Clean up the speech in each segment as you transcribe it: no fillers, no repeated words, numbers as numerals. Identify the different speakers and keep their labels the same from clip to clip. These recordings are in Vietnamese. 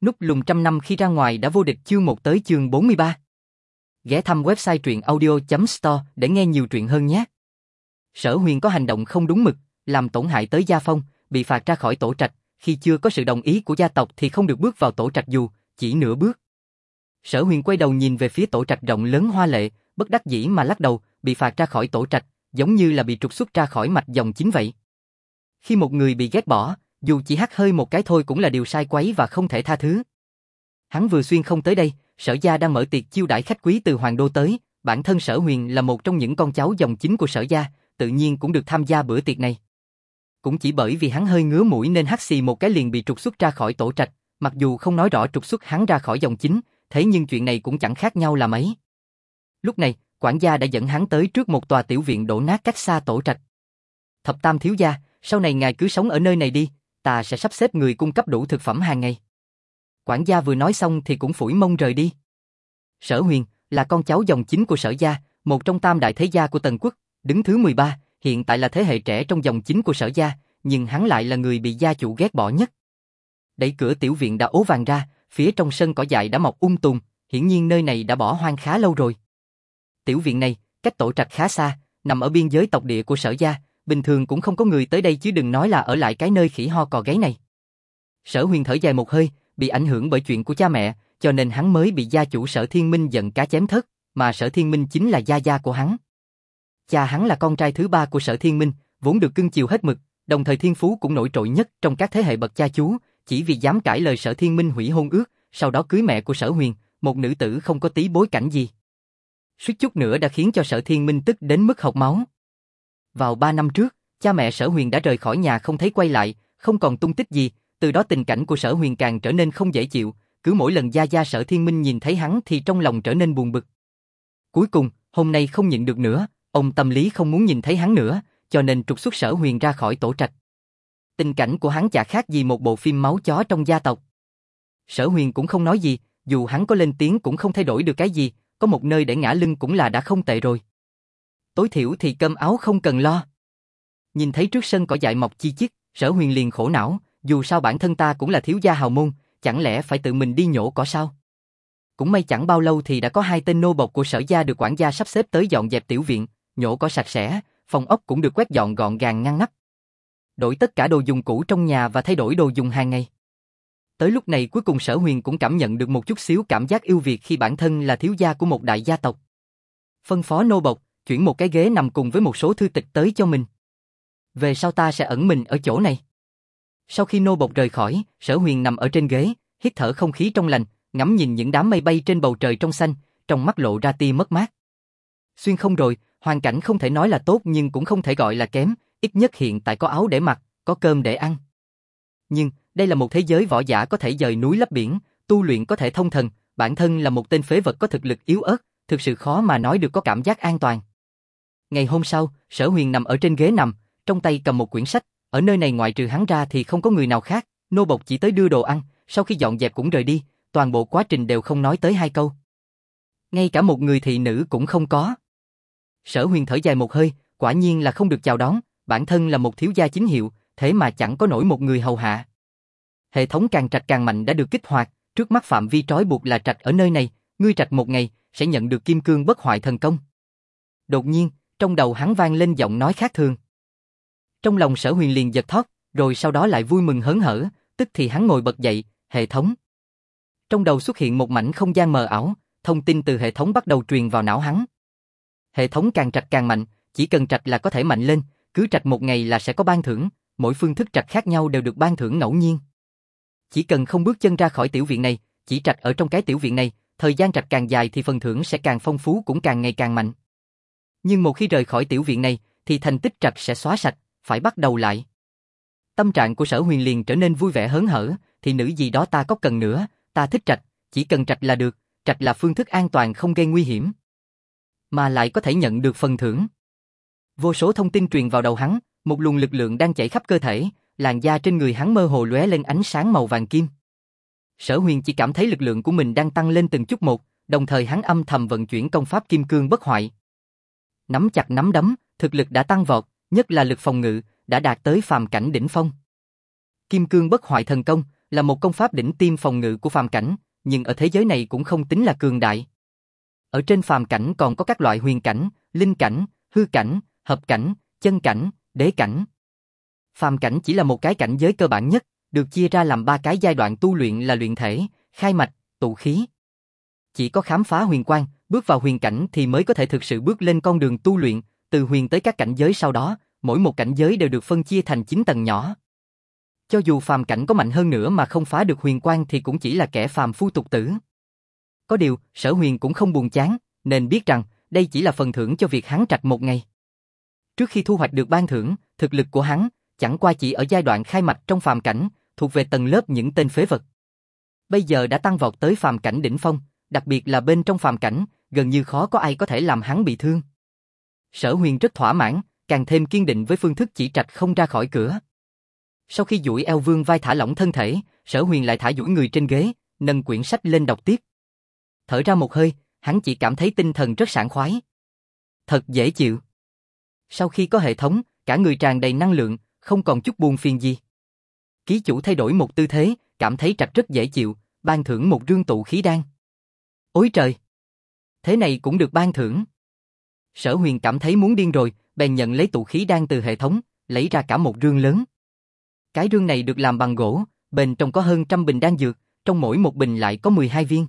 Speaker 1: Nút lùng trăm năm khi ra ngoài đã vô địch chương 1 tới chương 43. Ghé thăm website truyệnaudio.store để nghe nhiều truyện hơn nhé. Sở Huyền có hành động không đúng mực, làm tổn hại tới gia phong, bị phạt ra khỏi tổ trạch, khi chưa có sự đồng ý của gia tộc thì không được bước vào tổ trạch dù chỉ nửa bước. Sở Huyền quay đầu nhìn về phía tổ trạch rộng lớn hoa lệ, bất đắc dĩ mà lắc đầu, bị phạt ra khỏi tổ trạch, giống như là bị trục xuất ra khỏi mạch dòng chính vậy. Khi một người bị ghét bỏ, dù chỉ hắt hơi một cái thôi cũng là điều sai quấy và không thể tha thứ. Hắn vừa xuyên không tới đây, Sở gia đang mở tiệc chiêu đãi khách quý từ Hoàng Đô tới, bản thân Sở Huyền là một trong những con cháu dòng chính của Sở gia, tự nhiên cũng được tham gia bữa tiệc này. Cũng chỉ bởi vì hắn hơi ngứa mũi nên hắt xì một cái liền bị trục xuất ra khỏi tổ trạch, mặc dù không nói rõ trục xuất hắn ra khỏi dòng chính, thế nhưng chuyện này cũng chẳng khác nhau là mấy. Lúc này, quản gia đã dẫn hắn tới trước một tòa tiểu viện đổ nát cách xa tổ trạch. Thập Tam thiếu gia, sau này ngài cứ sống ở nơi này đi, ta sẽ sắp xếp người cung cấp đủ thực phẩm hàng ngày. Quản gia vừa nói xong thì cũng phủi mông rời đi. Sở Huyền là con cháu dòng chính của Sở gia, một trong tam đại thế gia của Tần quốc, đứng thứ 13, hiện tại là thế hệ trẻ trong dòng chính của Sở gia, nhưng hắn lại là người bị gia chủ ghét bỏ nhất. Đẩy cửa tiểu viện đã ố vàng ra, phía trong sân cỏ dại đã mọc tùm, hiển nhiên nơi này đã bỏ hoang khá lâu rồi. Tiểu viện này, cách tổ trạch khá xa, nằm ở biên giới tộc địa của Sở gia, bình thường cũng không có người tới đây chứ đừng nói là ở lại cái nơi khỉ ho cò gáy này. Sở Huyền thở dài một hơi, bị ảnh hưởng bởi chuyện của cha mẹ, cho nên hắn mới bị gia chủ Sở Thiên Minh giận cá chém thớt, mà Sở Thiên Minh chính là gia gia của hắn. Cha hắn là con trai thứ ba của Sở Thiên Minh, vốn được cưng chiều hết mực, đồng thời thiên phú cũng nổi trội nhất trong các thế hệ bậc cha chú, chỉ vì dám cãi lời Sở Thiên Minh hủy hôn ước, sau đó cưới mẹ của Sở Huyền, một nữ tử không có tí bối cảnh gì. Suýt chút nữa đã khiến cho Sở Thiên Minh tức đến mức hộc máu. Vào 3 năm trước, cha mẹ Sở Huyền đã rời khỏi nhà không thấy quay lại, không còn tung tích gì, từ đó tình cảnh của Sở Huyền càng trở nên không dễ chịu, cứ mỗi lần gia gia Sở Thiên Minh nhìn thấy hắn thì trong lòng trở nên buồn bực. Cuối cùng, hôm nay không nhịn được nữa, ông tâm lý không muốn nhìn thấy hắn nữa, cho nên trục xuất Sở Huyền ra khỏi tổ trạch. Tình cảnh của hắn chả khác gì một bộ phim máu chó trong gia tộc. Sở Huyền cũng không nói gì, dù hắn có lên tiếng cũng không thay đổi được cái gì, có một nơi để ngả lưng cũng là đã không tệ rồi. Tối thiểu thì cơm áo không cần lo. Nhìn thấy trước sân cỏ dại mọc chi chít, Sở Huyền liền khổ não, dù sao bản thân ta cũng là thiếu gia hào môn, chẳng lẽ phải tự mình đi nhổ cỏ sao? Cũng may chẳng bao lâu thì đã có 2 tên nô bộc của Sở gia được quản gia sắp xếp tới dọn dẹp tiểu viện, nhổ cỏ sạch sẽ, phòng ốc cũng được quét dọn gọn gàng ngăn nắp. Đổi tất cả đồ dùng cũ trong nhà và thay đổi đồ dùng hàng ngày. Tới lúc này cuối cùng Sở Huyền cũng cảm nhận được một chút xíu cảm giác yêu Việt khi bản thân là thiếu gia của một đại gia tộc. Phân phó nô bộc, chuyển một cái ghế nằm cùng với một số thư tịch tới cho mình. Về sau ta sẽ ẩn mình ở chỗ này. Sau khi nô bộc rời khỏi, Sở Huyền nằm ở trên ghế, hít thở không khí trong lành, ngắm nhìn những đám mây bay trên bầu trời trong xanh, trong mắt lộ ra tia mất mát. Xuyên không rồi, hoàn cảnh không thể nói là tốt nhưng cũng không thể gọi là kém, ít nhất hiện tại có áo để mặc, có cơm để ăn. Nhưng, đây là một thế giới võ giả có thể dời núi lấp biển, tu luyện có thể thông thần, bản thân là một tên phế vật có thực lực yếu ớt, thực sự khó mà nói được có cảm giác an toàn. Ngày hôm sau, Sở Huyền nằm ở trên ghế nằm, trong tay cầm một quyển sách, ở nơi này ngoại trừ hắn ra thì không có người nào khác, nô bộc chỉ tới đưa đồ ăn, sau khi dọn dẹp cũng rời đi, toàn bộ quá trình đều không nói tới 2 câu. Ngay cả một người thị nữ cũng không có. Sở Huyền thở dài một hơi, quả nhiên là không được chào đón, bản thân là một thiếu gia chính hiệu, thế mà chẳng có nổi một người hầu hạ. Hệ thống càng trạch càng mạnh đã được kích hoạt, trước mắt phạm vi trói buộc là trạch ở nơi này, ngươi trạch một ngày sẽ nhận được kim cương bất hoại thần công. Đột nhiên, trong đầu hắn vang lên giọng nói khác thường. Trong lòng Sở Huyền liền giật thót, rồi sau đó lại vui mừng hớn hở, tức thì hắn ngồi bật dậy, hệ thống. Trong đầu xuất hiện một mảnh không gian mờ ảo, thông tin từ hệ thống bắt đầu truyền vào não hắn. Hệ thống càng trạch càng mạnh, chỉ cần trạch là có thể mạnh lên, cứ trạch một ngày là sẽ có ban thưởng, mỗi phương thức trạch khác nhau đều được ban thưởng ngẫu nhiên. Chỉ cần không bước chân ra khỏi tiểu viện này, chỉ trạch ở trong cái tiểu viện này, thời gian trạch càng dài thì phần thưởng sẽ càng phong phú cũng càng ngày càng mạnh. Nhưng một khi rời khỏi tiểu viện này, thì thành tích trạch sẽ xóa sạch, phải bắt đầu lại. Tâm trạng của Sở Huyền liền trở nên vui vẻ hớn hở, thì nữ gì đó ta có cần nữa, ta thích trạch, chỉ cần trạch là được, trạch là phương thức an toàn không gây nguy hiểm, mà lại có thể nhận được phần thưởng. Vô số thông tin truyền vào đầu hắn, một luồng lực lượng đang chảy khắp cơ thể, làn da trên người hắn mơ hồ lóe lên ánh sáng màu vàng kim. Sở Huyền chỉ cảm thấy lực lượng của mình đang tăng lên từng chút một, đồng thời hắn âm thầm vận chuyển công pháp kim cương bất hoại. Nắm chặt nắm đấm, thực lực đã tăng vọt, nhất là lực phòng ngự đã đạt tới phàm cảnh đỉnh phong. Kim cương bất hoại thần công, là một công pháp đỉnh tiêm phòng ngự của phàm cảnh, nhưng ở thế giới này cũng không tính là cường đại. Ở trên phàm cảnh còn có các loại huyền cảnh, linh cảnh, hư cảnh, hợp cảnh, chân cảnh, đế cảnh. Phàm cảnh chỉ là một cái cảnh giới cơ bản nhất, được chia ra làm 3 cái giai đoạn tu luyện là luyện thể, khai mạch, tụ khí. Chỉ có khám phá huyền quang, bước vào huyền cảnh thì mới có thể thực sự bước lên con đường tu luyện, từ huyền tới các cảnh giới sau đó, mỗi một cảnh giới đều được phân chia thành 9 tầng nhỏ. Cho dù phàm cảnh có mạnh hơn nữa mà không phá được huyền quang thì cũng chỉ là kẻ phàm phu tục tử. Có điều, Sở Huyền cũng không buồn chán, nên biết rằng đây chỉ là phần thưởng cho việc hắn trạch một ngày. Trước khi thu hoạch được ban thưởng, thực lực của hắn chẳng qua chỉ ở giai đoạn khai mạch trong phàm cảnh, thuộc về tầng lớp những tên phế vật. Bây giờ đã tăng vọt tới phàm cảnh đỉnh phong, đặc biệt là bên trong phàm cảnh, gần như khó có ai có thể làm hắn bị thương. Sở Huyền rất thỏa mãn, càng thêm kiên định với phương thức chỉ trạch không ra khỏi cửa. Sau khi duỗi eo vươn vai thả lỏng thân thể, Sở Huyền lại thả duỗi người trên ghế, nâng quyển sách lên đọc tiếp. Thở ra một hơi, hắn chỉ cảm thấy tinh thần rất sảng khoái. Thật dễ chịu. Sau khi có hệ thống, cả người tràn đầy năng lượng, không còn chút buồn phiền gì. Ký chủ thay đổi một tư thế, cảm thấy trạch rất dễ chịu, ban thưởng một rương tụ khí đan. Ôi trời! Thế này cũng được ban thưởng. Sở Huyền cảm thấy muốn điên rồi, bèn nhận lấy tụ khí đan từ hệ thống, lấy ra cả một rương lớn. Cái rương này được làm bằng gỗ, bên trong có hơn 100 bình đan dược, trong mỗi một bình lại có 12 viên.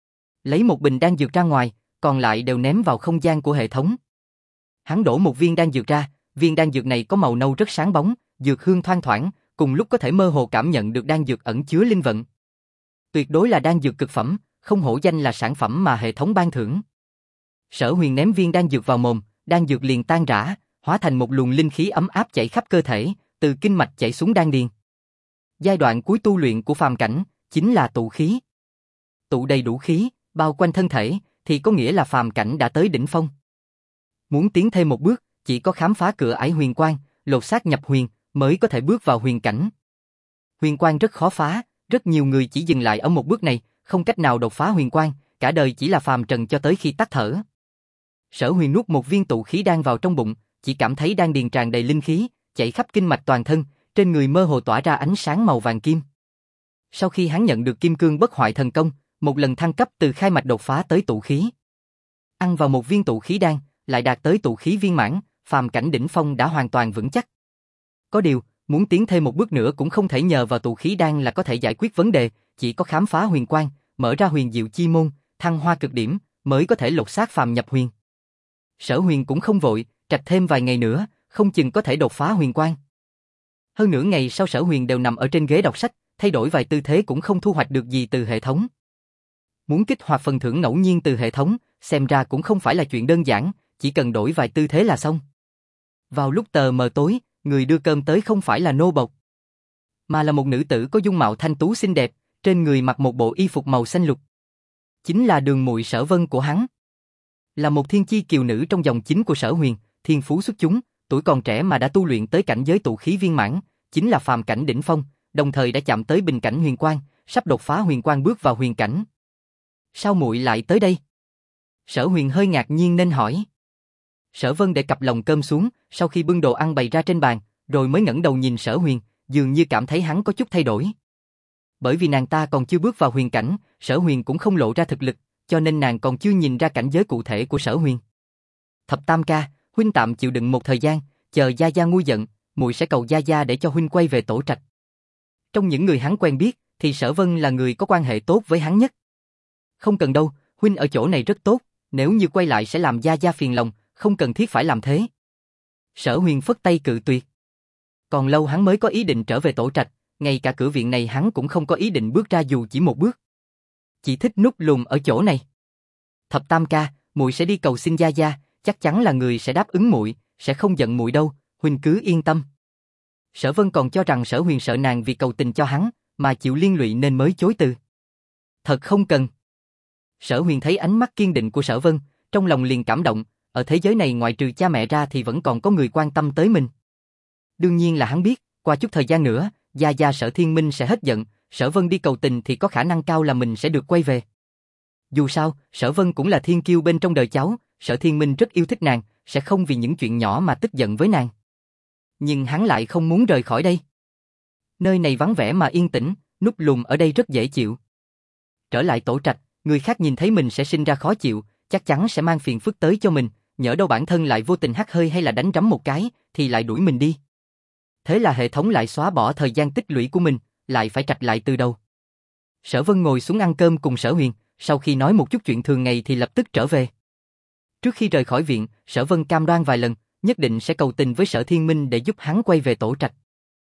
Speaker 1: Lấy một bình đan dược ra ngoài, còn lại đều ném vào không gian của hệ thống. Hắn đổ một viên đan dược ra, viên đan dược này có màu nâu rất sáng bóng, dược hương thoang thoảng, cùng lúc có thể mơ hồ cảm nhận được đan dược ẩn chứa linh vận. Tuyệt đối là đan dược cực phẩm, không hổ danh là sản phẩm mà hệ thống ban thưởng. Sở Huyền ném viên đan dược vào mồm, đan dược liền tan rã, hóa thành một luồng linh khí ấm áp chảy khắp cơ thể, từ kinh mạch chảy xuống đan điền. Giai đoạn cuối tu luyện của phàm cảnh chính là tụ khí. Tụ đầy đủ khí, bao quanh thân thể, thì có nghĩa là phàm cảnh đã tới đỉnh phong. Muốn tiến thêm một bước, chỉ có khám phá cửa ải huyền quang, lột xác nhập huyền, mới có thể bước vào huyền cảnh. Huyền quang rất khó phá, rất nhiều người chỉ dừng lại ở một bước này, không cách nào đột phá huyền quang, cả đời chỉ là phàm trần cho tới khi tắt thở. Sở Huyền nuốt một viên tụ khí đan vào trong bụng, chỉ cảm thấy đan điền tràn đầy linh khí, chạy khắp kinh mạch toàn thân, trên người mơ hồ tỏa ra ánh sáng màu vàng kim. Sau khi hắn nhận được Kim Cương Bất Hoại Thần Công, một lần thăng cấp từ khai mạch đột phá tới tụ khí. Ăn vào một viên tụ khí đan, lại đạt tới tụ khí viên mãn, phàm cảnh đỉnh phong đã hoàn toàn vững chắc. Có điều, muốn tiến thêm một bước nữa cũng không thể nhờ vào tụ khí đan là có thể giải quyết vấn đề, chỉ có khám phá huyền quang, mở ra huyền diệu chi môn, thăng hoa cực điểm, mới có thể lột xác phàm nhập huyền. Sở Huyền cũng không vội, trạch thêm vài ngày nữa, không chừng có thể đột phá huyền quang. Hơn nửa ngày sau Sở Huyền đều nằm ở trên ghế đọc sách, thay đổi vài tư thế cũng không thu hoạch được gì từ hệ thống. Muốn kích hoạt phần thưởng ngẫu nhiên từ hệ thống, xem ra cũng không phải là chuyện đơn giản, chỉ cần đổi vài tư thế là xong. Vào lúc tờ mờ tối, người đưa cơm tới không phải là nô bộc, mà là một nữ tử có dung mạo thanh tú xinh đẹp, trên người mặc một bộ y phục màu xanh lục. Chính là đường muội Sở Vân của hắn. Là một thiên chi kiều nữ trong dòng chính của Sở Huyền, thiên phú xuất chúng, tuổi còn trẻ mà đã tu luyện tới cảnh giới tụ khí viên mãn, chính là phàm cảnh đỉnh phong, đồng thời đã chạm tới bình cảnh huyền quang, sắp đột phá huyền quang bước vào huyền cảnh. Sao muội lại tới đây? Sở Huyền hơi ngạc nhiên nên hỏi. Sở Vân để cặp lồng cơm xuống, sau khi bưng đồ ăn bày ra trên bàn, rồi mới ngẩng đầu nhìn Sở Huyền, dường như cảm thấy hắn có chút thay đổi. Bởi vì nàng ta còn chưa bước vào huyền cảnh, Sở Huyền cũng không lộ ra thực lực, cho nên nàng còn chưa nhìn ra cảnh giới cụ thể của Sở Huyền. Thập Tam ca, huynh tạm chịu đựng một thời gian, chờ gia gia nguôi giận, muội sẽ cầu gia gia để cho huynh quay về tổ trạch. Trong những người hắn quen biết, thì Sở Vân là người có quan hệ tốt với hắn nhất. Không cần đâu, huynh ở chỗ này rất tốt, nếu như quay lại sẽ làm gia gia phiền lòng, không cần thiết phải làm thế. Sở Huyền phất tay cự tuyệt. Còn lâu hắn mới có ý định trở về tổ trạch, ngay cả cửa viện này hắn cũng không có ý định bước ra dù chỉ một bước. Chỉ thích núp lùm ở chỗ này. Thập Tam ca, muội sẽ đi cầu xin gia gia, chắc chắn là người sẽ đáp ứng muội, sẽ không giận muội đâu, huynh cứ yên tâm. Sở Vân còn cho rằng Sở Huyền sợ nàng vì cầu tình cho hắn, mà chịu liên lụy nên mới chối từ. Thật không cần. Sở Huyền thấy ánh mắt kiên định của Sở Vân, trong lòng liền cảm động, ở thế giới này ngoại trừ cha mẹ ra thì vẫn còn có người quan tâm tới mình. Đương nhiên là hắn biết, qua chút thời gian nữa, gia gia Sở Thiên Minh sẽ hết giận, Sở Vân đi cầu tình thì có khả năng cao là mình sẽ được quay về. Dù sao, Sở Vân cũng là thiên kiêu bên trong đời cháu, Sở Thiên Minh rất yêu thích nàng, sẽ không vì những chuyện nhỏ mà tức giận với nàng. Nhưng hắn lại không muốn rời khỏi đây. Nơi này vắng vẻ mà yên tĩnh, núp lùm ở đây rất dễ chịu. Trở lại tổ trạch, người khác nhìn thấy mình sẽ sinh ra khó chịu, chắc chắn sẽ mang phiền phức tới cho mình, nhỡ đâu bản thân lại vô tình hắt hơi hay là đánh rắm một cái, thì lại đuổi mình đi. Thế là hệ thống lại xóa bỏ thời gian tích lũy của mình, lại phải trạch lại từ đầu. Sở Vân ngồi xuống ăn cơm cùng Sở Huyền, sau khi nói một chút chuyện thường ngày thì lập tức trở về. Trước khi rời khỏi viện, Sở Vân cam đoan vài lần, nhất định sẽ cầu tình với Sở Thiên Minh để giúp hắn quay về tổ trạch.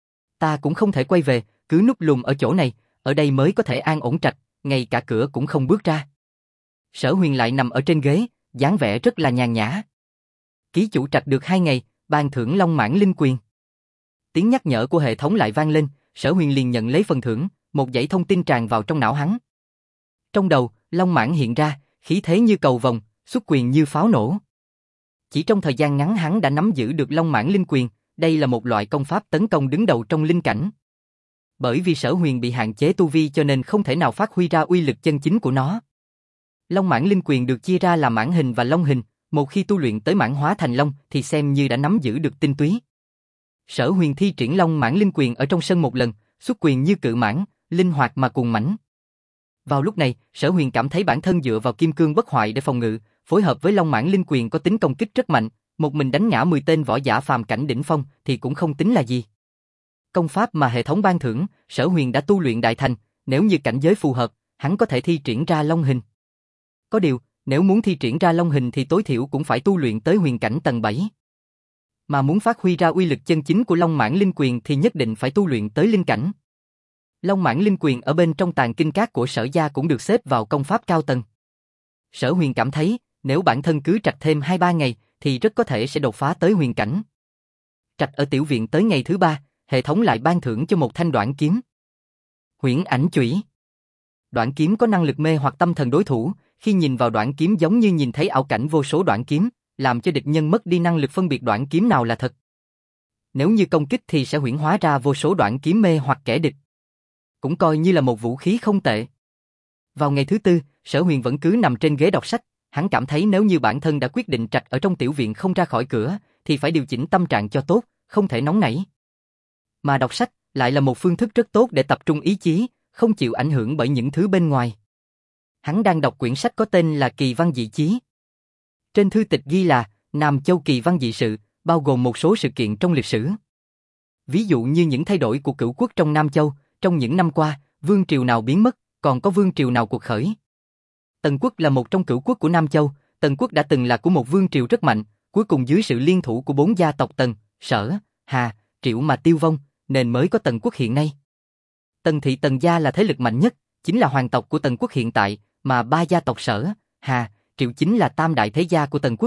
Speaker 1: Ta cũng không thể quay về, cứ núp lùm ở chỗ này, ở đây mới có thể an ổn trạch, ngay cả cửa cũng không bước ra. Sở Huyền lại nằm ở trên ghế, dáng vẻ rất là nhàn nhã. Ký chủ trạch được 2 ngày, ban thưởng Long Mãng Linh Quyền. Tiếng nhắc nhở của hệ thống lại vang lên, Sở Huyền liền nhận lấy phần thưởng, một dãy thông tin tràn vào trong não hắn. Trong đầu, Long Mãng hiện ra, khí thế như cầu vồng, xuất quyền như pháo nổ. Chỉ trong thời gian ngắn hắn đã nắm giữ được Long Mãng Linh Quyền, đây là một loại công pháp tấn công đứng đầu trong linh cảnh. Bởi vì Sở Huyền bị hạn chế tu vi cho nên không thể nào phát huy ra uy lực chân chính của nó. Long Mãng Linh Quyền được chia ra là mãng hình và long hình, một khi tu luyện tới mãng hóa thành long thì xem như đã nắm giữ được tinh túy. Sở Huyền thi triển Long Mãng Linh Quyền ở trong sân một lần, xuất quyền như cự mãng, linh hoạt mà cuồng mãnh. Vào lúc này, Sở Huyền cảm thấy bản thân dựa vào kim cương bất hoại để phòng ngự, phối hợp với Long Mãng Linh Quyền có tính công kích rất mạnh, một mình đánh ngã 10 tên võ giả phàm cảnh đỉnh phong thì cũng không tính là gì. Công pháp mà hệ thống ban thưởng, Sở Huyền đã tu luyện đại thành, nếu như cảnh giới phù hợp, hắn có thể thi triển ra long hình. Có điều, nếu muốn thi triển ra long hình thì tối thiểu cũng phải tu luyện tới huyền cảnh tầng 7. Mà muốn phát huy ra uy lực chân chính của Long Mãng Linh Quyền thì nhất định phải tu luyện tới linh cảnh. Long Mãng Linh Quyền ở bên trong tàng kinh các của Sở gia cũng được xếp vào công pháp cao tầng. Sở Huyền cảm thấy, nếu bản thân cứ trạch thêm 2-3 ngày thì rất có thể sẽ đột phá tới huyền cảnh. Trạch ở tiểu viện tới ngày thứ 3, hệ thống lại ban thưởng cho một thanh đoản kiếm. Huyễn Ảnh Chủy. Đoản kiếm có năng lực mê hoặc tâm thần đối thủ, khi nhìn vào đoản kiếm giống như nhìn thấy ảo cảnh vô số đoản kiếm, làm cho địch nhân mất đi năng lực phân biệt đoản kiếm nào là thật. Nếu như công kích thì sẽ huyễn hóa ra vô số đoản kiếm mê hoặc kẻ địch. Cũng coi như là một vũ khí không tệ. Vào ngày thứ 4, Sở Huyền vẫn cứ nằm trên ghế đọc sách, hắn cảm thấy nếu như bản thân đã quyết định trạch ở trong tiểu viện không ra khỏi cửa, thì phải điều chỉnh tâm trạng cho tốt, không thể nóng nảy. Mà đọc sách lại là một phương thức rất tốt để tập trung ý chí, không chịu ảnh hưởng bởi những thứ bên ngoài. Hắn đang đọc quyển sách có tên là Kỳ Văn Dị Chí. Trên thư tịch ghi là Nam Châu Kỳ Văn Dị Sự, bao gồm một số sự kiện trong lịch sử. Ví dụ như những thay đổi của cửu quốc trong Nam Châu, trong những năm qua, vương triều nào biến mất, còn có vương triều nào cuộc khởi. Tần quốc là một trong cửu quốc của Nam Châu, Tần quốc đã từng là của một vương triều rất mạnh, cuối cùng dưới sự liên thủ của 4 gia tộc Tần, Sở, Hà, Triệu mà tiêu vong, nên mới có Tần quốc hiện nay. Tần thị Tần gia là thế lực mạnh nhất, chính là hoàng tộc của Tần quốc hiện tại, mà 3 gia tộc Sở, Hà, Triệu chính là tam đại thế gia của Tần quốc.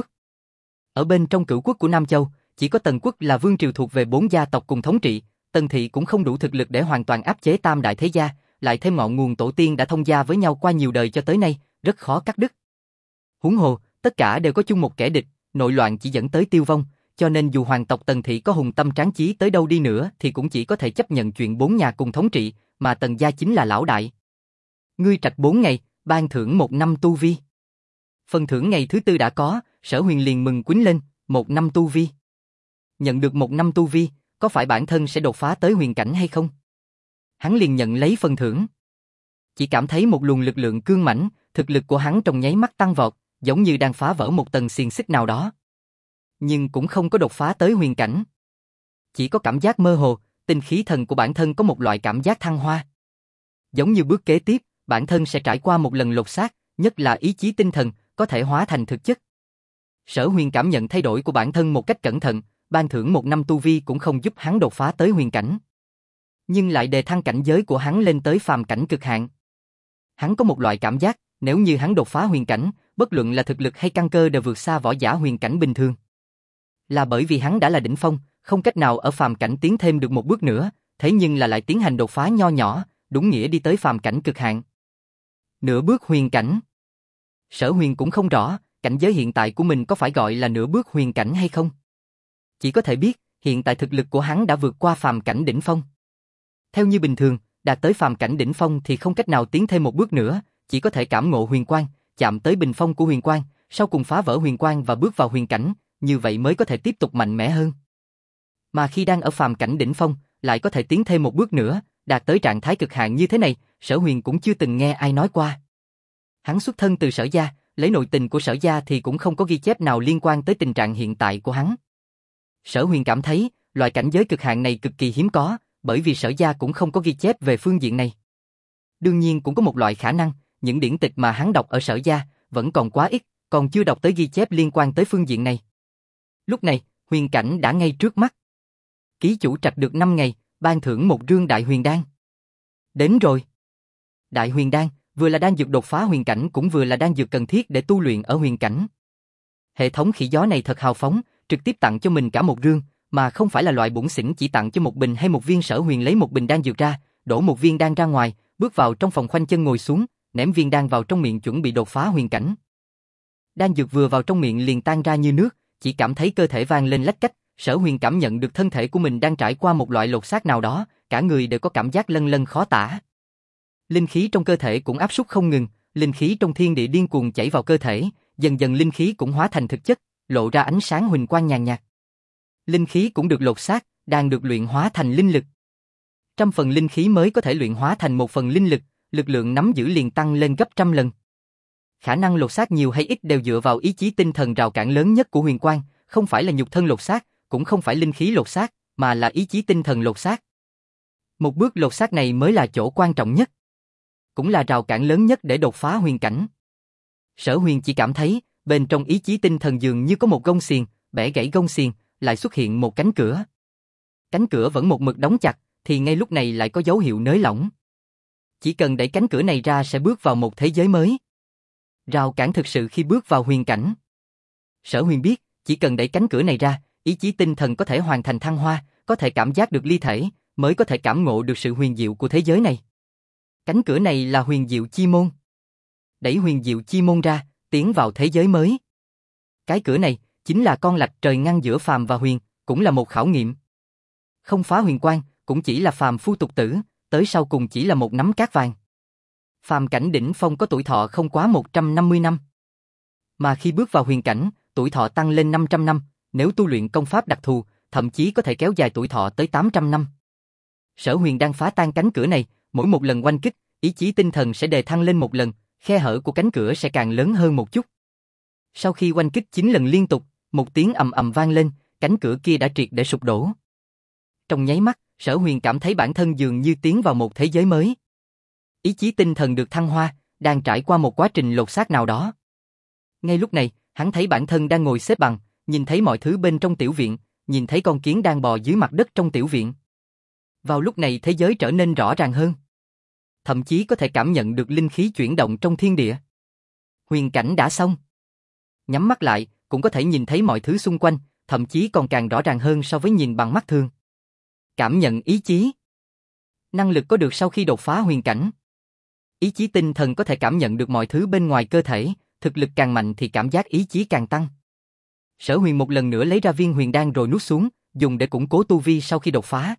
Speaker 1: Ở bên trong cửu quốc của Nam Châu, chỉ có Tần quốc là vương triều thuộc về 4 gia tộc cùng thống trị, Tần thị cũng không đủ thực lực để hoàn toàn áp chế tam đại thế gia, lại thêm ngọn nguồn tổ tiên đã thông gia với nhau qua nhiều đời cho tới nay, rất khó cắt đứt. Huống hồ, tất cả đều có chung một kẻ địch, nội loạn chỉ dẫn tới tiêu vong, cho nên dù hoàng tộc Tần thị có hùng tâm tráng chí tới đâu đi nữa thì cũng chỉ có thể chấp nhận chuyện 4 nhà cùng thống trị, mà Tần gia chính là lão đại. Ngươi trạch 4 ngày, ban thưởng 1 năm tu vi. Phần thưởng ngày thứ 4 đã có, Sở Huyền liền mừng quýnh lên, 1 năm tu vi. Nhận được 1 năm tu vi, có phải bản thân sẽ đột phá tới huyền cảnh hay không? Hắn liền nhận lấy phần thưởng. Chỉ cảm thấy một luồng lực lượng cương mãnh, thực lực của hắn trong nháy mắt tăng vọt, giống như đang phá vỡ một tầng xiềng xích nào đó. Nhưng cũng không có đột phá tới huyền cảnh. Chỉ có cảm giác mơ hồ, tinh khí thần của bản thân có một loại cảm giác thăng hoa. Giống như bước kế tiếp, bản thân sẽ trải qua một lần lột xác, nhất là ý chí tinh thần, có thể hóa thành thực chất. Sở Huyền cảm nhận thay đổi của bản thân một cách cẩn thận, ban thưởng 1 năm tu vi cũng không giúp hắn đột phá tới huyền cảnh. Nhưng lại đề thăng cảnh giới của hắn lên tới phàm cảnh cực hạn. Hắn có một loại cảm giác, nếu như hắn đột phá huyền cảnh, bất luận là thực lực hay căn cơ đều vượt xa võ giả huyền cảnh bình thường. Là bởi vì hắn đã là đỉnh phong, không cách nào ở phàm cảnh tiến thêm được một bước nữa, thế nhưng là lại tiến hành đột phá nho nhỏ, đúng nghĩa đi tới phàm cảnh cực hạn. Nửa bước huyền cảnh. Sở Huyền cũng không rõ, cảnh giới hiện tại của mình có phải gọi là nửa bước huyền cảnh hay không. Chỉ có thể biết, hiện tại thực lực của hắn đã vượt qua phàm cảnh đỉnh phong. Theo như bình thường, đạt tới phàm cảnh đỉnh phong thì không cách nào tiến thêm một bước nữa, chỉ có thể cảm ngộ huyền quang, chạm tới bình phong của huyền quang, sau cùng phá vỡ huyền quang và bước vào huyền cảnh, như vậy mới có thể tiếp tục mạnh mẽ hơn. Mà khi đang ở phàm cảnh đỉnh phong, lại có thể tiến thêm một bước nữa, đạt tới trạng thái cực hạn như thế này, Sở Huyền cũng chưa từng nghe ai nói qua. Hắn xuất thân từ Sở gia, lấy nội tình của Sở gia thì cũng không có ghi chép nào liên quan tới tình trạng hiện tại của hắn. Sở Huyền cảm thấy, loại cảnh giới cực hạn này cực kỳ hiếm có, bởi vì Sở gia cũng không có ghi chép về phương diện này. Đương nhiên cũng có một loại khả năng, những điển tịch mà hắn đọc ở Sở gia vẫn còn quá ít, còn chưa đọc tới ghi chép liên quan tới phương diện này. Lúc này, huyền cảnh đã ngay trước mắt. Ký chủ trạch được 5 ngày, ban thưởng một rương đại huyền đan. Đến rồi. Đại huyền đan, vừa là đan dược đột phá huyền cảnh cũng vừa là đan dược cần thiết để tu luyện ở huyền cảnh. Hệ thống khỉ gió này thật hào phóng, trực tiếp tặng cho mình cả một rương, mà không phải là loại bủn xỉn chỉ tặng cho một bình hay một viên. Sở Huyền lấy một bình đan dược ra, đổ một viên đan ra ngoài, bước vào trong phòng khoanh chân ngồi xuống, ném viên đan vào trong miệng chuẩn bị đột phá huyền cảnh. Đan dược vừa vào trong miệng liền tan ra như nước, chỉ cảm thấy cơ thể vang lên lách cách. Sở Huyền cảm nhận được thân thể của mình đang trải qua một loại lột xác nào đó, cả người đều có cảm giác lân lân khó tả. Linh khí trong cơ thể cũng áp suất không ngừng, linh khí trong thiên địa điên cuồng chảy vào cơ thể, dần dần linh khí cũng hóa thành thực chất, lộ ra ánh sáng huỳnh quang nhàn nhạt. Linh khí cũng được lột xác, đang được luyện hóa thành linh lực. 100% linh khí mới có thể luyện hóa thành 1% linh lực, lực lượng nắm giữ liền tăng lên gấp 100 lần. Khả năng lột xác nhiều hay ít đều dựa vào ý chí tinh thần. Rào cản lớn nhất của huyền quang, không phải là nhục thân lột xác, cũng không phải linh khí lột xác, mà là ý chí tinh thần lột xác. Một bước lột xác này mới là chỗ quan trọng nhất, cũng là rào cản lớn nhất để đột phá huyền cảnh. Sở Huyền chỉ cảm thấy, bên trong ý chí tinh thần dường như có một gông xiềng, bẻ gãy gông xiềng, lại xuất hiện một cánh cửa. Cánh cửa vẫn một mực đóng chặt, thì ngay lúc này lại có dấu hiệu nới lỏng. Chỉ cần đẩy cánh cửa này ra sẽ bước vào một thế giới mới. Rào cản thực sự khi bước vào huyền cảnh. Sở Huyền biết, chỉ cần đẩy cánh cửa này ra, ý chí tinh thần có thể hoàn thành thăng hoa, có thể cảm giác được ly thể, mới có thể cảm ngộ được sự huyền diệu của thế giới này. Cánh cửa này là huyền diệu chi môn. Đẩy huyền diệu chi môn ra, tiến vào thế giới mới. Cái cửa này chính là con lạch trời ngăn giữa phàm và huyền, cũng là một khảo nghiệm. Không phá huyền quang, cũng chỉ là phàm phu tục tử, tới sau cùng chỉ là một nắm cát vàng. Phàm cảnh đỉnh phong có tuổi thọ không quá 150 năm. Mà khi bước vào huyền cảnh, tuổi thọ tăng lên 500 năm, nếu tu luyện công pháp đặc thù, thậm chí có thể kéo dài tuổi thọ tới 800 năm. Sở Huyền đang phá tan cánh cửa này, mỗi một lần oanh kích, ý chí tinh thần sẽ đề thăng lên một lần, khe hở của cánh cửa sẽ càng lớn hơn một chút. Sau khi oanh kích 9 lần liên tục, một tiếng ầm ầm vang lên, cánh cửa kia đã triệt để sụp đổ. Trong nháy mắt, Sở Huyền cảm thấy bản thân dường như tiến vào một thế giới mới. Ý chí tinh thần được thăng hoa, đang trải qua một quá trình lột xác nào đó. Ngay lúc này, hắn thấy bản thân đang ngồi xếp bằng, nhìn thấy mọi thứ bên trong tiểu viện, nhìn thấy con kiến đang bò dưới mặt đất trong tiểu viện. Vào lúc này thế giới trở nên rõ ràng hơn. Thậm chí có thể cảm nhận được linh khí chuyển động trong thiên địa. Huyền cảnh đã xong. Nhắm mắt lại, cũng có thể nhìn thấy mọi thứ xung quanh, thậm chí còn càng rõ ràng hơn so với nhìn bằng mắt thường. Cảm nhận ý chí. Năng lực có được sau khi đột phá huyền cảnh. Ý chí tinh thần có thể cảm nhận được mọi thứ bên ngoài cơ thể, thực lực càng mạnh thì cảm giác ý chí càng tăng. Sở Huyền một lần nữa lấy ra viên huyền đan rồi nuốt xuống, dùng để củng cố tu vi sau khi đột phá.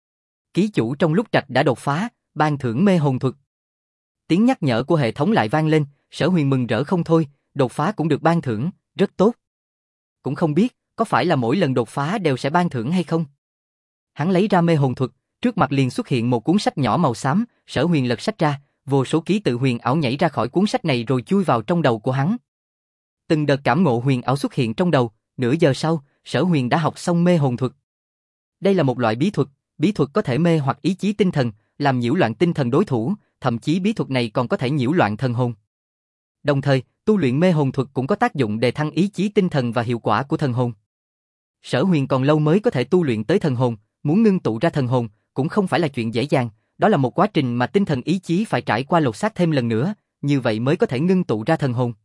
Speaker 1: Ký chủ trong lúc trạch đã đột phá, ban thưởng mê hồn thuật. Tiếng nhắc nhở của hệ thống lại vang lên, Sở Huyền mừng rỡ không thôi, đột phá cũng được ban thưởng, rất tốt. Cũng không biết, có phải là mỗi lần đột phá đều sẽ ban thưởng hay không? Hắn lấy ra mê hồn thuật, trước mặt liền xuất hiện một cuốn sách nhỏ màu xám, Sở Huyền lật sách ra, vô số ký tự huyền ảo nhảy ra khỏi cuốn sách này rồi chui vào trong đầu của hắn. Từng đợt cảm ngộ huyền ảo xuất hiện trong đầu, nửa giờ sau, Sở Huyền đã học xong mê hồn thuật. Đây là một loại bí thuật có thể mê hoặc ý chí tinh thần, làm nhiễu loạn tinh thần đối thủ, thậm chí bí thuật này còn có thể nhiễu loạn thần hồn. Đồng thời, tu luyện mê hồn thuật cũng có tác dụng đề thăng ý chí tinh thần và hiệu quả của thần hồn. Sở Huyền còn lâu mới có thể tu luyện tới thần hồn, muốn ngưng tụ ra thần hồn cũng không phải là chuyện dễ dàng, đó là một quá trình mà tinh thần ý chí phải trải qua lột xác thêm lần nữa, như vậy mới có thể ngưng tụ ra thần hồn.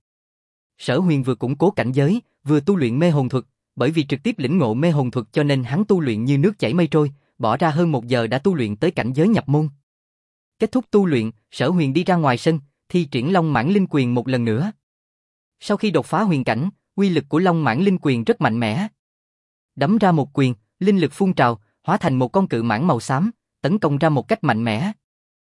Speaker 1: Sở Huyền vừa củng cố cảnh giới, vừa tu luyện mê hồn thuật, bởi vì trực tiếp lĩnh ngộ mê hồn thuật cho nên hắn tu luyện như nước chảy mây trôi, bỏ ra hơn 1 giờ đã tu luyện tới cảnh giới nhập môn. Kết thúc tu luyện, Sở Huyền đi ra ngoài sân, thi triển Long Mãng Linh Quyền một lần nữa. Sau khi đột phá huyền cảnh, uy lực của Long Mãng Linh Quyền rất mạnh mẽ. Đấm ra một quyền, linh lực phun trào, hóa thành một con cự mãng màu xám, tấn công ra một cách mạnh mẽ.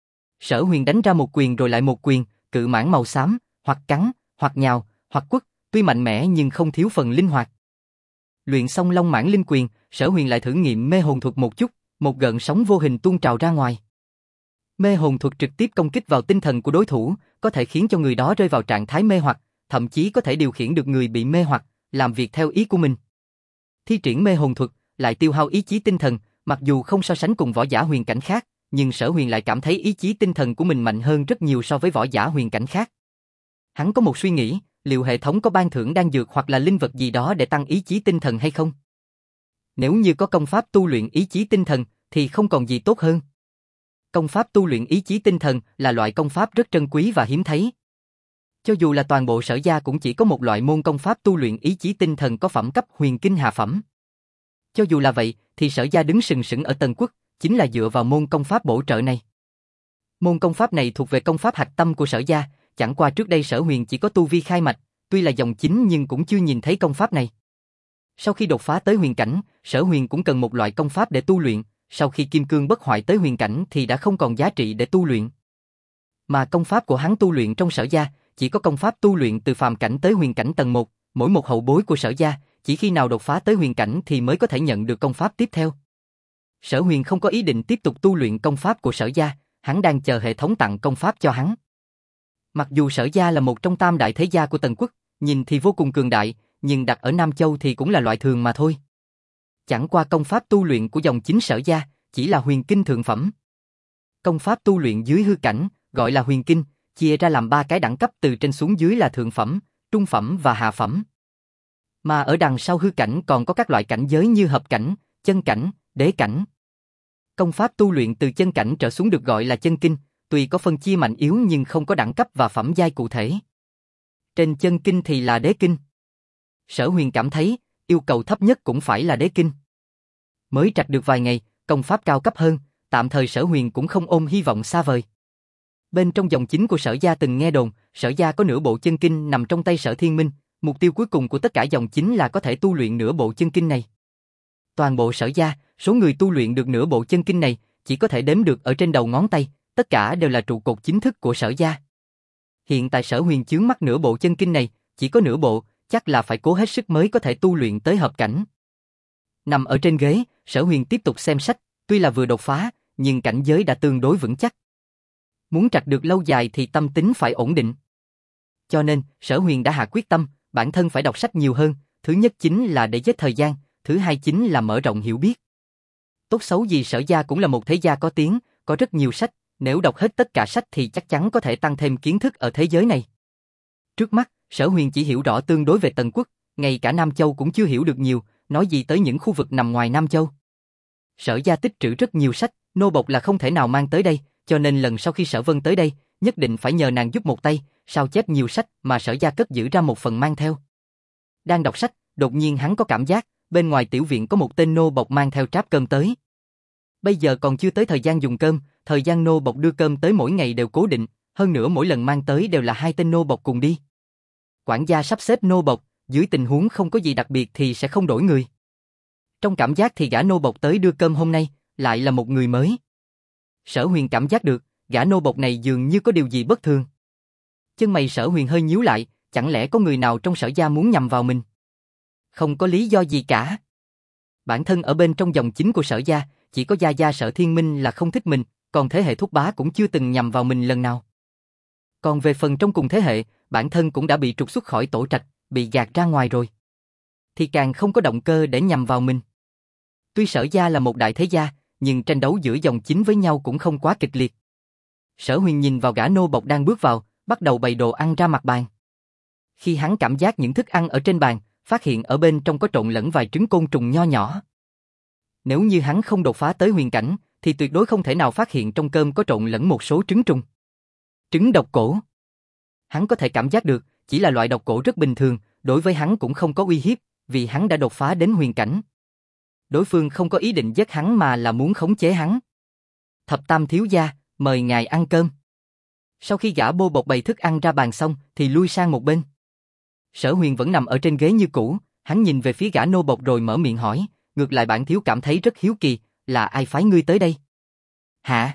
Speaker 1: Sở Huyền đánh ra một quyền rồi lại một quyền, cự mãng màu xám, hoặc cắn, hoặc nhào, hoặc quất, tuy mạnh mẽ nhưng không thiếu phần linh hoạt. Luyện xong Long Mãng Linh Quyền, Sở Huyền lại thử nghiệm mê hồn thuật một chút, một gợn sóng vô hình tuôn trào ra ngoài. Mê hồn thuật trực tiếp công kích vào tinh thần của đối thủ, có thể khiến cho người đó rơi vào trạng thái mê hoặc, thậm chí có thể điều khiển được người bị mê hoặc, làm việc theo ý của mình. Thi triển mê hồn thuật lại tiêu hao ý chí tinh thần, mặc dù không so sánh cùng võ giả huyền cảnh khác, nhưng Sở Huyền lại cảm thấy ý chí tinh thần của mình mạnh hơn rất nhiều so với võ giả huyền cảnh khác. Hắn có một suy nghĩ, liệu hệ thống có ban thưởng đan dược hoặc là linh vật gì đó để tăng ý chí tinh thần hay không? Nếu như có công pháp tu luyện ý chí tinh thần, thì không còn gì tốt hơn. Công pháp tu luyện ý chí tinh thần là loại công pháp rất trân quý và hiếm thấy. Cho dù là toàn bộ Sở gia cũng chỉ có một loại môn công pháp tu luyện ý chí tinh thần có phẩm cấp huyền kinh hạ phẩm. Cho dù là vậy, thì Sở gia đứng sừng sững ở Tần Quốc, chính là dựa vào môn công pháp bổ trợ này. Môn công pháp này thuộc về công pháp hạch tâm của Sở gia, chẳng qua trước đây Sở Huyền chỉ có tu vi khai mạch, tuy là dòng chính nhưng cũng chưa nhìn thấy công pháp này. Sau khi đột phá tới huyền cảnh, Sở Huyền cũng cần một loại công pháp để tu luyện, sau khi kim cương bất hoại tới huyền cảnh thì đã không còn giá trị để tu luyện. Mà công pháp của hắn tu luyện trong Sở gia, chỉ có công pháp tu luyện từ phàm cảnh tới huyền cảnh tầng 1, mỗi một hậu bối của Sở gia, chỉ khi nào đột phá tới huyền cảnh thì mới có thể nhận được công pháp tiếp theo. Sở Huyền không có ý định tiếp tục tu luyện công pháp của Sở gia, hắn đang chờ hệ thống tặng công pháp cho hắn. Mặc dù Sở gia là một trong tam đại thế gia của Tần Quốc, nhìn thì vô cùng cường đại, nhưng đặt ở Nam Châu thì cũng là loại thường mà thôi. Chẳng qua công pháp tu luyện của dòng chính Sở gia chỉ là huyền kinh thượng phẩm. Công pháp tu luyện dưới hư cảnh, gọi là huyền kinh, chia ra làm 3 cái đẳng cấp từ trên xuống dưới là thượng phẩm, trung phẩm và hạ phẩm. Mà ở đằng sau hư cảnh còn có các loại cảnh giới như hợp cảnh, chân cảnh, đế cảnh. Công pháp tu luyện từ chân cảnh trở xuống được gọi là chân kinh, tuy có phân chia mạnh yếu nhưng không có đẳng cấp và phẩm giai cụ thể. Trên chân kinh thì là đế kinh. Sở Huyền cảm thấy, yêu cầu thấp nhất cũng phải là đế kinh. Mới trạch được vài ngày, công pháp cao cấp hơn, tạm thời Sở Huyền cũng không ôm hy vọng xa vời. Bên trong dòng chính của Sở gia từng nghe đồn, Sở gia có nửa bộ chân kinh nằm trong tay Sở Thiên Minh, mục tiêu cuối cùng của tất cả dòng chính là có thể tu luyện nửa bộ chân kinh này. Toàn bộ Sở gia, số người tu luyện được nửa bộ chân kinh này chỉ có thể đếm được ở trên đầu ngón tay, tất cả đều là trụ cột chính thức của Sở gia. Hiện tại Sở Huyền chướng mắt nửa bộ chân kinh này, chỉ có nửa bộ, chắc là phải cố hết sức mới có thể tu luyện tới hợp cảnh. Nằm ở trên ghế, Sở Huyền tiếp tục xem sách, tuy là vừa đột phá, nhưng cảnh giới đã tương đối vững chắc. Muốn trạch được lâu dài thì tâm tính phải ổn định. Cho nên, Sở Huyền đã hạ quyết tâm, bản thân phải đọc sách nhiều hơn, thứ nhất chính là để giết thời gian, thứ hai chính là mở rộng hiểu biết. Tốt xấu gì Sở gia cũng là một thế gia có tiếng, có rất nhiều sách, nếu đọc hết tất cả sách thì chắc chắn có thể tăng thêm kiến thức ở thế giới này. Trước mắt, Sở Huyền chỉ hiểu rõ tương đối về Tần Quốc, ngay cả Nam Châu cũng chưa hiểu được nhiều, nói gì tới những khu vực nằm ngoài Nam Châu. Sở gia tích trữ rất nhiều sách, nô bộc là không thể nào mang tới đây, cho nên lần sau khi Sở Vân tới đây, nhất định phải nhờ nàng giúp một tay, sao chép nhiều sách mà Sở gia cất giữ ra một phần mang theo. Đang đọc sách, đột nhiên hắn có cảm giác, bên ngoài tiểu viện có một tên nô bộc mang theo tráp cơm tới. Bây giờ còn chưa tới thời gian dùng cơm, thời gian nô bộc đưa cơm tới mỗi ngày đều cố định, hơn nữa mỗi lần mang tới đều là 2 tên nô bộc cùng đi. Quản gia sắp xếp nô bộc, dưới tình huống không có gì đặc biệt thì sẽ không đổi người. Trong cảm giác thì gã nô bộc tới đưa cơm hôm nay, lại là một người mới. Sở Huyền cảm giác được, gã nô bộc này dường như có điều gì bất thường. Chân mày Sở Huyền hơi nhíu lại, chẳng lẽ có người nào trong Sở gia muốn nhằm vào mình? Không có lý do gì cả. Bản thân ở bên trong dòng chính của Sở gia, chỉ có gia gia Sở Thiên Minh là không thích mình, còn thế hệ thúc bá cũng chưa từng nhằm vào mình lần nào. Còn về phần trong cùng thế hệ, bản thân cũng đã bị trục xuất khỏi tổ trạch, bị gạt ra ngoài rồi. Thì càng không có động cơ để nhằm vào mình. Tuy Sở gia là một đại thế gia, nhưng tranh đấu giữa dòng chính với nhau cũng không quá kịch liệt. Sở Huyền nhìn vào gã nô bộc đang bước vào, bắt đầu bày đồ ăn ra mặt bàn. Khi hắn cảm giác những thức ăn ở trên bàn, phát hiện ở bên trong có trộn lẫn vài trứng côn trùng nho nhỏ. Nếu như hắn không đột phá tới huyền cảnh, thì tuyệt đối không thể nào phát hiện trong cơm có trộn lẫn một số trứng trùng. Trứng độc cổ. Hắn có thể cảm giác được, chỉ là loại độc cổ rất bình thường, đối với hắn cũng không có uy hiếp, vì hắn đã đột phá đến huyền cảnh. Đối phương không có ý định giết hắn mà là muốn khống chế hắn. Thập Tam thiếu gia, mời ngài ăn cơm. Sau khi gã bô bộc bày thức ăn ra bàn xong, thì lui sang một bên. Sở Huyền vẫn nằm ở trên ghế như cũ, hắn nhìn về phía gã nô bộc rồi mở miệng hỏi, ngược lại bản thiếu cảm thấy rất hiếu kỳ, là ai phái ngươi tới đây? Hả?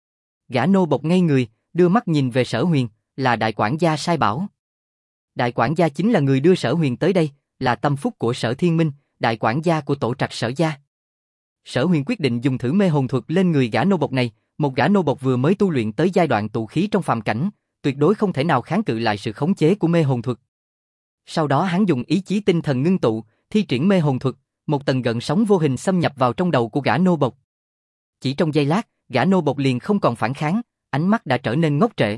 Speaker 1: Gã nô bộc ngây người, đưa mắt nhìn về Sở Huyền, là đại quản gia sai bảo. Đại quản gia chính là người đưa Sở Huyền tới đây, là tâm phúc của Sở Thiên Minh, đại quản gia của tổ trạch Sở gia. Sở Huyền quyết định dùng thử mê hồn thuật lên người gã nô bộc này, một gã nô bộc vừa mới tu luyện tới giai đoạn tụ khí trong phàm cảnh, tuyệt đối không thể nào kháng cự lại sự khống chế của mê hồn thuật. Sau đó hắn dùng ý chí tinh thần ngưng tụ, thi triển mê hồn thuật, một tầng gợn sóng vô hình xâm nhập vào trong đầu của gã nô bộc. Chỉ trong giây lát, gã nô bộc liền không còn phản kháng, ánh mắt đã trở nên ngốc trệ.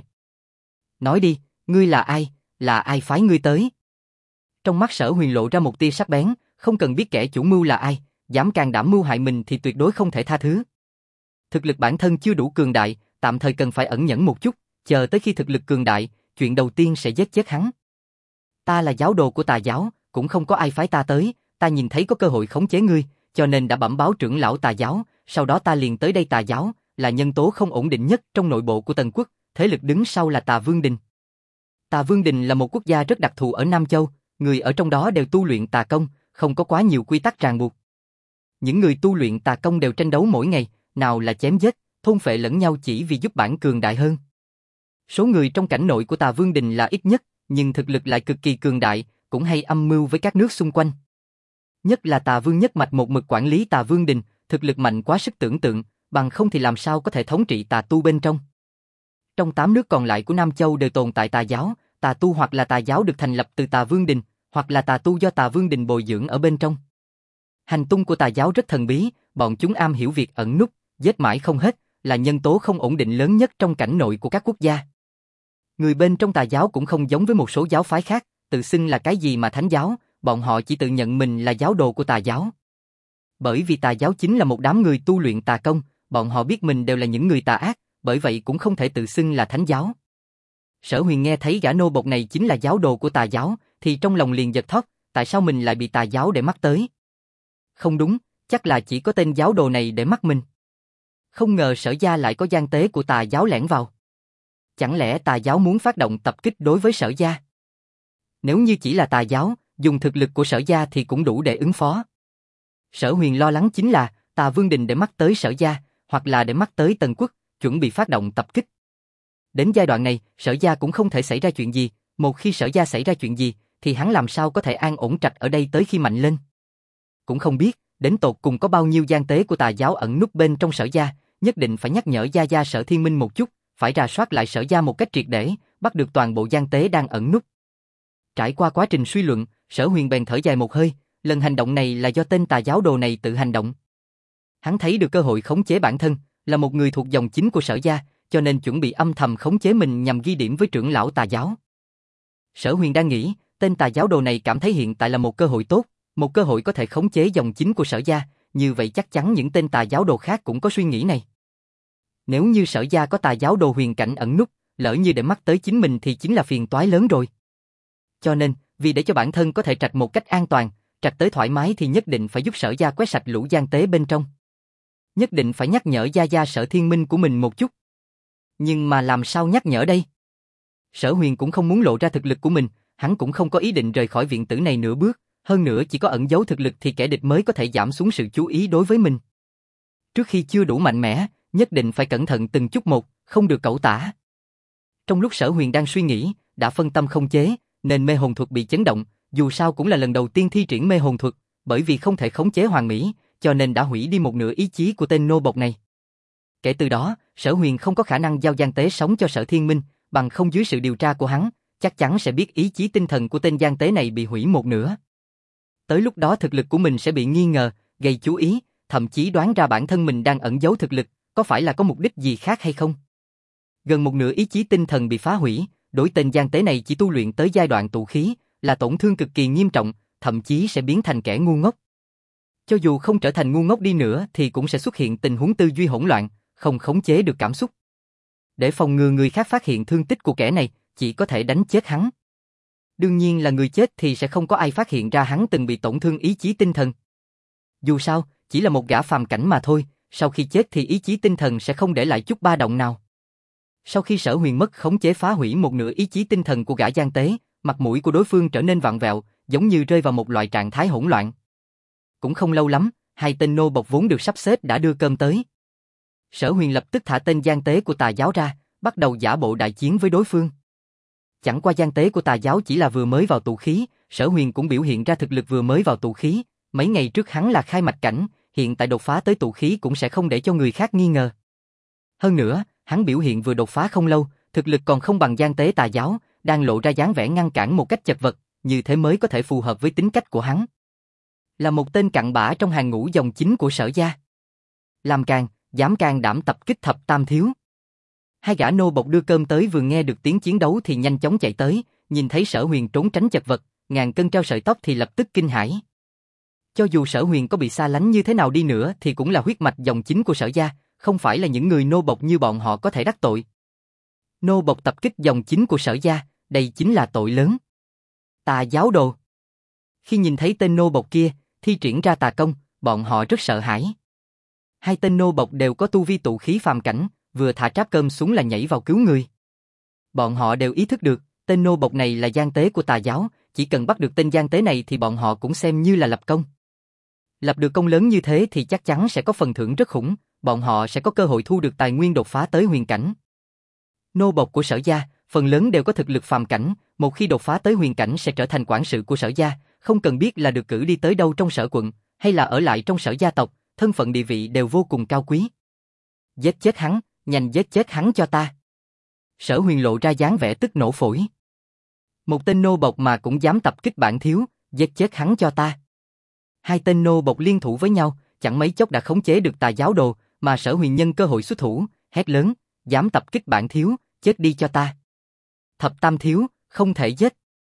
Speaker 1: Nói đi, ngươi là ai phái ngươi tới? Trong mắt Sở Huyền lộ ra một tia sắc bén, không cần biết kẻ chủ mưu là ai, dám can đảm mưu hại mình thì tuyệt đối không thể tha thứ. Thực lực bản thân chưa đủ cường đại, tạm thời cần phải ẩn nhẫn một chút, chờ tới khi thực lực cường đại, chuyện đầu tiên sẽ giết chết hắn. Ta là giáo đồ của tà giáo, cũng không có ai phái ta tới, ta nhìn thấy có cơ hội khống chế ngươi, cho nên đã bẩm báo trưởng lão tà giáo, sau đó ta liền tới đây. Tà giáo là nhân tố không ổn định nhất trong nội bộ của Tần quốc, thế lực đứng sau là Tà Vương Đình. Tà Vương Đình là một quốc gia rất đặc thù ở Nam Châu, người ở trong đó đều tu luyện tà công, không có quá nhiều quy tắc ràng buộc. Những người tu luyện tà công đều tranh đấu mỗi ngày, nào là chém giết, thôn phệ lẫn nhau chỉ vì giúp bản cường đại hơn. Số người trong cảnh nội của Tà Vương Đình là ít nhất, nhưng thực lực lại cực kỳ cường đại, cũng hay âm mưu với các nước xung quanh. Nhất là Tà Vương Nhất Mạch một mực quản lý Tà Vương Đình, thực lực mạnh quá sức tưởng tượng, bằng không thì làm sao có thể thống trị tà tu bên trong. Trong 8 nước còn lại của Nam Châu đều tồn tại tà giáo, tà tu hoặc là tà giáo được thành lập từ Tà Vương Đình, hoặc là tà tu do Tà Vương Đình bồi dưỡng ở bên trong. Hành tung của tà giáo rất thần bí, bọn chúng am hiểu việc ẩn núp, giết mãi không hết, là nhân tố không ổn định lớn nhất trong cảnh nội của các quốc gia. Người bên trong tà giáo cũng không giống với một số giáo phái khác, tự xưng là cái gì mà thánh giáo, bọn họ chỉ tự nhận mình là giáo đồ của tà giáo. Bởi vì tà giáo chính là một đám người tu luyện tà công, bọn họ biết mình đều là những người tà ác, bởi vậy cũng không thể tự xưng là thánh giáo. Sở Huyền nghe thấy gã nô bộc này chính là giáo đồ của tà giáo, thì trong lòng liền giật thót, tại sao mình lại bị tà giáo để mắt tới? Không đúng, chắc là chỉ có tên giáo đồ này để mắt mình. Không ngờ Sở gia lại có gian tế của tà giáo lẻn vào. Chẳng lẽ tà giáo muốn phát động tập kích đối với Sở gia? Nếu như chỉ là tà giáo, dùng thực lực của Sở gia thì cũng đủ để ứng phó. Sở Huyền lo lắng chính là Tà Vương Đình để mắt tới Sở gia, hoặc là để mắt tới Tần quốc, chuẩn bị phát động tập kích. Đến giai đoạn này, Sở gia cũng không thể xảy ra chuyện gì, một khi Sở gia xảy ra chuyện gì, thì hắn làm sao có thể an ổn trạch ở đây tới khi mạnh lên. Cũng không biết, đến tột cùng có bao nhiêu gian tế của tà giáo ẩn núp bên trong Sở gia, nhất định phải nhắc nhở gia Sở Thiên Minh một chút, phải rà soát lại Sở gia một cách triệt để, bắt được toàn bộ gian tế đang ẩn núp. Trải qua quá trình suy luận, Sở Huyền bèn thở dài một hơi, lần hành động này là do tên tà giáo đồ này tự hành động. Hắn thấy được cơ hội khống chế bản thân, là một người thuộc dòng chính của Sở gia, cho nên chuẩn bị âm thầm khống chế mình nhằm ghi điểm với trưởng lão tà giáo. Sở Huyền đang nghĩ, tên tà giáo đồ này cảm thấy hiện tại là một cơ hội tốt, một cơ hội có thể khống chế dòng chính của Sở gia, như vậy chắc chắn những tên tà giáo đồ khác cũng có suy nghĩ này. Nếu như Sở gia có tà giáo đồ huyền cảnh ẩn núp, lỡ như để mắt tới chính mình thì chính là phiền toái lớn rồi. Cho nên, vì để cho bản thân có thể trạch một cách an toàn, trạch tới thoải mái thì nhất định phải giúp Sở gia quét sạch lũ gian tế bên trong. Nhất định phải nhắc nhở gia Sở Thiên Minh của mình một chút. Nhưng mà làm sao nhắc nhở đây? Sở Huyền cũng không muốn lộ ra thực lực của mình, hắn cũng không có ý định rời khỏi viện tử này nửa bước, hơn nữa chỉ có ẩn giấu thực lực thì kẻ địch mới có thể giảm xuống sự chú ý đối với mình. Trước khi chưa đủ mạnh mẽ, nhất định phải cẩn thận từng chút một, không được cẩu tả. Trong lúc Sở Huyền đang suy nghĩ, đã phân tâm không chế, nên mê hồn thuật bị chấn động, dù sao cũng là lần đầu tiên thi triển mê hồn thuật, bởi vì không thể khống chế hoàn mỹ, cho nên đã hủy đi một nửa ý chí của tên nô bộc này. Kể từ đó, Sở Huyền không có khả năng giao gian tế sống cho Sở Thiên Minh, bằng không dưới sự điều tra của hắn, chắc chắn sẽ biết ý chí tinh thần của tên gian tế này bị hủy một nửa. Tới lúc đó thực lực của mình sẽ bị nghi ngờ, gây chú ý, thậm chí đoán ra bản thân mình đang ẩn giấu thực lực, có phải là có mục đích gì khác hay không? Gần một nửa ý chí tinh thần bị phá hủy, đối tên gian tế này chỉ tu luyện tới giai đoạn tụ khí, là tổn thương cực kỳ nghiêm trọng, thậm chí sẽ biến thành kẻ ngu ngốc. Cho dù không trở thành ngu ngốc đi nữa thì cũng sẽ xuất hiện tình huống tư duy hỗn loạn, không khống chế được cảm xúc. Để phòng ngừa người khác phát hiện thương tích của kẻ này, chỉ có thể đánh chết hắn. Đương nhiên là người chết thì sẽ không có ai phát hiện ra hắn từng bị tổn thương ý chí tinh thần. Dù sao, chỉ là một gã phàm cảnh mà thôi, sau khi chết thì ý chí tinh thần sẽ không để lại chút ba động nào. Sau khi Sở Huyền mất khống chế phá hủy một nửa ý chí tinh thần của gã gian tế, mặt mũi của đối phương trở nên vặn vẹo, giống như rơi vào một loại trạng thái hỗn loạn. Cũng không lâu lắm, hai tên nô bộc vốn được sắp xếp đã đưa cơm tới. Sở Huyền lập tức thả tên gian tế của tà giáo ra, bắt đầu giả bộ đại chiến với đối phương. Chẳng qua gian tế của tà giáo chỉ là vừa mới vào tụ khí, Sở Huyền cũng biểu hiện ra thực lực vừa mới vào tụ khí, mấy ngày trước hắn là khai mạch cảnh, hiện tại đột phá tới tụ khí cũng sẽ không để cho người khác nghi ngờ. Hơn nữa, hắn biểu hiện vừa đột phá không lâu, thực lực còn không bằng Giang Tế tà giáo, đang lộ ra dáng vẻ ngăn cản một cách chật vật, như thế mới có thể phù hợp với tính cách của hắn. Là một tên cặn bã trong hàng ngũ dòng chính của Sở gia. Làm càn, dám can đảm tập kích Thập Tam thiếu. Hai gã nô bộc đưa cơm tới vừa nghe được tiếng chiến đấu thì nhanh chóng chạy tới, nhìn thấy Sở Huyền trốn tránh chật vật, ngàn cân treo sợi tóc thì lập tức kinh hãi. Cho dù Sở Huyền có bị xa lánh như thế nào đi nữa thì cũng là huyết mạch dòng chính của Sở gia, không phải là những người nô bộc như bọn họ có thể đắc tội. Nô bộc tập kích dòng chính của Sở gia, đây chính là tội lớn. Tà giáo đồ. Khi nhìn thấy tên nô bộc kia, thi triển ra tà công, bọn họ rất sợ hãi. Hai tên nô bộc đều có tu vi tụ khí phàm cảnh, vừa thả tráp cơm xuống là nhảy vào cứu người. Bọn họ đều ý thức được, tên nô bộc này là gian tế của tà giáo, chỉ cần bắt được tên gian tế này thì bọn họ cũng xem như là lập công. Lập được công lớn như thế thì chắc chắn sẽ có phần thưởng rất khủng, bọn họ sẽ có cơ hội thu được tài nguyên đột phá tới huyền cảnh. Nô bộc của Sở gia, phần lớn đều có thực lực phàm cảnh, một khi đột phá tới huyền cảnh sẽ trở thành quản sự của Sở gia, không cần biết là được cử đi tới đâu trong Sở quận, hay là ở lại trong Sở gia tộc, thân phận địa vị đều vô cùng cao quý. Giết chết hắn, nhanh giết chết hắn cho ta. Sở Huyền lộ ra dáng vẻ tức nổ phổi. Một tên nô bộc mà cũng dám tập kích bản thiếu, giết chết hắn cho ta. Hai tên nô bộc liên thủ với nhau, chẳng mấy chốc đã khống chế được tà giáo đồ, mà Sở Huyền nhân cơ hội xuất thủ, hét lớn, dám tập kích bản thiếu, chết đi cho ta. Thập Tam thiếu, không thể giết.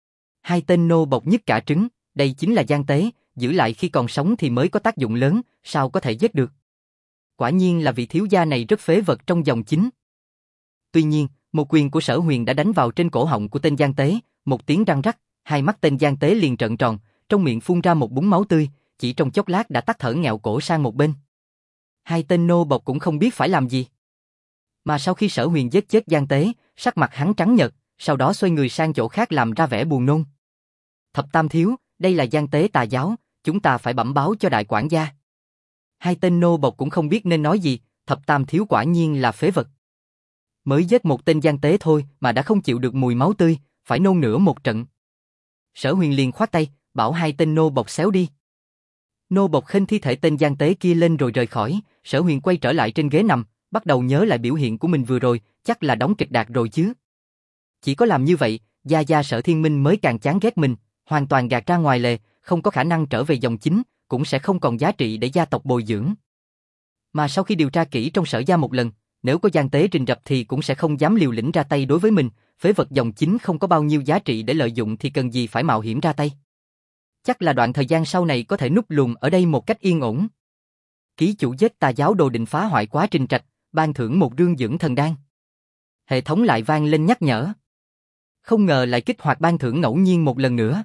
Speaker 1: Hai tên nô bộc nhức cả trứng, đây chính là gian tế, giữ lại khi còn sống thì mới có tác dụng lớn, sao có thể giết được. Quả nhiên là vị thiếu gia này rất phế vật trong dòng chính. Tuy nhiên, một quyền của Sở Huyền đã đánh vào trên cổ họng của tên gian tế, một tiếng răng rắc, hai mắt tên gian tế liền trợn tròn, trong miệng phun ra một búng máu tươi, chỉ trong chốc lát đã tắt thở nghẹo cổ sang một bên. Hai tên nô bộc cũng không biết phải làm gì. Mà sau khi Sở Huyền giết chết gian tế, sắc mặt hắn trắng nhợt, sau đó xoay người sang chỗ khác làm ra vẻ buồn nôn. Thập Tam thiếu, đây là gian tế tà giáo, chúng ta phải bẩm báo cho đại quản gia. Hai tên nô bộc cũng không biết nên nói gì, Thập Tam thiếu quả nhiên là phế vật. Mới giết một tên gian tế thôi mà đã không chịu được mùi máu tươi, phải nôn nữa một trận. Sở Huyền liền khoát tay, bảo hai tên nô bộc xéo đi. Nô bộc khênh thi thể tên gian tế kia lên rồi rời khỏi, Sở Huyền quay trở lại trên ghế nằm, bắt đầu nhớ lại biểu hiện của mình vừa rồi, chắc là đóng kịch đạt rồi chứ. Chỉ có làm như vậy, gia gia Sở Thiên Minh mới càng chán ghét mình, hoàn toàn gạt ra ngoài lề, không có khả năng trở về dòng chính, cũng sẽ không còn giá trị để gia tộc bồi dưỡng. Mà sau khi điều tra kỹ trong Sở gia một lần, nếu có gian tế rình rập thì cũng sẽ không dám liều lĩnh ra tay đối với mình, phế vật dòng chính không có bao nhiêu giá trị để lợi dụng thì cần gì phải mạo hiểm ra tay. Chắc là đoạn thời gian sau này có thể núp lùm ở đây một cách yên ổn. Ký chủ giết tà giáo đồ định phá hoại quá trình trạch, ban thưởng một rương dưỡng thần đan. Hệ thống lại vang lên nhắc nhở. Không ngờ lại kích hoạt ban thưởng ngẫu nhiên một lần nữa.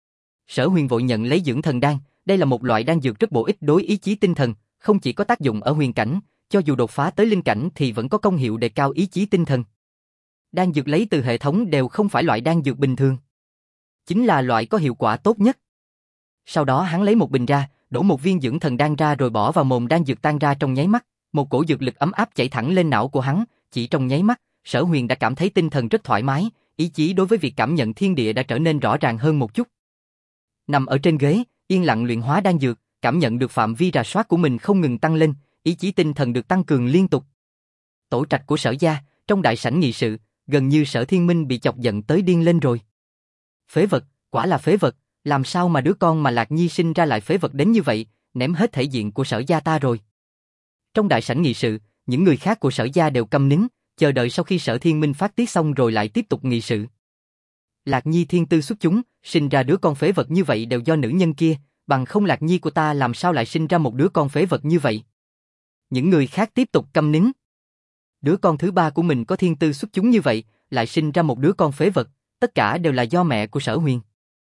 Speaker 1: Sở Huyền vội nhận lấy dưỡng thần đan, đây là một loại đan dược rất bổ ích đối ý chí tinh thần, không chỉ có tác dụng ở huyền cảnh, cho dù đột phá tới linh cảnh thì vẫn có công hiệu đề cao ý chí tinh thần. Đan dược lấy từ hệ thống đều không phải loại đan dược bình thường, chính là loại có hiệu quả tốt nhất. Sau đó hắn lấy một bình ra, đổ một viên dưỡng thần đan ra rồi bỏ vào mồm, đan dược tan ra trong nháy mắt, một cổ dược lực ấm áp chảy thẳng lên não của hắn, chỉ trong nháy mắt, Sở Huyền đã cảm thấy tinh thần rất thoải mái, ý chí đối với việc cảm nhận thiên địa đã trở nên rõ ràng hơn một chút. Nằm ở trên ghế, yên lặng luyện hóa đan dược, cảm nhận được phạm vi rà soát của mình không ngừng tăng lên, ý chí tinh thần được tăng cường liên tục. Tổ trạch của Sở gia, trong đại sảnh nghị sự, gần như Sở Thiên Minh bị chọc giận tới điên lên rồi. Phế vật, quả là phế vật, làm sao mà đứa con mà Lạc Nhi sinh ra lại phế vật đến như vậy, ném hết thể diện của Sở gia ta rồi. Trong đại sảnh nghị sự, những người khác của Sở gia đều câm nín, chờ đợi sau khi Sở Thiên Minh phát tiết xong rồi lại tiếp tục nghị sự. Lạc Nhi thiên tư xuất chúng, sinh ra đứa con phế vật như vậy đều do nữ nhân kia, bằng không Lạc Nhi của ta làm sao lại sinh ra một đứa con phế vật như vậy. Những người khác tiếp tục câm nín. Đứa con thứ ba của mình có thiên tư xuất chúng như vậy, lại sinh ra một đứa con phế vật, tất cả đều là do mẹ của Sở Huyền.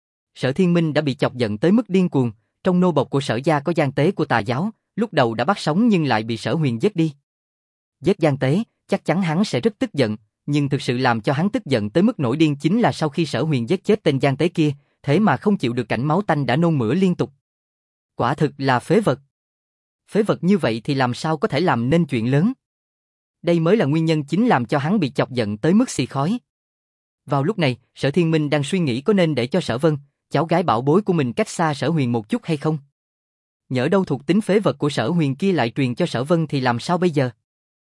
Speaker 1: Sở Thiên Minh đã bị chọc giận tới mức điên cuồng, trong nô bộc của Sở gia có gian tế của tà giáo, lúc đầu đã bắt sống nhưng lại bị Sở Huyền giết đi. Giết gian tế, chắc chắn hắn sẽ rất tức giận, nhưng thực sự làm cho hắn tức giận tới mức nổi điên chính là sau khi Sở Huyền giết chết tên gian tế kia, thế mà không chịu được cảnh máu tanh đã nôn mửa liên tục. Quả thực là phế vật. Phế vật như vậy thì làm sao có thể làm nên chuyện lớn. Đây mới là nguyên nhân chính làm cho hắn bị chọc giận tới mức xì khói. Vào lúc này, Sở Thiên Minh đang suy nghĩ có nên để cho Sở Vân, cháu gái bảo bối của mình cách xa Sở Huyền một chút hay không. Nhỡ đâu thuộc tính phế vật của Sở Huyền kia lại truyền cho Sở Vân thì làm sao bây giờ?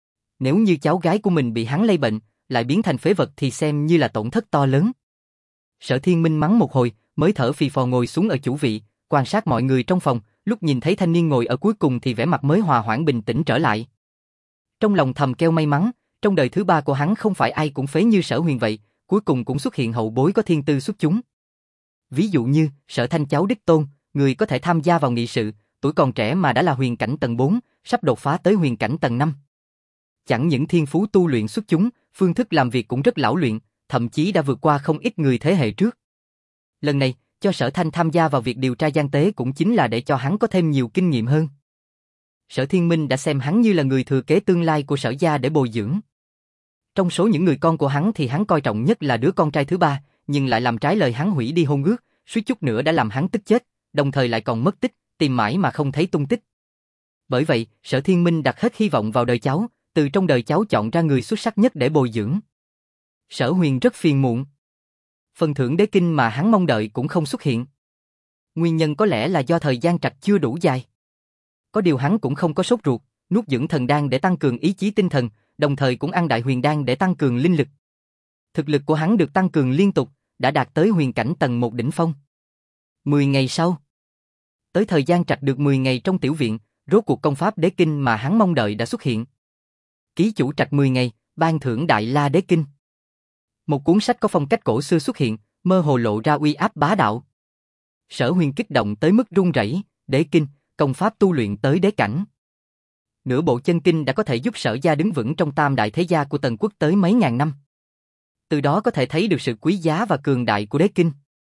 Speaker 1: Nếu như cháu gái của mình bị hắn lây bệnh, lại biến thành phế vật thì xem như là tổn thất to lớn. Sở Thiên Minh mắng một hồi, mới thở phì phò ngồi xuống ở chủ vị, quan sát mọi người trong phòng, lúc nhìn thấy thanh niên ngồi ở cuối cùng thì vẻ mặt mới hòa hoãn bình tĩnh trở lại. Trong lòng thầm kêu may mắn, trong đời thứ ba của hắn không phải ai cũng phế như Sở Huyền vậy, cuối cùng cũng xuất hiện hậu bối có thiên tư xuất chúng. Ví dụ như, Sở Thanh cháu đích tôn, người có thể tham gia vào nghị sự, tuổi còn trẻ mà đã là huyền cảnh tầng 4, sắp đột phá tới huyền cảnh tầng 5. Chẳng những thiên phú tu luyện xuất chúng, phương thức làm việc cũng rất lão luyện, thậm chí đã vượt qua không ít người thế hệ trước. Lần này, cho Sở Thanh tham gia vào việc điều tra gian tế cũng chính là để cho hắn có thêm nhiều kinh nghiệm hơn. Sở Thiên Minh đã xem hắn như là người thừa kế tương lai của Sở gia để bồi dưỡng. Trong số những người con của hắn thì hắn coi trọng nhất là đứa con trai thứ ba, nhưng lại làm trái lời hắn hủy đi hôn ước, suýt chút nữa đã làm hắn tức chết, đồng thời lại còn mất tích, tìm mãi mà không thấy tung tích. Bởi vậy, Sở Thiên Minh đặt hết hy vọng vào đời cháu, từ trong đời cháu chọn ra người xuất sắc nhất để bồi dưỡng. Sở Huyền rất phiền muộn. Phần thưởng đế kinh mà hắn mong đợi cũng không xuất hiện. Nguyên nhân có lẽ là do thời gian trạch chưa đủ dài. Có điều hắn cũng không có sốt ruột, nuốt dưỡng thần đan để tăng cường ý chí tinh thần, đồng thời cũng ăn đại huyền đan để tăng cường linh lực. Thực lực của hắn được tăng cường liên tục, đã đạt tới huyền cảnh tầng 1 đỉnh phong. 10 ngày sau, tới thời gian trạch được 10 ngày trong tiểu viện, rốt cuộc công pháp đế kinh mà hắn mong đợi đã xuất hiện. Ký chủ trạch 10 ngày, ban thưởng Đại La Đế Kinh. Một cuốn sách có phong cách cổ xưa xuất hiện, mơ hồ lộ ra uy áp bá đạo. Sở Huyền kích động tới mức run rẩy, đế kinh, công pháp tu luyện tới đế cảnh. Nửa bộ chân kinh đã có thể giúp Sở gia đứng vững trong tam đại thế gia của Tần quốc tới mấy ngàn năm. Từ đó có thể thấy được sự quý giá và cường đại của đế kinh.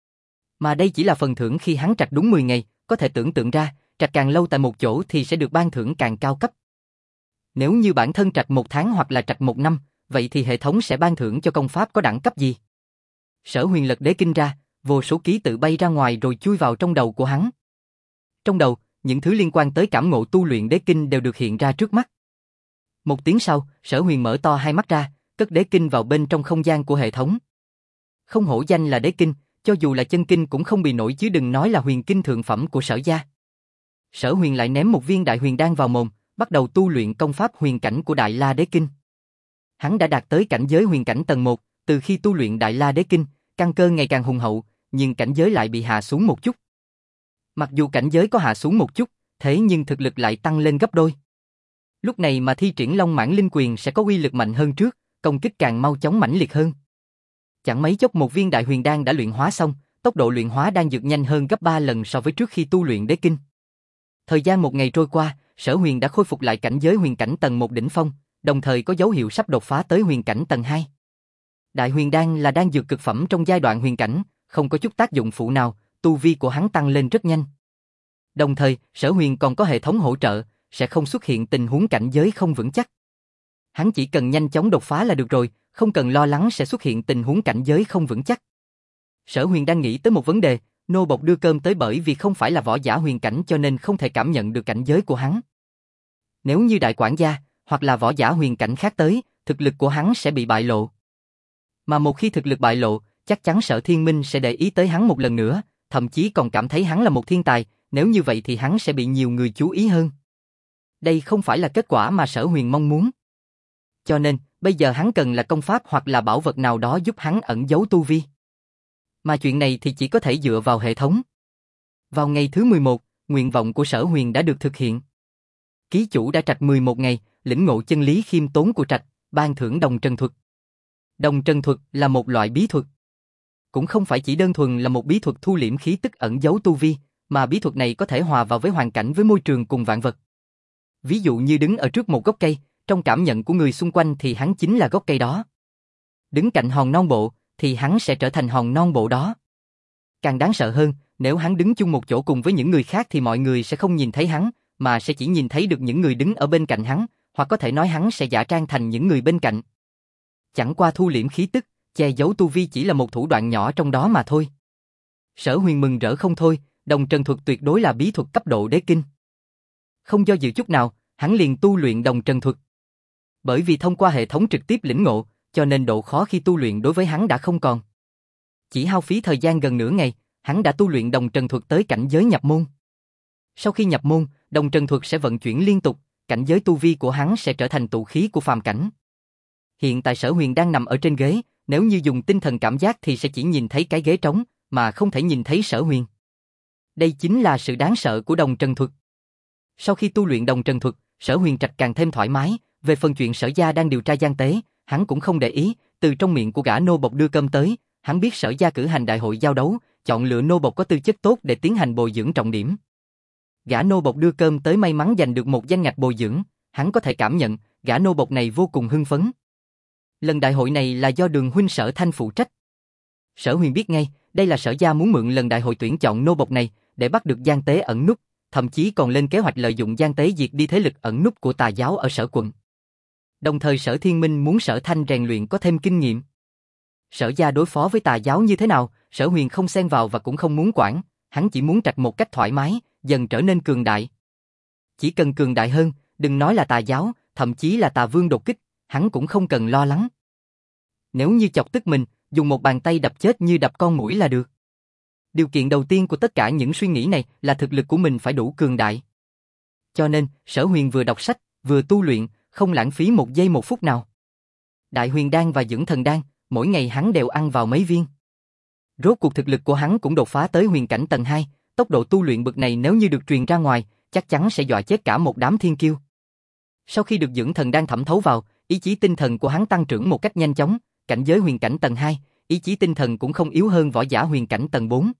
Speaker 1: Mà đây chỉ là phần thưởng khi hắn trạch đúng 10 ngày, có thể tưởng tượng ra, trạch càng lâu tại một chỗ thì sẽ được ban thưởng càng cao cấp. Nếu như bản thân trạch 1 tháng hoặc là trạch 1 năm, vậy thì hệ thống sẽ ban thưởng cho công pháp có đẳng cấp gì? Sở Huyền lật đế kinh ra, vô số ký tự bay ra ngoài rồi chui vào trong đầu của hắn. Trong đầu, những thứ liên quan tới cảm ngộ tu luyện đế kinh đều được hiện ra trước mắt. Một tiếng sau, Sở Huyền mở to hai mắt ra, cất đế kinh vào bên trong không gian của hệ thống. Không hổ danh là đế kinh, cho dù là chân kinh cũng không bị nổi chứ đừng nói là huyền kinh thượng phẩm của Sở gia. Sở Huyền lại ném một viên đại huyền đan vào mồm, bắt đầu tu luyện công pháp huyền cảnh của Đại La Đế Kinh. Hắn đã đạt tới cảnh giới huyền cảnh tầng 1, từ khi tu luyện Đại La Đế Kinh, căn cơ ngày càng hùng hậu, nhưng cảnh giới lại bị hạ xuống một chút. Mặc dù cảnh giới có hạ xuống một chút, thế nhưng thực lực lại tăng lên gấp đôi. Lúc này mà thi triển Long Mãng Linh Quyền sẽ có uy lực mạnh hơn trước, công kích càng mau chóng mãnh liệt hơn. Chẳng mấy chốc một viên đại huyền đan đã luyện hóa xong, tốc độ luyện hóa đang dược nhanh hơn gấp 3 lần so với trước khi tu luyện đế kinh. Thời gian một ngày trôi qua, Sở Huyền đã khôi phục lại cảnh giới huyền cảnh tầng 1 đỉnh phong, đồng thời có dấu hiệu sắp đột phá tới huyền cảnh tầng 2. Đại huyền đan là đan dược cực phẩm trong giai đoạn huyền cảnh, không có chút tác dụng phụ nào, tu vi của hắn tăng lên rất nhanh. Đồng thời, Sở Huyền còn có hệ thống hỗ trợ, sẽ không xuất hiện tình huống cảnh giới không vững chắc. Hắn chỉ cần nhanh chóng đột phá là được rồi, không cần lo lắng sẽ xuất hiện tình huống cảnh giới không vững chắc. Sở Huyền đang nghĩ tới một vấn đề, nô bộc đưa cơm tới bởi vì không phải là võ giả huyền cảnh cho nên không thể cảm nhận được cảnh giới của hắn. Nếu như đại quản gia, hoặc là võ giả huyền cảnh khác tới, thực lực của hắn sẽ bị bại lộ. Mà một khi thực lực bại lộ, chắc chắn Sở Thiên Minh sẽ để ý tới hắn một lần nữa, thậm chí còn cảm thấy hắn là một thiên tài, nếu như vậy thì hắn sẽ bị nhiều người chú ý hơn. Đây không phải là kết quả mà Sở Huyền mong muốn. Cho nên, bây giờ hắn cần là công pháp hoặc là bảo vật nào đó giúp hắn ẩn giấu tu vi. Mà chuyện này thì chỉ có thể dựa vào hệ thống. Vào ngày thứ 11, nguyện vọng của Sở Huyền đã được thực hiện. Ký chủ đã trạch 11 ngày, lĩnh ngộ chân lý khiêm tốn của trạch, ban thưởng đồng trần thuật. Đồng trần thuật là một loại bí thuật. Cũng không phải chỉ đơn thuần là một bí thuật thu liễm khí tức ẩn giấu tu vi, mà bí thuật này có thể hòa vào với hoàn cảnh với môi trường cùng vạn vật. Ví dụ như đứng ở trước một gốc cây, trong cảm nhận của người xung quanh thì hắn chính là gốc cây đó. Đứng cạnh hòn non bộ, thì hắn sẽ trở thành hòn non bộ đó. Càng đáng sợ hơn, nếu hắn đứng chung một chỗ cùng với những người khác thì mọi người sẽ không nhìn thấy hắn, mà sẽ chỉ nhìn thấy được những người đứng ở bên cạnh hắn, hoặc có thể nói hắn sẽ giả trang thành những người bên cạnh. Chẳng qua thu liễm khí tức, che giấu tu vi chỉ là một thủ đoạn nhỏ trong đó mà thôi. Sở Huyền mừng rỡ không thôi, đồng trần thuật tuyệt đối là bí thuật cấp độ đế kinh. Không do dự chút nào, hắn liền tu luyện đồng trần thuật. Bởi vì thông qua hệ thống trực tiếp lĩnh ngộ, cho nên độ khó khi tu luyện đối với hắn đã không còn. Chỉ hao phí thời gian gần nửa ngày, hắn đã tu luyện đồng trần thuật tới cảnh giới nhập môn. Sau khi nhập môn, đồng trần thuật sẽ vận chuyển liên tục, cảnh giới tu vi của hắn sẽ trở thành tụ khí của phàm cảnh. Hiện tại Sở Huyền đang nằm ở trên ghế, nếu như dùng tinh thần cảm giác thì sẽ chỉ nhìn thấy cái ghế trống, mà không thể nhìn thấy Sở Huyền. Đây chính là sự đáng sợ của đồng trần thuật. Sau khi tu luyện đồng trần thuật, Sở Huyền Trạch càng thêm thoải mái, về phần chuyện Sở gia đang điều tra gian tế, hắn cũng không để ý, từ trong miệng của gã nô bộc đưa cơm tới, hắn biết Sở gia cử hành đại hội giao đấu, chọn lựa nô bộc có tư chất tốt để tiến hành bồi dưỡng trọng điểm. Gã nô bộc đưa cơm tới may mắn giành được một danh ngạch bồi dưỡng, hắn có thể cảm nhận, gã nô bộc này vô cùng hưng phấn. Lần đại hội này là do Đường huynh Sở Thanh phụ trách. Sở Huyền biết ngay, đây là Sở gia muốn mượn lần đại hội tuyển chọn nô bộc này để bắt được gian tế ẩn núp, thậm chí còn lên kế hoạch lợi dụng gian tế diệt đi thế lực ẩn núp của tà giáo ở Sở quận. Đồng thời Sở Thiên Minh muốn Sở Thanh rèn luyện có thêm kinh nghiệm. Sở gia đối phó với tà giáo như thế nào, Sở Huyền không xen vào và cũng không muốn quản, hắn chỉ muốn Trạch một cách thoải mái, dần trở nên cường đại. Chỉ cần cường đại hơn, đừng nói là tà giáo, thậm chí là tà vương đột kích, hắn cũng không cần lo lắng. Nếu như chọc tức mình, dùng một bàn tay đập chết như đập con muỗi là được. Điều kiện đầu tiên của tất cả những suy nghĩ này là thực lực của mình phải đủ cường đại. Cho nên, Sở Huyền vừa đọc sách, vừa tu luyện, không lãng phí một giây một phút nào. Đại huyền đan và dưỡng thần đan, mỗi ngày hắn đều ăn vào mấy viên. Rốt cuộc thực lực của hắn cũng đột phá tới huyền cảnh tầng 2, tốc độ tu luyện bậc này nếu như được truyền ra ngoài, chắc chắn sẽ dọa chết cả một đám thiên kiêu. Sau khi được dưỡng thần đan thẩm thấu vào, ý chí tinh thần của hắn tăng trưởng một cách nhanh chóng, cảnh giới huyền cảnh tầng 2, ý chí tinh thần cũng không yếu hơn võ giả huyền cảnh tầng 4.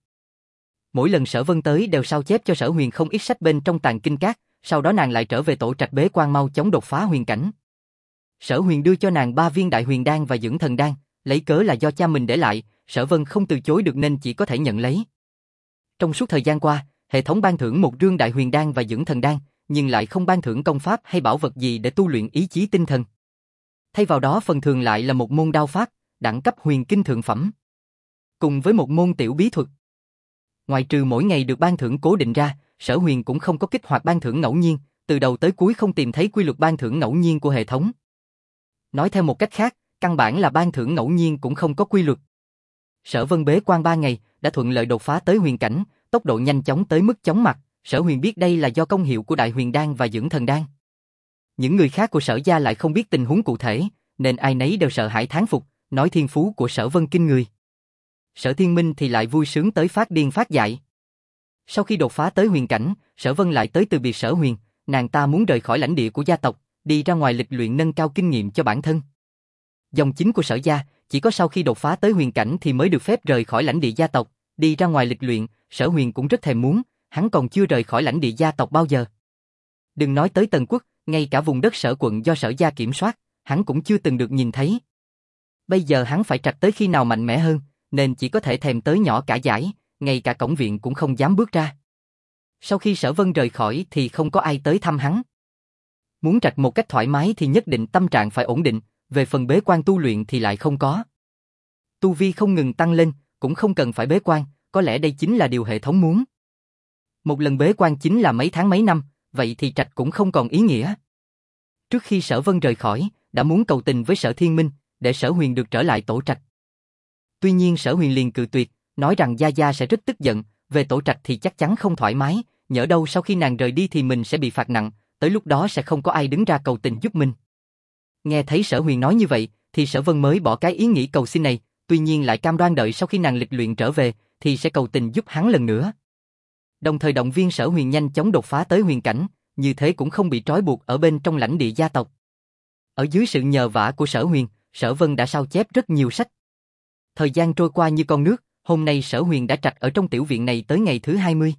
Speaker 1: Mỗi lần Sở Vân tới đều sao chép cho Sở Huyền không ít sách bên trong tàng kinh các, sau đó nàng lại trở về tổ trạch bế quan mau chóng đột phá huyền cảnh. Sở Huyền đưa cho nàng 3 viên đại huyền đan và dưỡng thần đan, lấy cớ là do cha mình để lại, Sở Vân không từ chối được nên chỉ có thể nhận lấy. Trong suốt thời gian qua, hệ thống ban thưởng một rương đại huyền đan và dưỡng thần đan, nhưng lại không ban thưởng công pháp hay bảo vật gì để tu luyện ý chí tinh thần. Thay vào đó phần thường lại là một môn đao pháp, đẳng cấp huyền kinh thượng phẩm, cùng với một môn tiểu bí thuật. Ngoài trừ mỗi ngày được ban thưởng cố định ra, Sở Huyền cũng không có kích hoạt ban thưởng ngẫu nhiên, từ đầu tới cuối không tìm thấy quy luật ban thưởng ngẫu nhiên của hệ thống. Nói theo một cách khác, căn bản là ban thưởng ngẫu nhiên cũng không có quy luật. Sở Vân bế quan 3 ngày, đã thuận lợi đột phá tới huyền cảnh, tốc độ nhanh chóng tới mức chóng mặt, Sở Huyền biết đây là do công hiệu của đại huyền đan và dưỡng thần đan. Những người khác của Sở gia lại không biết tình huống cụ thể, nên ai nấy đều sợ hãi thán phục, nói thiên phú của Sở Vân kinh người. Sở Thiên Minh thì lại vui sướng tới phát điên phát dại. Sau khi đột phá tới huyền cảnh, Sở Vân lại tới từ biệt Sở Huyền, nàng ta muốn rời khỏi lãnh địa của gia tộc, đi ra ngoài lịch luyện nâng cao kinh nghiệm cho bản thân. Dòng chính của Sở gia, chỉ có sau khi đột phá tới huyền cảnh thì mới được phép rời khỏi lãnh địa gia tộc, đi ra ngoài lịch luyện, Sở Huyền cũng rất thèm muốn, hắn còn chưa rời khỏi lãnh địa gia tộc bao giờ. Đừng nói tới Tần Quốc, ngay cả vùng đất Sở quận do Sở gia kiểm soát, hắn cũng chưa từng được nhìn thấy. Bây giờ hắn phải Trạch tới khi nào mạnh mẽ hơn, nên chỉ có thể thèm tới nhỏ cả dải, ngay cả cổng viện cũng không dám bước ra. Sau khi Sở Vân rời khỏi thì không có ai tới thăm hắn. Muốn Trạch một cách thoải mái thì nhất định tâm trạng phải ổn định, về phần bế quan tu luyện thì lại không có. Tu vi không ngừng tăng lên, cũng không cần phải bế quan, có lẽ đây chính là điều hệ thống muốn. Một lần bế quan chính là mấy tháng mấy năm, vậy thì Trạch cũng không còn ý nghĩa. Trước khi Sở Vân rời khỏi, đã muốn cầu tình với Sở Thiên Minh, để Sở Huyền được trở lại tổ trạch. Tuy nhiên Sở Huyền liền cự tuyệt, nói rằng Gia Gia sẽ rất tức giận, về tổ trạch thì chắc chắn không thoải mái, nhỡ đâu sau khi nàng rời đi thì mình sẽ bị phạt nặng, tới lúc đó sẽ không có ai đứng ra cầu tình giúp mình. Nghe thấy Sở Huyền nói như vậy, thì Sở Vân mới bỏ cái ý nghĩ cầu xin này, tuy nhiên lại cam đoan đợi sau khi nàng lịch luyện trở về, thì sẽ cầu tình giúp hắn lần nữa. Đồng thời động viên Sở Huyền nhanh chóng đột phá tới huyền cảnh, như thế cũng không bị trói buộc ở bên trong lãnh địa gia tộc. Ở dưới sự nhờ vả của Sở Huyền, Sở Vân đã sao chép rất nhiều sách. Thời gian trôi qua như con nước, hôm nay Sở Huyền đã Trạch ở trong tiểu viện này tới ngày thứ 20.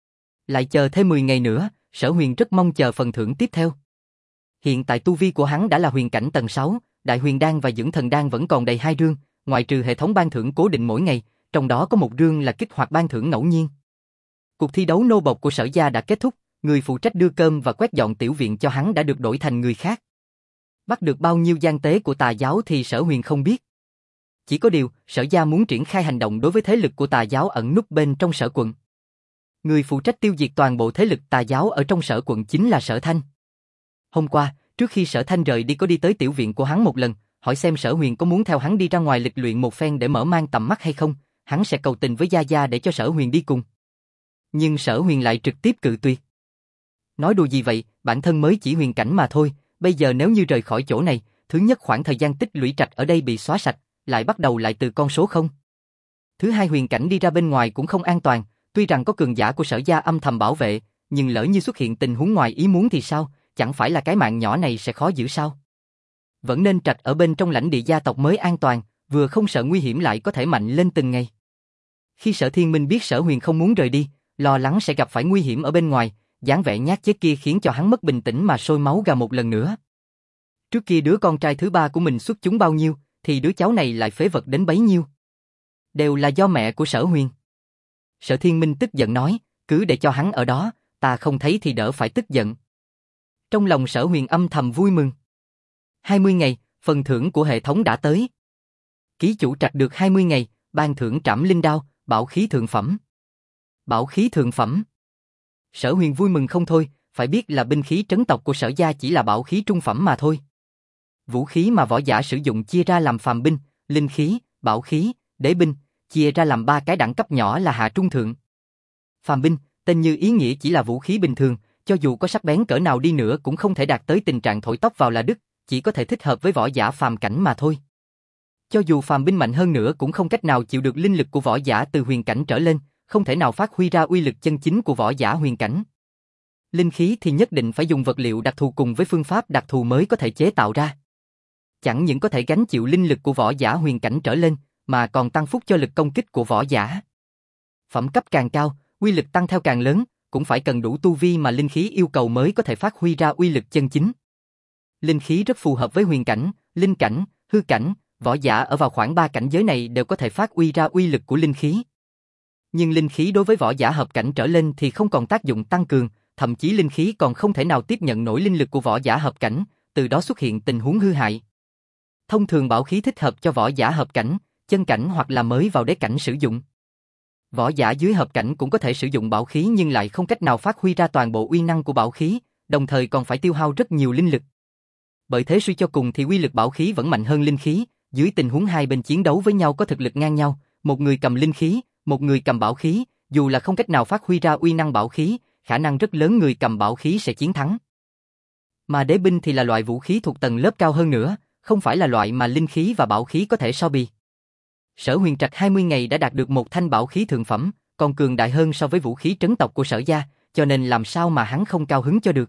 Speaker 1: Lại chờ thêm 10 ngày nữa, Sở Huyền rất mong chờ phần thưởng tiếp theo. Hiện tại tu vi của hắn đã là huyền cảnh tầng 6, đại huyền đan và dưỡng thần đan vẫn còn đầy 2 rương, ngoại trừ hệ thống ban thưởng cố định mỗi ngày, trong đó có một rương là kích hoạt ban thưởng ngẫu nhiên. Cuộc thi đấu nô bộc của Sở gia đã kết thúc, người phụ trách đưa cơm và quét dọn tiểu viện cho hắn đã được đổi thành người khác. Bắt được bao nhiêu gian tế của tà giáo thì Sở Huyền không biết. Chỉ có điều, Sở gia muốn triển khai hành động đối với thế lực của tà giáo ẩn núp bên trong Sở quận. Người phụ trách tiêu diệt toàn bộ thế lực tà giáo ở trong Sở quận chính là Sở Thanh. Hôm qua, trước khi Sở Thanh rời đi có đi tới tiểu viện của hắn một lần, hỏi xem Sở Huyền có muốn theo hắn đi ra ngoài lịch luyện một phen để mở mang tầm mắt hay không, hắn sẽ cầu tình với Gia Gia để cho Sở Huyền đi cùng. Nhưng Sở Huyền lại trực tiếp cự tuyệt. Nói đùa gì vậy, bản thân mới chỉ huyền cảnh mà thôi, bây giờ nếu như rời khỏi chỗ này, thứ nhất khoảng thời gian tích lũy trạch ở đây bị xóa sạch, lại bắt đầu lại từ con số không. Thứ hai huyền cảnh đi ra bên ngoài cũng không an toàn, tuy rằng có cường giả của Sở gia âm thầm bảo vệ, nhưng lỡ như xuất hiện tình huống ngoài ý muốn thì sao, chẳng phải là cái mạng nhỏ này sẽ khó giữ sao? Vẫn nên trạch ở bên trong lãnh địa gia tộc mới an toàn, vừa không sợ nguy hiểm lại có thể mạnh lên từng ngày. Khi Sở Thiên Minh biết Sở Huyền không muốn rời đi, lo lắng sẽ gặp phải nguy hiểm ở bên ngoài, dáng vẻ nhát chế kia khiến cho hắn mất bình tĩnh mà sôi máu gà một lần nữa. Trước kia đứa con trai thứ ba của mình xuất chúng bao nhiêu, thì đứa cháu này lại phế vật đến bấy nhiêu. Đều là do mẹ của Sở Huyền. Sở Thiên Minh tức giận nói, cứ để cho hắn ở đó, ta không thấy thì đỡ phải tức giận. Trong lòng Sở Huyền âm thầm vui mừng. 20 ngày, phần thưởng của hệ thống đã tới. Ký chủ trạch được 20 ngày, ban thưởng trảm linh đao, bảo khí thượng phẩm. Bảo khí thượng phẩm. Sở Huyền vui mừng không thôi, phải biết là binh khí trấn tộc của Sở gia chỉ là bảo khí trung phẩm mà thôi. Vũ khí mà võ giả sử dụng chia ra làm phàm binh, linh khí, bảo khí, đế binh, chia ra làm 3 cái đẳng cấp nhỏ là hạ trung thượng. Phàm binh, tên như ý nghĩa chỉ là vũ khí bình thường, cho dù có sắc bén cỡ nào đi nữa cũng không thể đạt tới tình trạng thổi tóc vào là đứt, chỉ có thể thích hợp với võ giả phàm cảnh mà thôi. Cho dù phàm binh mạnh hơn nữa cũng không cách nào chịu được linh lực của võ giả từ huyền cảnh trở lên, không thể nào phát huy ra uy lực chân chính của võ giả huyền cảnh. Linh khí thì nhất định phải dùng vật liệu đặc thù cùng với phương pháp đặc thù mới có thể chế tạo ra. Chẳng những có thể gánh chịu linh lực của võ giả huyền cảnh trở lên, mà còn tăng phúc cho lực công kích của võ giả. Phẩm cấp càng cao, uy lực tăng theo càng lớn, cũng phải cần đủ tu vi mà linh khí yêu cầu mới có thể phát huy ra uy lực chân chính. Linh khí rất phù hợp với huyền cảnh, linh cảnh, hư cảnh, võ giả ở vào khoảng 3 cảnh giới này đều có thể phát huy ra uy lực của linh khí. Nhưng linh khí đối với võ giả hợp cảnh trở lên thì không còn tác dụng tăng cường, thậm chí linh khí còn không thể nào tiếp nhận nổi linh lực của võ giả hợp cảnh, từ đó xuất hiện tình huống hư hại. Thông thường bảo khí thích hợp cho võ giả hợp cảnh, chân cảnh hoặc là mới vào đế cảnh sử dụng. Võ giả dưới hợp cảnh cũng có thể sử dụng bảo khí nhưng lại không cách nào phát huy ra toàn bộ uy năng của bảo khí, đồng thời còn phải tiêu hao rất nhiều linh lực. Bởi thế suy cho cùng thì uy lực bảo khí vẫn mạnh hơn linh khí, dưới tình huống hai bên chiến đấu với nhau có thực lực ngang nhau, một người cầm linh khí, một người cầm bảo khí, dù là không cách nào phát huy ra uy năng bảo khí, khả năng rất lớn người cầm bảo khí sẽ chiến thắng. Mà đế binh thì là loại vũ khí thuộc tầng lớp cao hơn nữa, không phải là loại mà linh khí và bảo khí có thể so bì. Sở Huyền trạch 20 ngày đã đạt được một thanh bảo khí thượng phẩm, còn cường đại hơn so với vũ khí trấn tộc của Sở gia, cho nên làm sao mà hắn không cao hứng cho được.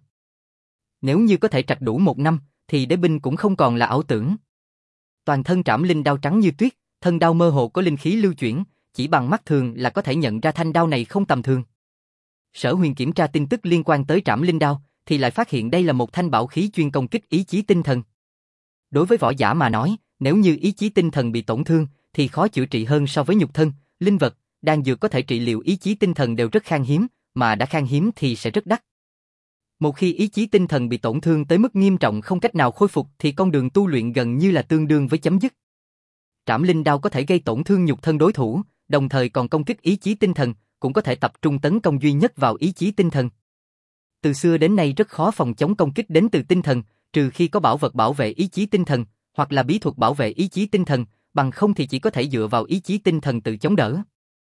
Speaker 1: Nếu như có thể trạch đủ 1 năm, thì đế binh cũng không còn là ảo tưởng. Toàn thân trảm linh đao trắng như tuyết, thân đao mơ hồ có linh khí lưu chuyển, chỉ bằng mắt thường là có thể nhận ra thanh đao này không tầm thường. Sở Huyền kiểm tra tin tức liên quan tới trảm linh đao, thì lại phát hiện đây là một thanh bảo khí chuyên công kích ý chí tinh thần. Đối với võ giả mà nói, nếu như ý chí tinh thần bị tổn thương, thì khó chữa trị hơn so với nhục thân, linh vật, đan dược có thể trị liệu ý chí tinh thần đều rất khan hiếm, mà đã khan hiếm thì sẽ rất đắt. Một khi ý chí tinh thần bị tổn thương tới mức nghiêm trọng không cách nào khôi phục thì con đường tu luyện gần như là tương đương với chấm dứt. Trảm linh đao có thể gây tổn thương nhục thân đối thủ, đồng thời còn công kích ý chí tinh thần, cũng có thể tập trung tấn công duy nhất vào ý chí tinh thần. Từ xưa đến nay rất khó phòng chống công kích đến từ tinh thần, trừ khi có bảo vật bảo vệ ý chí tinh thần, hoặc là bí thuật bảo vệ ý chí tinh thần, bằng không thì chỉ có thể dựa vào ý chí tinh thần tự chống đỡ.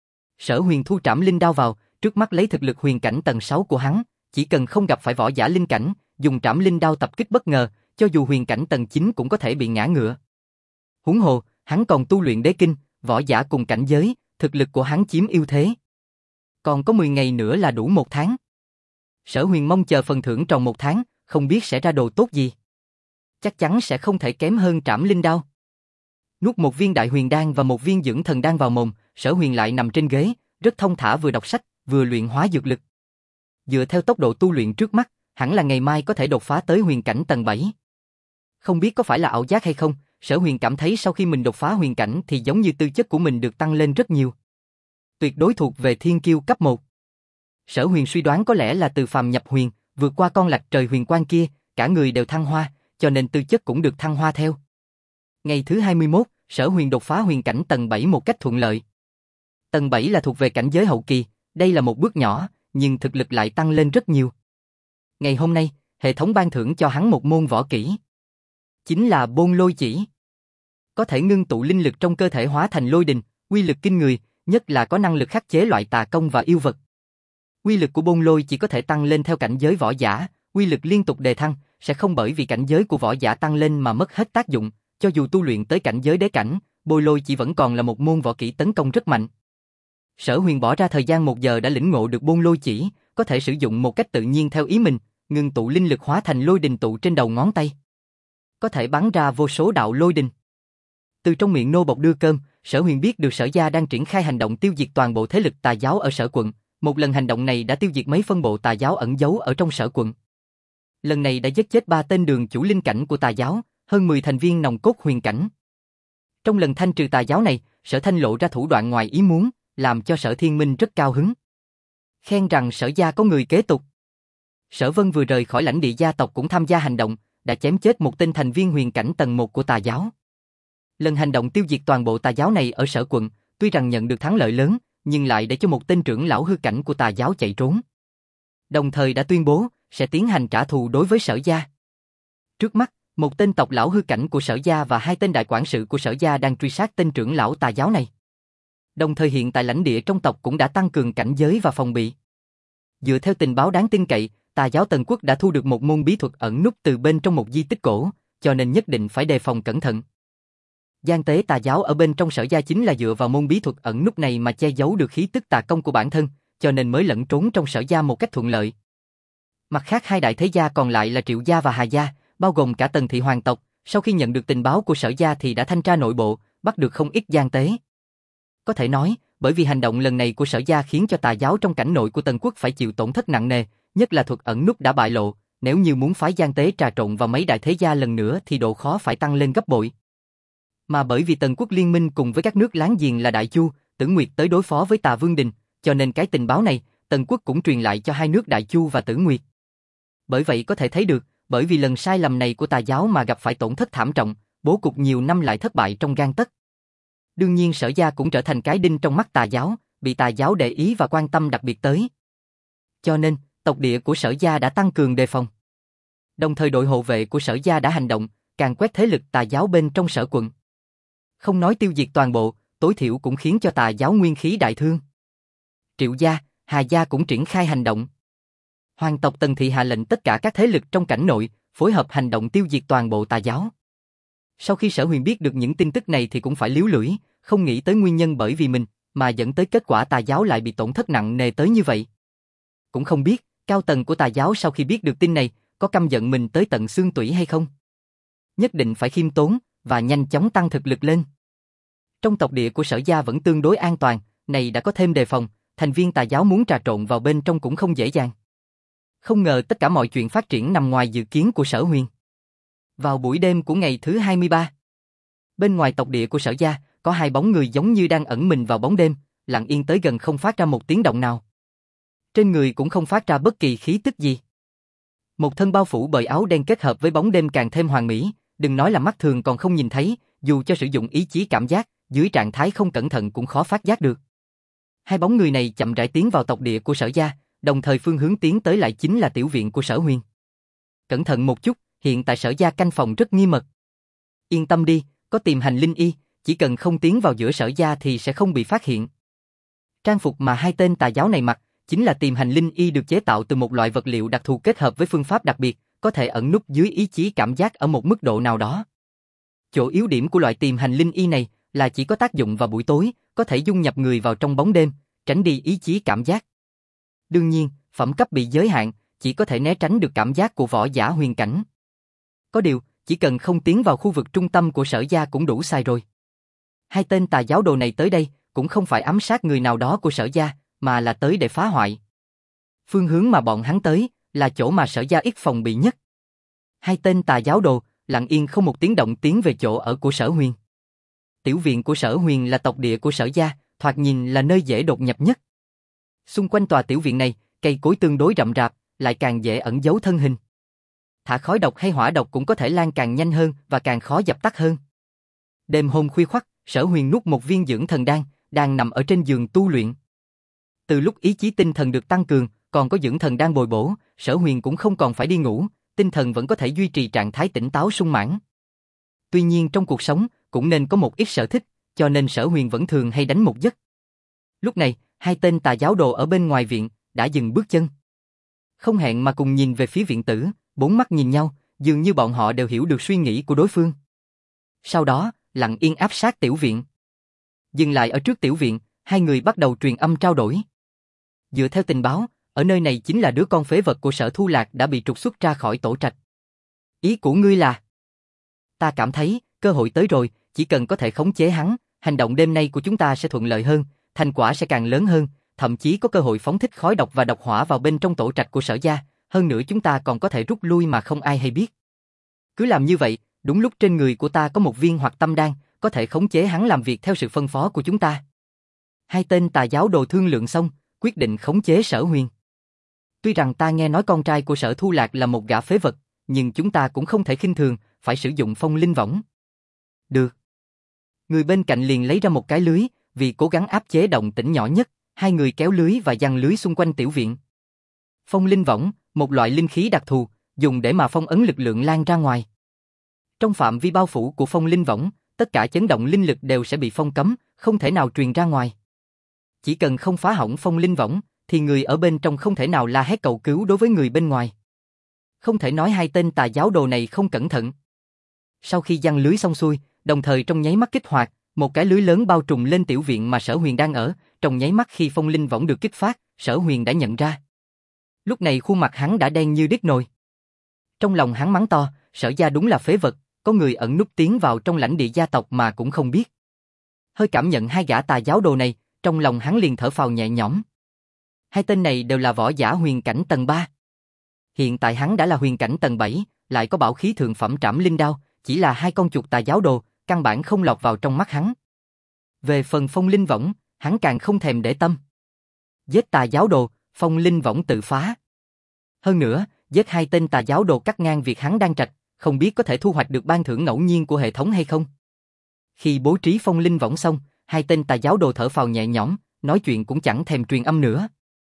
Speaker 1: Sở Huyền thu trảm linh đao vào, trước mắt lấy thực lực huyền cảnh tầng 6 của hắn, chỉ cần không gặp phải võ giả linh cảnh, dùng trảm linh đao tập kích bất ngờ, cho dù huyền cảnh tầng 9 cũng có thể bị ngã ngựa. Huống hồ, hắn còn tu luyện đế kinh, võ giả cùng cảnh giới, thực lực của hắn chiếm ưu thế. Còn có 10 ngày nữa là đủ 1 tháng. Sở Huyền mong chờ phần thưởng tròn 1 tháng, không biết sẽ ra đồ tốt gì. Chắc chắn sẽ không thể kém hơn trảm linh đao. Nuốt một viên đại huyền đan và một viên dưỡng thần đan vào mồm, Sở Huyền lại nằm trên ghế, rất thông thả vừa đọc sách, vừa luyện hóa dược lực. Dựa theo tốc độ tu luyện trước mắt, hẳn là ngày mai có thể đột phá tới huyền cảnh tầng 7. Không biết có phải là ảo giác hay không, Sở Huyền cảm thấy sau khi mình đột phá huyền cảnh thì giống như tư chất của mình được tăng lên rất nhiều. Tuyệt đối thuộc về thiên kiêu cấp 1. Sở Huyền suy đoán có lẽ là từ phàm nhập huyền, vượt qua con lạch trời huyền quang kia, cả người đều thăng hoa, cho nên tư chất cũng được thăng hoa theo. Ngày thứ 21, Sở Huyền đột phá huyền cảnh tầng 7 một cách thuận lợi. Tầng 7 là thuộc về cảnh giới hậu kỳ, đây là một bước nhỏ, nhưng thực lực lại tăng lên rất nhiều. Ngày hôm nay, hệ thống ban thưởng cho hắn một môn võ kỹ. Chính là Bôn Lôi Chỉ. Có thể ngưng tụ linh lực trong cơ thể hóa thành lôi đình, uy lực kinh người, nhất là có năng lực khắc chế loại tà công và yêu vật. Uy lực của bôn lôi chỉ có thể tăng lên theo cảnh giới võ giả, uy lực liên tục đề thăng, sẽ không bởi vì cảnh giới của võ giả tăng lên mà mất hết tác dụng, cho dù tu luyện tới cảnh giới đế cảnh, bôi lôi chỉ vẫn còn là một môn võ kỹ tấn công rất mạnh. Sở Huyền bỏ ra thời gian 1 giờ đã lĩnh ngộ được bôn lôi chỉ, có thể sử dụng một cách tự nhiên theo ý mình, ngưng tụ linh lực hóa thành lôi đình tụ trên đầu ngón tay. Có thể bắn ra vô số đạo lôi đình. Từ trong miệng nô bộc đưa cơm, Sở Huyền biết được Sở gia đang triển khai hành động tiêu diệt toàn bộ thế lực tà giáo ở Sở quận. Một lần hành động này đã tiêu diệt mấy phân bộ tà giáo ẩn giấu ở trong Sở quận. Lần này đã giết chết 3 tên đường chủ linh cảnh của tà giáo, hơn 10 thành viên nòng cốt huyền cảnh. Trong lần thanh trừ tà giáo này, Sở Thanh lộ ra thủ đoạn ngoài ý muốn, làm cho Sở Thiên Minh rất cao hứng. Khen rằng Sở gia có người kế tục. Sở Vân vừa rời khỏi lãnh địa gia tộc cũng tham gia hành động, đã chém chết một tên thành viên huyền cảnh tầng 1 của tà giáo. Lần hành động tiêu diệt toàn bộ tà giáo này ở Sở quận, tuy rằng nhận được thắng lợi lớn, nhưng lại để cho một tên trưởng lão hư cảnh của tà giáo chạy trốn. Đồng thời đã tuyên bố sẽ tiến hành trả thù đối với Sở gia. Trước mắt, một tên tộc lão hư cảnh của Sở gia và 2 tên đại quản sự của Sở gia đang truy sát tên trưởng lão tà giáo này. Đồng thời hiện tại lãnh địa trong tộc cũng đã tăng cường cảnh giới và phòng bị. Dựa theo tình báo đáng tin cậy, tà giáo Tần Quốc đã thu được một môn bí thuật ẩn núp từ bên trong một di tích cổ, cho nên nhất định phải đề phòng cẩn thận. Gian tế tà giáo ở bên trong Sở gia chính là dựa vào môn bí thuật ẩn núp này mà che giấu được khí tức tà công của bản thân, cho nên mới lẫn trốn trong Sở gia một cách thuận lợi. Mặt khác 2 đại thế gia còn lại là Triệu gia và Hà gia, bao gồm cả Tần thị hoàng tộc, sau khi nhận được tình báo của Sở gia thì đã thanh tra nội bộ, bắt được không ít gian tế. Có thể nói, bởi vì hành động lần này của Sở gia khiến cho tà giáo trong cảnh nội của Tần Quốc phải chịu tổn thất nặng nề, nhất là thuật ẩn núp đã bại lộ, nếu như muốn phái gian tế trà trộn vào mấy đại thế gia lần nữa thì độ khó phải tăng lên gấp bội. Mà bởi vì Tần Quốc liên minh cùng với các nước láng giềng là Đại Chu, Tử Nguyệt tới đối phó với Tà Vương Đình, cho nên cái tình báo này, Tần Quốc cũng truyền lại cho 2 nước Đại Chu và Tử Nguyệt. Bởi vậy có thể thấy được, bởi vì lần sai lầm này của tà giáo mà gặp phải tổn thất thảm trọng, bố cục nhiều năm lại thất bại trong gang tấc. Đương nhiên Sở gia cũng trở thành cái đinh trong mắt tà giáo, bị tà giáo để ý và quan tâm đặc biệt tới. Cho nên, tộc địa của Sở gia đã tăng cường đề phòng. Đồng thời đội hộ vệ của Sở gia đã hành động, càng quét thế lực tà giáo bên trong Sở quận. Không nói tiêu diệt toàn bộ, tối thiểu cũng khiến cho tà giáo nguyên khí đại thương. Triệu gia, Hà gia cũng triển khai hành động. Hoàng tộc Tần thị hạ lệnh tất cả các thế lực trong cảnh nội, phối hợp hành động tiêu diệt toàn bộ tà giáo. Sau khi Sở Huyền biết được những tin tức này thì cũng phải líu lưỡi, không nghĩ tới nguyên nhân bởi vì mình, mà dẫn tới kết quả tà giáo lại bị tổn thất nặng nề tới như vậy. Cũng không biết, cao tầng của tà giáo sau khi biết được tin này, có căm giận mình tới tận xương tủy hay không? Nhất định phải khiêm tốn, và nhanh chóng tăng thực lực lên. Trong tộc địa của Sở gia vẫn tương đối an toàn, này đã có thêm đề phòng, thành viên tà giáo muốn trà trộn vào bên trong cũng không dễ dàng. Không ngờ tất cả mọi chuyện phát triển nằm ngoài dự kiến của Sở Huyền. Vào buổi đêm của ngày thứ 23, bên ngoài tộc địa của Sở gia, có 2 bóng người giống như đang ẩn mình vào bóng đêm, lặng yên tới gần không phát ra một tiếng động nào. Trên người cũng không phát ra bất kỳ khí tức gì. Một thân bao phủ bởi áo đen kết hợp với bóng đêm càng thêm hoàn mỹ, đừng nói là mắt thường còn không nhìn thấy, dù cho sử dụng ý chí cảm giác, dưới trạng thái không cẩn thận cũng khó phát giác được. 2 bóng người này chậm rãi tiến vào tộc địa của Sở gia, đồng thời phương hướng tiến tới lại chính là tiểu viện của Sở Huyền. Cẩn thận một chút, hiện tại Sở gia canh phòng rất nghiêm mật. Yên tâm đi, có tìm hành linh y, chỉ cần không tiến vào giữa Sở gia thì sẽ không bị phát hiện. Trang phục mà 2 tên tà giáo này mặc, chính là tìm hành linh y được chế tạo từ một loại vật liệu đặc thù kết hợp với phương pháp đặc biệt, có thể ẩn núp dưới ý chí cảm giác ở một mức độ nào đó. Chỗ yếu điểm của loại tìm hành linh y này là chỉ có tác dụng vào buổi tối, có thể dung nhập người vào trong bóng đêm, tránh đi ý chí cảm giác. Đương nhiên, phẩm cấp bị giới hạn, chỉ có thể né tránh được cảm giác của võ giả huyền cảnh. Có điều, chỉ cần không tiến vào khu vực trung tâm của Sở gia cũng đủ sai rồi. 2 tên tà giáo đồ này tới đây cũng không phải ám sát người nào đó của Sở gia, mà là tới để phá hoại. Phương hướng mà bọn hắn tới là chỗ mà Sở gia ít phòng bị nhất. 2 tên tà giáo đồ lặng yên không một tiếng động tiến về chỗ ở của Sở Huyền. Tiểu viện của Sở Huyền là tộc địa của Sở gia, thoạt nhìn là nơi dễ đột nhập nhất. Xung quanh tòa tiểu viện này, cây cối tương đối rậm rạp, lại càng dễ ẩn giấu thân hình. Thả khói độc hay hỏa độc cũng có thể lan càng nhanh hơn và càng khó dập tắt hơn. Đêm hôm khuya khoắt, Sở Huyền nuốt một viên dưỡng thần đan, đang nằm ở trên giường tu luyện. Từ lúc ý chí tinh thần được tăng cường, còn có dưỡng thần đan bồi bổ, Sở Huyền cũng không còn phải đi ngủ, tinh thần vẫn có thể duy trì trạng thái tỉnh táo sung mãn. Tuy nhiên trong cuộc sống, cũng nên có một ít sở thích, cho nên Sở Huyền vẫn thường hay đánh một giấc. Lúc này, 2 tên tà giáo đồ ở bên ngoài viện, đã dừng bước chân. Không hẹn mà cùng nhìn về phía viện tử, bốn mắt nhìn nhau, dường như bọn họ đều hiểu được suy nghĩ của đối phương. Sau đó, lặng yên áp sát tiểu viện. Dừng lại ở trước tiểu viện, hai người bắt đầu truyền âm trao đổi. Dựa theo tình báo, ở nơi này chính là đứa con phế vật của Sở Thu Lạc đã bị trục xuất ra khỏi tổ trạch. Ý của ngươi là? Ta cảm thấy, cơ hội tới rồi, chỉ cần có thể khống chế hắn, hành động đêm nay của chúng ta sẽ thuận lợi hơn, thành quả sẽ càng lớn hơn, thậm chí có cơ hội phóng thích khói độc và độc hỏa vào bên trong tổ trạch của Sở gia, hơn nữa chúng ta còn có thể rút lui mà không ai hay biết. Cứ làm như vậy, đúng lúc trên người của ta có một viên hoạt tâm đan, có thể khống chế hắn làm việc theo sự phân phó của chúng ta. Hai tên tà giáo đồ thương lượng xong, quyết định khống chế Sở Huyền. Tuy rằng ta nghe nói con trai của Sở Thu Lạc là một gã phế vật, nhưng chúng ta cũng không thể khinh thường, phải sử dụng phong linh võng. Được. Người bên cạnh liền lấy ra một cái lưới, vì cố gắng áp chế động tĩnh nhỏ nhất, hai người kéo lưới và giăng lưới xung quanh tiểu viện. Phong linh võng, một loại linh khí đặc thù, dùng để mà phong ấn lực lượng lan ra ngoài. Trong phạm vi bao phủ của phong linh võng, tất cả chấn động linh lực đều sẽ bị phong cấm, không thể nào truyền ra ngoài. Chỉ cần không phá hỏng phong linh võng, thì người ở bên trong không thể nào la hét cầu cứu đối với người bên ngoài. Không thể nói hai tên tà giáo đồ này không cẩn thận. Sau khi giăng lưới xong xuôi, đồng thời trong nháy mắt kích hoạt, một cái lưới lớn bao trùm lên tiểu viện mà Sở Huyền đang ở, trong nháy mắt khi phong linh võng được kích phát, Sở Huyền đã nhận ra. Lúc này khuôn mặt hắn đã đen như đít nồi. Trong lòng hắn mắng to, Sở gia đúng là phế vật, có người ẩn núp tiến vào trong lãnh địa gia tộc mà cũng không biết. Hơi cảm nhận hai gã tà giáo đồ này, trong lòng hắn liền thở phào nhẹ nhõm. Hai tên này đều là võ giả huyền cảnh tầng 3. Hiện tại hắn đã là huyền cảnh tầng 7, lại có bảo khí thượng phẩm trảm linh đao, chỉ là hai con chuột tà giáo đồ, căn bản không lọt vào trong mắt hắn. Về phần phong linh võng, hắn càng không thèm để tâm. Giết tà giáo đồ, phong linh võng tự phá. Hơn nữa, giết hai tên tà giáo đồ cắt ngang việc hắn đang trạch, không biết có thể thu hoạch được ban thưởng ngẫu nhiên của hệ thống hay không. Khi bố trí phong linh võng xong, hai tên tà giáo đồ thở phào nhẹ nhõm, nói chuyện cũng chẳng thèm truyền âm nữa.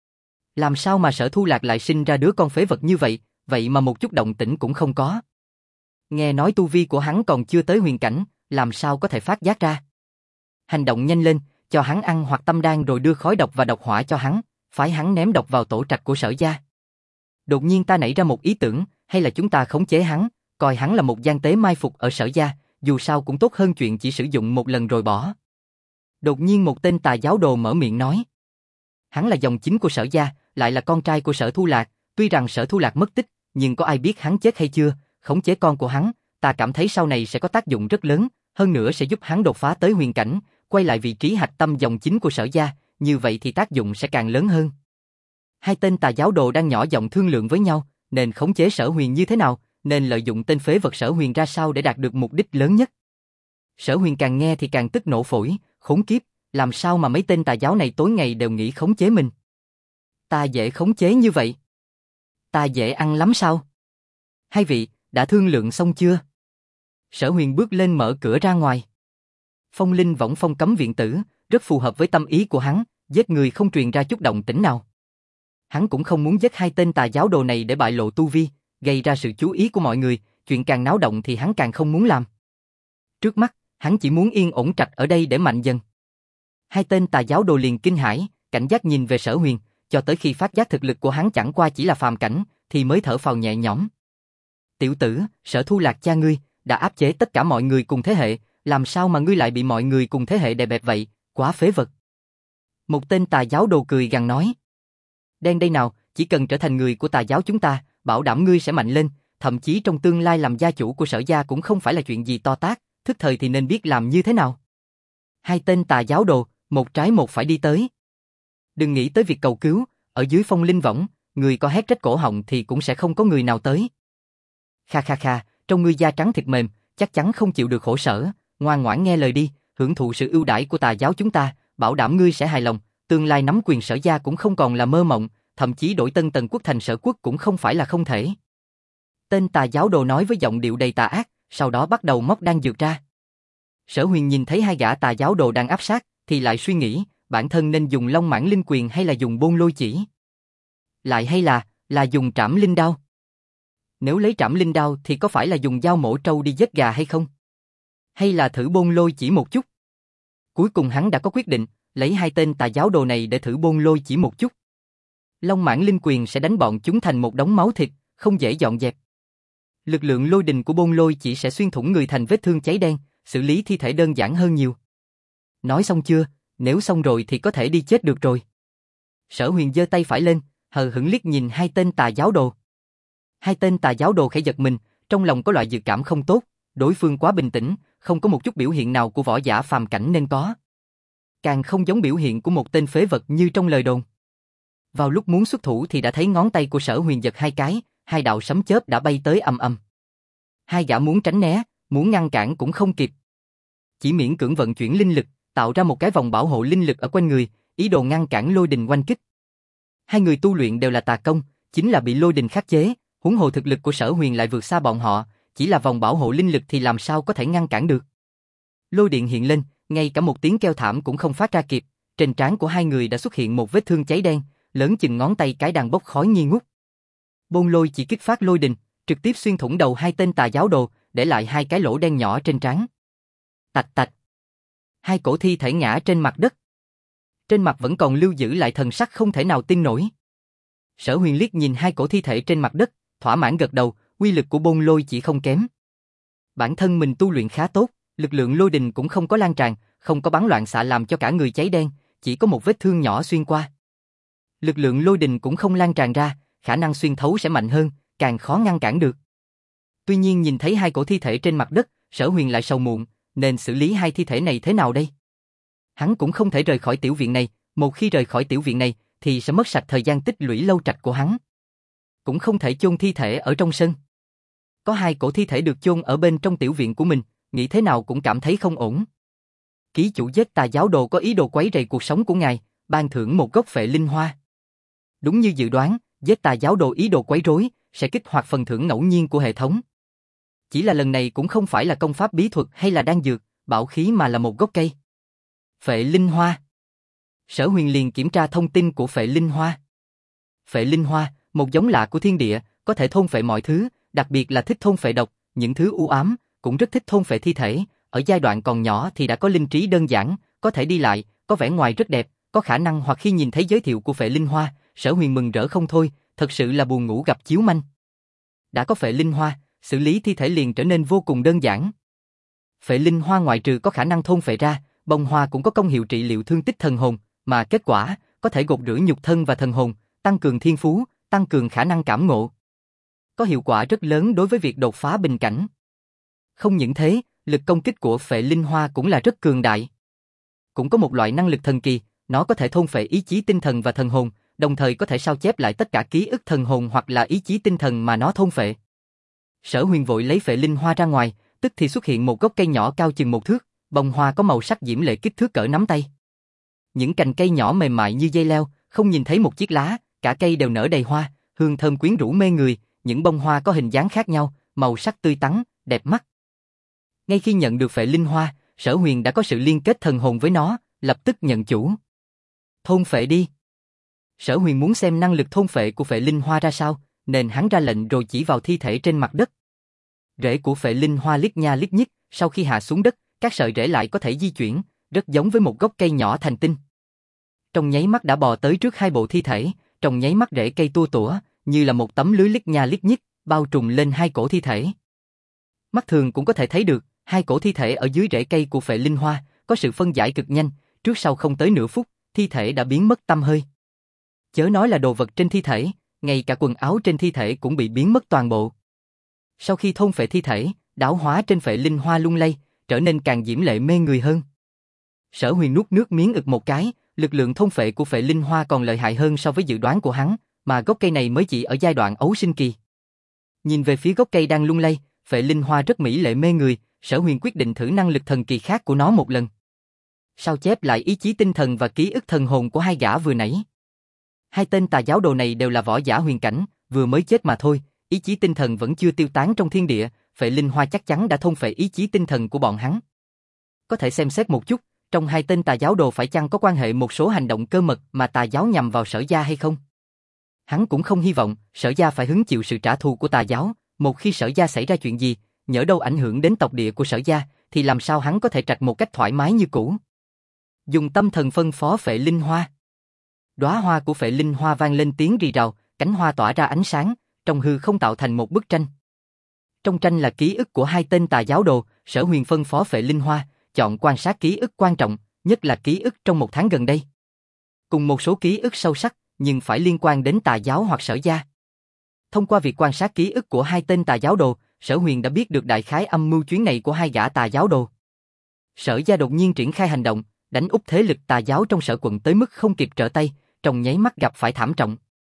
Speaker 1: Làm sao mà Sở Thu Lạc lại sinh ra đứa con phế vật như vậy, vậy mà một chút động tĩnh cũng không có. Nghe nói tu vi của hắn còn chưa tới huyền cảnh, làm sao có thể phát giác ra. Hành động nhanh lên, cho hắn ăn hoặc tâm đan rồi đưa khói độc và độc hỏa cho hắn, phái hắn ném độc vào tổ trạch của Sở gia. Đột nhiên ta nảy ra một ý tưởng, hay là chúng ta khống chế hắn, coi hắn là một gian tế mai phục ở Sở gia, dù sao cũng tốt hơn chuyện chỉ sử dụng một lần rồi bỏ. Đột nhiên một tên tà giáo đồ mở miệng nói. Hắn là dòng chính của Sở gia, lại là con trai của Sở Thu Lạc, tuy rằng Sở Thu Lạc mất tích, nhưng có ai biết hắn chết hay chưa, khống chế con của hắn, ta cảm thấy sau này sẽ có tác dụng rất lớn, hơn nữa sẽ giúp hắn đột phá tới huyền cảnh, quay lại vị trí hạch tâm dòng chính của Sở gia, như vậy thì tác dụng sẽ càng lớn hơn. Hai tên tà giáo đồ đang nhỏ giọng thương lượng với nhau, nên khống chế Sở Huyền như thế nào, nên lợi dụng tên phế vật Sở Huyền ra sao để đạt được mục đích lớn nhất. Sở Huyền càng nghe thì càng tức nổ phổi, khốn kiếp, làm sao mà mấy tên tà giáo này tối ngày đều nghĩ khống chế mình. Ta dễ khống chế như vậy. Ta dễ ăn lắm sao? Hai vị, đã thương lượng xong chưa? Sở Huyền bước lên mở cửa ra ngoài. Phong linh võng phong cấm viện tử, rất phù hợp với tâm ý của hắn, giết người không truyền ra chút động tĩnh nào. Hắn cũng không muốn giết hai tên tà giáo đồ này để bại lộ tu vi, gây ra sự chú ý của mọi người, chuyện càng náo động thì hắn càng không muốn làm. Trước mắt, hắn chỉ muốn yên ổn trạch ở đây để mạnh dần. Hai tên tà giáo đồ liền kinh hãi, cảnh giác nhìn về Sở Huyền, cho tới khi phát giác thực lực của hắn chẳng qua chỉ là phàm cảnh, thì mới thở phào nhẹ nhõm. Tiểu tử, Sở Thu Lạc cha ngươi, đã áp chế tất cả mọi người cùng thế hệ, làm sao mà ngươi lại bị mọi người cùng thế hệ đè bẹp vậy, quá phế vật. Một tên tà giáo đồ cười gằn nói. Đen đây nào, chỉ cần trở thành người của tà giáo chúng ta, bảo đảm ngươi sẽ mạnh lên, thậm chí trong tương lai làm gia chủ của Sở gia cũng không phải là chuyện gì to tát, thức thời thì nên biết làm như thế nào. Hai tên tà giáo đồ, một trái một phải đi tới. Đừng nghĩ tới việc cầu cứu, ở dưới phong linh võng, người có hét rách cổ họng thì cũng sẽ không có người nào tới. Kha kha kha, trong ngươi da trắng thịt mềm, chắc chắn không chịu được khổ sở, ngoan ngoãn nghe lời đi, hưởng thụ sự ưu đãi của tà giáo chúng ta, bảo đảm ngươi sẽ hài lòng, tương lai nắm quyền Sở gia cũng không còn là mơ mộng, thậm chí đổi Tân Tần quốc thành Sở quốc cũng không phải là không thể. Tên tà giáo đồ nói với giọng điệu đầy tà ác, sau đó bắt đầu móc đan dược ra. Sở Huyền nhìn thấy hai gã tà giáo đồ đang áp sát, thì lại suy nghĩ, bản thân nên dùng Long Mãng Linh Quyền hay là dùng Bôn Lôi Chỉ? Lại hay là dùng Trảm Linh Đao? Nếu lấy Trảm Linh Đao thì có phải là dùng dao mổ trâu đi giết gà hay không? Hay là thử Bôn Lôi Chỉ một chút? Cuối cùng hắn đã có quyết định, lấy hai tên tà giáo đồ này để thử Bôn Lôi Chỉ một chút. Long Mãng Linh Quyền sẽ đánh bọn chúng thành một đống máu thịt, không dễ dọn dẹp. Lực lượng lôi đình của Bôn Lôi chỉ sẽ xuyên thủng người thành vết thương cháy đen, xử lý thi thể đơn giản hơn nhiều. Nói xong chưa? Nếu xong rồi thì có thể đi chết được rồi. Sở Huyền giơ tay phải lên, hờ hững liếc nhìn hai tên tà giáo đồ. Hai tên tà giáo đồ khẽ giật mình, trong lòng có loại dự cảm không tốt, đối phương quá bình tĩnh, không có một chút biểu hiện nào của võ giả phàm cảnh nên có. Càng không giống biểu hiện của một tên phế vật như trong lời đồn. Vào lúc muốn xuất thủ thì đã thấy ngón tay của Sở Huyền giật hai cái, hai đạo sấm chớp đã bay tới ầm ầm. Hai gã muốn tránh né, muốn ngăn cản cũng không kịp. Chỉ miễn cưỡng vận chuyển linh lực, tạo ra một cái vòng bảo hộ linh lực ở quanh người, ý đồ ngăn cản lôi đình oanh kích. Hai người tu luyện đều là tà công, chính là bị lôi đình khắc chế, huống hồ thực lực của Sở Huyền lại vượt xa bọn họ, chỉ là vòng bảo hộ linh lực thì làm sao có thể ngăn cản được. Lôi điện hiện lên, ngay cả một tiếng kêu thảm cũng không phát ra kịp, trên trán của hai người đã xuất hiện một vết thương cháy đen, lớn chừng ngón tay cái đang bốc khói nghi ngút. Bôn Lôi chỉ kích phát lôi đình, trực tiếp xuyên thủng đầu hai tên tà giáo đồ, để lại hai cái lỗ đen nhỏ trên trán. Tạch tạch. Hai cổ thi thể ngã trên mặt đất. Trên mặt vẫn còn lưu giữ lại thần sắc không thể nào tin nổi. Sở Huyền liếc nhìn hai cổ thi thể trên mặt đất, thỏa mãn gật đầu, uy lực của Bôn Lôi chỉ không kém. Bản thân mình tu luyện khá tốt, lực lượng lôi đình cũng không có lan tràn, không có bắn loạn xạ làm cho cả người cháy đen, chỉ có một vết thương nhỏ xuyên qua. Lực lượng lôi đình cũng không lan tràn ra, khả năng xuyên thấu sẽ mạnh hơn, càng khó ngăn cản được. Tuy nhiên nhìn thấy hai cổ thi thể trên mặt đất, Sở Huyền lại sầu muộn, nên xử lý hai thi thể này thế nào đây? Hắn cũng không thể rời khỏi tiểu viện này, một khi rời khỏi tiểu viện này thì sẽ mất sạch thời gian tích lũy lâu trạch của hắn. Cũng không thể chôn thi thể ở trong sân. Có hai cổ thi thể được chôn ở bên trong tiểu viện của mình, nghĩ thế nào cũng cảm thấy không ổn. Ký chủ giết tà giáo đồ có ý đồ quấy rầy cuộc sống của ngài, ban thưởng một gốc phệ linh hoa. Đúng như dự đoán, giết tà giáo đồ ý đồ quấy rối, sẽ kích hoạt phần thưởng ngẫu nhiên của hệ thống. Chỉ là lần này cũng không phải là công pháp bí thuật hay là đan dược, bảo khí mà là một gốc cây. Phệ linh hoa. Sở Huyền liền kiểm tra thông tin của phệ linh hoa. Phệ linh hoa, một giống lạ của thiên địa, có thể thôn phệ mọi thứ, đặc biệt là thích thôn phệ độc, những thứ u ám, cũng rất thích thôn phệ thi thể. Ở giai đoạn còn nhỏ thì đã có linh trí đơn giản, có thể đi lại, có vẻ ngoài rất đẹp, có khả năng hoặc khi nhìn thấy giới thiệu của phệ linh hoa, Sở Huyền mừng rỡ không thôi, thật sự là buồn ngủ gặp chiếu manh. Đã có phệ linh hoa, xử lý thi thể liền trở nên vô cùng đơn giản. Phệ linh hoa ngoại trừ có khả năng thôn phệ ra, bông hoa cũng có công hiệu trị liệu thương tích thần hồn, mà kết quả có thể gột rửa nhục thân và thần hồn, tăng cường thiên phú, tăng cường khả năng cảm ngộ. Có hiệu quả rất lớn đối với việc đột phá bình cảnh. Không những thế, lực công kích của phệ linh hoa cũng là rất cường đại. Cũng có một loại năng lực thần kỳ, nó có thể thôn phệ ý chí tinh thần và thần hồn, đồng thời có thể sao chép lại tất cả ký ức thần hồn hoặc là ý chí tinh thần mà nó thôn phệ. Sở Huyền vội lấy phệ linh hoa ra ngoài, tức thì xuất hiện một gốc cây nhỏ cao chừng một thước, bông hoa có màu sắc diễm lệ kích thước cỡ nắm tay. Những cành cây nhỏ mềm mại như dây leo, không nhìn thấy một chiếc lá, cả cây đều nở đầy hoa, hương thơm quyến rũ mê người, những bông hoa có hình dáng khác nhau, màu sắc tươi tắn, đẹp mắt. Ngay khi nhận được phệ linh hoa, Sở Huyền đã có sự liên kết thần hồn với nó, lập tức nhận chủ. Thôn phệ đi. Sở Huyền muốn xem năng lực thôn phệ của phệ linh hoa ra sao, nên hắn ra lệnh rồi chỉ vào thi thể trên mặt đất. Rễ của phệ linh hoa liếc nha liếc nhích, sau khi hạ xuống đất, các sợi rễ lại có thể di chuyển, rất giống với một gốc cây nhỏ thành tinh. Trong nháy mắt đã bò tới trước hai bộ thi thể, trong nháy mắt rễ cây tua tủa, như là một tấm lưới liếc nha liếc nhích, bao trùm lên hai cổ thi thể. Mắt thường cũng có thể thấy được, hai cổ thi thể ở dưới rễ cây của phệ linh hoa, có sự phân giải cực nhanh, trước sau không tới nửa phút, thi thể đã biến mất tăm hơi. Chớ nói là đồ vật trên thi thể, ngay cả quần áo trên thi thể cũng bị biến mất toàn bộ. Sau khi thôn phệ thi thể, đảo hóa trên phệ linh hoa lung lay, trở nên càng diễm lệ mê người hơn. Sở Huyền nuốt nước miếng ực một cái, lực lượng thôn phệ của phệ linh hoa còn lợi hại hơn so với dự đoán của hắn, mà gốc cây này mới chỉ ở giai đoạn ấu sinh kỳ. Nhìn về phía gốc cây đang lung lay, phệ linh hoa rất mỹ lệ mê người, Sở Huyền quyết định thử năng lực thần kỳ khác của nó một lần. Sao chép lại ý chí tinh thần và ký ức thần hồn của hai gã vừa nãy. Hai tên tà giáo đồ này đều là võ giả huyền cảnh, vừa mới chết mà thôi, ý chí tinh thần vẫn chưa tiêu tán trong thiên địa, phệ linh hoa chắc chắn đã thôn phệ ý chí tinh thần của bọn hắn. Có thể xem xét một chút, trong hai tên tà giáo đồ phải chăng có quan hệ một số hành động cơ mật mà tà giáo nhằm vào Sở gia hay không? Hắn cũng không hy vọng Sở gia phải hứng chịu sự trả thù của tà giáo, một khi Sở gia xảy ra chuyện gì, nhỡ đâu ảnh hưởng đến tộc địa của Sở gia, thì làm sao hắn có thể trạch một cách thoải mái như cũ. Dùng tâm thần phân phó phệ linh hoa. Đóa hoa của Phệ Linh Hoa vang lên tiếng rì rào, cánh hoa tỏa ra ánh sáng, trong hư không tạo thành một bức tranh. Trong tranh là ký ức của hai tên tà giáo đồ, Sở Huyền phân phó Phệ Linh Hoa, chọn quan sát ký ức quan trọng, nhất là ký ức trong một tháng gần đây. Cùng một số ký ức sâu sắc, nhưng phải liên quan đến tà giáo hoặc Sở gia. Thông qua việc quan sát ký ức của hai tên tà giáo đồ, Sở Huyền đã biết được đại khái âm mưu chuyến này của hai gã tà giáo đồ. Sở gia đột nhiên triển khai hành động, đánh úp thế lực tà giáo trong Sở quận tới mức không kịp trở tay, trong nháy mắt gặp phải thảm trọng.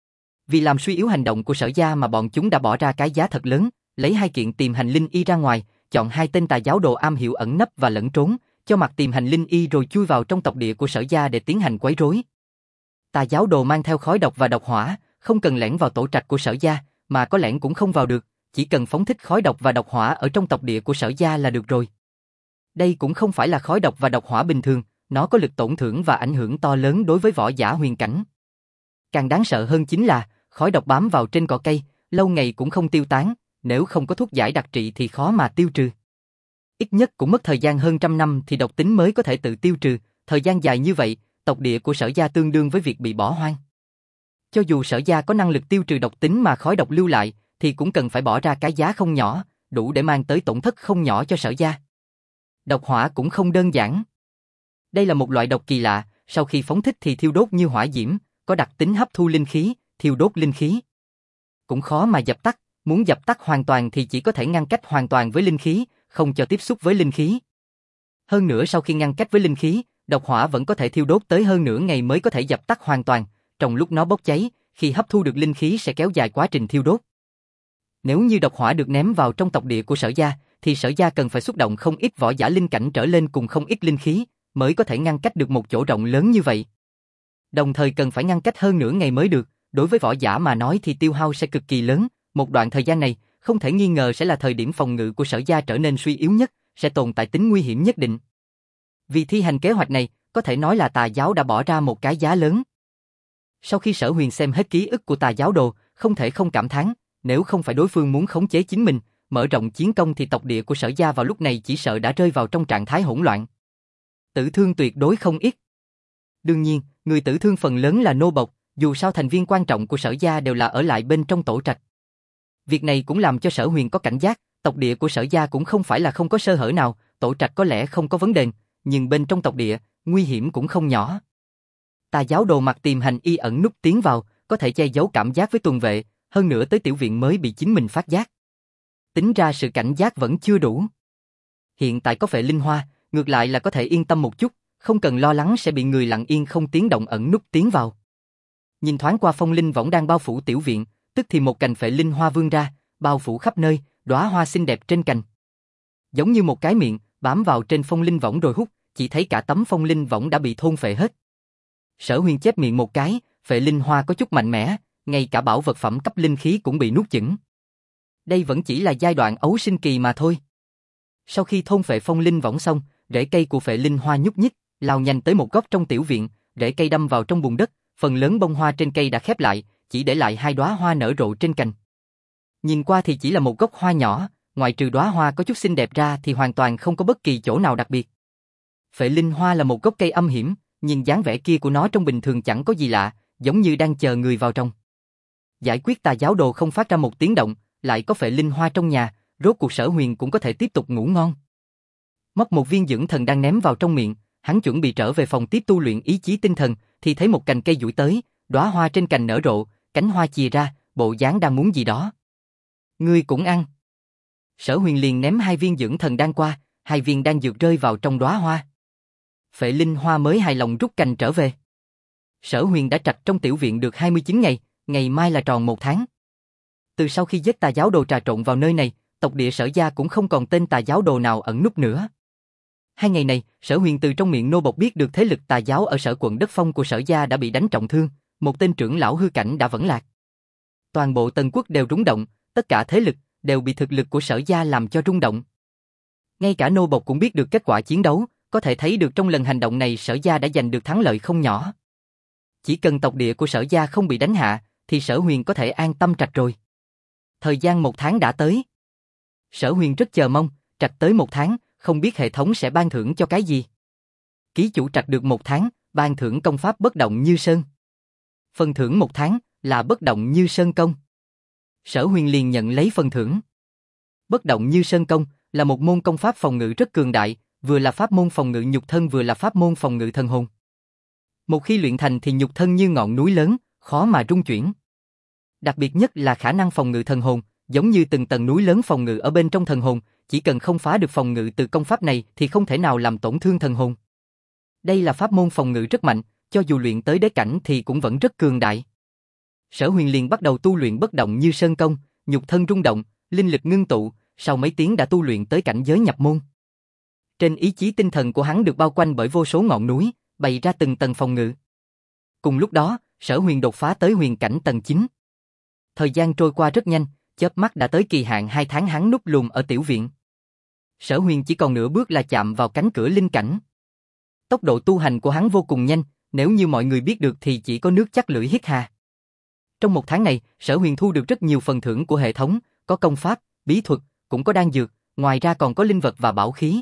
Speaker 1: Vì làm suy yếu hành động của Sở gia mà bọn chúng đã bỏ ra cái giá thật lớn, lấy hai kiện tìm hành linh y ra ngoài, chọn hai tên tà giáo đồ am hiểu ẩn nấp và lẫn trốn, cho mặc tìm hành linh y rồi chui vào trong tộc địa của Sở gia để tiến hành quấy rối. Tà giáo đồ mang theo khói độc và độc hỏa, không cần lẻn vào tổ trạch của Sở gia, mà có lẻn cũng không vào được, chỉ cần phóng thích khói độc và độc hỏa ở trong tộc địa của Sở gia là được rồi. Đây cũng không phải là khói độc và độc hỏa bình thường, nó có lực tổn thương và ảnh hưởng to lớn đối với võ giả huyền cảnh. Càng đáng sợ hơn chính là, khói độc bám vào trên cỏ cây, lâu ngày cũng không tiêu tán, nếu không có thuốc giải đặc trị thì khó mà tiêu trừ. Ít nhất cũng mất thời gian hơn 100 năm thì độc tính mới có thể tự tiêu trừ, thời gian dài như vậy, tộc địa của Sở gia tương đương với việc bị bỏ hoang. Cho dù Sở gia có năng lực tiêu trừ độc tính mà khói độc lưu lại, thì cũng cần phải bỏ ra cái giá không nhỏ, đủ để mang tới tổn thất không nhỏ cho Sở gia. Độc hỏa cũng không đơn giản. Đây là một loại độc kỳ lạ, sau khi phóng thích thì thiêu đốt như hỏa diễm, có đặc tính hấp thu linh khí, thiêu đốt linh khí. Cũng khó mà dập tắt, muốn dập tắt hoàn toàn thì chỉ có thể ngăn cách hoàn toàn với linh khí, không cho tiếp xúc với linh khí. Hơn nữa sau khi ngăn cách với linh khí, độc hỏa vẫn có thể thiêu đốt tới hơn nửa ngày mới có thể dập tắt hoàn toàn, trong lúc nó bốc cháy, khi hấp thu được linh khí sẽ kéo dài quá trình thiêu đốt. Nếu như độc hỏa được ném vào trong tộc địa của Sở gia, thì Sở gia cần phải xúc động không ít võ giả linh cảnh trở lên cùng không ít linh khí, mới có thể ngăn cách được một chỗ rộng lớn như vậy. Đồng thời cần phải ngăn cách hơn nửa ngày mới được, đối với võ giả mà nói thì tiêu hao sẽ cực kỳ lớn, một đoạn thời gian này, không thể nghi ngờ sẽ là thời điểm phòng ngự của Sở gia trở nên suy yếu nhất, sẽ tồn tại tính nguy hiểm nhất định. Vì thi hành kế hoạch này, có thể nói là tà giáo đã bỏ ra một cái giá lớn. Sau khi Sở Huyền xem hết ký ức của tà giáo đồ, không thể không cảm thán, nếu không phải đối phương muốn khống chế chính mình, mở rộng chiến công thì tộc địa của Sở gia vào lúc này chỉ sợ đã rơi vào trong trạng thái hỗn loạn. Tử thương tuyệt đối không ít. Đương nhiên, người tử thương phần lớn là nô bộc, dù sao thành viên quan trọng của Sở gia đều là ở lại bên trong tổ trạch. Việc này cũng làm cho Sở Huyền có cảnh giác, tộc địa của Sở gia cũng không phải là không có sơ hở nào, tổ trạch có lẽ không có vấn đề, nhưng bên trong tộc địa, nguy hiểm cũng không nhỏ. Tà giáo đồ mặc tìm hành y ẩn núp tiến vào, có thể che giấu cảm giác với tuần vệ, hơn nữa tới tiểu viện mới bị chính mình phát giác. Tính ra sự cảnh giác vẫn chưa đủ. Hiện tại có Phệ Linh Hoa, ngược lại là có thể yên tâm một chút, không cần lo lắng sẽ bị người lặng yên không tiếng động ẩn núp tiến vào. Nhìn thoáng qua phong linh võng đang bao phủ tiểu viện, tức thì một cành Phệ Linh Hoa vươn ra, bao phủ khắp nơi, đóa hoa xinh đẹp trên cành. Giống như một cái miệng, bám vào trên phong linh võng rồi hút, chỉ thấy cả tấm phong linh võng đã bị thôn phệ hết. Sở Huyền chép miệng một cái, Phệ Linh Hoa có chút mạnh mẽ, ngay cả bảo vật phẩm cấp linh khí cũng bị nuốt chửng. Đây vẫn chỉ là giai đoạn ấu sinh kỳ mà thôi. Sau khi thôn phệ phong linh võng xong, rễ cây của Phệ Linh Hoa nhúc nhích, lao nhanh tới một góc trong tiểu viện, rễ cây đâm vào trong bùn đất, phần lớn bông hoa trên cây đã khép lại, chỉ để lại hai đóa hoa nở rộ trên cành. Nhìn qua thì chỉ là một gốc hoa nhỏ, ngoại trừ đóa hoa có chút xinh đẹp ra thì hoàn toàn không có bất kỳ chỗ nào đặc biệt. Phệ Linh Hoa là một gốc cây âm hiểm, nhìn dáng vẻ kia của nó trong bình thường chẳng có gì lạ, giống như đang chờ người vào trong. Giải quyết tà giáo đồ không phát ra một tiếng động, lại có Phệ Linh Hoa trong nhà, rốt cuộc Sở Huyền cũng có thể tiếp tục ngủ ngon. Móc một viên dưỡng thần đang ném vào trong miệng, hắn chuẩn bị trở về phòng tiếp tu luyện ý chí tinh thần, thì thấy một cành cây duỗi tới, đóa hoa trên cành nở rộ, cánh hoa chìa ra, bộ dáng đang muốn gì đó. Ngươi cũng ăn. Sở Huyền liền ném hai viên dưỡng thần đan qua, hai viên đan dược rơi vào trong đóa hoa. Phệ Linh Hoa mới hài lòng rút cành trở về. Sở Huyền đã trạch trong tiểu viện được 29 ngày, ngày mai là tròn 1 tháng. Từ sau khi giết tà giáo đồ trà trộn vào nơi này, tộc địa Sở gia cũng không còn tên tà giáo đồ nào ẩn núp nữa. 2 ngày này, Sở Huyền từ trong miệng nô bộc biết được thế lực tà giáo ở Sở quận Đất Phong của Sở gia đã bị đánh trọng thương, một tên trưởng lão hư cảnh đã vẫn lạc. Toàn bộ Tần quốc đều rúng động, tất cả thế lực đều bị thực lực của Sở gia làm cho rung động. Ngay cả nô bộc cũng biết được kết quả chiến đấu, có thể thấy được trong lần hành động này Sở gia đã giành được thắng lợi không nhỏ. Chỉ cần tộc địa của Sở gia không bị đánh hạ, thì Sở Huyền có thể an tâm trạch rồi. Thời gian 1 tháng đã tới. Sở Huyền rất chờ mong, trạch tới 1 tháng, không biết hệ thống sẽ ban thưởng cho cái gì. Ký chủ trạch được 1 tháng, ban thưởng công pháp bất động như sơn. phần thưởng 1 tháng là bất động như sơn công. Sở Huyền liền nhận lấy phần thưởng. Bất động như sơn công là một môn công pháp phòng ngự rất cường đại, vừa là pháp môn phòng ngự nhục thân vừa là pháp môn phòng ngự thần hồn. Một khi luyện thành thì nhục thân như ngọn núi lớn, khó mà rung chuyển. Đặc biệt nhất là khả năng phòng ngự thần hồn, giống như từng tầng núi lớn phòng ngự ở bên trong thần hồn, chỉ cần không phá được phòng ngự từ công pháp này thì không thể nào làm tổn thương thần hồn. Đây là pháp môn phòng ngự rất mạnh, cho dù luyện tới đế cảnh thì cũng vẫn rất cường đại. Sở Huyền liền bắt đầu tu luyện bất động như sơn công, nhục thân rung động, linh lực ngưng tụ, sau mấy tiếng đã tu luyện tới cảnh giới nhập môn. Trên ý chí tinh thần của hắn được bao quanh bởi vô số ngọn núi, bày ra từng tầng phòng ngự. Cùng lúc đó, Sở Huyền đột phá tới huyền cảnh tầng 9. Thời gian trôi qua rất nhanh, chớp mắt đã tới kỳ hạn 2 tháng hắn núp lùm ở tiểu viện. Sở Huyền chỉ còn nửa bước là chạm vào cánh cửa linh cảnh. Tốc độ tu hành của hắn vô cùng nhanh, nếu như mọi người biết được thì chỉ có nước chắc lưỡi hít hà. Trong 1 tháng này, Sở Huyền thu được rất nhiều phần thưởng của hệ thống, có công pháp, bí thuật, cũng có đan dược, ngoài ra còn có linh vật và bảo khí.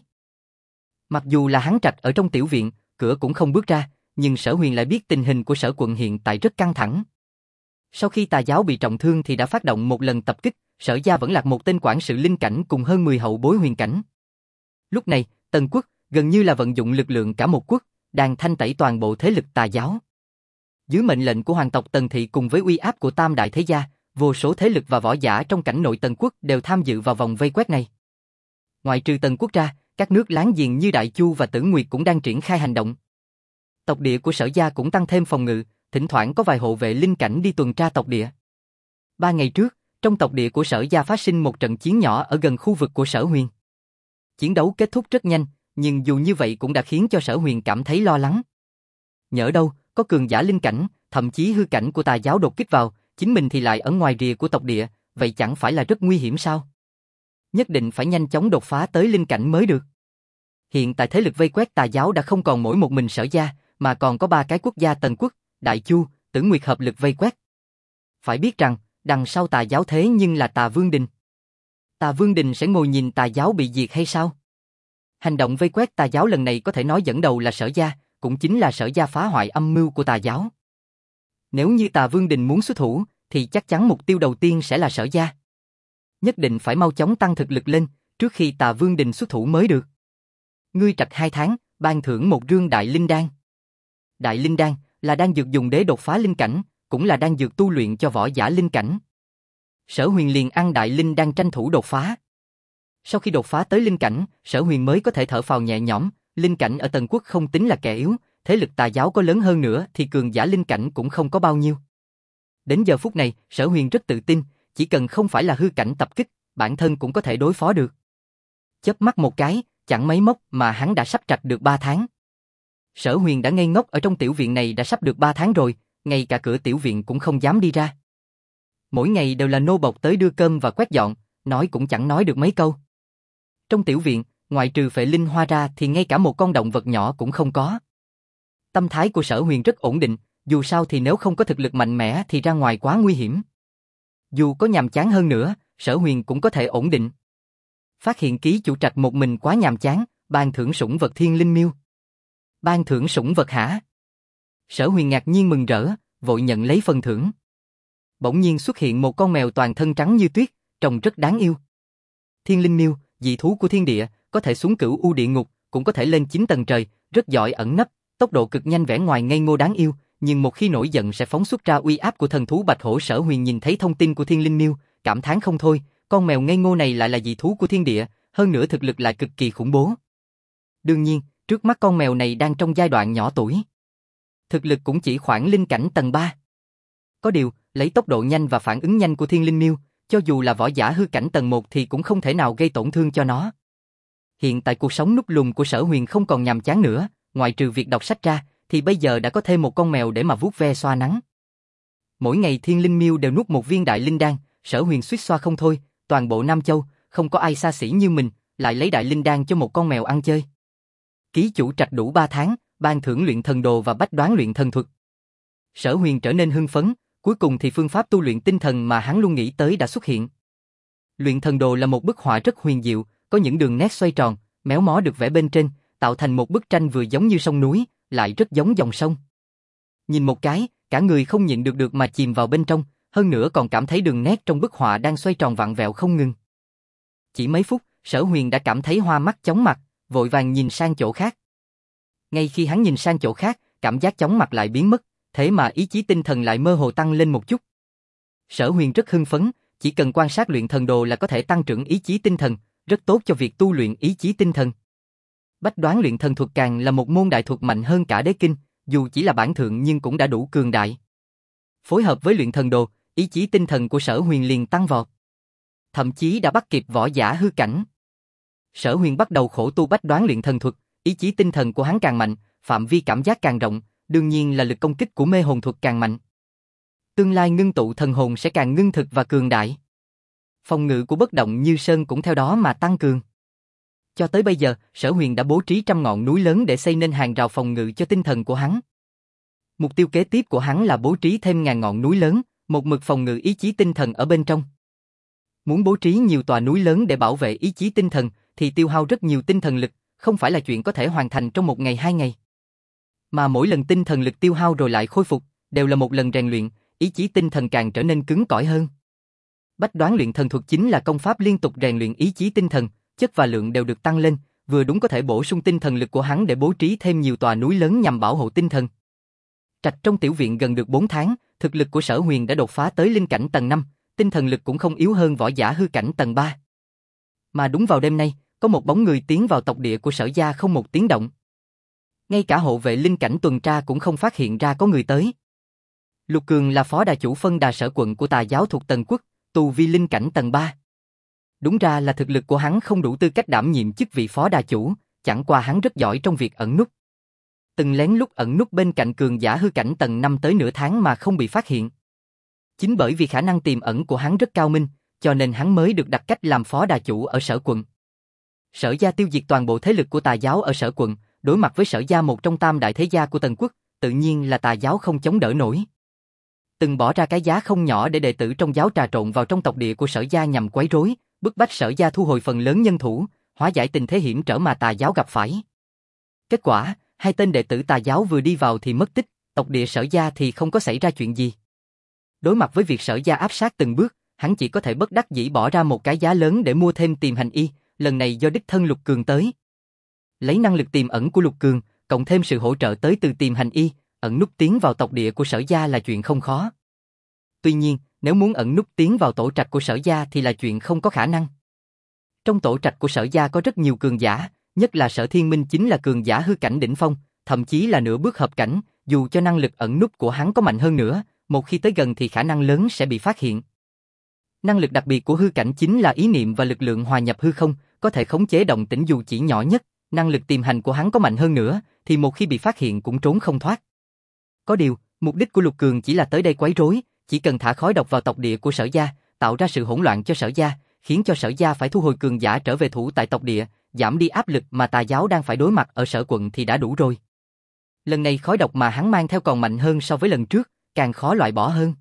Speaker 1: Mặc dù là hắn trạch ở trong tiểu viện, cửa cũng không bước ra, nhưng Sở Huyền lại biết tình hình của Sở quận hiện tại rất căng thẳng. Sau khi tà giáo bị trọng thương thì đã phát động một lần tập kích, Sở gia vẫn lạc một tên quản sự linh cảnh cùng hơn 10 hậu bối huyền cảnh. Lúc này, Tần quốc gần như là vận dụng lực lượng cả một quốc, đang thanh tẩy toàn bộ thế lực tà giáo. Dưới mệnh lệnh của hoàng tộc Tần thị cùng với uy áp của Tam đại thế gia, vô số thế lực và võ giả trong cảnh nội Tần quốc đều tham dự vào vòng vây quét này. Ngoại trừ Tần quốc ra, các nước láng giềng như Đại Chu và Tử Nguyệt cũng đang triển khai hành động. Tộc địa của Sở gia cũng tăng thêm phòng ngự, thỉnh thoảng có vài hộ vệ linh cảnh đi tuần tra tộc địa. 3 ngày trước, trong tộc địa của Sở gia phát sinh một trận chiến nhỏ ở gần khu vực của Sở Huyền. Chiến đấu kết thúc rất nhanh, nhưng dù như vậy cũng đã khiến cho Sở Huyền cảm thấy lo lắng. Nhỡ đâu, có cường giả linh cảnh, thậm chí hư cảnh của tà giáo đột kích vào, chính mình thì lại ở ngoài rìa của tộc địa, vậy chẳng phải là rất nguy hiểm sao? Nhất định phải nhanh chóng đột phá tới linh cảnh mới được. Hiện tại thế lực vây quét tà giáo đã không còn mỗi một mình Sở gia, mà còn có 3 cái quốc gia Tần quốc, Đại Chu, Tử Nguyệt hợp lực vây quét. Phải biết rằng, đằng sau tà giáo thế nhưng là Tà Vương Đình. Tà Vương Đình sẽ ngồi nhìn tà giáo bị diệt hay sao? Hành động vây quét tà giáo lần này có thể nói dẫn đầu là Sở gia, cũng chính là Sở gia phá hoại âm mưu của tà giáo. Nếu như Tà Vương Đình muốn xuất thủ, thì chắc chắn mục tiêu đầu tiên sẽ là Sở gia. Nhất định phải mau chóng tăng thực lực lên, trước khi Tà Vương Đình xuất thủ mới được. Ngươi trạch 2 tháng, ban thưởng 1 rương Đại Linh Đan. Đại Linh Đan là đan dược dùng để đột phá linh cảnh, cũng là đan dược tu luyện cho võ giả linh cảnh. Sở Huyền liền ăn Đại Linh Đan tranh thủ đột phá. Sau khi đột phá tới linh cảnh, Sở Huyền mới có thể thở phào nhẹ nhõm, linh cảnh ở Tần quốc không tính là kẻ yếu, thế lực tà giáo có lớn hơn nữa thì cường giả linh cảnh cũng không có bao nhiêu. Đến giờ phút này, Sở Huyền rất tự tin, chỉ cần không phải là hư cảnh tập kích, bản thân cũng có thể đối phó được. Chớp mắt một cái, chẳng mấy mốc mà hắn đã sắp trạch được 3 tháng. Sở Huyền đã ngây ngốc ở trong tiểu viện này đã sắp được 3 tháng rồi, ngay cả cửa tiểu viện cũng không dám đi ra. Mỗi ngày đều là nô bộc tới đưa cơm và quét dọn, nói cũng chẳng nói được mấy câu. Trong tiểu viện, ngoại trừ phệ linh hoa ra thì ngay cả một con động vật nhỏ cũng không có. Tâm thái của Sở Huyền rất ổn định, dù sao thì nếu không có thực lực mạnh mẽ thì ra ngoài quá nguy hiểm. Dù có nhàm chán hơn nữa, Sở Huyền cũng có thể ổn định. Phát hiện ký chủ trạch một mình quá nhàm chán, ban thưởng sủng vật Thiên Linh Miêu. Ban thưởng sủng vật hả? Sở Huyền ngạc nhiên mừng rỡ, vội nhận lấy phần thưởng. Bỗng nhiên xuất hiện một con mèo toàn thân trắng như tuyết, trông rất đáng yêu. Thiên Linh Miêu, dị thú của thiên địa, có thể xuống cửu u địa ngục, cũng có thể lên 9 tầng trời, rất giỏi ẩn nấp, tốc độ cực nhanh, vẻ ngoài ngây ngô đáng yêu, nhưng một khi nổi giận sẽ phóng xuất ra uy áp của thần thú Bạch Hổ. Sở Huyền nhìn thấy thông tin của Thiên Linh Miêu, cảm thán không thôi, con mèo ngây ngô này lại là dị thú của thiên địa, hơn nữa thực lực lại cực kỳ khủng bố. Đương nhiên, trước mắt con mèo này đang trong giai đoạn nhỏ tuổi. Thực lực cũng chỉ khoảng linh cảnh tầng 3. Có điều, lấy tốc độ nhanh và phản ứng nhanh của Thiên Linh Miêu, cho dù là võ giả hư cảnh tầng 1 thì cũng không thể nào gây tổn thương cho nó. Hiện tại cuộc sống núp lùm của Sở Huyền không còn nhàm chán nữa, ngoại trừ việc đọc sách ra, thì bây giờ đã có thêm một con mèo để mà vuốt ve xoa nắng. Mỗi ngày Thiên Linh Miêu đều nuốt một viên Đại Linh Đan, Sở Huyền suýt xoa không thôi, toàn bộ Nam Châu, không có ai xa xỉ như mình, lại lấy Đại Linh Đan cho một con mèo ăn chơi. Ký chủ trạch đủ 3 tháng, ban thưởng luyện thần đồ và bách đoán luyện thần thuật. Sở Huyền trở nên hưng phấn, cuối cùng thì phương pháp tu luyện tinh thần mà hắn luôn nghĩ tới đã xuất hiện. Luyện thần đồ là một bức họa rất huyền diệu, có những đường nét xoay tròn, méo mó được vẽ bên trên, tạo thành một bức tranh vừa giống như sông núi, lại rất giống dòng sông. Nhìn một cái, cả người không nhịn được mà chìm vào bên trong, hơn nữa còn cảm thấy đường nét trong bức họa đang xoay tròn vặn vẹo không ngừng. Chỉ mấy phút, Sở Huyền đã cảm thấy hoa mắt chóng mặt, vội vàng nhìn sang chỗ khác. Ngay khi hắn nhìn sang chỗ khác, cảm giác chóng mặt lại biến mất, thế mà ý chí tinh thần lại mơ hồ tăng lên một chút. Sở Huyền rất hưng phấn, chỉ cần quan sát luyện thần đồ là có thể tăng trưởng ý chí tinh thần, rất tốt cho việc tu luyện ý chí tinh thần. Bách đoán luyện thần thuật càng là một môn đại thuật mạnh hơn cả đế kinh, dù chỉ là bản thượng nhưng cũng đã đủ cường đại. Phối hợp với luyện thần đồ, ý chí tinh thần của Sở Huyền liền tăng vọt. Thậm chí đã bắt kịp võ giả hư cảnh. Sở Huyền bắt đầu khổ tu bách đoán luyện thần thuật, ý chí tinh thần của hắn càng mạnh, phạm vi cảm giác càng rộng, đương nhiên là lực công kích của mê hồn thuật càng mạnh. Tương lai ngưng tụ thần hồn sẽ càng ngưng thực và cường đại. Phòng ngự của bất động như sơn cũng theo đó mà tăng cường. Cho tới bây giờ, Sở Huyền đã bố trí trăm ngọn núi lớn để xây nên hàng rào phòng ngự cho tinh thần của hắn. Mục tiêu kế tiếp của hắn là bố trí thêm ngàn ngọn núi lớn, một mực phòng ngự ý chí tinh thần ở bên trong. Muốn bố trí nhiều tòa núi lớn để bảo vệ ý chí tinh thần thì tiêu hao rất nhiều tinh thần lực, không phải là chuyện có thể hoàn thành trong một ngày hai ngày. Mà mỗi lần tinh thần lực tiêu hao rồi lại khôi phục, đều là một lần rèn luyện, ý chí tinh thần càng trở nên cứng cỏi hơn. Bách đoán luyện thần thuật chính là công pháp liên tục rèn luyện ý chí tinh thần, chất và lượng đều được tăng lên, vừa đúng có thể bổ sung tinh thần lực của hắn để bố trí thêm nhiều tòa núi lớn nhằm bảo hộ tinh thần. Trạch trong tiểu viện gần được 4 tháng, thực lực của Sở Huyền đã đột phá tới linh cảnh tầng 5, tinh thần lực cũng không yếu hơn võ giả hư cảnh tầng 3. Mà đúng vào đêm nay, có một bóng người tiến vào tộc địa của Sở gia không một tiếng động. Ngay cả hộ vệ linh cảnh tuần tra cũng không phát hiện ra có người tới. Lục Cường là phó đà chủ phân đà sở quận của Tà giáo thuộc Tần Quốc, tu vi linh cảnh tầng 3. Đúng ra là thực lực của hắn không đủ tư cách đảm nhiệm chức vị phó đà chủ, chẳng qua hắn rất giỏi trong việc ẩn núp. Từng lén lút ẩn núp bên cạnh cường giả hư cảnh tầng 5 tới nửa tháng mà không bị phát hiện. Chính bởi vì khả năng tiềm ẩn của hắn rất cao minh, cho nên hắn mới được đặt cách làm phó đà chủ ở sở quận. Sở gia tiêu diệt toàn bộ thế lực của Tà giáo ở sở quận, đối mặt với Sở gia một trong tam đại thế gia của Tần Quốc, tự nhiên là Tà giáo không chống đỡ nổi. Từng bỏ ra cái giá không nhỏ để đệ tử trong giáo trà trộn vào trong tộc địa của Sở gia nhằm quấy rối, bức bách Sở gia thu hồi phần lớn nhân thủ, hóa giải tình thế hiểm trở mà Tà giáo gặp phải. Kết quả, hai tên đệ tử Tà giáo vừa đi vào thì mất tích, tộc địa Sở gia thì không có xảy ra chuyện gì. Đối mặt với việc Sở gia áp sát từng bước, hắn chỉ có thể bất đắc dĩ bỏ ra một cái giá lớn để mua thêm Tiềm Hành Y, lần này do đích thân Lục Cường tới. Lấy năng lực tiềm ẩn của Lục Cường, cộng thêm sự hỗ trợ tới từ Tiềm Hành Y, ẩn núp tiến vào tộc địa của Sở gia là chuyện không khó. Tuy nhiên, nếu muốn ẩn núp tiến vào tổ trạch của Sở gia thì là chuyện không có khả năng. Trong tổ trạch của Sở gia có rất nhiều cường giả, nhất là Sở Thiên Minh chính là cường giả hư cảnh đỉnh phong, thậm chí là nửa bước hợp cảnh, dù cho năng lực ẩn núp của hắn có mạnh hơn nữa, một khi tới gần thì khả năng lớn sẽ bị phát hiện. Năng lực đặc biệt của hư cảnh chính là ý niệm và lực lượng hòa nhập hư không, có thể khống chế động tĩnh dù chỉ nhỏ nhất, năng lực tiềm hành của hắn có mạnh hơn nữa, thì một khi bị phát hiện cũng trốn không thoát. Có điều, mục đích của Lục Cường chỉ là tới đây quấy rối, chỉ cần thả khói độc vào tộc địa của Sở gia, tạo ra sự hỗn loạn cho Sở gia, khiến cho Sở gia phải thu hồi cường giả trở về thủ tại tộc địa, giảm đi áp lực mà Tà giáo đang phải đối mặt ở Sở quận thì đã đủ rồi. Lần này khói độc mà hắn mang theo còn mạnh hơn so với lần trước, càng khó loại bỏ hơn.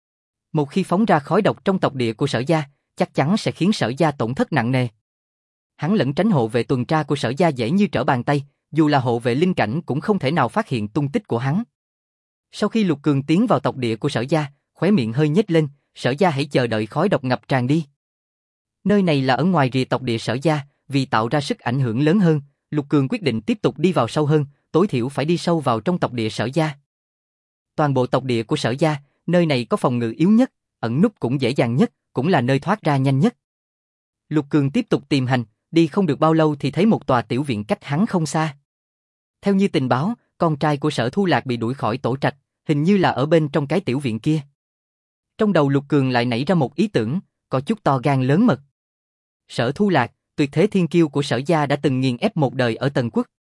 Speaker 1: Một khi phóng ra khói độc trong tộc địa của Sở gia, chắc chắn sẽ khiến Sở gia tổn thất nặng nề. Hắn lẫn tránh hộ vệ tuần tra của Sở gia dễ như trở bàn tay, dù là hộ vệ linh cảnh cũng không thể nào phát hiện tung tích của hắn. Sau khi Lục Cường tiến vào tộc địa của Sở gia, khóe miệng hơi nhếch lên, Sở gia hãy chờ đợi khói độc ngập tràn đi. Nơi này là ở ngoài rìa tộc địa Sở gia, vì tạo ra sức ảnh hưởng lớn hơn, Lục Cường quyết định tiếp tục đi vào sâu hơn, tối thiểu phải đi sâu vào trong tộc địa Sở gia. Toàn bộ tộc địa của Sở gia, nơi này có phòng ngự yếu nhất, ẩn núp cũng dễ dàng nhất, cũng là nơi thoát ra nhanh nhất. Lục Cường tiếp tục tìm hành, đi không được bao lâu thì thấy một tòa tiểu viện cách hắn không xa. Theo như tình báo, con trai của Sở Thu Lạc bị đuổi khỏi tổ trạch, hình như là ở bên trong cái tiểu viện kia. Trong đầu Lục Cường lại nảy ra một ý tưởng, có chút to gan lớn mật. Sở Thu Lạc, tuyệt thế thiên kiêu của Sở gia đã từng nghiền ép một đời ở Tần Quốc.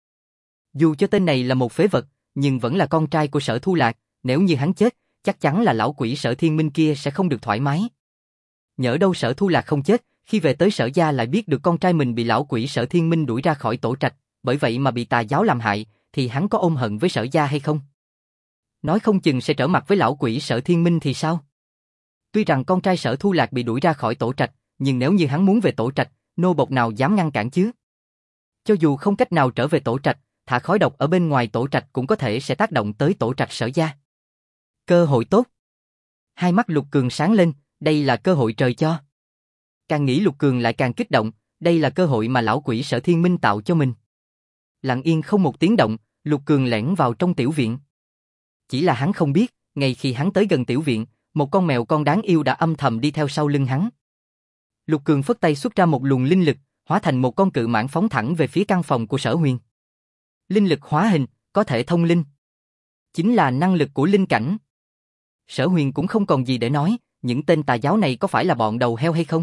Speaker 1: Dù cho tên này là một phế vật, nhưng vẫn là con trai của Sở Thu Lạc, nếu như hắn chết, chắc chắn là lão quỷ Sở Thiên Minh kia sẽ không được thoải mái. Nhỡ đâu Sở Thu Lạc không chết, khi về tới Sở gia lại biết được con trai mình bị lão quỷ Sở Thiên Minh đuổi ra khỏi tổ trạch, bởi vậy mà bị Tà giáo làm hại, thì hắn có ôm hận với Sở gia hay không? Nói không chừng sẽ trở mặt với lão quỷ Sở Thiên Minh thì sao? Tuy rằng con trai Sở Thu Lạc bị đuổi ra khỏi tổ trạch, nhưng nếu như hắn muốn về tổ trạch, nô bộc nào dám ngăn cản chứ? Cho dù không cách nào trở về tổ trạch, thả khói độc ở bên ngoài tổ trạch cũng có thể sẽ tác động tới tổ trạch Sở gia. Cơ hội tốt. Hai mắt Lục Cường sáng lên, đây là cơ hội trời cho. Càng nghĩ Lục Cường lại càng kích động, đây là cơ hội mà lão quỷ Sở Thiên Minh tạo cho mình. Lặng yên không một tiếng động, Lục Cường lẻn vào trong tiểu viện. Chỉ là hắn không biết, ngay khi hắn tới gần tiểu viện, một con mèo con đáng yêu đã âm thầm đi theo sau lưng hắn. Lục Cường phất tay xuất ra một luồng linh lực, hóa thành một con cự mãng phóng thẳng về phía căn phòng của Sở Huyền. Linh lực hóa hình, có thể thông linh. Chính là năng lực của linh cảnh. Sở Huyền cũng không còn gì để nói, những tên tà giáo này có phải là bọn đầu heo hay không?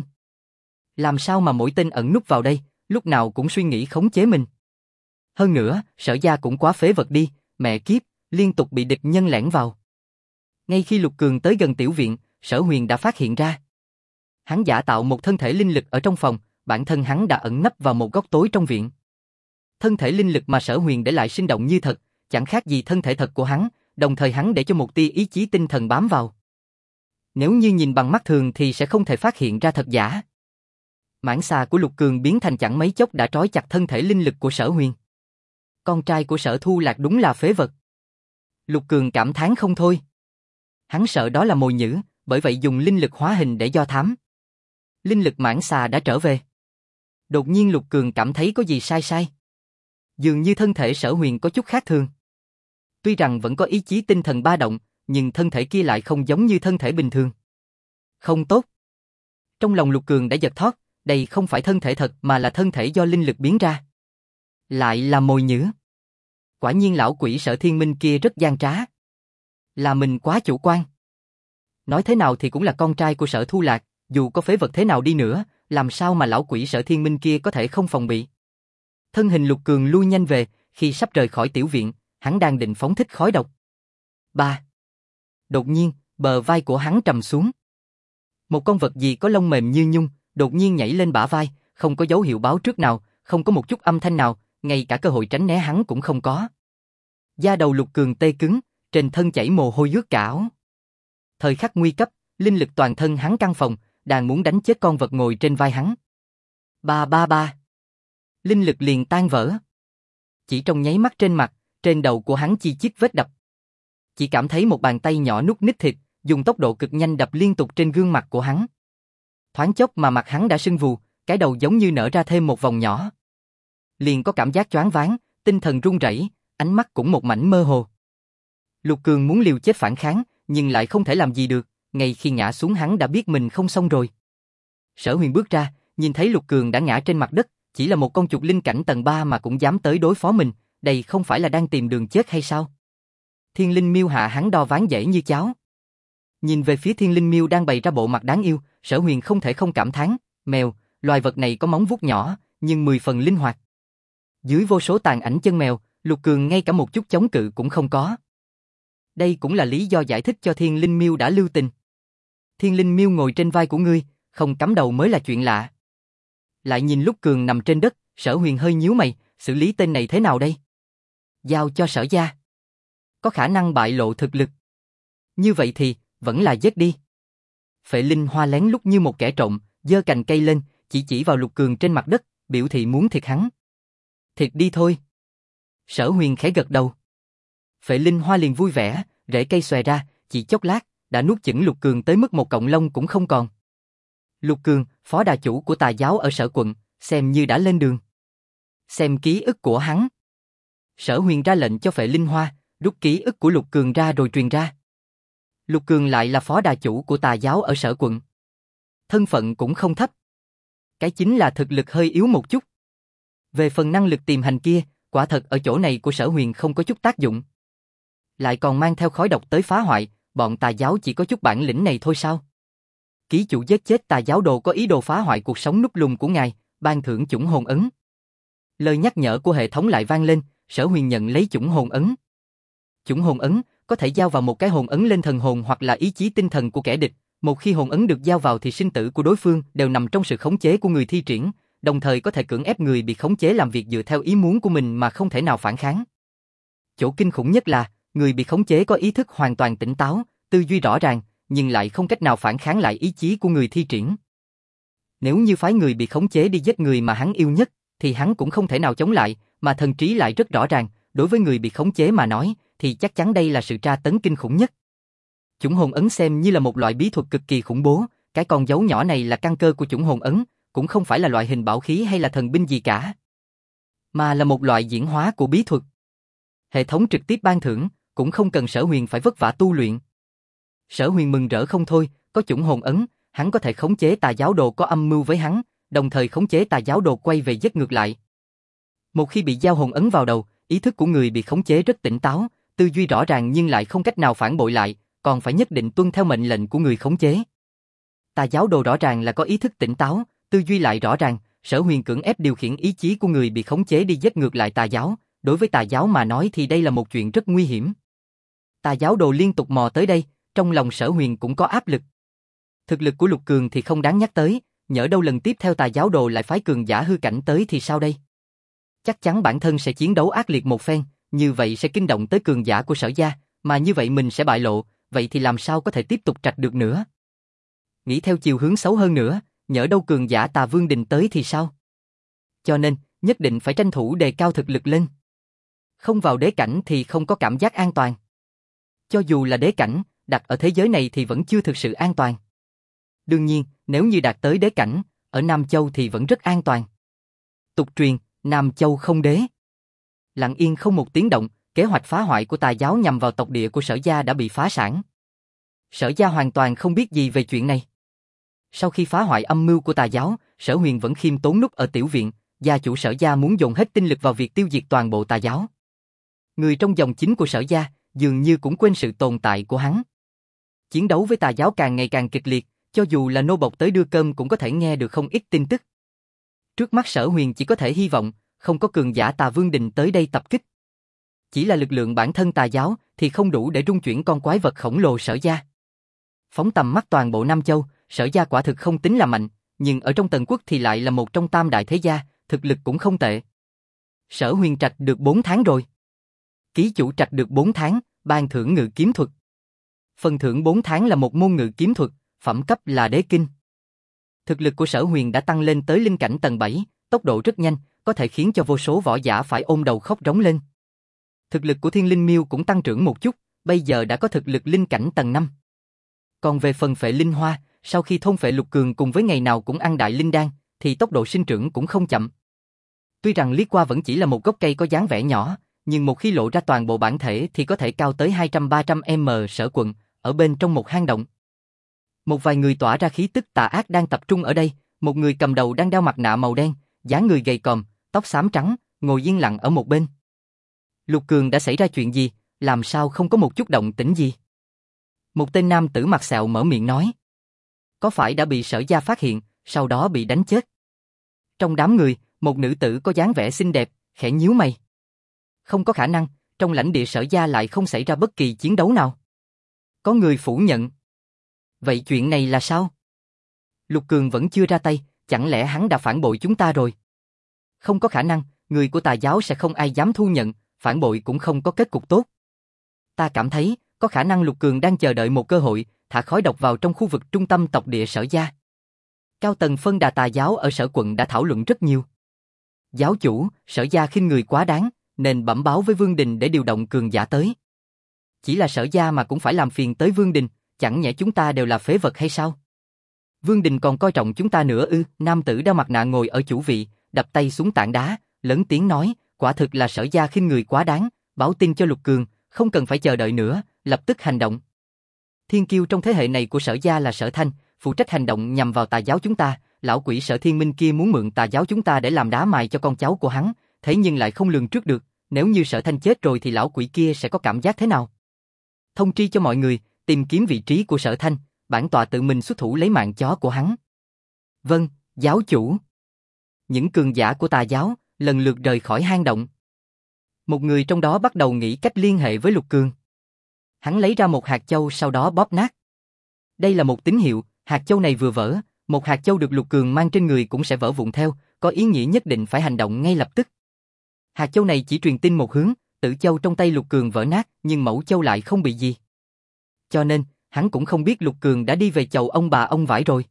Speaker 1: Làm sao mà mỗi tên ẩn núp vào đây, lúc nào cũng suy nghĩ khống chế mình. Hơn nữa, Sở gia cũng quá phế vật đi, mẹ kiếp, liên tục bị địch nhân lẻn vào. Ngay khi Lục Cường tới gần tiểu viện, Sở Huyền đã phát hiện ra. Hắn giả tạo một thân thể linh lực ở trong phòng, bản thân hắn đã ẩn nấp vào một góc tối trong viện. Thân thể linh lực mà Sở Huyền để lại sinh động như thật, chẳng khác gì thân thể thật của hắn, đồng thời hắn để cho một tia ý chí tinh thần bám vào. Nếu như nhìn bằng mắt thường thì sẽ không thể phát hiện ra thật giả. Mãng xà của Lục Cường biến thành chẳng mấy chốc đã trói chặt thân thể linh lực của Sở Huyền. Con trai của Sở Thu Lạc đúng là phế vật. Lục Cường cảm thán không thôi. Hắn sợ đó là mồi nhử, bởi vậy dùng linh lực hóa hình để do thám. Linh lực mãng xà đã trở về. Đột nhiên Lục Cường cảm thấy có gì sai sai. Dường như thân thể Sở Huyền có chút khác thường. Tuy rằng vẫn có ý chí tinh thần ba động, nhưng thân thể kia lại không giống như thân thể bình thường. Không tốt. Trong lòng Lục Cường đã giật thót, đây không phải thân thể thật mà là thân thể do linh lực biến ra. Lại là mồi nhử. Quả nhiên lão quỷ Sở Thiên Minh kia rất gian trá. Là mình quá chủ quan. Nói thế nào thì cũng là con trai của Sở Thu Lạc, dù có phế vật thế nào đi nữa, làm sao mà lão quỷ Sở Thiên Minh kia có thể không phòng bị. Thân hình Lục Cường lui nhanh về, khi sắp rời khỏi tiểu viện, hắn đang định phóng thích khói độc. Ba. Đột nhiên, bờ vai của hắn trầm xuống. Một con vật gì có lông mềm như nhung, đột nhiên nhảy lên bả vai, không có dấu hiệu báo trước nào, không có một chút âm thanh nào, ngay cả cơ hội tránh né hắn cũng không có. Da đầu Lục Cường tê cứng, trên thân chảy mồ hôi ướt cả áo. Thời khắc nguy cấp, linh lực toàn thân hắn căng phồng, đang muốn đánh chết con vật ngồi trên vai hắn. Ba ba ba. Linh lực liền tan vỡ. Chỉ trong nháy mắt trên mặt, trên đầu của hắn chi chít vết đập. Chỉ cảm thấy một bàn tay nhỏ nút nít thịt, dùng tốc độ cực nhanh đập liên tục trên gương mặt của hắn. Thoáng chốc mà mặt hắn đã sưng vù, cái đầu giống như nở ra thêm một vòng nhỏ. Liền có cảm giác choáng váng, tinh thần run rẩy, ánh mắt cũng một mảnh mơ hồ. Lục Cường muốn liều chết phản kháng, nhưng lại không thể làm gì được, ngay khi ngã xuống hắn đã biết mình không xong rồi. Sở Huyền bước ra, nhìn thấy Lục Cường đã ngã trên mặt đất, chỉ là một con chuột linh cảnh tầng 3 mà cũng dám tới đối phó mình, đây không phải là đang tìm đường chết hay sao? Thiên Linh Miêu hạ hắn đo ván dễ như cháo. Nhìn về phía Thiên Linh Miêu đang bày ra bộ mặt đáng yêu, Sở Huyền không thể không cảm thán, mèo, loài vật này có móng vuốt nhỏ, nhưng 10 phần linh hoạt. Dưới vô số tàn ảnh chân mèo, Lục Cường ngay cả một chút chống cự cũng không có. Đây cũng là lý do giải thích cho Thiên Linh Miêu đã lưu tình. Thiên Linh Miêu ngồi trên vai của ngươi, không cắm đầu mới là chuyện lạ. Lại nhìn Lục Cường nằm trên đất, Sở Huyền hơi nhíu mày, xử lý tên này thế nào đây? Giao cho Sở gia. Có khả năng bại lộ thực lực. Như vậy thì, vẫn là giết đi. Phệ Linh Hoa lén lút như một kẻ trộm, giơ cành cây lên, chỉ vào Lục Cường trên mặt đất, biểu thị muốn thịt hắn. Thịt đi thôi. Sở Huyền khẽ gật đầu. Phệ Linh Hoa liền vui vẻ, rễ cây xòe ra, chỉ chốc lát, đã nuốt chửng Lục Cường tới mức một cọng lông cũng không còn. Lục Cường, phó đà chủ của tà giáo ở Sở quận, xem như đã lên đường. Xem ký ức của hắn. Sở Huyền ra lệnh cho Phệ Linh Hoa, rút ký ức của Lục Cường ra rồi truyền ra. Lục Cường lại là phó đà chủ của tà giáo ở Sở quận. Thân phận cũng không thấp. Cái chính là thực lực hơi yếu một chút. Về phần năng lực tiềm hành kia, quả thật ở chỗ này của Sở Huyền không có chút tác dụng. Lại còn mang theo khói độc tới phá hoại, bọn tà giáo chỉ có chút bản lĩnh này thôi sao? Ký chủ giết chết tà giáo đồ có ý đồ phá hoại cuộc sống núp lùm của ngài, ban thưởng chủng hồn ấn. Lời nhắc nhở của hệ thống lại vang lên, Sở Huyền nhận lấy chủng hồn ấn. Chủng hồn ấn có thể giao vào một cái hồn ấn lên thần hồn hoặc là ý chí tinh thần của kẻ địch. Một khi hồn ấn được giao vào thì sinh tử của đối phương đều nằm trong sự khống chế của người thi triển, đồng thời có thể cưỡng ép người bị khống chế làm việc dựa theo ý muốn của mình mà không thể nào phản kháng. Chỗ kinh khủng nhất là, người bị khống chế có ý thức hoàn toàn tỉnh táo, tư duy rõ ràng, nhưng lại không cách nào phản kháng lại ý chí của người thi triển. Nếu như phái người bị khống chế đi giết người mà hắn yêu nhất, thì hắn cũng không thể nào chống lại, mà thần trí lại rất rõ ràng, đối với người bị khống chế mà nói, thì chắc chắn đây là sự tra tấn kinh khủng nhất. Chủng hồn ấn xem như là một loại bí thuật cực kỳ khủng bố, cái con dấu nhỏ này là căn cơ của chủng hồn ấn, cũng không phải là loại hình bảo khí hay là thần binh gì cả, mà là một loại diễn hóa của bí thuật. Hệ thống trực tiếp ban thưởng, cũng không cần Sở Huyền phải vất vả tu luyện. Sở Huyền mừng rỡ không thôi, có chủng hồn ấn, hắn có thể khống chế tà giáo đồ có âm mưu với hắn, đồng thời khống chế tà giáo đồ quay về giết ngược lại. Một khi bị giao hồn ấn vào đầu, ý thức của người bị khống chế rất tỉnh táo, tư duy rõ ràng nhưng lại không cách nào phản bội lại, còn phải nhất định tuân theo mệnh lệnh của người khống chế. Tà giáo đồ rõ ràng là có ý thức tỉnh táo, tư duy lại rõ ràng, Sở Huyền cưỡng ép điều khiển ý chí của người bị khống chế đi giết ngược lại tà giáo, đối với tà giáo mà nói thì đây là một chuyện rất nguy hiểm. Tà giáo đồ liên tục mò tới đây, trong lòng Sở Huyền cũng có áp lực. Thực lực của Lục Cường thì không đáng nhắc tới, nhỡ đâu lần tiếp theo tà giáo đồ lại phái cường giả hư cảnh tới thì sao đây? Chắc chắn bản thân sẽ chiến đấu ác liệt một phen, như vậy sẽ kinh động tới cường giả của Sở gia, mà như vậy mình sẽ bại lộ, vậy thì làm sao có thể tiếp tục trạch được nữa? Nghĩ theo chiều hướng xấu hơn nữa, nhỡ đâu cường giả Tà Vương Đình tới thì sao? Cho nên, nhất định phải tranh thủ đề cao thực lực lên. Không vào đế cảnh thì không có cảm giác an toàn. Cho dù là đế cảnh, đặt ở thế giới này thì vẫn chưa thực sự an toàn. Đương nhiên, nếu như đạt tới đế cảnh, ở Nam Châu thì vẫn rất an toàn. Tục truyền, Nam Châu không đế. Lặng yên không một tiếng động, kế hoạch phá hoại của tà giáo nhằm vào tộc địa của Sở gia đã bị phá sản. Sở gia hoàn toàn không biết gì về chuyện này. Sau khi phá hoại âm mưu của tà giáo, Sở Huyền vẫn khiêm tốn núp ở tiểu viện, gia chủ Sở gia muốn dồn hết tinh lực vào việc tiêu diệt toàn bộ tà giáo. Người trong dòng chính của Sở gia dường như cũng quên sự tồn tại của hắn. Chiến đấu với tà giáo càng ngày càng kịch liệt, cho dù là nô bộc tới đưa cơm cũng có thể nghe được không ít tin tức. Trước mắt Sở Huyền chỉ có thể hy vọng không có cường giả Tà Vương Đình tới đây tập kích. Chỉ là lực lượng bản thân tà giáo thì không đủ để rung chuyển con quái vật khổng lồ Sở gia. Phóng tầm mắt toàn bộ Nam Châu, Sở gia quả thực không tính là mạnh, nhưng ở trong Tần Quốc thì lại là một trong tam đại thế gia, thực lực cũng không tệ. Sở Huyền trạch được 4 tháng rồi. Ký chủ trạch được 4 tháng, ban thưởng ngự kiếm thuật. Phần thưởng 4 tháng là một môn ngự kiếm thuật, phẩm cấp là đế kinh. Thực lực của Sở Huyền đã tăng lên tới linh cảnh tầng 7, tốc độ rất nhanh, có thể khiến cho vô số võ giả phải ôm đầu khóc rống lên. Thực lực của Thiên Linh Miêu cũng tăng trưởng một chút, bây giờ đã có thực lực linh cảnh tầng 5. Còn về phần Phệ Linh Hoa, sau khi thôn phệ Lục Cường cùng với ngày nào cũng ăn đại linh đan, thì tốc độ sinh trưởng cũng không chậm. Tuy rằng liếc qua vẫn chỉ là một gốc cây có dáng vẻ nhỏ, nhưng một khi lộ ra toàn bộ bản thể thì có thể cao tới 200-300 m. Sở Quận, ở bên trong một hang động. Một vài người tỏa ra khí tức tà ác đang tập trung ở đây, một người cầm đầu đang đeo mặt nạ màu đen, dáng người gầy còm, tóc xám trắng, ngồi yên lặng ở một bên. Lục Cường đã xảy ra chuyện gì, làm sao không có một chút động tĩnh gì? Một tên nam tử mặt sẹo mở miệng nói. Có phải đã bị Sở gia phát hiện, sau đó bị đánh chết? Trong đám người, một nữ tử có dáng vẻ xinh đẹp, khẽ nhíu mày. Không có khả năng, trong lãnh địa Sở gia lại không xảy ra bất kỳ chiến đấu nào. Có người phủ nhận. Vậy chuyện này là sao? Lục Cường vẫn chưa ra tay, chẳng lẽ hắn đã phản bội chúng ta rồi? Không có khả năng, người của tà giáo sẽ không ai dám thu nhận, phản bội cũng không có kết cục tốt. Ta cảm thấy, có khả năng Lục Cường đang chờ đợi một cơ hội, thả khói độc vào trong khu vực trung tâm tộc địa Sở gia. Cao tầng phân đà tà giáo ở Sở quận đã thảo luận rất nhiều. Giáo chủ, Sở gia khinh người quá đáng, nên bẩm báo với Vương Đình để điều động cường giả tới. Chỉ là Sở gia mà cũng phải làm phiền tới Vương Đình, chẳng nhẽ chúng ta đều là phế vật hay sao? Vương Đình còn coi trọng chúng ta nữa ư? Nam tử đeo mặt nạ ngồi ở chủ vị, đập tay xuống tảng đá, lớn tiếng nói, quả thực là Sở gia khinh người quá đáng, báo tin cho Lục Cường, không cần phải chờ đợi nữa, lập tức hành động. Thiên kiêu trong thế hệ này của Sở gia là Sở Thanh, phụ trách hành động nhằm vào tà giáo chúng ta, lão quỷ Sở Thiên Minh kia muốn mượn tà giáo chúng ta để làm đá mài cho con cháu của hắn, thế nhưng lại không lường trước được, nếu như Sở Thanh chết rồi thì lão quỷ kia sẽ có cảm giác thế nào? Thông tri cho mọi người, tìm kiếm vị trí của Sở Thanh, bản tọa tự mình xuất thủ lấy mạng chó của hắn. Vâng, giáo chủ. Những cường giả của tà giáo lần lượt rời khỏi hang động. Một người trong đó bắt đầu nghĩ cách liên hệ với Lục Cường. Hắn lấy ra một hạt châu sau đó bóp nát. Đây là một tín hiệu, hạt châu này vừa vỡ, một hạt châu được Lục Cường mang trên người cũng sẽ vỡ vụn theo, có ý nghĩa nhất định phải hành động ngay lập tức. Hạt châu này chỉ truyền tin một hướng, tử châu trong tay Lục Cường vỡ nát, nhưng mẫu châu lại không bị gì. Cho nên, hắn cũng không biết Lục Cường đã đi về chầu ông bà ông vải rồi.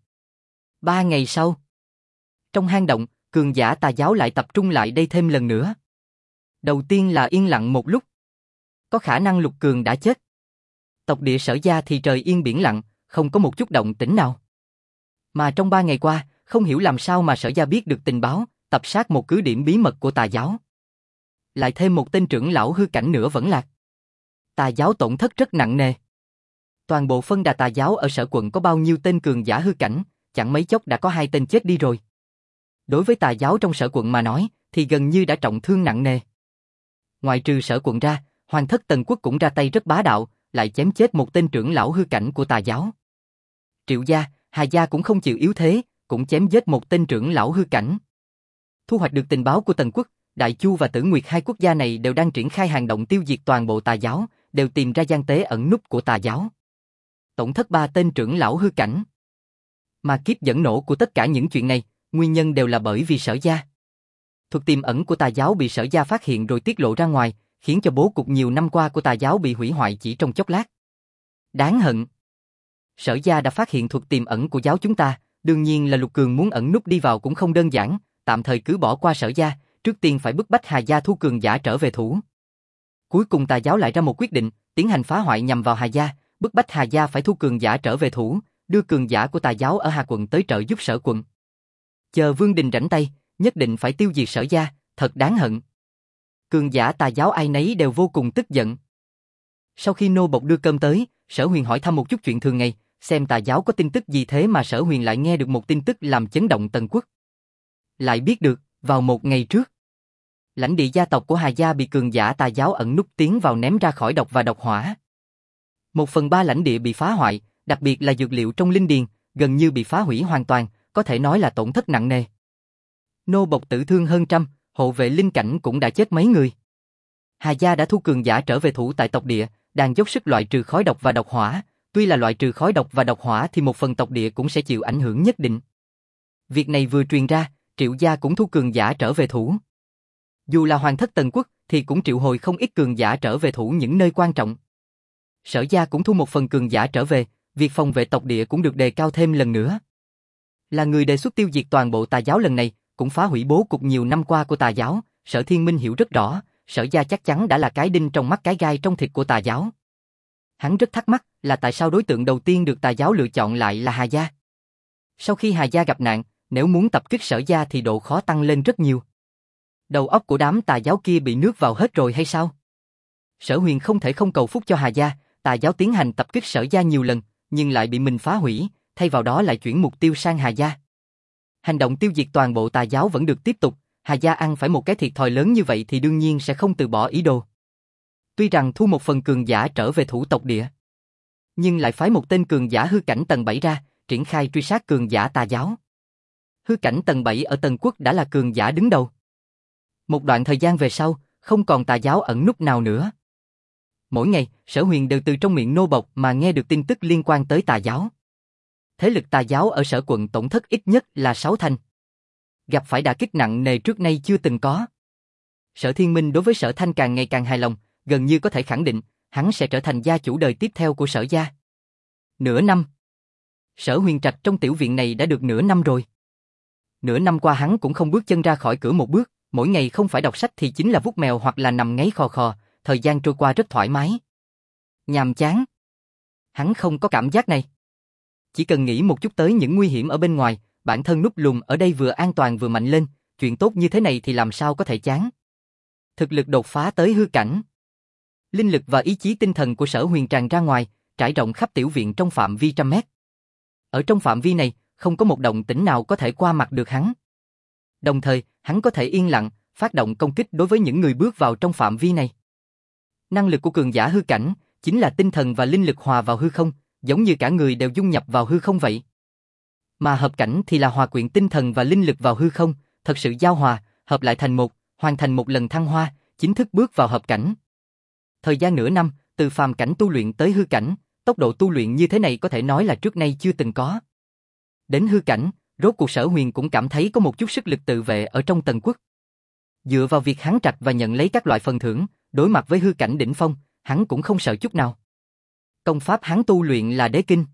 Speaker 1: 3 ngày sau, trong hang động, cường giả tà giáo lại tập trung lại đây thêm lần nữa. Đầu tiên là yên lặng một lúc. Có khả năng Lục Cường đã chết. Tộc địa Sở Gia thì trời yên biển lặng, không có một chút động tĩnh nào. Mà trong 3 ngày qua, không hiểu làm sao mà Sở Gia biết được tình báo, tập sát một cứ điểm bí mật của tà giáo. Lại thêm một tên trưởng lão hư cảnh nữa vẫn lạc. Tà giáo tổn thất rất nặng nề. Toàn bộ phân đà tà giáo ở Sở quận có bao nhiêu tên cường giả hư cảnh, chẳng mấy chốc đã có 2 tên chết đi rồi. Đối với tà giáo trong Sở quận mà nói, thì gần như đã trọng thương nặng nề. Ngoài trừ Sở quận ra, Hoàng thất Tần Quốc cũng ra tay rất bá đạo, lại chém chết một tên trưởng lão hư cảnh của tà giáo. Triệu gia, Hà gia cũng không chịu yếu thế, cũng chém giết một tên trưởng lão hư cảnh. Thu hoạch được tình báo của Tần Quốc, Đại Chu và Tử Nguyệt, 2 quốc gia này đều đang triển khai hành động tiêu diệt toàn bộ tà giáo, đều tìm ra gian tế ẩn núp của tà giáo. Tổn thất 3 tên trưởng lão hư cảnh. Mà kiếp dẫn nổ của tất cả những chuyện này, nguyên nhân đều là bởi vì Sở Gia. Thuật tiềm ẩn của tà giáo bị Sở Gia phát hiện rồi tiết lộ ra ngoài, khiến cho bố cục nhiều năm qua của tà giáo bị hủy hoại chỉ trong chốc lát. Đáng hận. Sở Gia đã phát hiện thuật tiềm ẩn của giáo chúng ta, đương nhiên là Lục Cường muốn ẩn núp đi vào cũng không đơn giản, tạm thời cứ bỏ qua Sở Gia, trước tiên phải bức bách Hà Gia thu cường giả trở về thủ. Cuối cùng tà giáo lại ra một quyết định, tiến hành phá hoại nhằm vào Hà Gia, bức bách Hà Gia phải thu cường giả trở về thủ, đưa cường giả của tà giáo ở Hà quận tới trợ giúp Sở quận. Chờ Vương Đình rảnh tay, nhất định phải tiêu diệt Sở Gia, thật đáng hận. Cường giả tà giáo ai nấy đều vô cùng tức giận. Sau khi nô bộc đưa cơm tới, Sở Huyền hỏi thăm một chút chuyện thường ngày, xem tà giáo có tin tức gì thế mà Sở Huyền lại nghe được một tin tức làm chấn động Tần Quốc. Lại biết được, vào một ngày trước, lãnh địa gia tộc của Hà Gia bị cường giả tà giáo ẩn núp tiến vào ném ra khỏi độc và độc hỏa. 1/3 lãnh địa bị phá hoại, đặc biệt là dược liệu trong linh điền, gần như bị phá hủy hoàn toàn, có thể nói là tổn thất nặng nề. Nô bộc tử thương hơn trăm, hộ vệ linh cảnh cũng đã chết mấy người. Hà Gia đã thu cường giả trở về thủ tại tộc địa, đang dốc sức loại trừ khói độc và độc hỏa, tuy là loại trừ khói độc và độc hỏa thì một phần tộc địa cũng sẽ chịu ảnh hưởng nhất định. Việc này vừa truyền ra, Triệu gia cũng thu cường giả trở về thủ. Dù là Hoàng thất Tần Quốc thì cũng triệu hồi không ít cường giả trở về thủ những nơi quan trọng. Sở Gia cũng thu một phần cường giả trở về, việc phòng vệ tộc địa cũng được đề cao thêm lần nữa. Là người đề xuất tiêu diệt toàn bộ tà giáo lần này, cũng phá hủy bố cục nhiều năm qua của tà giáo, Sở Thiên Minh hiểu rất rõ, Sở Gia chắc chắn đã là cái đinh trong mắt cái gai trong thịt của tà giáo. Hắn rất thắc mắc là tại sao đối tượng đầu tiên được tà giáo lựa chọn lại là Hà Gia. Sau khi Hà Gia gặp nạn, nếu muốn tập kích Sở Gia thì độ khó tăng lên rất nhiều. Đầu óc của đám tà giáo kia bị nước vào hết rồi hay sao? Sở Huyền không thể không cầu phúc cho Hà Gia, tà giáo tiến hành tập kích Sở Gia nhiều lần, nhưng lại bị mình phá hủy, thay vào đó lại chuyển mục tiêu sang Hà Gia. Hành động tiêu diệt toàn bộ tà giáo vẫn được tiếp tục, Hà Gia ăn phải một cái thiệt thòi lớn như vậy thì đương nhiên sẽ không từ bỏ ý đồ. Tuy rằng thu một phần cường giả trở về thủ tộc địa, nhưng lại phái một tên cường giả hư cảnh tầng 7 ra, triển khai truy sát cường giả tà giáo. Hư cảnh tầng 7 ở Tần Quốc đã là cường giả đứng đầu. Một đoạn thời gian về sau, không còn tà giáo ẩn núp nào nữa. Mỗi ngày, Sở Huyền đều từ trong miệng nô bộc mà nghe được tin tức liên quan tới tà giáo. Thế lực tà giáo ở Sở quận tổn thất ít nhất là 6 thành. Gặp phải đả kích nặng nề trước nay chưa từng có. Sở Thiên Minh đối với Sở Thanh càng ngày càng hài lòng, gần như có thể khẳng định, hắn sẽ trở thành gia chủ đời tiếp theo của Sở Gia. Nửa năm. Sở Huyền Trạch trong tiểu viện này đã được nửa năm rồi. Nửa năm qua hắn cũng không bước chân ra khỏi cửa một bước, mỗi ngày không phải đọc sách thì chính là vuốt mèo hoặc là nằm ngáy khò khò, thời gian trôi qua rất thoải mái. Nhàm chán. Hắn không có cảm giác này. Chỉ cần nghĩ một chút tới những nguy hiểm ở bên ngoài, bản thân núp lùm ở đây vừa an toàn vừa mạnh lên, chuyện tốt như thế này thì làm sao có thể chán. Thực lực đột phá tới hư cảnh. Linh lực và ý chí tinh thần của Sở Huyền tràn ra ngoài, trải rộng khắp tiểu viện trong phạm vi 100 mét. Ở trong phạm vi này, không có một động tĩnh nào có thể qua mặt được hắn. Đồng thời, hắn có thể yên lặng, phát động công kích đối với những người bước vào trong phạm vi này. Năng lực của cường giả hư cảnh, chính là tinh thần và linh lực hòa vào hư không, giống như cả người đều dung nhập vào hư không vậy. Mà hợp cảnh thì là hòa quyện tinh thần và linh lực vào hư không, thật sự giao hòa, hợp lại thành một, hoàn thành một lần thăng hoa, chính thức bước vào hợp cảnh. Thời gian nửa năm, từ phàm cảnh tu luyện tới hư cảnh, tốc độ tu luyện như thế này có thể nói là trước nay chưa từng có. Đến hư cảnh, rốt cuộc Sở Huyền cũng cảm thấy có một chút sức lực tự vệ ở trong Tần Quốc. Dựa vào việc hắn trạch và nhận lấy các loại phần thưởng, đối mặt với hư cảnh đỉnh phong, hắn cũng không sợ chút nào. Công pháp hắn tu luyện là Đế Kinh.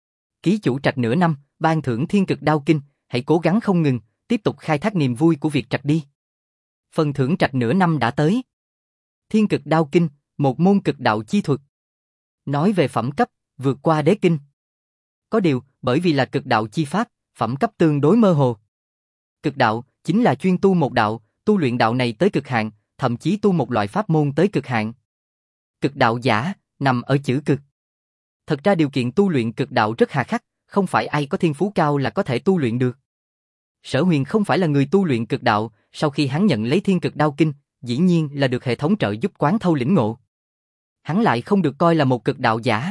Speaker 1: Ký chủ trạch nửa năm, ban thưởng Thiên Cực Đao Kinh, hãy cố gắng không ngừng, tiếp tục khai thác niềm vui của việc trạch đi. Phần thưởng trạch nửa năm đã tới. Thiên Cực Đao Kinh, một môn cực đạo chi thuật. Nói về phẩm cấp, vượt qua đế kinh. Có điều, bởi vì là cực đạo chi pháp, phẩm cấp tương đối mơ hồ. Cực đạo chính là chuyên tu một đạo, tu luyện đạo này tới cực hạn, thậm chí tu một loại pháp môn tới cực hạn. Cực đạo giả nằm ở chữ cực. Thật ra điều kiện tu luyện cực đạo rất hà khắc, không phải ai có thiên phú cao là có thể tu luyện được. Sở Huyền không phải là người tu luyện cực đạo, sau khi hắn nhận lấy Thiên Cực Đao Kinh, dĩ nhiên là được hệ thống trợ giúp quán thâu lĩnh ngộ. Hắn lại không được coi là một cực đạo giả.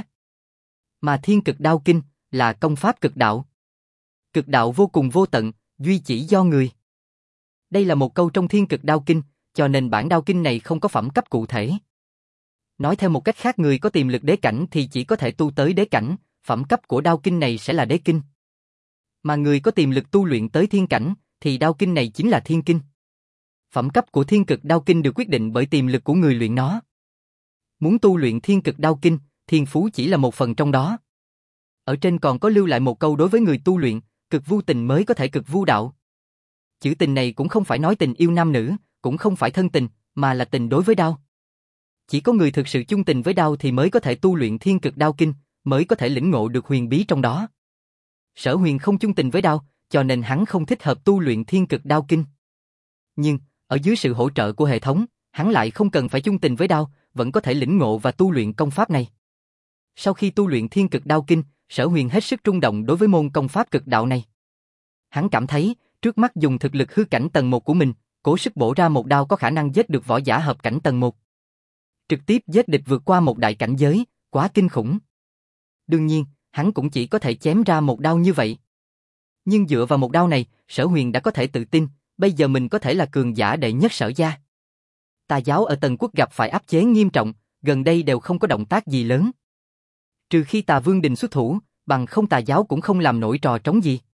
Speaker 1: Mà Thiên Cực Đao Kinh là công pháp cực đạo. Cực đạo vô cùng vô tận, duy chỉ do người. Đây là một câu trong Thiên Cực Đao Kinh, cho nên bản đao kinh này không có phẩm cấp cụ thể. Nói theo một cách khác, người có tiềm lực đế cảnh thì chỉ có thể tu tới đế cảnh, phẩm cấp của đao kinh này sẽ là đế kinh. Mà người có tiềm lực tu luyện tới thiên cảnh thì đao kinh này chính là thiên kinh. Phẩm cấp của Thiên Cực Đao Kinh được quyết định bởi tiềm lực của người luyện nó. Muốn tu luyện Thiên Cực Đao Kinh, thiên phú chỉ là một phần trong đó. Ở trên còn có lưu lại một câu đối với người tu luyện, cực vu tình mới có thể cực vu đạo. Chữ tình này cũng không phải nói tình yêu nam nữ, cũng không phải thân tình, mà là tình đối với đao. Chỉ có người thực sự chung tình với đao thì mới có thể tu luyện Thiên Cực Đao Kinh, mới có thể lĩnh ngộ được huyền bí trong đó. Sở Huyền không chung tình với đao, cho nên hắn không thích hợp tu luyện Thiên Cực Đao Kinh. Nhưng, ở dưới sự hỗ trợ của hệ thống, hắn lại không cần phải chung tình với đao, vẫn có thể lĩnh ngộ và tu luyện công pháp này. Sau khi tu luyện Thiên Cực Đao Kinh, Sở Huyền hết sức rung động đối với môn công pháp cực đạo này. Hắn cảm thấy, trước mắt dùng thực lực hư cảnh tầng 1 của mình, cố sức bổ ra một đao có khả năng giết được võ giả hợp cảnh tầng 1. Trực tiếp giết địch vượt qua một đại cảnh giới, quá kinh khủng. Đương nhiên, hắn cũng chỉ có thể chém ra một đao như vậy. Nhưng dựa vào một đao này, Sở Huyền đã có thể tự tin, bây giờ mình có thể là cường giả đệ nhất Sở gia. Tà giáo ở Tần Quốc gặp phải áp chế nghiêm trọng, gần đây đều không có động tác gì lớn. Trừ khi Tà Vương Đình xuất thủ, bằng không Tà giáo cũng không làm nổi trò trống gì.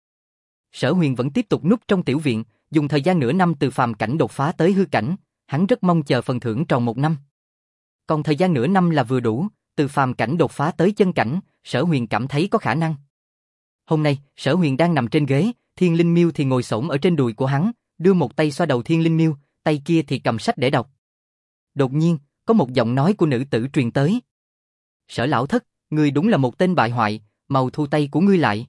Speaker 1: Sở Huyền vẫn tiếp tục núp trong tiểu viện, dùng thời gian nửa năm từ phàm cảnh đột phá tới hư cảnh, hắn rất mong chờ phần thưởng tròn 1 năm. Còn thời gian nửa năm là vừa đủ, từ phàm cảnh đột phá tới chân cảnh, Sở Huyền cảm thấy có khả năng. Hôm nay, Sở Huyền đang nằm trên ghế, Thiên Linh Miêu thì ngồi xổm ở trên đùi của hắn, đưa một tay xoa đầu Thiên Linh Miêu, tay kia thì cầm sách để đọc. Đột nhiên, có một giọng nói của nữ tử truyền tới. Sở lão thất, ngươi đúng là một tên bại hoại, mau thu tay của ngươi lại.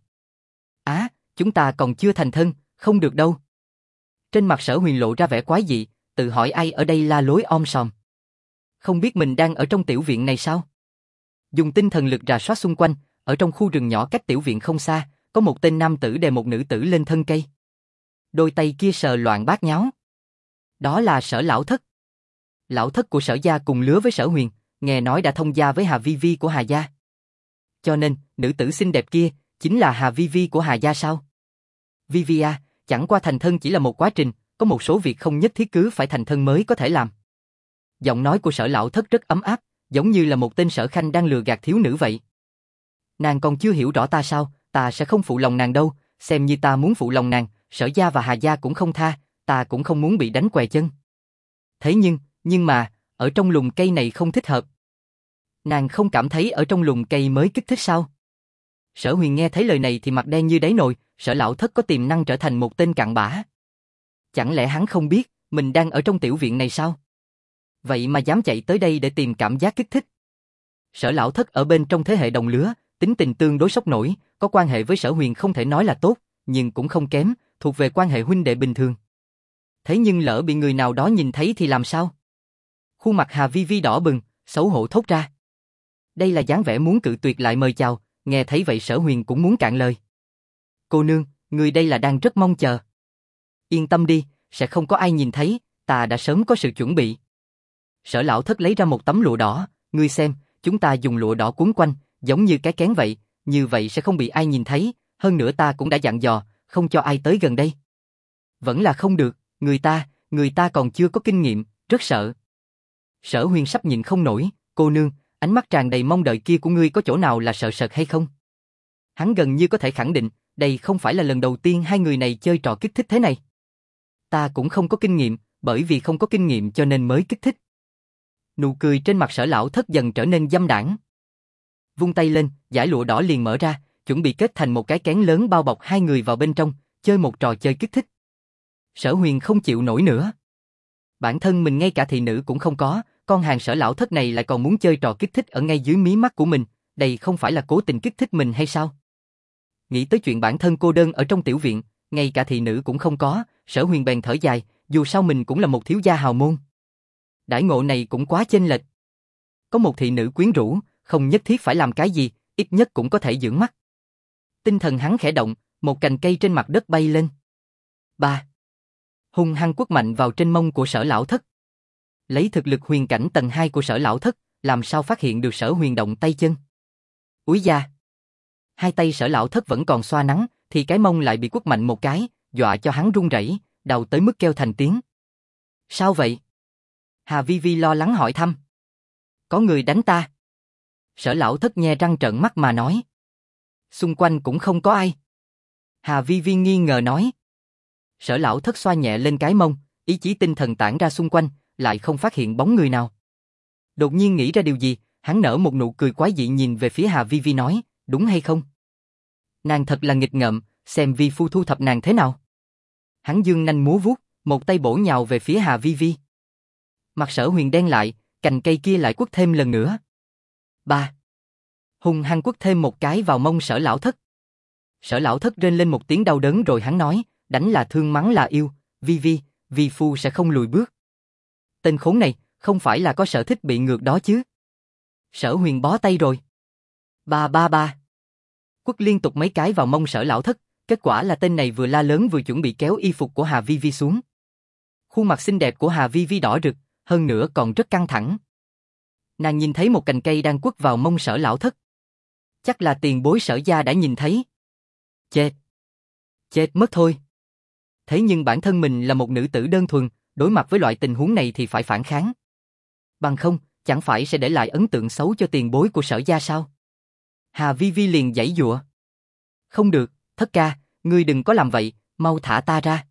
Speaker 1: Á, chúng ta còn chưa thành thân, không được đâu. Trên mặt Sở Huyền lộ ra vẻ quái dị, tự hỏi ai ở đây la lối om sòm. Không biết mình đang ở trong tiểu viện này sao? Dùng tinh thần lực rà soát xung quanh, ở trong khu rừng nhỏ cách tiểu viện không xa, có một tên nam tử đè một nữ tử lên thân cây. Đôi tay kia sờ loạn bát nháo. Đó là Sở lão thất. Lão thất của Sở gia cùng lứa với Sở Huyền, nghe nói đã thông gia với Hà Vi Vi của Hà gia. Cho nên, nữ tử xinh đẹp kia chính là Hà Vi Vi của Hà gia sao? Vi Vi à, chẳng qua thành thân chỉ là một quá trình, có một số việc không nhất thiết cứ phải thành thân mới có thể làm. Giọng nói của Sở lão thất rất ấm áp, giống như là một tên Sở Khanh đang lừa gạt thiếu nữ vậy. Nàng còn chưa hiểu rõ ta sao, ta sẽ không phụ lòng nàng đâu, xem như ta muốn phụ lòng nàng, Sở gia và Hà gia cũng không tha, ta cũng không muốn bị đánh què chân. Thế nhưng mà, ở trong lùm cây này không thích hợp. Nàng không cảm thấy ở trong lùm cây mới kích thích sao? Sở Huyền nghe thấy lời này thì mặt đen như đáy nồi, Sở lão thất có tiềm năng trở thành một tên cặn bã. Chẳng lẽ hắn không biết, mình đang ở trong tiểu viện này sao? Vậy mà dám chạy tới đây để tìm cảm giác kích thích. Sở lão thất ở bên trong thế hệ đồng lứa, tính tình tương đối sốc nổi, có quan hệ với Sở Huyền không thể nói là tốt, nhưng cũng không kém, thuộc về quan hệ huynh đệ bình thường. Thế nhưng lỡ bị người nào đó nhìn thấy thì làm sao? Khuôn mặt Hà Vi Vi đỏ bừng, xấu hổ thốt ra. Đây là dáng vẻ muốn cự tuyệt lại mời chào, nghe thấy vậy Sở Huyền cũng muốn cạn lời. Cô nương, người đây là đang rất mong chờ. Yên tâm đi, sẽ không có ai nhìn thấy, ta đã sớm có sự chuẩn bị. Sở lão thất lấy ra một tấm lụa đỏ, ngươi xem, chúng ta dùng lụa đỏ cuốn quanh, giống như cái kén vậy, như vậy sẽ không bị ai nhìn thấy, hơn nữa ta cũng đã dặn dò, không cho ai tới gần đây. Vẫn là không được, người ta còn chưa có kinh nghiệm, rất sợ. Sở Huyền sắp nhịn không nổi, cô nương, ánh mắt tràn đầy mong đợi kia của ngươi có chỗ nào là sợ sệt hay không? Hắn gần như có thể khẳng định, đây không phải là lần đầu tiên hai người này chơi trò kích thích thế này. Ta cũng không có kinh nghiệm, bởi vì không có kinh nghiệm cho nên mới kích thích. Nụ cười trên mặt Sở lão thất dần trở nên dâm đãng. Vung tay lên, dải lụa đỏ liền mở ra, chuẩn bị kết thành một cái kén lớn bao bọc hai người vào bên trong, chơi một trò chơi kích thích. Sở Huyền không chịu nổi nữa. Bản thân mình ngay cả thị nữ cũng không có Con hàng Sở lão thất này lại còn muốn chơi trò kích thích ở ngay dưới mí mắt của mình, đây không phải là cố tình kích thích mình hay sao? Nghĩ tới chuyện bản thân cô đơn ở trong tiểu viện, ngay cả thị nữ cũng không có, Sở Huyền bèn thở dài, dù sao mình cũng là một thiếu gia hào môn. Đãi ngộ này cũng quá chênh lệch. Có một thị nữ quyến rũ, không nhất thiết phải làm cái gì, ít nhất cũng có thể dưỡng mắt. Tinh thần hắn khẽ động, một cành cây trên mặt đất bay lên. Ba. Hung hăng quất mạnh vào trên mông của Sở lão thất. Lấy thực lực huyền cảnh tầng 2 của Sở lão thất, làm sao phát hiện được Sở Huyền động tay chân. Úi da! Hai tay Sở lão thất vẫn còn xoa nắng, thì cái mông lại bị quất mạnh một cái, dọa cho hắn run rẩy, đau tới mức kêu thành tiếng. Sao vậy? Hà Vi Vi lo lắng hỏi thăm. Có người đánh ta. Sở lão thất nhe răng trợn mắt mà nói. Xung quanh cũng không có ai. Hà Vi Vi nghi ngờ nói. Sở lão thất xoa nhẹ lên cái mông, ý chí tinh thần tản ra xung quanh, lại không phát hiện bóng người nào. Đột nhiên nghĩ ra điều gì, hắn nở một nụ cười quái dị nhìn về phía Hà Vi Vi nói, đúng hay không? Nàng thật là nghịch ngợm, xem vi phu thu thập nàng thế nào. Hắn dương nanh múa vuốt, một tay bổ nhào về phía Hà Vi Vi. Mặt Sở Huyền đen lại, cành cây kia lại quất thêm lần nữa. Ba. Hung hăng quất thêm một cái vào mông Sở lão thất. Sở lão thất rên lên một tiếng đau đớn rồi hắn nói, đánh là thương mắng là yêu, Vi Vi, vi phu sẽ không lùi bước. Tên khốn này, không phải là có sở thích bị ngược đó chứ. Sở Huyền bó tay rồi. Ba ba ba. Quất liên tục mấy cái vào mông Sở lão thất, kết quả là tên này vừa la lớn vừa chuẩn bị kéo y phục của Hà Vi Vi xuống. Khuôn mặt xinh đẹp của Hà Vi Vi đỏ rực, hơn nữa còn rất căng thẳng. Nàng nhìn thấy một cành cây đang quất vào mông Sở lão thất. Chắc là tiền bối Sở gia đã nhìn thấy. Chết. Chết mất thôi. Thế nhưng bản thân mình là một nữ tử đơn thuần, đối mặt với loại tình huống này thì phải phản kháng. Bằng không, chẳng phải sẽ để lại ấn tượng xấu cho tiền bối của Sở gia sao? Hà Vi Vi liền giãy giụa. Không được, thất ca, ngươi đừng có làm vậy, mau thả ta ra.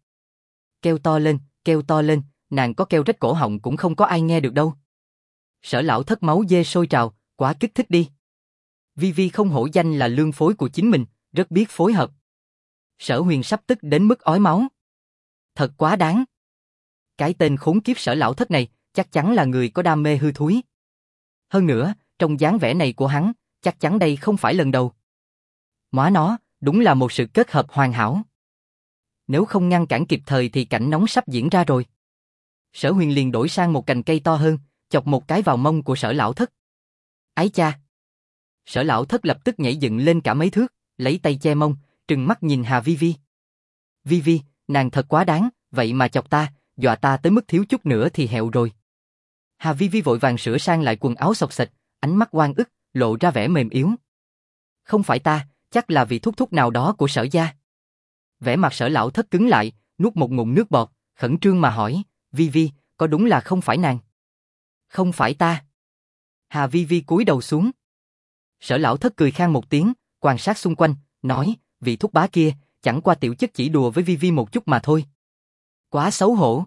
Speaker 1: Kêu to lên, nàng có kêu rách cổ họng cũng không có ai nghe được đâu. Sở lão thất máu dê sôi trào, quá kích thích đi. Vi Vi không hổ danh là lương phối của chính mình, rất biết phối hợp. Sở Huyền sắp tức đến mức ói máu. Thật quá đáng. Cái tên khốn kiếp Sở lão thất này, chắc chắn là người có đam mê hư thúi. Hơn nữa, trong dáng vẻ này của hắn, chắc chắn đây không phải lần đầu. Móa nó, đúng là một sự kết hợp hoàn hảo. Nếu không ngăn cản kịp thời thì cảnh nóng sắp diễn ra rồi. Sở Huyền liền đổi sang một cành cây to hơn, chọc một cái vào mông của Sở lão thất. Ái cha! Sở lão thất lập tức nhảy dựng lên cả mấy thước, lấy tay che mông, trừng mắt nhìn Hà Vi Vi. Vi Vi, nàng thật quá đáng, vậy mà chọc ta, dọa ta tới mức thiếu chút nữa thì hẹo rồi. Hà Vi Vi vội vàng sửa sang lại quần áo xộc xệch, ánh mắt oan ức, lộ ra vẻ mềm yếu. Không phải ta, chắc là vị thúc thúc nào đó của Sở gia. Vẻ mặt Sở lão thất cứng lại, nuốt một ngụm nước bọt, khẩn trương mà hỏi, Vi Vi, có đúng là không phải nàng? Không phải ta. Hà Vi Vi cúi đầu xuống. Sở lão thất cười khan một tiếng, quan sát xung quanh, nói, vị thúc bá kia, chẳng qua tiểu chất chỉ đùa với Vi Vi một chút mà thôi. Quá xấu hổ.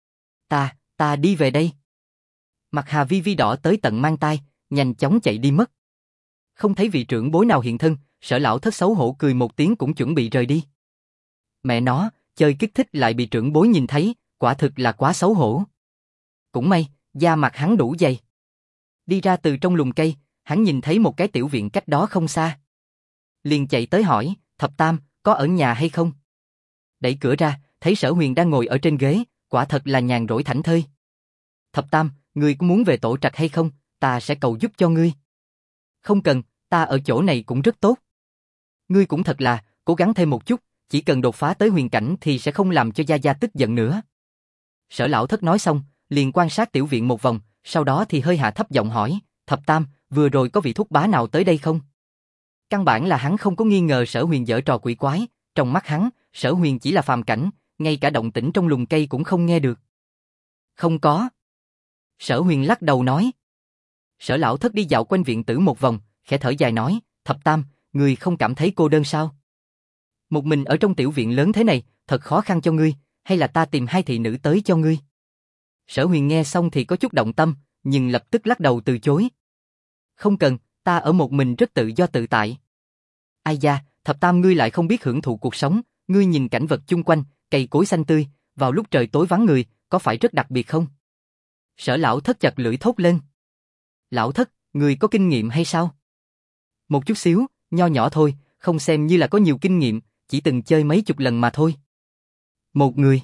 Speaker 1: Ta đi về đây. Mặt Hà Vi Vi đỏ tới tận mang tai, nhanh chóng chạy đi mất. Không thấy vị trưởng bối nào hiện thân, Sở lão thất xấu hổ cười một tiếng cũng chuẩn bị rời đi. Mẹ nó, chơi kích thích lại bị trưởng bối nhìn thấy, quả thực là quá xấu hổ. Cũng may, da mặt hắn đủ dày. Đi ra từ trong lùm cây, hắn nhìn thấy một cái tiểu viện cách đó không xa. Liền chạy tới hỏi, Thập Tam, có ở nhà hay không? Đẩy cửa ra, thấy Sở Huyền đang ngồi ở trên ghế, quả thật là nhàn rỗi thảnh thơi. Thập Tam, ngươi có muốn về tổ trạch hay không? Ta sẽ cầu giúp cho ngươi. Không cần, ta ở chỗ này cũng rất tốt. Ngươi cũng thật là, cố gắng thêm một chút, chỉ cần đột phá tới huyền cảnh thì sẽ không làm cho Gia Gia tức giận nữa. Sở lão thất nói xong, liền quan sát tiểu viện một vòng, sau đó thì hơi hạ thấp giọng hỏi, Thập Tam, vừa rồi có vị thúc bá nào tới đây không? Căn bản là hắn không có nghi ngờ Sở Huyền giở trò quỷ quái, trong mắt hắn, Sở Huyền chỉ là phàm cảnh, ngay cả động tĩnh trong lùm cây cũng không nghe được. Không có. Sở Huyền lắc đầu nói. Sở lão thất đi dạo quanh viện tử một vòng, khẽ thở dài nói, Thập Tam, ngươi không cảm thấy cô đơn sao? Một mình ở trong tiểu viện lớn thế này, thật khó khăn cho ngươi, hay là ta tìm hai thị nữ tới cho ngươi? Sở Huyền nghe xong thì có chút động tâm, nhưng lập tức lắc đầu từ chối. Không cần, ta ở một mình rất tự do tự tại. Ai da, Thập Tam ngươi lại không biết hưởng thụ cuộc sống, ngươi nhìn cảnh vật chung quanh, cây cối xanh tươi, vào lúc trời tối vắng người, có phải rất đặc biệt không? Sở lão thất chặt lưỡi thốt lên. Lão thất, người có kinh nghiệm hay sao? Một chút xíu, nho nhỏ thôi, không xem như là có nhiều kinh nghiệm, chỉ từng chơi mấy chục lần mà thôi. Một người.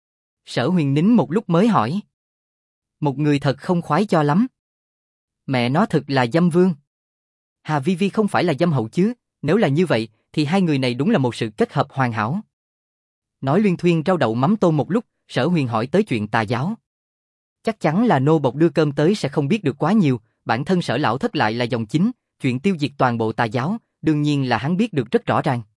Speaker 1: Sở Huyền nín một lúc mới hỏi. Một người thật không khoái cho lắm. Mẹ nó thực là dâm vương. Hà Vi Vi không phải là dâm hậu chứ, nếu là như vậy, thì hai người này đúng là một sự kết hợp hoàn hảo. Nói luyên thuyên trao đậu mắm tôm một lúc, Sở Huyền hỏi tới chuyện tà giáo. Chắc chắn là nô bộc đưa cơm tới sẽ không biết được quá nhiều, bản thân Sở lão thất lại là dòng chính, chuyện tiêu diệt toàn bộ tà giáo, đương nhiên là hắn biết được rất rõ ràng.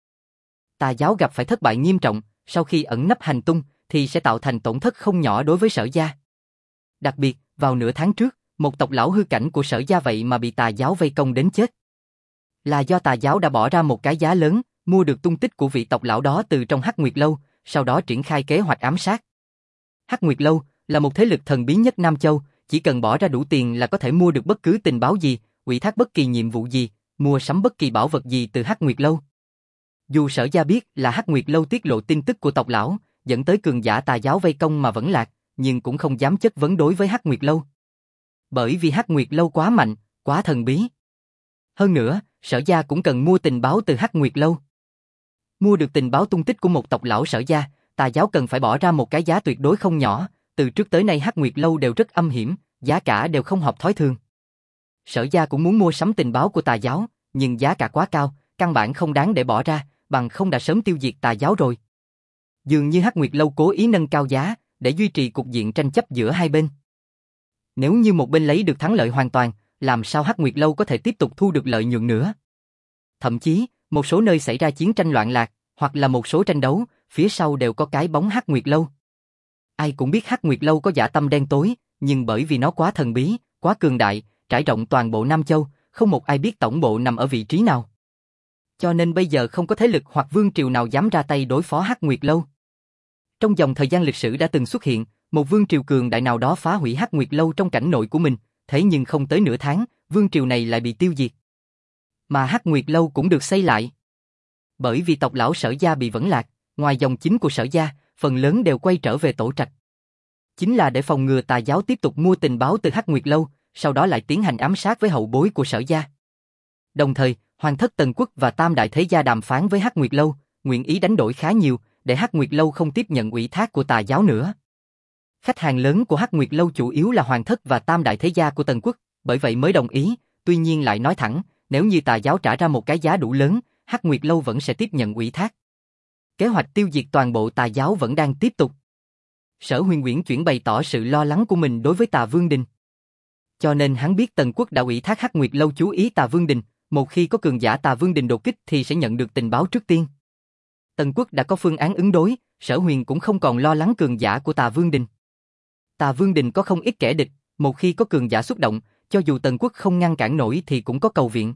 Speaker 1: Tà giáo gặp phải thất bại nghiêm trọng, sau khi ẩn nấp hành tung, thì sẽ tạo thành tổn thất không nhỏ đối với Sở gia. Đặc biệt, vào nửa tháng trước, một tộc lão hư cảnh của Sở gia vậy mà bị tà giáo vây công đến chết. Là do tà giáo đã bỏ ra một cái giá lớn, mua được tung tích của vị tộc lão đó từ trong Hắc Nguyệt Lâu, sau đó triển khai kế hoạch ám sát. Hắc Nguyệt Lâu là một thế lực thần bí nhất Nam Châu, chỉ cần bỏ ra đủ tiền là có thể mua được bất cứ tình báo gì, ủy thác bất kỳ nhiệm vụ gì, mua sắm bất kỳ bảo vật gì từ Hắc Nguyệt Lâu. Dù Sở gia biết là Hắc Nguyệt Lâu tiết lộ tin tức của tộc lão, dẫn tới cường giả tà giáo vây công mà vẫn lạc, nhưng cũng không dám chất vấn đối với Hắc Nguyệt Lâu. Bởi vì Hắc Nguyệt Lâu quá mạnh, quá thần bí. Hơn nữa, Sở gia cũng cần mua tình báo từ Hắc Nguyệt Lâu. Mua được tình báo tung tích của một tộc lão Sở gia, tà giáo cần phải bỏ ra một cái giá tuyệt đối không nhỏ, từ trước tới nay Hắc Nguyệt Lâu đều rất âm hiểm, giá cả đều không hợp thói thường. Sở gia cũng muốn mua sắm tình báo của tà giáo, nhưng giá cả quá cao, căn bản không đáng để bỏ ra, bằng không đã sớm tiêu diệt tà giáo rồi. Dường như Hắc Nguyệt Lâu cố ý nâng cao giá, để duy trì cục diện tranh chấp giữa hai bên. Nếu như một bên lấy được thắng lợi hoàn toàn, làm sao Hắc Nguyệt Lâu có thể tiếp tục thu được lợi nhuận nữa? Thậm chí, một số nơi xảy ra chiến tranh loạn lạc, hoặc là một số tranh đấu, phía sau đều có cái bóng Hắc Nguyệt Lâu. Ai cũng biết Hắc Nguyệt Lâu có dã tâm đen tối, nhưng bởi vì nó quá thần bí, quá cường đại, trải rộng toàn bộ Nam Châu, không một ai biết tổng bộ nằm ở vị trí nào. Cho nên bây giờ không có thế lực hoặc vương triều nào dám ra tay đối phó Hắc Nguyệt Lâu. Trong dòng thời gian lịch sử đã từng xuất hiện, một vương triều cường đại nào đó phá hủy Hắc Nguyệt Lâu trong cảnh nội của mình, thế nhưng không tới nửa tháng, vương triều này lại bị tiêu diệt. Mà Hắc Nguyệt Lâu cũng được xây lại. Bởi vì tộc lão Sở gia bị vẫn lạc, ngoài dòng chính của Sở gia, phần lớn đều quay trở về tổ trạch. Chính là để phòng ngừa tà giáo tiếp tục mua tình báo từ Hắc Nguyệt Lâu, sau đó lại tiến hành ám sát với hậu bối của Sở gia. Đồng thời, Hoàng thất Tần Quốc và Tam đại thế gia đàm phán với Hắc Nguyệt Lâu, nguyện ý đánh đổi khá nhiều, để Hắc Nguyệt Lâu không tiếp nhận ủy thác của tà giáo nữa. Khách hàng lớn của Hắc Nguyệt Lâu chủ yếu là Hoàng thất và Tam đại thế gia của Tần Quốc, bởi vậy mới đồng ý, tuy nhiên lại nói thẳng, nếu như tà giáo trả ra một cái giá đủ lớn, Hắc Nguyệt Lâu vẫn sẽ tiếp nhận ủy thác. Kế hoạch tiêu diệt toàn bộ tà giáo vẫn đang tiếp tục. Sở Huyền uyển chuyển bày tỏ sự lo lắng của mình đối với Tà Vương Đình. Cho nên hắn biết Tần Quốc đã ủy thác Hắc Nguyệt Lâu chú ý Tà Vương Đình, một khi có cường giả Tà Vương Đình đột kích thì sẽ nhận được tình báo trước tiên. Tần Quốc đã có phương án ứng đối, Sở Huyền cũng không còn lo lắng cường giả của Tà Vương Đình. Tà Vương Đình có không ít kẻ địch, một khi có cường giả xuất động, cho dù Tần Quốc không ngăn cản nổi thì cũng có cầu viện.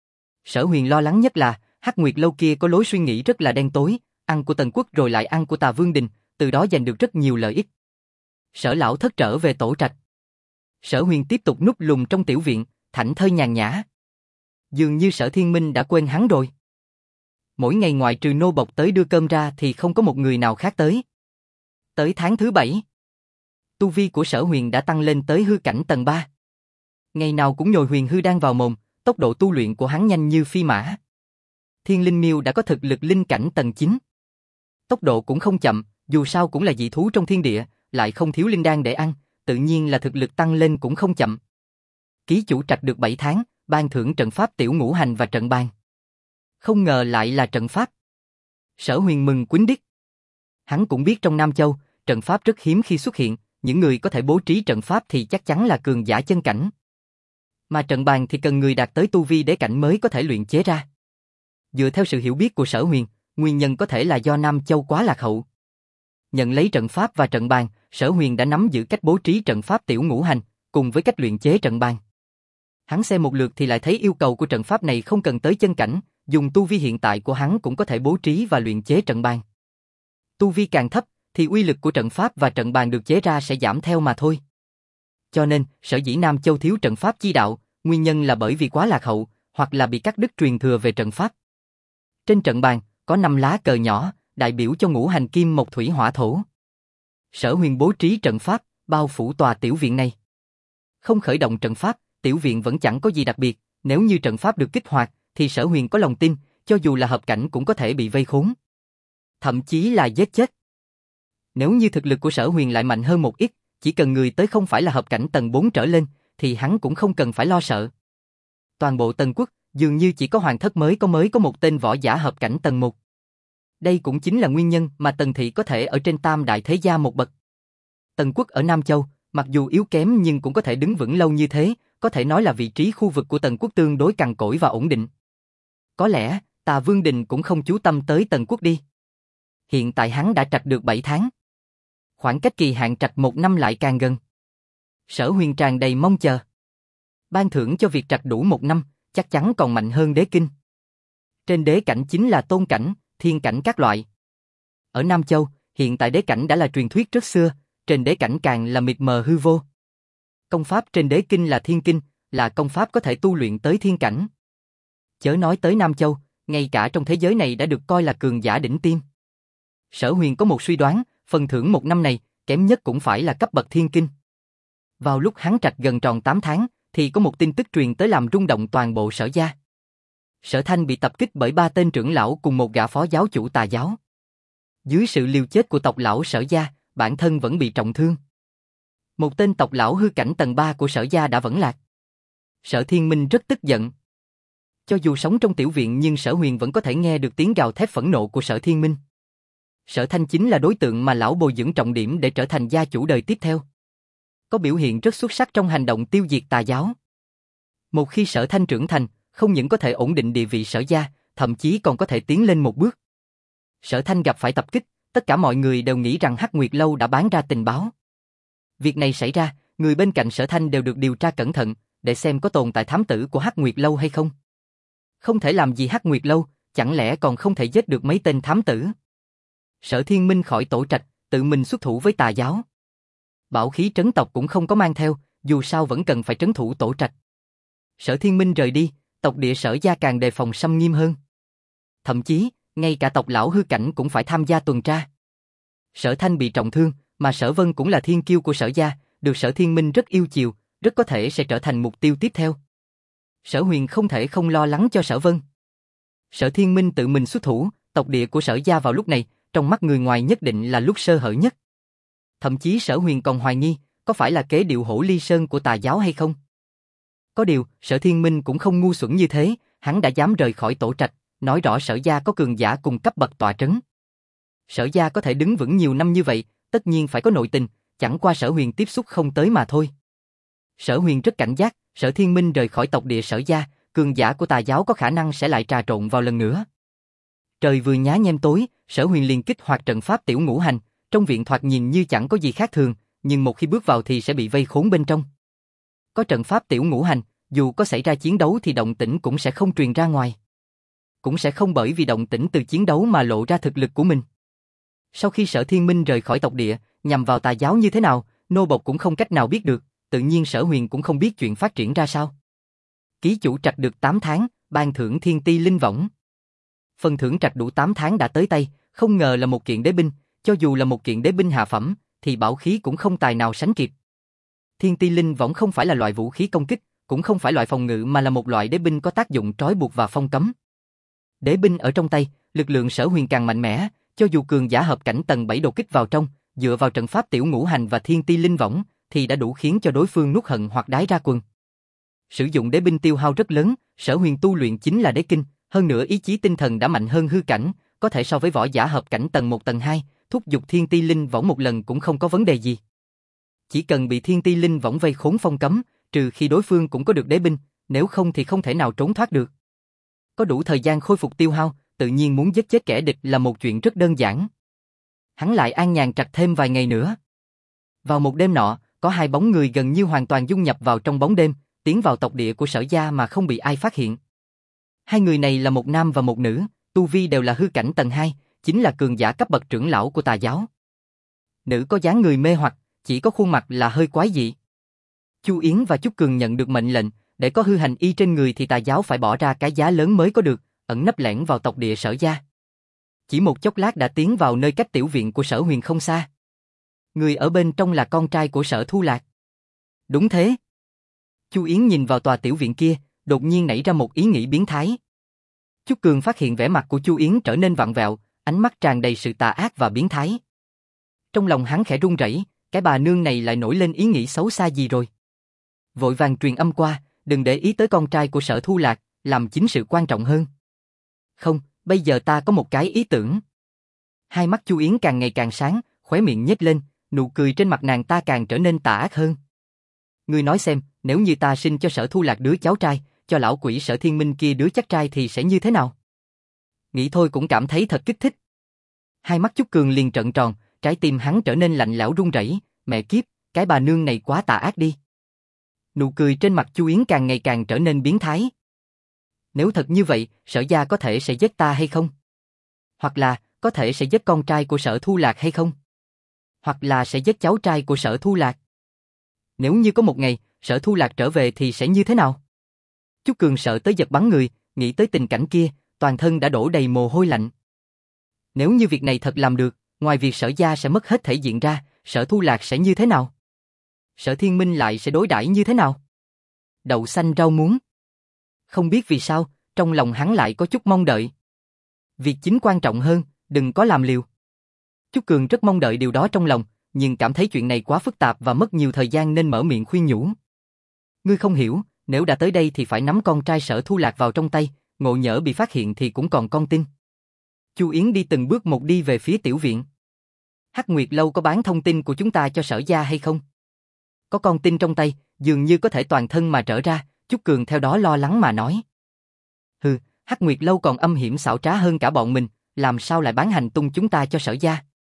Speaker 1: Sở Huyền lo lắng nhất là Hắc Nguyệt Lâu kia có lối suy nghĩ rất là đen tối, ăn của Tần Quốc rồi lại ăn của Tà Vương Đình, từ đó giành được rất nhiều lợi ích. Sở lão thất trở về tổ trạch. Sở Huyền tiếp tục núp lùm trong tiểu viện, thảnh thơi nhàn nhã. Dường như Sở Thiên Minh đã quên hắn rồi. Mỗi ngày ngoại trừ nô bộc tới đưa cơm ra thì không có một người nào khác tới. Tới tháng thứ 7, tu vi của Sở Huyền đã tăng lên tới hư cảnh tầng 3. Ngày nào cũng nhồi huyền hư đan vào mồm, tốc độ tu luyện của hắn nhanh như phi mã. Thiên Linh Miêu đã có thực lực linh cảnh tầng 9. Tốc độ cũng không chậm, dù sao cũng là dị thú trong thiên địa, lại không thiếu linh đan để ăn, tự nhiên là thực lực tăng lên cũng không chậm. Ký chủ trạch được 7 tháng, ban thưởng trận pháp tiểu ngũ hành và trận bàn. Không ngờ lại là trận pháp. Sở Huyền mừng quýnh đít. Hắn cũng biết trong Nam Châu, trận pháp rất hiếm khi xuất hiện, những người có thể bố trí trận pháp thì chắc chắn là cường giả chân cảnh. Mà trận bàn thì cần người đạt tới tu vi đế cảnh mới có thể luyện chế ra. Dựa theo sự hiểu biết của Sở Huyền, nguyên nhân có thể là do Nam Châu quá lạc hậu. Nhận lấy trận pháp và trận bàn, Sở Huyền đã nắm giữ cách bố trí trận pháp tiểu ngũ hành, cùng với cách luyện chế trận bàn. Hắn xem một lượt thì lại thấy yêu cầu của trận pháp này không cần tới chân cảnh, dùng tu vi hiện tại của hắn cũng có thể bố trí và luyện chế trận bàn. Tu vi càng thấp, thì uy lực của trận pháp và trận bàn được chế ra sẽ giảm theo mà thôi. Cho nên, sở dĩ Nam Châu thiếu trận pháp chi đạo, nguyên nhân là bởi vì quá lạc hậu, hoặc là bị cắt đứt truyền thừa về trận pháp. Trên trận bàn, có 5 lá cờ nhỏ, đại biểu cho ngũ hành kim mộc thủy hỏa thổ. Sở Huyền bố trí trận pháp, bao phủ tòa tiểu viện này. Không khởi động trận pháp, tiểu viện vẫn chẳng có gì đặc biệt, nếu như trận pháp được kích hoạt, thì Sở Huyền có lòng tin, cho dù là hợp cảnh cũng có thể bị vây khốn. Thậm chí là giết chết. Nếu như thực lực của Sở Huyền lại mạnh hơn một ít, chỉ cần người tới không phải là hợp cảnh tầng 4 trở lên, thì hắn cũng không cần phải lo sợ. Toàn bộ Tần Quốc, dường như chỉ có Hoàng Thất mới có một tên võ giả hợp cảnh tầng 1. Đây cũng chính là nguyên nhân mà Tần Thị có thể ở trên tam đại thế gia một bậc. Tần Quốc ở Nam Châu, mặc dù yếu kém nhưng cũng có thể đứng vững lâu như thế, có thể nói là vị trí khu vực của Tần Quốc tương đối cằn cỗi và ổn định. Có lẽ, Tà Vương Đình cũng không chú tâm tới Tần Quốc đi. Hiện tại hắn đã trạch được 7 tháng. Khoảng cách kỳ hạn trạch 1 năm lại càng gần. Sở Huyền tràn đầy mong chờ. Ban thưởng cho việc trạch đủ 1 năm, chắc chắn còn mạnh hơn đế kinh. Trên đế cảnh chính là tôn cảnh, thiên cảnh các loại. Ở Nam Châu, hiện tại đế cảnh đã là truyền thuyết rất xưa, trên đế cảnh càng là mịt mờ hư vô. Công pháp trên đế kinh là thiên kinh, là công pháp có thể tu luyện tới thiên cảnh. Chớ nói tới Nam Châu, ngay cả trong thế giới này đã được coi là cường giả đỉnh tiêm. Sở Huyền có một suy đoán, phần thưởng 1 năm này, kém nhất cũng phải là cấp bậc thiên kinh. Vào lúc hắn trạch gần tròn 8 tháng, thì có một tin tức truyền tới làm rung động toàn bộ Sở gia. Sở Thanh bị tập kích bởi 3 tên trưởng lão cùng một gã phó giáo chủ tà giáo. Dưới sự liều chết của tộc lão Sở gia, bản thân vẫn bị trọng thương. Một tên tộc lão hư cảnh tầng 3 của Sở gia đã vẫn lạc. Sở Thiên Minh rất tức giận. Cho dù sống trong tiểu viện nhưng Sở Huyền vẫn có thể nghe được tiếng gào thét phẫn nộ của Sở Thiên Minh. Sở Thanh chính là đối tượng mà lão bồi dưỡng trọng điểm để trở thành gia chủ đời tiếp theo. Có biểu hiện rất xuất sắc trong hành động tiêu diệt tà giáo. Một khi Sở Thanh trưởng thành, không những có thể ổn định địa vị Sở gia, thậm chí còn có thể tiến lên một bước. Sở Thanh gặp phải tập kích, tất cả mọi người đều nghĩ rằng Hắc Nguyệt Lâu đã bán ra tình báo. Việc này xảy ra, người bên cạnh Sở Thanh đều được điều tra cẩn thận, để xem có tồn tại thám tử của Hắc Nguyệt Lâu hay không. Không thể làm gì Hắc Nguyệt Lâu, chẳng lẽ còn không thể giết được mấy tên thám tử. Sở Thiên Minh khỏi tổ trạch, tự mình xuất thủ với tà giáo. Bảo khí trấn tộc cũng không có mang theo, dù sao vẫn cần phải trấn thủ tổ trạch. Sở Thiên Minh rời đi, tộc địa Sở gia càng đề phòng xâm nghiêm hơn. Thậm chí, ngay cả tộc lão hư cảnh cũng phải tham gia tuần tra. Sở Thanh bị trọng thương, mà Sở Vân cũng là thiên kiêu của Sở gia, được Sở Thiên Minh rất yêu chiều, rất có thể sẽ trở thành mục tiêu tiếp theo. Sở Huyền không thể không lo lắng cho Sở Vân. Sở Thiên Minh tự mình xuất thủ, tộc địa của Sở gia vào lúc này, trong mắt người ngoài nhất định là lúc sơ hở nhất. Thậm chí Sở Huyền còn hoài nghi, có phải là kế điệu Hổ Ly Sơn của tà giáo hay không? Có điều, Sở Thiên Minh cũng không ngu xuẩn như thế, hắn đã dám rời khỏi tổ trạch, nói rõ Sở gia có cường giả cùng cấp bậc tọa trấn. Sở gia có thể đứng vững nhiều năm như vậy, tất nhiên phải có nội tình, chẳng qua Sở Huyền tiếp xúc không tới mà thôi. Sở Huyền rất cảnh giác, Sở Thiên Minh rời khỏi tộc địa Sở gia, cường giả của tà giáo có khả năng sẽ lại trà trộn vào lần nữa. Trời vừa nhá nhem tối, Sở Huyền liền kích hoạt trận pháp tiểu ngũ hành, trong viện thoạt nhìn như chẳng có gì khác thường, nhưng một khi bước vào thì sẽ bị vây khốn bên trong. Có trận pháp tiểu ngũ hành, dù có xảy ra chiến đấu thì động tĩnh cũng sẽ không truyền ra ngoài. Cũng sẽ không bởi vì động tĩnh từ chiến đấu mà lộ ra thực lực của mình. Sau khi Sở Thiên Minh rời khỏi tộc địa, nhằm vào tà giáo như thế nào, nô bộc cũng không cách nào biết được, tự nhiên Sở Huyền cũng không biết chuyện phát triển ra sao. Ký chủ trạch được 8 tháng, ban thưởng thiên ti linh võng. Phần thưởng trạch đủ 8 tháng đã tới tay, không ngờ là một kiện đế binh, cho dù là một kiện đế binh hạ phẩm, thì bảo khí cũng không tài nào sánh kịp. Thiên ti linh võng không phải là loại vũ khí công kích, cũng không phải loại phòng ngự mà là một loại đế binh có tác dụng trói buộc và phong cấm. Đế binh ở trong tay, lực lượng Sở Huyền càng mạnh mẽ, cho dù cường giả hợp cảnh tầng 7 đột kích vào trong, dựa vào trận pháp tiểu ngũ hành và thiên ti linh võng, thì đã đủ khiến cho đối phương nuốt hận hoặc đái ra quần. Sử dụng đế binh tiêu hao rất lớn, Sở Huyền tu luyện chính là đế kinh, hơn nữa ý chí tinh thần đã mạnh hơn hư cảnh, có thể so với võ giả hợp cảnh tầng 1 tầng 2, thúc giục thiên ti linh võng một lần cũng không có vấn đề gì. Chỉ cần bị thiên ti linh võng vây khốn phong cấm, trừ khi đối phương cũng có được đế binh, nếu không thì không thể nào trốn thoát được. Có đủ thời gian khôi phục tiêu hao, tự nhiên muốn giết chết kẻ địch là một chuyện rất đơn giản. Hắn lại an nhàn trạch thêm vài ngày nữa. Vào một đêm nọ, có 2 bóng người gần như hoàn toàn dung nhập vào trong bóng đêm, tiến vào tộc địa của Sở gia mà không bị ai phát hiện. 2 người này là một nam và một nữ, tu vi đều là hư cảnh tầng 2, chính là cường giả cấp bậc trưởng lão của tà giáo. Nữ có dáng người mê hoặc, chỉ có khuôn mặt là hơi quái dị. Chu Yến và Chúc Cường nhận được mệnh lệnh, để có hư hành y trên người thì tà giáo phải bỏ ra cái giá lớn mới có được, ẩn nấp lẻn vào tộc địa Sở gia. Chỉ một chốc lát đã tiến vào nơi cách tiểu viện của Sở Huyền không xa. Người ở bên trong là con trai của Sở Thu Lạc. Đúng thế. Chu Yến nhìn vào tòa tiểu viện kia, đột nhiên nảy ra một ý nghĩ biến thái. Chúc Cường phát hiện vẻ mặt của Chu Yến trở nên vặn vẹo, ánh mắt tràn đầy sự tà ác và biến thái. Trong lòng hắn khẽ run rẩy, cái bà nương này lại nổi lên ý nghĩ xấu xa gì rồi. Vội vàng truyền âm qua, đừng để ý tới con trai của Sở Thu Lạc, làm chính sự quan trọng hơn. Không, bây giờ ta có một cái ý tưởng. Hai mắt Chu Yến càng ngày càng sáng, khóe miệng nhếch lên, nụ cười trên mặt nàng ta càng trở nên tà ác hơn. Ngươi nói xem, nếu như ta sinh cho Sở Thu Lạc đứa cháu trai, cho lão quỷ Sở Thiên Minh kia đứa chắc trai thì sẽ như thế nào? Nghĩ thôi cũng cảm thấy thật kích thích. Hai mắt Chúc Cường liền trợn tròn, trái tim hắn trở nên lạnh lẽo run rẩy, mẹ kiếp, cái bà nương này quá tà ác đi. Nụ cười trên mặt Chu Yến càng ngày càng trở nên biến thái. Nếu thật như vậy, Sở gia có thể sẽ giết ta hay không? Hoặc là, có thể sẽ giết con trai của Sở Thu Lạc hay không? Hoặc là sẽ giết cháu trai của Sở Thu Lạc? Nếu như có một ngày, Sở Thu Lạc trở về thì sẽ như thế nào? Chúc Cường sợ tới giật bắn người, nghĩ tới tình cảnh kia, toàn thân đã đổ đầy mồ hôi lạnh. Nếu như việc này thật làm được, ngoài việc Sở gia sẽ mất hết thể diện ra, Sở Thu Lạc sẽ như thế nào? Sở Thiên Minh lại sẽ đối đãi như thế nào? Đậu xanh rau muống. Không biết vì sao, trong lòng hắn lại có chút mong đợi. Việc chính quan trọng hơn, đừng có làm liều. Chúc Cường rất mong đợi điều đó trong lòng, nhưng cảm thấy chuyện này quá phức tạp và mất nhiều thời gian nên mở miệng khuyên nhủ. Ngươi không hiểu, nếu đã tới đây thì phải nắm con trai Sở Thu Lạc vào trong tay, ngộ nhỡ bị phát hiện thì cũng còn con tin. Chu Yến đi từng bước một đi về phía tiểu viện. Hắc Nguyệt Lâu có bán thông tin của chúng ta cho Sở gia hay không? Có con tin trong tay, dường như có thể toàn thân mà trở ra, Chúc Cường theo đó lo lắng mà nói. Hừ, Hắc Nguyệt Lâu còn âm hiểm xảo trá hơn cả bọn mình, làm sao lại bán hành tung chúng ta cho Sở gia?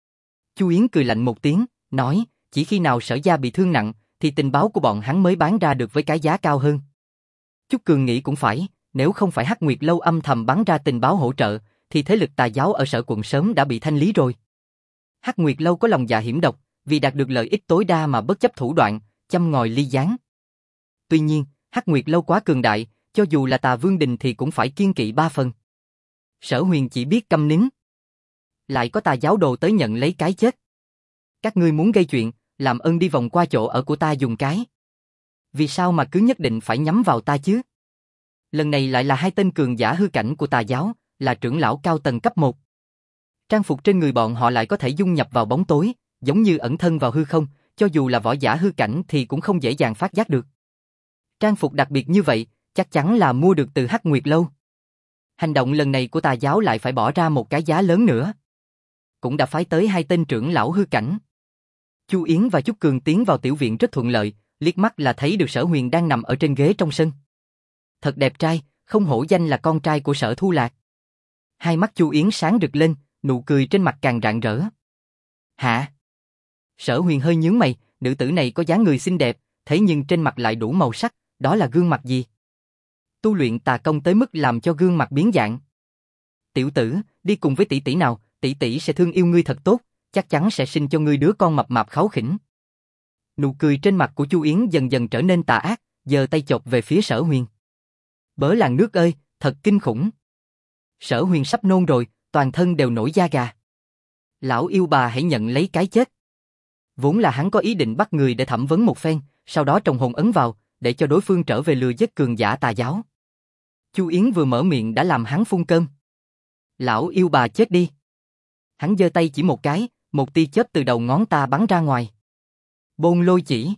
Speaker 1: Chu Yến cười lạnh một tiếng, nói, chỉ khi nào Sở gia bị thương nặng, thì tình báo của bọn hắn mới bán ra được với cái giá cao hơn. Chúc Cường nghĩ cũng phải, nếu không phải Hắc Nguyệt Lâu âm thầm bắn ra tình báo hỗ trợ, thì thế lực tà giáo ở Sở quận sớm đã bị thanh lý rồi. Hắc Nguyệt Lâu có lòng dạ hiểm độc, vì đạt được lợi ích tối đa mà bất chấp thủ đoạn, châm ngòi ly gián. Tuy nhiên, Hắc Nguyệt Lâu quá cường đại, cho dù là Tà Vương Đình thì cũng phải kiêng kỵ 3 phần. Sở Huyền chỉ biết câm nín. Lại có tà giáo đồ tới nhận lấy cái chết. Các ngươi muốn gây chuyện, làm ơn đi vòng qua chỗ ở của ta dùng cái. Vì sao mà cứ nhất định phải nhắm vào ta chứ? Lần này lại là hai tên cường giả hư cảnh của tà giáo, là trưởng lão cao tầng cấp 1. Trang phục trên người bọn họ lại có thể dung nhập vào bóng tối, giống như ẩn thân vào hư không, cho dù là võ giả hư cảnh thì cũng không dễ dàng phát giác được. Trang phục đặc biệt như vậy, chắc chắn là mua được từ Hắc Nguyệt Lâu. Hành động lần này của tà giáo lại phải bỏ ra một cái giá lớn nữa. Cũng đã phái tới hai tên trưởng lão hư cảnh. Chu Yến và Chúc Cường tiến vào tiểu viện rất thuận lợi, liếc mắt là thấy được Sở Huyền đang nằm ở trên ghế trong sân. Thật đẹp trai, không hổ danh là con trai của Sở Thu Lạc. Hai mắt Chu Yến sáng rực lên, nụ cười trên mặt càng rạng rỡ. Hả? Sở Huyền hơi nhướng mày, nữ tử này có dáng người xinh đẹp, thế nhưng trên mặt lại đủ màu sắc, đó là gương mặt gì? Tu luyện tà công tới mức làm cho gương mặt biến dạng. Tiểu tử, đi cùng với tỷ tỷ nào, tỷ tỷ sẽ thương yêu ngươi thật tốt, chắc chắn sẽ sinh cho ngươi đứa con mập mạp kháu khỉnh. Nụ cười trên mặt của Chu Yến dần dần trở nên tà ác, giơ tay chộp về phía Sở Huyền. Bớ làng nước ơi, thật kinh khủng. Sở Huyền sắp nôn rồi, toàn thân đều nổi da gà. Lão yêu bà hãy nhận lấy cái chết. Vốn là hắn có ý định bắt người để thẩm vấn một phen, sau đó trồng hồn ấn vào, để cho đối phương trở về lừa giết cường giả tà giáo. Chu Yến vừa mở miệng đã làm hắn phun cơm. Lão yêu bà chết đi. Hắn giơ tay chỉ một cái, một tia chớp từ đầu ngón ta bắn ra ngoài. Bôn lôi chỉ.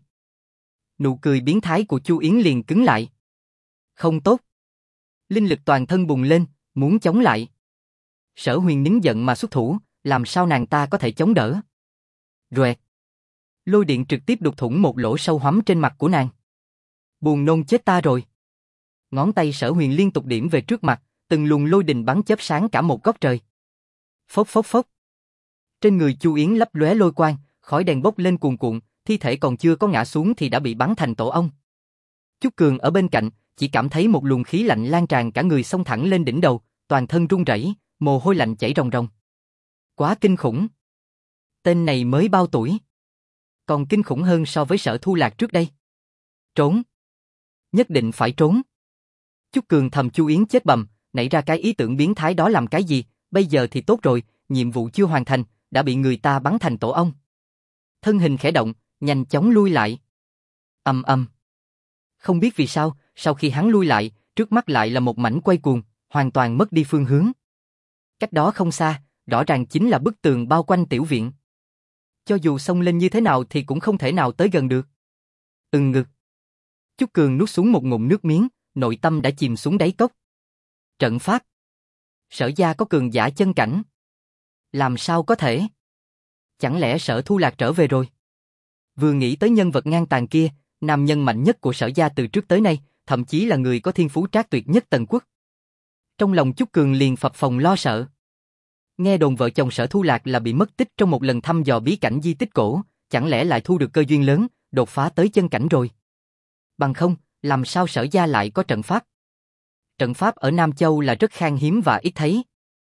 Speaker 1: Nụ cười biến thái của Chu Yến liền cứng lại. Không tốt. Linh lực toàn thân bùng lên, muốn chống lại. Sở Huyền nín giận mà xuất thủ, làm sao nàng ta có thể chống đỡ. Roẹt. Lôi điện trực tiếp đục thủng một lỗ sâu hoắm trên mặt của nàng. Buồn nôn chết ta rồi. Ngón tay Sở Huyền liên tục điểm về trước mặt, từng luồng lôi đình bắn chớp sáng cả một góc trời. Phốc phốc phốc. Trên người Chu Yến lấp lóe lôi quang, khói đèn bốc lên cuồn cuộn, thi thể còn chưa có ngã xuống thì đã bị bắn thành tổ ong. Chúc Cường ở bên cạnh, chỉ cảm thấy một luồng khí lạnh lan tràn cả người xông thẳng lên đỉnh đầu, toàn thân run rẩy, mồ hôi lạnh chảy ròng ròng. Quá kinh khủng. Tên này mới bao tuổi? Còn kinh khủng hơn so với Sở Thu Lạc trước đây. Trốn. Nhất định phải trốn. Chúc Cường thầm Chu Yến chết bầm, nảy ra cái ý tưởng biến thái đó làm cái gì, bây giờ thì tốt rồi, nhiệm vụ chưa hoàn thành, đã bị người ta bắn thành tổ ong. Thân hình khẽ động, nhanh chóng lui lại. Ầm ầm. Không biết vì sao, sau khi hắn lui lại, trước mắt lại là một mảnh quay cuồng, hoàn toàn mất đi phương hướng. Cách đó không xa, rõ ràng chính là bức tường bao quanh tiểu viện. Cho dù xông lên như thế nào thì cũng không thể nào tới gần được. Ngực. Chúc Cường nuốt xuống một ngụm nước miếng, nội tâm đã chìm xuống đáy cốc. Trận pháp. Sở gia có cường giả chân cảnh. Làm sao có thể? Chẳng lẽ Sở Thu Lạc trở về rồi? Vừa nghĩ tới nhân vật ngang tàn kia, nam nhân mạnh nhất của Sở gia từ trước tới nay, thậm chí là người có thiên phú trác tuyệt nhất Tần Quốc. Trong lòng Chúc Cường liền phập phồng lo sợ. Nghe đồn vợ chồng Sở Thu Lạc là bị mất tích trong một lần thăm dò bí cảnh di tích cổ, chẳng lẽ lại thu được cơ duyên lớn, đột phá tới chân cảnh rồi? Bằng không, làm sao Sở gia lại có trận pháp? Trận pháp ở Nam Châu là rất khan hiếm và ít thấy.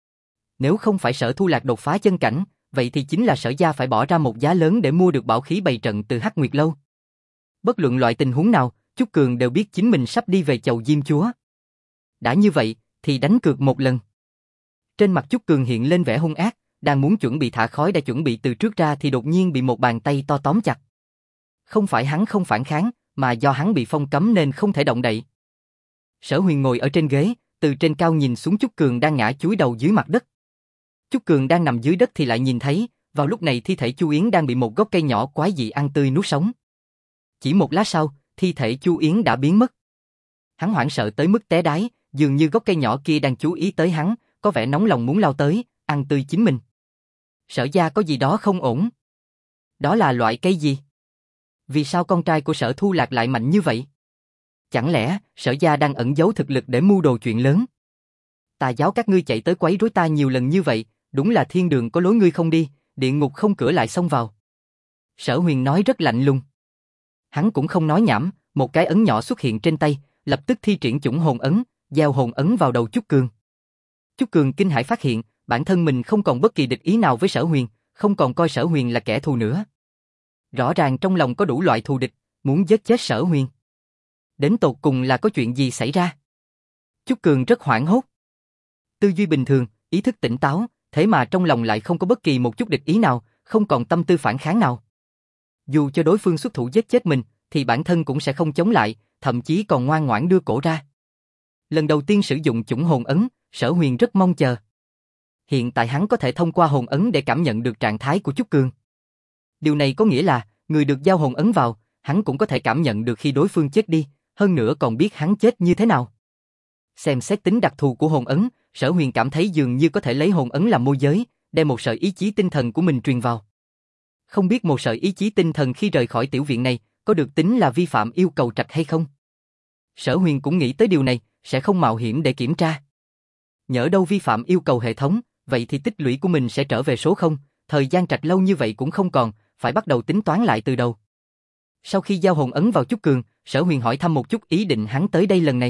Speaker 1: Nếu không phải Sở Thu Lạc đột phá chân cảnh, vậy thì chính là Sở gia phải bỏ ra một giá lớn để mua được bảo khí bày trận từ Hắc Nguyệt Lâu. Bất luận loại tình huống nào, Chúc Cường đều biết chính mình sắp đi về chầu Diêm Chúa. Đã như vậy, thì đánh cược một lần. Trên mặt Chúc Cường hiện lên vẻ hung ác, đang muốn chuẩn bị thả khói đã chuẩn bị từ trước ra thì đột nhiên bị một bàn tay to tóm chặt. Không phải hắn không phản kháng, mà do hắn bị phong cấm nên không thể động đậy. Sở Huyền ngồi ở trên ghế, từ trên cao nhìn xuống Chúc Cường đang ngã chúi đầu dưới mặt đất. Chúc Cường đang nằm dưới đất thì lại nhìn thấy, vào lúc này thi thể Chu Yến đang bị một gốc cây nhỏ quái dị ăn tươi nuốt sống. Chỉ một lát sau, thi thể Chu Yến đã biến mất. Hắn hoảng sợ tới mức té đái, dường như gốc cây nhỏ kia đang chú ý tới hắn, có vẻ nóng lòng muốn lao tới, ăn tươi chính mình. Sở gia có gì đó không ổn. Đó là loại cây gì? Vì sao con trai của Sở Thu Lạc lại mạnh như vậy? Chẳng lẽ Sở gia đang ẩn giấu thực lực để mưu đồ chuyện lớn? Tà giáo các ngươi chạy tới quấy rối ta nhiều lần như vậy, đúng là thiên đường có lối ngươi không đi, địa ngục không cửa lại xông vào. Sở Huyền nói rất lạnh lùng. Hắn cũng không nói nhảm, một cái ấn nhỏ xuất hiện trên tay, lập tức thi triển chủng hồn ấn, gieo hồn ấn vào đầu Chúc Cường. Chúc Cường kinh hãi phát hiện, bản thân mình không còn bất kỳ địch ý nào với Sở Huyền, không còn coi Sở Huyền là kẻ thù nữa. Rõ ràng trong lòng có đủ loại thù địch, muốn giết chết Sở Huyền. Đến tột cùng là có chuyện gì xảy ra? Chúc Cường rất hoảng hốt. Tư duy bình thường, ý thức tỉnh táo, thế mà trong lòng lại không có bất kỳ một chút địch ý nào, không còn tâm tư phản kháng nào. Dù cho đối phương xuất thủ giết chết mình, thì bản thân cũng sẽ không chống lại, thậm chí còn ngoan ngoãn đưa cổ ra. Lần đầu tiên sử dụng chủng hồn ấn, Sở Huyền rất mong chờ. Hiện tại hắn có thể thông qua hồn ấn để cảm nhận được trạng thái của Chúc Cường. Điều này có nghĩa là, người được giao hồn ấn vào, hắn cũng có thể cảm nhận được khi đối phương chết đi, hơn nữa còn biết hắn chết như thế nào. Xem xét tính đặc thù của hồn ấn, Sở Huyền cảm thấy dường như có thể lấy hồn ấn làm môi giới, đem một sợi ý chí tinh thần của mình truyền vào. Không biết một sợi ý chí tinh thần khi rời khỏi tiểu viện này, có được tính là vi phạm yêu cầu trạch hay không? Sở Huyền cũng nghĩ tới điều này, sẽ không mạo hiểm để kiểm tra. Nhỡ đâu vi phạm yêu cầu hệ thống, vậy thì tích lũy của mình sẽ trở về số 0, thời gian trạch lâu như vậy cũng không còn, phải bắt đầu tính toán lại từ đầu. Sau khi giao hồn ấn vào Chúc Cường, Sở Huyền hỏi thăm một chút ý định hắn tới đây lần này.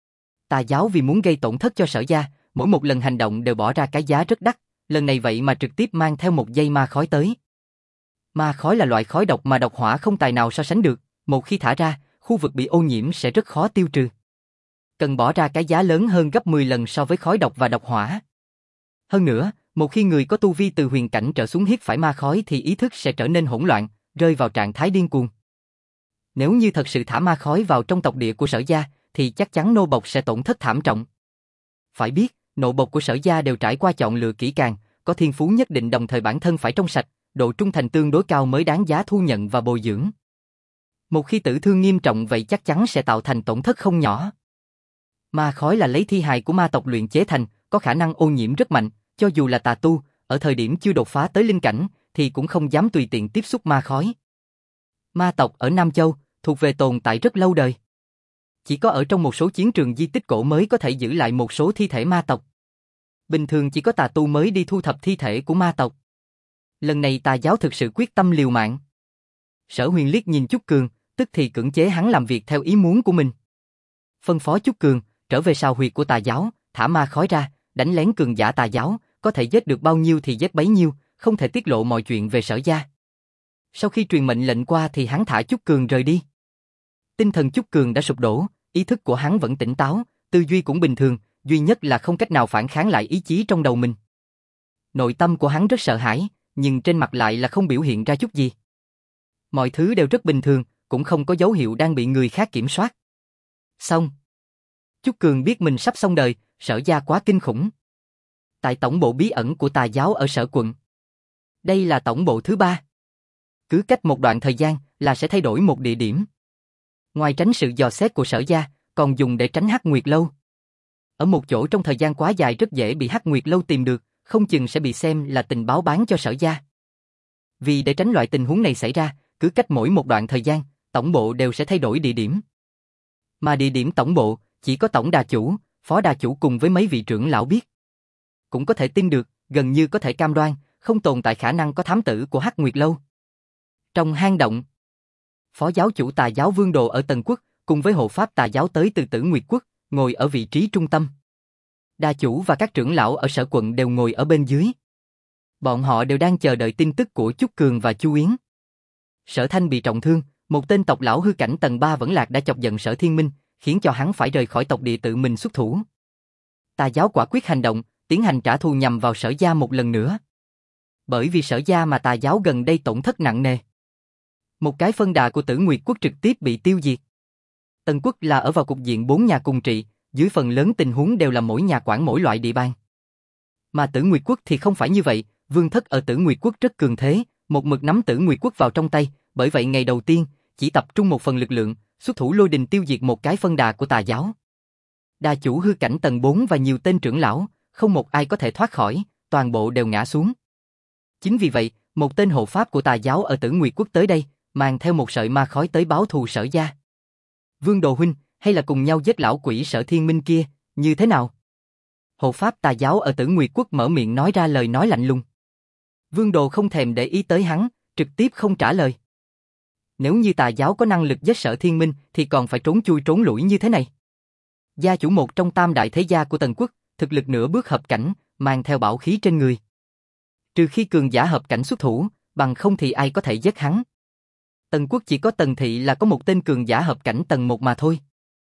Speaker 1: Tà giáo vì muốn gây tổn thất cho Sở gia, mỗi một lần hành động đều bỏ ra cái giá rất đắt, lần này vậy mà trực tiếp mang theo một dây ma khói tới. Ma khói là loại khói độc mà độc hỏa không tài nào so sánh được, một khi thả ra, khu vực bị ô nhiễm sẽ rất khó tiêu trừ. Cần bỏ ra cái giá lớn hơn gấp 10 lần so với khói độc và độc hỏa. Hơn nữa, một khi người có tu vi từ huyền cảnh trở xuống hít phải ma khói thì ý thức sẽ trở nên hỗn loạn, rơi vào trạng thái điên cuồng. Nếu như thật sự thả ma khói vào trong tộc địa của Sở gia, thì chắc chắn nô bộc sẽ tổn thất thảm trọng. Phải biết, nô bộc của Sở gia đều trải qua chọn lựa kỹ càng, có thiên phú nhất định đồng thời bản thân phải trong sạch, độ trung thành tương đối cao mới đáng giá thu nhận và bồi dưỡng. Một khi tử thương nghiêm trọng vậy chắc chắn sẽ tạo thành tổn thất không nhỏ. Ma khói là lấy thi hài của ma tộc luyện chế thành, có khả năng ô nhiễm rất mạnh, cho dù là tà tu, ở thời điểm chưa đột phá tới linh cảnh, thì cũng không dám tùy tiện tiếp xúc ma khói. Ma tộc ở Nam Châu, thuộc về tồn tại rất lâu đời. Chỉ có ở trong một số chiến trường di tích cổ mới có thể giữ lại một số thi thể ma tộc. Bình thường chỉ có tà tu mới đi thu thập thi thể của ma tộc. Lần này tà giáo thực sự quyết tâm liều mạng. Sở Huyền liếc nhìn Chúc Cường, tức thì cưỡng chế hắn làm việc theo ý muốn của mình. Phân phó Chúc Cường, trở về sào huyệt của tà giáo, thả ma khói ra, đánh lén cường giả tà giáo, có thể giết được bao nhiêu thì giết bấy nhiêu, không thể tiết lộ mọi chuyện về Sở gia. Sau khi truyền mệnh lệnh qua thì hắn thả Chúc Cường rời đi. Tinh thần Chúc Cường đã sụp đổ, ý thức của hắn vẫn tỉnh táo, tư duy cũng bình thường, duy nhất là không cách nào phản kháng lại ý chí trong đầu mình. Nội tâm của hắn rất sợ hãi, nhưng trên mặt lại là không biểu hiện ra chút gì. Mọi thứ đều rất bình thường, cũng không có dấu hiệu đang bị người khác kiểm soát. Xong. Chúc Cường biết mình sắp xong đời, Sở Gia quá kinh khủng. Tại tổng bộ bí ẩn của tà giáo ở Sở quận. Đây là tổng bộ thứ 3. Cứ cách một đoạn thời gian là sẽ thay đổi một địa điểm. Ngoài tránh sự dò xét của Sở Gia, còn dùng để tránh Hắc Nguyệt Lâu. Ở một chỗ trong thời gian quá dài rất dễ bị Hắc Nguyệt Lâu tìm được, không chừng sẽ bị xem là tình báo bán cho Sở Gia. Vì để tránh loại tình huống này xảy ra, cứ cách mỗi một đoạn thời gian, tổng bộ đều sẽ thay đổi địa điểm. Mà địa điểm tổng bộ, chỉ có tổng đà chủ, phó đà chủ cùng với mấy vị trưởng lão biết. Cũng có thể tin được, gần như có thể cam đoan, không tồn tại khả năng có thám tử của Hắc Nguyệt Lâu. Trong hang động, phó giáo chủ tà giáo Vương Đồ ở Tần Quốc, cùng với hộ pháp tà giáo tới từ Tử Nguyệt Quốc, ngồi ở vị trí trung tâm. Đà chủ và các trưởng lão ở Sở quận đều ngồi ở bên dưới. Bọn họ đều đang chờ đợi tin tức của Chúc Cường và Chu Yến. Sở Thanh bị trọng thương, một tên tộc lão hư cảnh tầng 3 vẫn lạc đã chọc giận Sở Thiên Minh, khiến cho hắn phải rời khỏi tộc địa tự mình xuất thủ. Tà giáo quả quyết hành động, tiến hành trả thù nhằm vào Sở Gia một lần nữa. Bởi vì Sở Gia mà tà giáo gần đây tổn thất nặng nề. Một cái phân đà của Tử Nguyệt Quốc trực tiếp bị tiêu diệt. Tần Quốc là ở vào cục diện 4 nhà cùng trị, dưới phần lớn tình huống đều là mỗi nhà quản mỗi loại địa bàn. Mà Tử Nguyệt Quốc thì không phải như vậy, vương thất ở Tử Nguyệt Quốc rất cường thế, một mực nắm Tử Nguyệt Quốc vào trong tay, bởi vậy ngày đầu tiên, chỉ tập trung một phần lực lượng, xuất thủ lôi đình tiêu diệt một cái phân đà của tà giáo. Đà chủ hư cảnh tầng 4 và nhiều tên trưởng lão, không một ai có thể thoát khỏi, toàn bộ đều ngã xuống. Chính vì vậy, một tên hộ pháp của tà giáo ở Tử Nguyệt Quốc tới đây, mang theo một sợi ma khói tới báo thù Sở Gia. Vương Đồ huynh, hay là cùng nhau giết lão quỷ Sở Thiên Minh kia, như thế nào? Hộ pháp tà giáo ở Tử Nguyệt Quốc mở miệng nói ra lời nói lạnh lùng. Vương Đồ không thèm để ý tới hắn, trực tiếp không trả lời. Nếu như tà giáo có năng lực giết Sở Thiên Minh thì còn phải trốn chui trốn lủi như thế này. Gia chủ một trong tam đại thế gia của Tần Quốc, thực lực nửa bước hợp cảnh, mang theo bảo khí trên người. Trừ khi cường giả hợp cảnh xuất thủ, bằng không thì ai có thể giết hắn. Tần Quốc chỉ có Tần Thị là có một tên cường giả hợp cảnh tầng 1 mà thôi.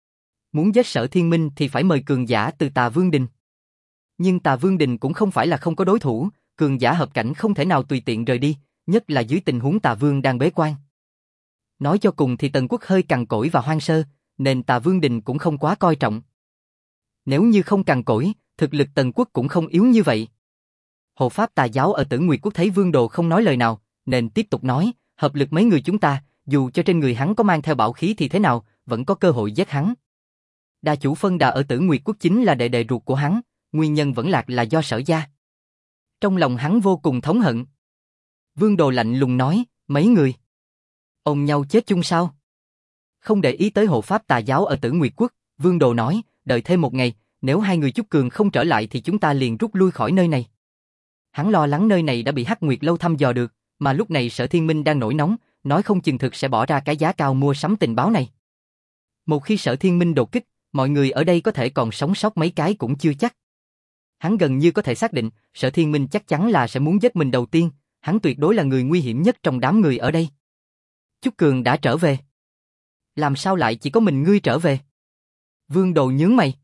Speaker 1: Muốn giết Sở Thiên Minh thì phải mời cường giả từ Tà Vương Đình. Nhưng Tà Vương Đình cũng không phải là không có đối thủ, cường giả hợp cảnh không thể nào tùy tiện rời đi, nhất là dưới tình huống Tà Vương đang bế quan. Nói cho cùng thì Tần Quốc hơi cằn cỗi và hoang sơ, nên Tà Vương Đình cũng không quá coi trọng. Nếu như không cằn cỗi, thực lực Tần Quốc cũng không yếu như vậy. Hộ pháp tà giáo ở Tử Nguyệt Quốc thấy Vương Đồ không nói lời nào, nên tiếp tục nói, hợp lực mấy người chúng ta, dù cho trên người hắn có mang theo bảo khí thì thế nào, vẫn có cơ hội giết hắn. Đà chủ phân đà ở Tử Nguyệt Quốc chính là đệ đệ ruột của hắn, nguyên nhân vẫn lạc là do Sở Gia. Trong lòng hắn vô cùng thống hận. Vương Đồ lạnh lùng nói, mấy người ôm nhau chết chung sao? Không để ý tới hộ pháp tà giáo ở Tử Nguyệt Quốc, Vương Đồ nói, đợi thêm một ngày, nếu hai người Chúc Cường không trở lại thì chúng ta liền rút lui khỏi nơi này. Hắn lo lắng nơi này đã bị Hắc Nguyệt Lâu thăm dò được, mà lúc này Sở Thiên Minh đang nổi nóng, nói không chừng thực sẽ bỏ ra cái giá cao mua sắm tình báo này. Một khi Sở Thiên Minh đột kích, mọi người ở đây có thể còn sống sót mấy cái cũng chưa chắc. Hắn gần như có thể xác định, Sở Thiên Minh chắc chắn là sẽ muốn giết mình đầu tiên, hắn tuyệt đối là người nguy hiểm nhất trong đám người ở đây. Chúc Cường đã trở về. Làm sao lại chỉ có mình ngươi trở về? Vương Đồ nhướng mày.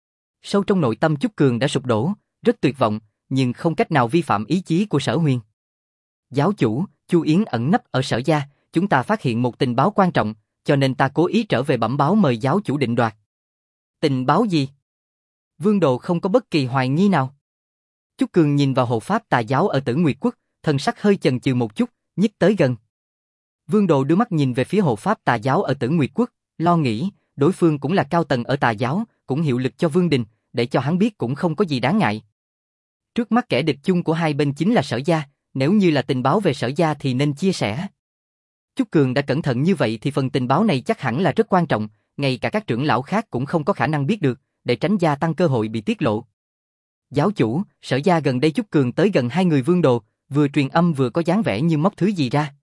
Speaker 1: Sâu trong nội tâm Chúc Cường đã sụp đổ, rất tuyệt vọng, nhưng không cách nào vi phạm ý chí của Sở Huyền. Giáo chủ, Chu Yến ẩn nấp ở Sở Gia, chúng ta phát hiện một tình báo quan trọng, cho nên ta cố ý trở về bẩm báo mời giáo chủ định đoạt. Tình báo gì? Vương Đồ không có bất kỳ hoài nghi nào. Chúc Cường nhìn vào hộ pháp tà giáo ở Tử Nguyệt Quốc, thần sắc hơi chần chừ một chút, nhích tới gần. Vương Đồ đưa mắt nhìn về phía hộ pháp tà giáo ở Tử Nguyệt Quốc, lo nghĩ, đối phương cũng là cao tầng ở tà giáo, cũng hiệu lực cho Vương Đình, để cho hắn biết cũng không có gì đáng ngại. Trước mắt kẻ địch chung của hai bên chính là Sở Gia, nếu như là tình báo về Sở Gia thì nên chia sẻ. Chúc Cường đã cẩn thận như vậy thì phần tình báo này chắc hẳn là rất quan trọng, ngay cả các trưởng lão khác cũng không có khả năng biết được, để tránh gia tăng cơ hội bị tiết lộ. Giáo chủ, Sở Gia gần đây Chúc Cường tới gần hai người Vương Đồ, vừa truyền âm vừa có dáng vẻ như móc thứ gì ra.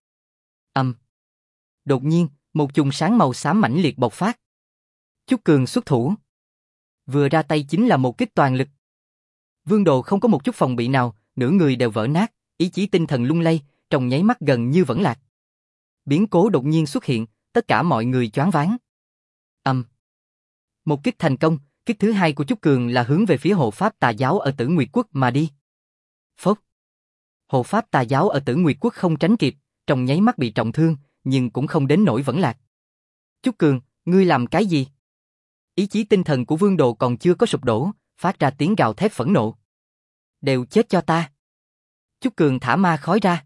Speaker 1: Đột nhiên, một chùm sáng màu xám mãnh liệt bộc phát. Chúc Cường xuất thủ. Vừa ra tay chính là một kích toàn lực. Vương Đồ không có một chút phòng bị nào, nửa người đều vỡ nát, ý chí tinh thần lung lay, trong nháy mắt gần như vẫn lạc. Biến cố đột nhiên xuất hiện, tất cả mọi người choáng váng. Một kích thành công, kích thứ hai của Chúc Cường là hướng về phía hộ pháp tà giáo ở Tử Nguyệt Quốc mà đi. Phốc. Hộ pháp tà giáo ở Tử Nguyệt Quốc không tránh kịp, trong nháy mắt bị trọng thương, nhưng cũng không đến nỗi vẫn lạc. Chúc Cường, ngươi làm cái gì? Ý chí tinh thần của Vương Đồ còn chưa có sụp đổ, phát ra tiếng gào thét phẫn nộ. Đều chết cho ta. Chúc Cường thả ma khói ra.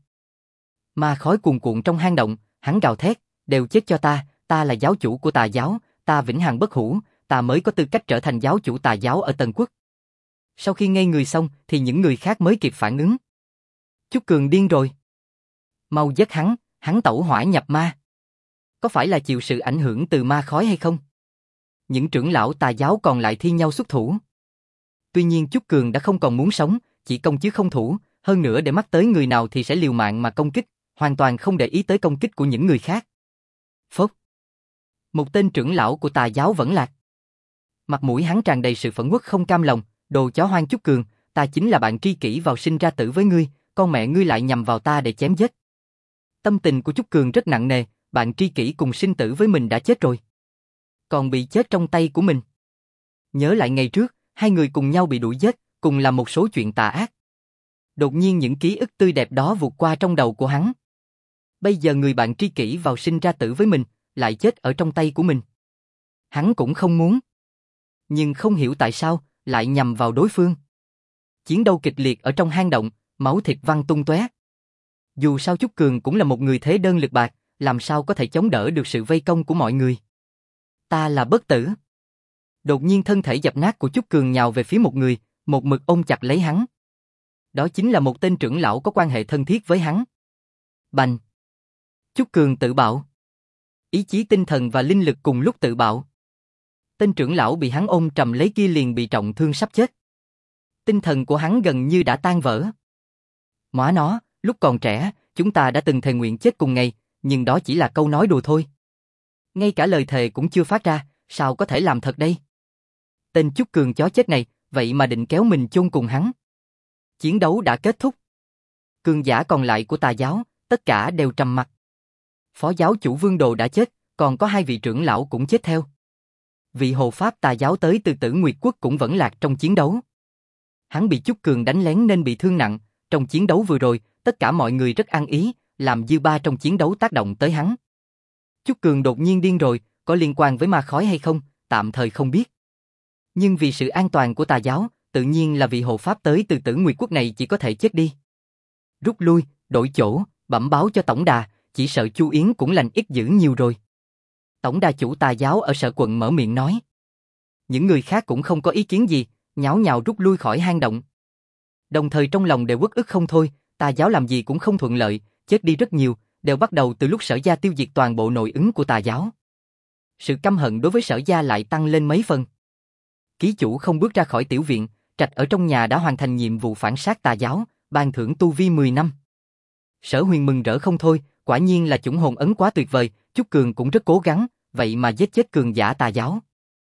Speaker 1: Ma khói cuồn cuộn trong hang động, hắn gào thét, đều chết cho ta là giáo chủ của tà giáo, ta vĩnh hằng bất hủ, ta mới có tư cách trở thành giáo chủ tà giáo ở Tân Quốc. Sau khi ngây người xong thì những người khác mới kịp phản ứng. Chúc Cường điên rồi. Mau giết hắn tẩu hỏa nhập ma. Có phải là chịu sự ảnh hưởng từ ma khói hay không? Những trưởng lão tà giáo còn lại thi nhau xuất thủ. Tuy nhiên Chúc Cường đã không còn muốn sống, chỉ công chứ không thủ, hơn nữa để mắt tới người nào thì sẽ liều mạng mà công kích, hoàn toàn không để ý tới công kích của những người khác. Phốc. Một tên trưởng lão của tà giáo vẫn lạc. Mặt mũi hắn tràn đầy sự phẫn uất không cam lòng, đồ chó hoang Chúc Cường, ta chính là bạn tri kỷ vào sinh ra tử với ngươi, con mẹ ngươi lại nhằm vào ta để chém giết. Tâm tình của Chúc Cường rất nặng nề, bạn tri kỷ cùng sinh tử với mình đã chết rồi, còn bị chết trong tay của mình. Nhớ lại ngày trước, hai người cùng nhau bị đuổi giết, cùng làm một số chuyện tà ác. Đột nhiên những ký ức tươi đẹp đó vụt qua trong đầu của hắn. Bây giờ người bạn tri kỷ vào sinh ra tử với mình, lại chết ở trong tay của mình. Hắn cũng không muốn. Nhưng không hiểu tại sao, lại nhằm vào đối phương. Chiến đấu kịch liệt ở trong hang động, máu thịt văng tung tóe. Dù sao Chúc Cường cũng là một người thế đơn lực bạc, làm sao có thể chống đỡ được sự vây công của mọi người. Ta là bất tử. Đột nhiên thân thể dập nát của Chúc Cường nhào về phía một người, một mực ôm chặt lấy hắn. Đó chính là một tên trưởng lão có quan hệ thân thiết với hắn. Bành! Chúc Cường tự bạo. Ý chí tinh thần và linh lực cùng lúc tự bạo. Tên trưởng lão bị hắn ôm trầm lấy kia liền bị trọng thương sắp chết. Tinh thần của hắn gần như đã tan vỡ. Móa nó, lúc còn trẻ, chúng ta đã từng thề nguyện chết cùng ngày, nhưng đó chỉ là câu nói đùa thôi. Ngay cả lời thề cũng chưa phát ra, sao có thể làm thật đây? Tên Chúc Cường chó chết này, vậy mà định kéo mình chôn cùng hắn. Chiến đấu đã kết thúc. Cường giả còn lại của tà giáo, tất cả đều trầm mặc. Phó giáo chủ Vương Đồ đã chết, còn có hai vị trưởng lão cũng chết theo. Vị hộ pháp tà giáo tới từ Tử Nguyệt Quốc cũng vẫn lạc trong chiến đấu. Hắn bị Chúc Cường đánh lén nên bị thương nặng, trong chiến đấu vừa rồi, tất cả mọi người rất ăn ý, làm dư ba trong chiến đấu tác động tới hắn. Chúc Cường đột nhiên điên rồi, có liên quan với ma khói hay không, tạm thời không biết. Nhưng vì sự an toàn của tà giáo, tự nhiên là vị hộ pháp tới từ Tử Nguyệt Quốc này chỉ có thể chết đi. Rút lui, đổi chỗ, bẩm báo cho tổng đà, chỉ sợ Chu Yến cũng lành ít dữ nhiều rồi. Tổng đà chủ tà giáo ở Sở quận mở miệng nói. Những người khác cũng không có ý kiến gì, nháo nhào rút lui khỏi hang động. Đồng thời trong lòng đều uất ức không thôi, tà giáo làm gì cũng không thuận lợi, chết đi rất nhiều, đều bắt đầu từ lúc Sở gia tiêu diệt toàn bộ nội ứng của tà giáo. Sự căm hận đối với Sở gia lại tăng lên mấy phần. Ký chủ không bước ra khỏi tiểu viện, Trạch ở trong nhà đã hoàn thành nhiệm vụ phản sát tà giáo, ban thưởng tu vi 10 năm. Sở Huyền mừng rỡ không thôi, quả nhiên là chủng hồn ấn quá tuyệt vời, Chúc Cường cũng rất cố gắng, vậy mà giết chết cường giả tà giáo.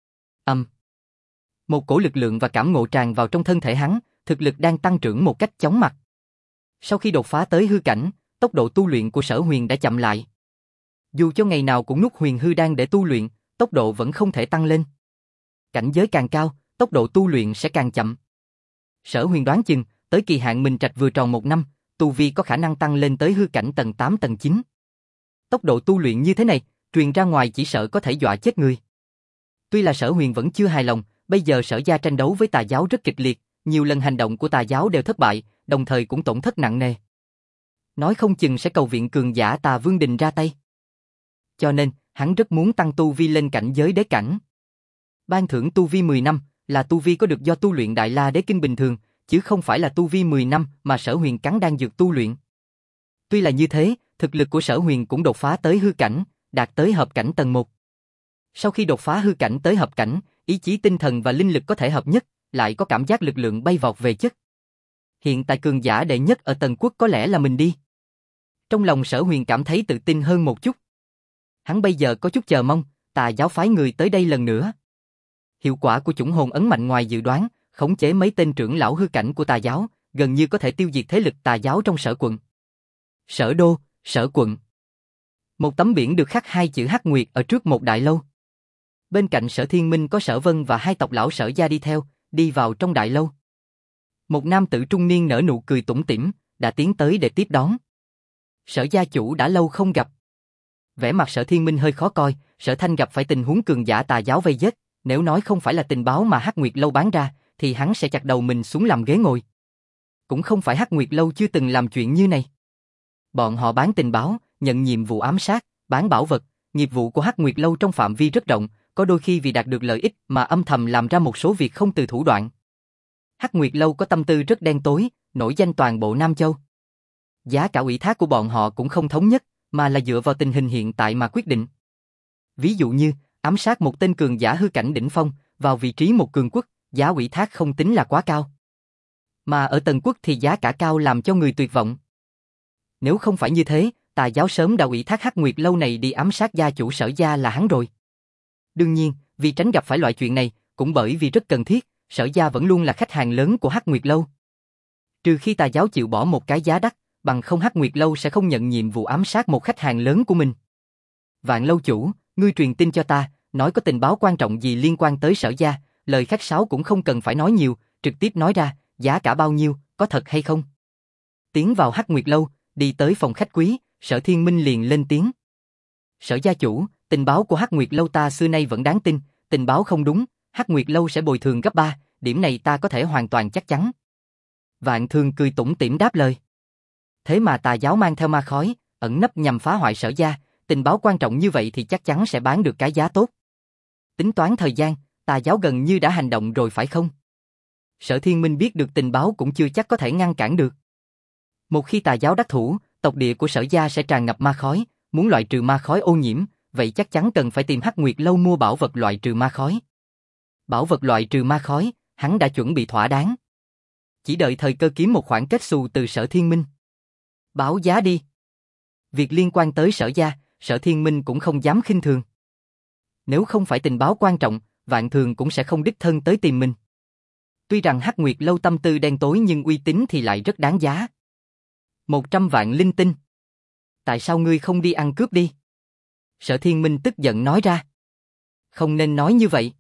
Speaker 1: Một cổ lực lượng và cảm ngộ tràn vào trong thân thể hắn, thực lực đang tăng trưởng một cách chóng mặt. Sau khi đột phá tới hư cảnh, tốc độ tu luyện của Sở Huyền đã chậm lại. Dù cho ngày nào cũng nuốt huyền hư đan để tu luyện, tốc độ vẫn không thể tăng lên. Cảnh giới càng cao, tốc độ tu luyện sẽ càng chậm. Sở Huyền đoán chừng, tới kỳ hạn mình Trạch vừa tròn 1 năm, tu vi có khả năng tăng lên tới hư cảnh tầng 8 tầng 9. Tốc độ tu luyện như thế này, truyền ra ngoài chỉ sợ có thể dọa chết người. Tuy là Sở Huyền vẫn chưa hài lòng, bây giờ Sở gia tranh đấu với tà giáo rất kịch liệt, nhiều lần hành động của tà giáo đều thất bại, đồng thời cũng tổn thất nặng nề. Nói không chừng sẽ cầu viện cường giả Tà Vương Đình ra tay. Cho nên, hắn rất muốn tăng tu vi lên cảnh giới đế cảnh. Ban thưởng tu vi 10 năm, là tu vi có được do tu luyện Đại La Đế Kinh bình thường, chứ không phải là tu vi 10 năm mà Sở Huyền cắn đan dược tu luyện. Tuy là như thế, thực lực của Sở Huyền cũng đột phá tới hư cảnh, đạt tới hợp cảnh tầng 1. Sau khi đột phá hư cảnh tới hợp cảnh, ý chí tinh thần và linh lực có thể hợp nhất, lại có cảm giác lực lượng bay vọt về chất. Hiện tại cường giả đệ nhất ở Tần Quốc có lẽ là mình đi. Trong lòng Sở Huyền cảm thấy tự tin hơn một chút. Hắn bây giờ có chút chờ mong, tà giáo phái người tới đây lần nữa. Hiệu quả của chủng hồn ấn mạnh ngoài dự đoán, khống chế mấy tên trưởng lão hư cảnh của tà giáo, gần như có thể tiêu diệt thế lực tà giáo trong Sở quận. Sở đô, Sở quận. Một tấm biển được khắc hai chữ Hắc Nguyệt ở trước một đại lâu. Bên cạnh Sở Thiên Minh có Sở Vân và hai tộc lão Sở gia đi theo, đi vào trong đại lâu. Một nam tử trung niên nở nụ cười tủm tỉm, đã tiến tới để tiếp đón. Sở gia chủ đã lâu không gặp. Vẻ mặt Sở Thiên Minh hơi khó coi, Sở Thanh gặp phải tình huống cường giả tà giáo vây giết, Nếu nói không phải là tình báo mà Hắc Nguyệt Lâu bán ra, thì hắn sẽ chặt đầu mình xuống làm ghế ngồi. Cũng không phải Hắc Nguyệt Lâu chưa từng làm chuyện như này. Bọn họ bán tình báo, nhận nhiệm vụ ám sát, bán bảo vật, nghiệp vụ của Hắc Nguyệt Lâu trong phạm vi rất rộng, có đôi khi vì đạt được lợi ích mà âm thầm làm ra một số việc không từ thủ đoạn. Hắc Nguyệt Lâu có tâm tư rất đen tối, nổi danh toàn bộ Nam Châu. Giá cả ủy thác của bọn họ cũng không thống nhất, mà là dựa vào tình hình hiện tại mà quyết định. Ví dụ như, ám sát một tên cường giả hư cảnh đỉnh phong, vào vị trí một cường quốc, giá ủy thác không tính là quá cao. Mà ở tần quốc thì giá cả cao làm cho người tuyệt vọng. Nếu không phải như thế, Tà giáo sớm đã ủy thác Hắc Nguyệt Lâu này đi ám sát gia chủ Sở gia là hắn rồi. Đương nhiên, vì tránh gặp phải loại chuyện này, cũng bởi vì rất cần thiết, Sở gia vẫn luôn là khách hàng lớn của Hắc Nguyệt Lâu. Trừ khi Tà giáo chịu bỏ một cái giá đắt, bằng không Hắc Nguyệt Lâu sẽ không nhận nhiệm vụ ám sát một khách hàng lớn của mình. Vạn Lâu chủ, ngươi truyền tin cho ta, nói có tình báo quan trọng gì liên quan tới Sở gia, lời khách sáo cũng không cần phải nói nhiều, trực tiếp nói ra, giá cả bao nhiêu, có thật hay không. Tiến vào Hắc Nguyệt Lâu, đi tới phòng khách quý, Sở Thiên Minh liền lên tiếng. Sở gia chủ, tình báo của Hắc Nguyệt Lâu ta xưa nay vẫn đáng tin, tình báo không đúng, Hắc Nguyệt Lâu sẽ bồi thường gấp 3, điểm này ta có thể hoàn toàn chắc chắn. Vạn Thường cười tủm tỉm đáp lời. Thế mà Tà giáo mang theo ma khói, ẩn nấp nhằm phá hoại Sở gia, tình báo quan trọng như vậy thì chắc chắn sẽ bán được cái giá tốt. Tính toán thời gian, Tà giáo gần như đã hành động rồi phải không? Sở Thiên Minh biết được tình báo cũng chưa chắc có thể ngăn cản được. Một khi Tà giáo đắc thủ, tộc địa của Sở gia sẽ tràn ngập ma khói, muốn loại trừ ma khói ô nhiễm, vậy chắc chắn cần phải tìm Hắc Nguyệt Lâu mua bảo vật loại trừ ma khói. Bảo vật loại trừ ma khói, hắn đã chuẩn bị thỏa đáng. Chỉ đợi thời cơ kiếm một khoản kết xù từ Sở Thiên Minh. Báo giá đi. Việc liên quan tới Sở gia, Sở Thiên Minh cũng không dám khinh thường. Nếu không phải tình báo quan trọng, Vạn Thường cũng sẽ không đích thân tới tìm mình. Tuy rằng Hắc Nguyệt Lâu tâm tư đen tối nhưng uy tín thì lại rất đáng giá. 100 vạn linh tinh. Tại sao ngươi không đi ăn cướp đi? Sở Thiên Minh tức giận nói ra. Không nên nói như vậy.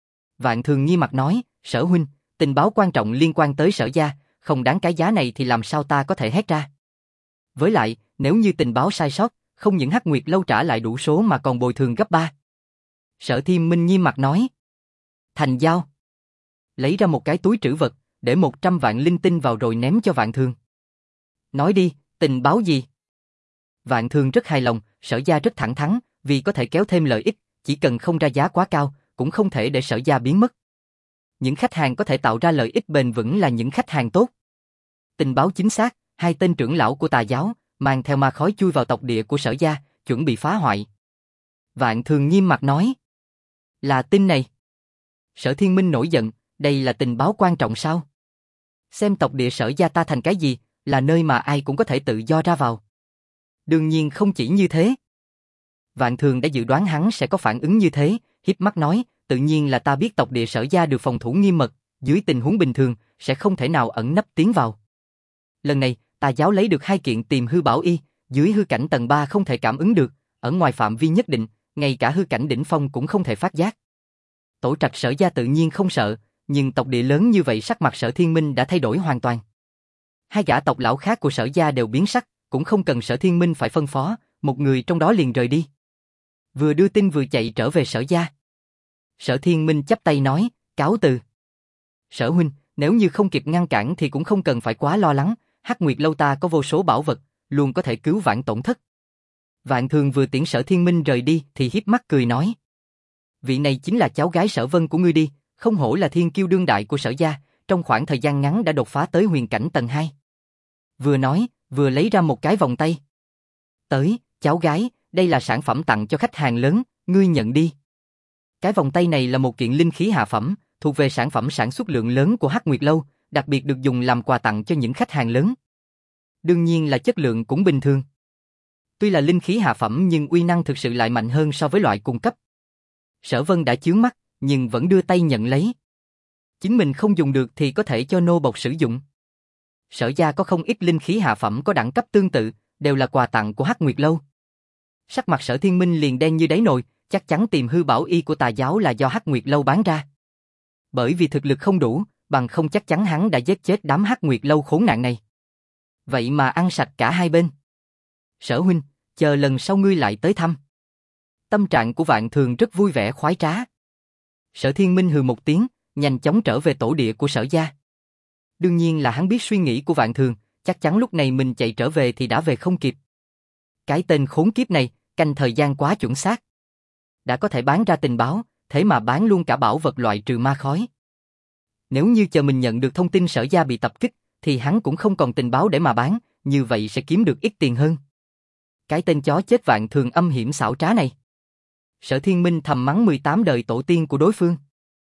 Speaker 1: Vạn Thường nghi mặt nói, Sở huynh, tình báo quan trọng liên quan tới Sở gia, không đáng cái giá này thì làm sao ta có thể hét ra. Với lại, nếu như tình báo sai sót, không những Hắc Nguyệt Lâu trả lại đủ số mà còn bồi thường gấp 3. Sở Thiên Minh nghiêm mặt nói. Thành giao. Lấy ra một cái túi trữ vật, để 100 vạn linh tinh vào rồi ném cho Vạn Thường. Nói đi, tình báo gì? Vạn Thường rất hài lòng, Sở gia rất thẳng thắn, vì có thể kéo thêm lợi ích, chỉ cần không ra giá quá cao, cũng không thể để Sở gia biến mất. Những khách hàng có thể tạo ra lợi ích bền vững là những khách hàng tốt. Tình báo chính xác, 2 tên trưởng lão của Tà giáo, mang theo ma khói chui vào tộc địa của Sở gia, chuẩn bị phá hoại. Vạn Thường nghiêm mặt nói. Là tin này. Sở Thiên Minh nổi giận, đây là tình báo quan trọng sao? Xem tộc địa Sở gia ta thành cái gì, là nơi mà ai cũng có thể tự do ra vào. Đương nhiên không chỉ như thế. Vạn Thường đã dự đoán hắn sẽ có phản ứng như thế, hiếp mắt nói, tự nhiên là ta biết tộc địa Sở gia được phòng thủ nghiêm mật, dưới tình huống bình thường, sẽ không thể nào ẩn nấp tiến vào. Lần này, Tà giáo lấy được 2 kiện Tiềm hư bảo y, dưới hư cảnh tầng 3 không thể cảm ứng được, ở ngoài phạm vi nhất định, ngay cả hư cảnh đỉnh phong cũng không thể phát giác. Tổ trạch Sở gia tự nhiên không sợ, nhưng tộc địa lớn như vậy sắc mặt Sở Thiên Minh đã thay đổi hoàn toàn. 2 gã tộc lão khác của Sở gia đều biến sắc, cũng không cần Sở Thiên Minh phải phân phó, một người trong đó liền rời đi. Vừa đưa tin vừa chạy trở về Sở gia. Sở Thiên Minh chắp tay nói, cáo từ. Sở huynh, nếu như không kịp ngăn cản thì cũng không cần phải quá lo lắng, Hắc Nguyệt Lâu ta có vô số bảo vật, luôn có thể cứu vãn tổn thất. Vạn Thường vừa tiễn Sở Thiên Minh rời đi thì hiếp mắt cười nói. Vị này chính là cháu gái Sở Vân của ngươi đi, không hổ là thiên kiêu đương đại của Sở gia, trong khoảng thời gian ngắn đã đột phá tới huyền cảnh tầng 2. Vừa nói, vừa lấy ra một cái vòng tay. Tới, cháu gái, đây là sản phẩm tặng cho khách hàng lớn, ngươi nhận đi. Cái vòng tay này là một kiện linh khí hạ phẩm, thuộc về sản phẩm sản xuất lượng lớn của Hắc Nguyệt Lâu, đặc biệt được dùng làm quà tặng cho những khách hàng lớn. Đương nhiên là chất lượng cũng bình thường. Tuy là linh khí hạ phẩm nhưng uy năng thực sự lại mạnh hơn so với loại cung cấp. Sở Vân đã chướng mắt, nhưng vẫn đưa tay nhận lấy. Chính mình không dùng được thì có thể cho nô bộc sử dụng. Sở gia có không ít linh khí hạ phẩm có đẳng cấp tương tự, đều là quà tặng của Hắc Nguyệt Lâu. Sắc mặt Sở Thiên Minh liền đen như đáy nồi, chắc chắn Tiềm hư bảo y của Tà giáo là do Hắc Nguyệt Lâu bán ra. Bởi vì thực lực không đủ, bằng không chắc chắn hắn đã giết chết đám Hắc Nguyệt Lâu khốn nạn này. Vậy mà ăn sạch cả hai bên. Sở huynh, chờ lần sau ngươi lại tới thăm. Tâm trạng của Vạn Thường rất vui vẻ khoái trá. Sở Thiên Minh hừ một tiếng, nhanh chóng trở về tổ địa của Sở gia. Đương nhiên là hắn biết suy nghĩ của Vạn Thường, chắc chắn lúc này mình chạy trở về thì đã về không kịp. Cái tên khốn kiếp này, canh thời gian quá chuẩn xác. Đã có thể bán ra tình báo, thế mà bán luôn cả bảo vật loại trừ ma khói. Nếu như chờ mình nhận được thông tin Sở gia bị tập kích, thì hắn cũng không còn tình báo để mà bán, như vậy sẽ kiếm được ít tiền hơn. Cái tên chó chết Vạn Thường âm hiểm xảo trá này. Sở Thiên Minh thầm mắng 18 đời tổ tiên của đối phương.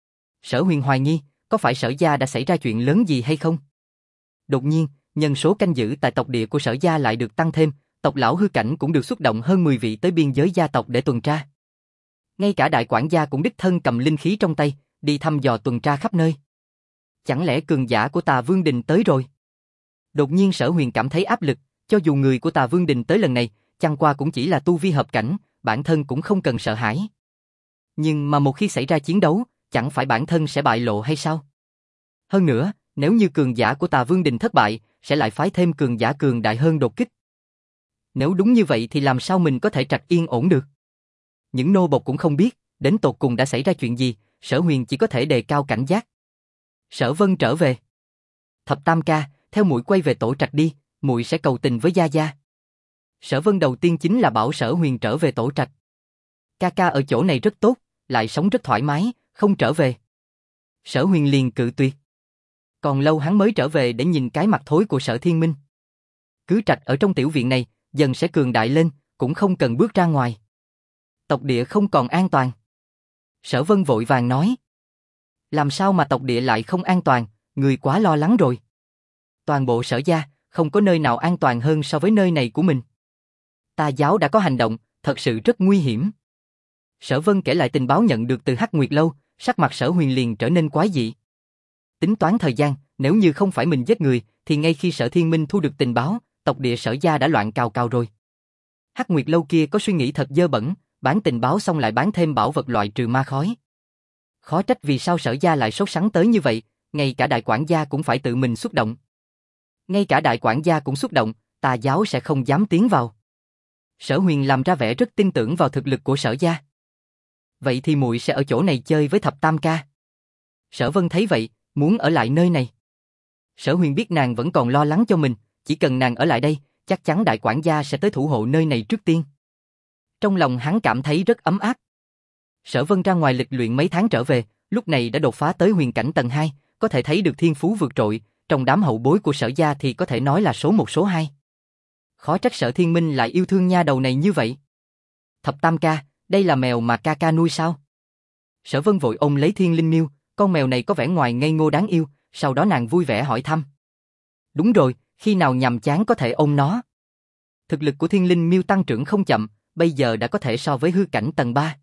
Speaker 1: Sở Huyền hoài nghi, có phải Sở gia đã xảy ra chuyện lớn gì hay không? Đột nhiên, nhân số canh giữ tại tộc địa của Sở gia lại được tăng thêm, tộc lão hư cảnh cũng được xuất động hơn 10 vị tới biên giới gia tộc để tuần tra. Ngay cả đại quản gia cũng đích thân cầm linh khí trong tay, đi thăm dò tuần tra khắp nơi. Chẳng lẽ cường giả của Tà Vương Đình tới rồi? Đột nhiên Sở Huyền cảm thấy áp lực, cho dù người của Tà Vương Đình tới lần này, chẳng qua cũng chỉ là tu vi hợp cảnh, bản thân cũng không cần sợ hãi. Nhưng mà một khi xảy ra chiến đấu, chẳng phải bản thân sẽ bại lộ hay sao? Hơn nữa, nếu như cường giả của Tà Vương Đình thất bại, sẽ lại phái thêm cường giả cường đại hơn đột kích. Nếu đúng như vậy thì làm sao mình có thể trạch yên ổn được? Những nô bộc cũng không biết, đến tột cùng đã xảy ra chuyện gì, Sở Huyền chỉ có thể đề cao cảnh giác. Sở Vân trở về. Thập Tam ca, theo muội quay về tổ trạch đi, muội sẽ cầu tình với gia gia. Sở Vân đầu tiên chính là bảo Sở Huyền trở về tổ trạch. Ca ca ở chỗ này rất tốt, lại sống rất thoải mái, không trở về. Sở Huyền liền cự tuyệt. Còn lâu hắn mới trở về để nhìn cái mặt thối của Sở Thiên Minh. Cứ trạch ở trong tiểu viện này, dần sẽ cường đại lên, cũng không cần bước ra ngoài. Tộc địa không còn an toàn. Sở Vân vội vàng nói. Làm sao mà tộc địa lại không an toàn, người quá lo lắng rồi. Toàn bộ Sở gia, không có nơi nào an toàn hơn so với nơi này của mình. Tà giáo đã có hành động, thật sự rất nguy hiểm. Sở Vân kể lại tình báo nhận được từ Hắc Nguyệt Lâu, sắc mặt Sở Huyền liền trở nên quái dị. Tính toán thời gian, nếu như không phải mình giết người, thì ngay khi Sở Thiên Minh thu được tình báo, tộc địa Sở gia đã loạn cào cào rồi. Hắc Nguyệt Lâu kia có suy nghĩ thật dơ bẩn, bán tình báo xong lại bán thêm bảo vật loại trừ ma khói. Khó trách vì sao Sở gia lại sốt sắng tới như vậy, ngay cả đại quản gia cũng phải tự mình xuất động. Ngay cả đại quản gia cũng xuất động, Tà giáo sẽ không dám tiến vào. Sở Huyền làm ra vẻ rất tin tưởng vào thực lực của Sở gia. Vậy thì muội sẽ ở chỗ này chơi với Thập Tam ca. Sở Vân thấy vậy, muốn ở lại nơi này. Sở Huyền biết nàng vẫn còn lo lắng cho mình, chỉ cần nàng ở lại đây, chắc chắn đại quản gia sẽ tới thủ hộ nơi này trước tiên. Trong lòng hắn cảm thấy rất ấm áp. Sở Vân ra ngoài lịch luyện mấy tháng trở về, lúc này đã đột phá tới huyền cảnh tầng 2, có thể thấy được thiên phú vượt trội, trong đám hậu bối của Sở gia thì có thể nói là số 1 số 2. Khó trách Sở Thiên Minh lại yêu thương nha đầu này như vậy. Thập Tam ca, đây là mèo mà ca ca nuôi sao? Sở Vân vội ôm lấy Thiên Linh Miêu, con mèo này có vẻ ngoài ngây ngô đáng yêu, sau đó nàng vui vẻ hỏi thăm. Đúng rồi, khi nào nhàm chán có thể ôm nó. Thực lực của Thiên Linh Miêu tăng trưởng không chậm, bây giờ đã có thể so với hư cảnh tầng 3.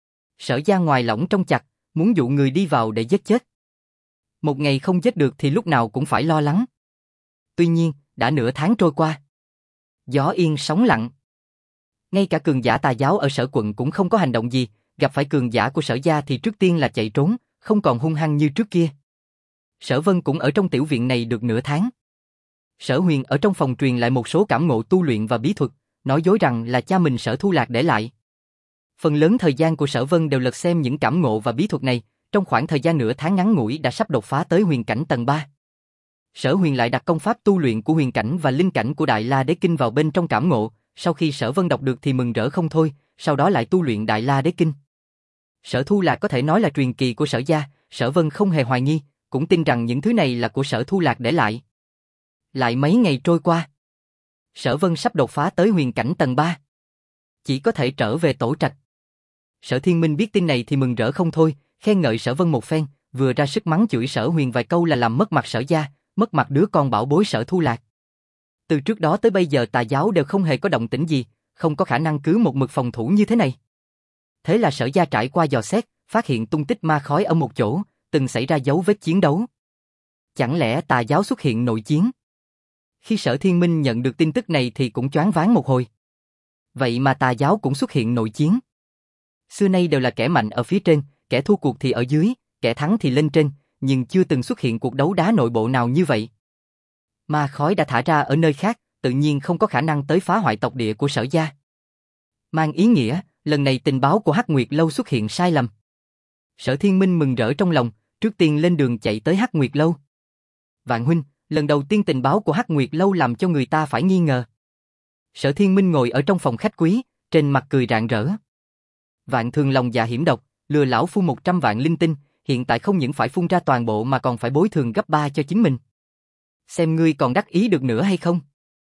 Speaker 1: Sở gia ngoài lỏng trong chặt, muốn dụ người đi vào để giết chết. Một ngày không giết được thì lúc nào cũng phải lo lắng. Tuy nhiên, đã nửa tháng trôi qua. Gió yên sóng lặng. Ngay cả cường giả Tà giáo ở Sở quận cũng không có hành động gì, gặp phải cường giả của Sở gia thì trước tiên là chạy trốn, không còn hung hăng như trước kia. Sở Vân cũng ở trong tiểu viện này được nửa tháng. Sở Huyền ở trong phòng truyền lại một số cảm ngộ tu luyện và bí thuật, nói dối rằng là cha mình Sở Thu Lạc để lại. Phần lớn thời gian của Sở Vân đều lật xem những cảm ngộ và bí thuật này, trong khoảng thời gian nửa tháng ngắn ngủi đã sắp đột phá tới huyền cảnh tầng 3. Sở Huyền lại đặt công pháp tu luyện của huyền cảnh và linh cảnh của Đại La Đế Kinh vào bên trong cảm ngộ, sau khi Sở Vân đọc được thì mừng rỡ không thôi, sau đó lại tu luyện Đại La Đế Kinh. Sở Thu Lạc có thể nói là truyền kỳ của Sở gia, Sở Vân không hề hoài nghi, cũng tin rằng những thứ này là của Sở Thu Lạc để lại. Lại mấy ngày trôi qua, Sở Vân sắp đột phá tới huyền cảnh tầng 3. Chỉ có thể trở về tổ trạch. Sở Thiên Minh biết tin này thì mừng rỡ không thôi, khen ngợi Sở Vân một phen, vừa ra sức mắng chửi Sở Huyền vài câu là làm mất mặt Sở gia, mất mặt đứa con bảo bối Sở Thu Lạc. Từ trước đó tới bây giờ Tà giáo đều không hề có động tĩnh gì, không có khả năng cứ một mực phòng thủ như thế này. Thế là Sở gia trải qua dò xét, phát hiện tung tích ma khói ở một chỗ, từng xảy ra dấu vết chiến đấu. Chẳng lẽ Tà giáo xuất hiện nội chiến? Khi Sở Thiên Minh nhận được tin tức này thì cũng choáng váng một hồi. Vậy mà Tà giáo cũng xuất hiện nội chiến. Xưa nay đều là kẻ mạnh ở phía trên, kẻ thua cuộc thì ở dưới, kẻ thắng thì lên trên, nhưng chưa từng xuất hiện cuộc đấu đá nội bộ nào như vậy. Ma khói đã thả ra ở nơi khác, tự nhiên không có khả năng tới phá hoại tộc địa của Sở gia. Mang ý nghĩa, lần này tình báo của Hắc Nguyệt Lâu xuất hiện sai lầm. Sở Thiên Minh mừng rỡ trong lòng, trước tiên lên đường chạy tới Hắc Nguyệt Lâu. Vạn huynh, lần đầu tiên tình báo của Hắc Nguyệt Lâu làm cho người ta phải nghi ngờ. Sở Thiên Minh ngồi ở trong phòng khách quý, trên mặt cười rạng rỡ. Vạn Thường lòng dạ hiểm độc, lừa lão phu 100 vạn linh tinh, hiện tại không những phải phun ra toàn bộ mà còn phải bồi thường gấp 3 cho chính mình. Xem ngươi còn đắc ý được nữa hay không?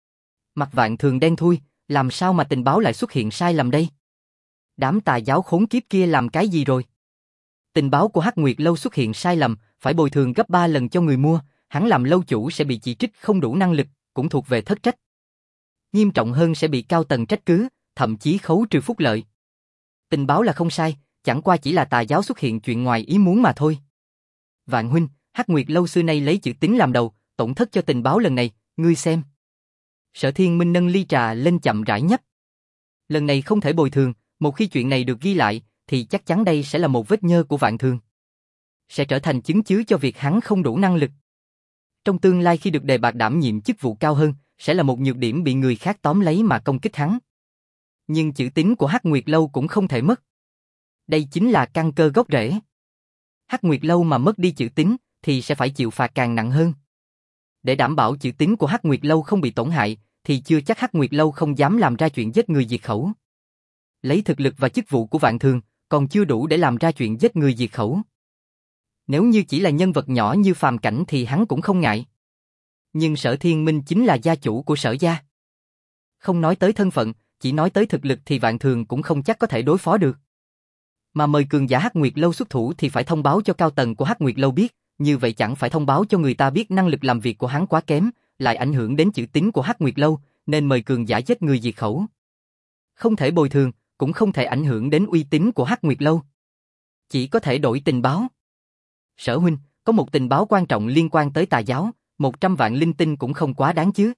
Speaker 1: Mặt Vạn Thường đen thui, làm sao mà tình báo lại xuất hiện sai lầm đây? Đám tà giáo khốn kiếp kia làm cái gì rồi? Tình báo của Hắc Nguyệt Lâu xuất hiện sai lầm, phải bồi thường gấp 3 lần cho người mua, hắn làm lâu chủ sẽ bị chỉ trích không đủ năng lực, cũng thuộc về thất trách. Nghiêm trọng hơn sẽ bị cao tầng trách cứ, thậm chí khấu trừ phúc lợi. Tình báo là không sai, chẳng qua chỉ là tà giáo xuất hiện chuyện ngoài ý muốn mà thôi. Vạn huynh, Hắc Nguyệt Lâu xưa nay lấy chữ tín làm đầu, tổn thất cho tình báo lần này, ngươi xem. Sở Thiên Minh nâng ly trà lên chậm rãi nhấp. Lần này không thể bồi thường, một khi chuyện này được ghi lại, thì chắc chắn đây sẽ là một vết nhơ của Vạn Thường. Sẽ trở thành chứng cứ cho việc hắn không đủ năng lực. Trong tương lai khi được đề bạt đảm nhiệm chức vụ cao hơn, sẽ là một nhược điểm bị người khác tóm lấy mà công kích hắn. Nhưng chữ tín của Hắc Nguyệt Lâu cũng không thể mất. Đây chính là căn cơ gốc rễ. Hắc Nguyệt Lâu mà mất đi chữ tín, thì sẽ phải chịu phạt càng nặng hơn. Để đảm bảo chữ tín của Hắc Nguyệt Lâu không bị tổn hại, thì chưa chắc Hắc Nguyệt Lâu không dám làm ra chuyện giết người diệt khẩu. Lấy thực lực và chức vụ của Vạn Thường, còn chưa đủ để làm ra chuyện giết người diệt khẩu. Nếu như chỉ là nhân vật nhỏ như phàm cảnh thì hắn cũng không ngại. Nhưng Sở Thiên Minh chính là gia chủ của Sở gia. Không nói tới thân phận, chỉ nói tới thực lực thì Vạn Thường cũng không chắc có thể đối phó được. Mà mời cường giả Hắc Nguyệt Lâu xuất thủ thì phải thông báo cho cao tầng của Hắc Nguyệt Lâu biết, như vậy chẳng phải thông báo cho người ta biết năng lực làm việc của hắn quá kém, lại ảnh hưởng đến chữ tín của Hắc Nguyệt Lâu, nên mời cường giả giết người diệt khẩu. Không thể bồi thường, cũng không thể ảnh hưởng đến uy tín của Hắc Nguyệt Lâu. Chỉ có thể đổi tình báo. Sở huynh, có một tình báo quan trọng liên quan tới tà giáo, 100 vạn linh tinh cũng không quá đáng chứ.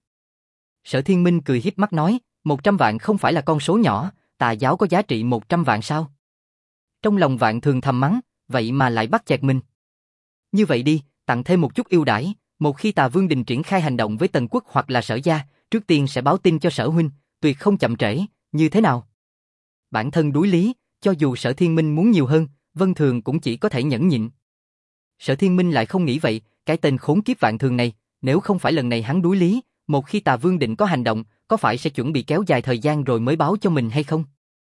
Speaker 1: Sở Thiên Minh cười híp mắt nói, 100 vạn không phải là con số nhỏ, tà giáo có giá trị 100 vạn sao? Trong lòng Vạn Thường thầm mắng, vậy mà lại bắt chẹt mình. Như vậy đi, tặng thêm một chút ưu đãi, một khi Tà Vương Đình triển khai hành động với Tần Quốc hoặc là Sở gia, trước tiên sẽ báo tin cho Sở huynh, tuyệt không chậm trễ, như thế nào? Bản thân đối lý, cho dù Sở Thiên Minh muốn nhiều hơn, Vân Thường cũng chỉ có thể nhẫn nhịn. Sở Thiên Minh lại không nghĩ vậy, cái tên khốn kiếp Vạn Thường này, nếu không phải lần này hắn đối lý, một khi Tà Vương Định có hành động, có phải sẽ chuẩn bị kéo dài thời gian rồi mới báo cho mình hay không?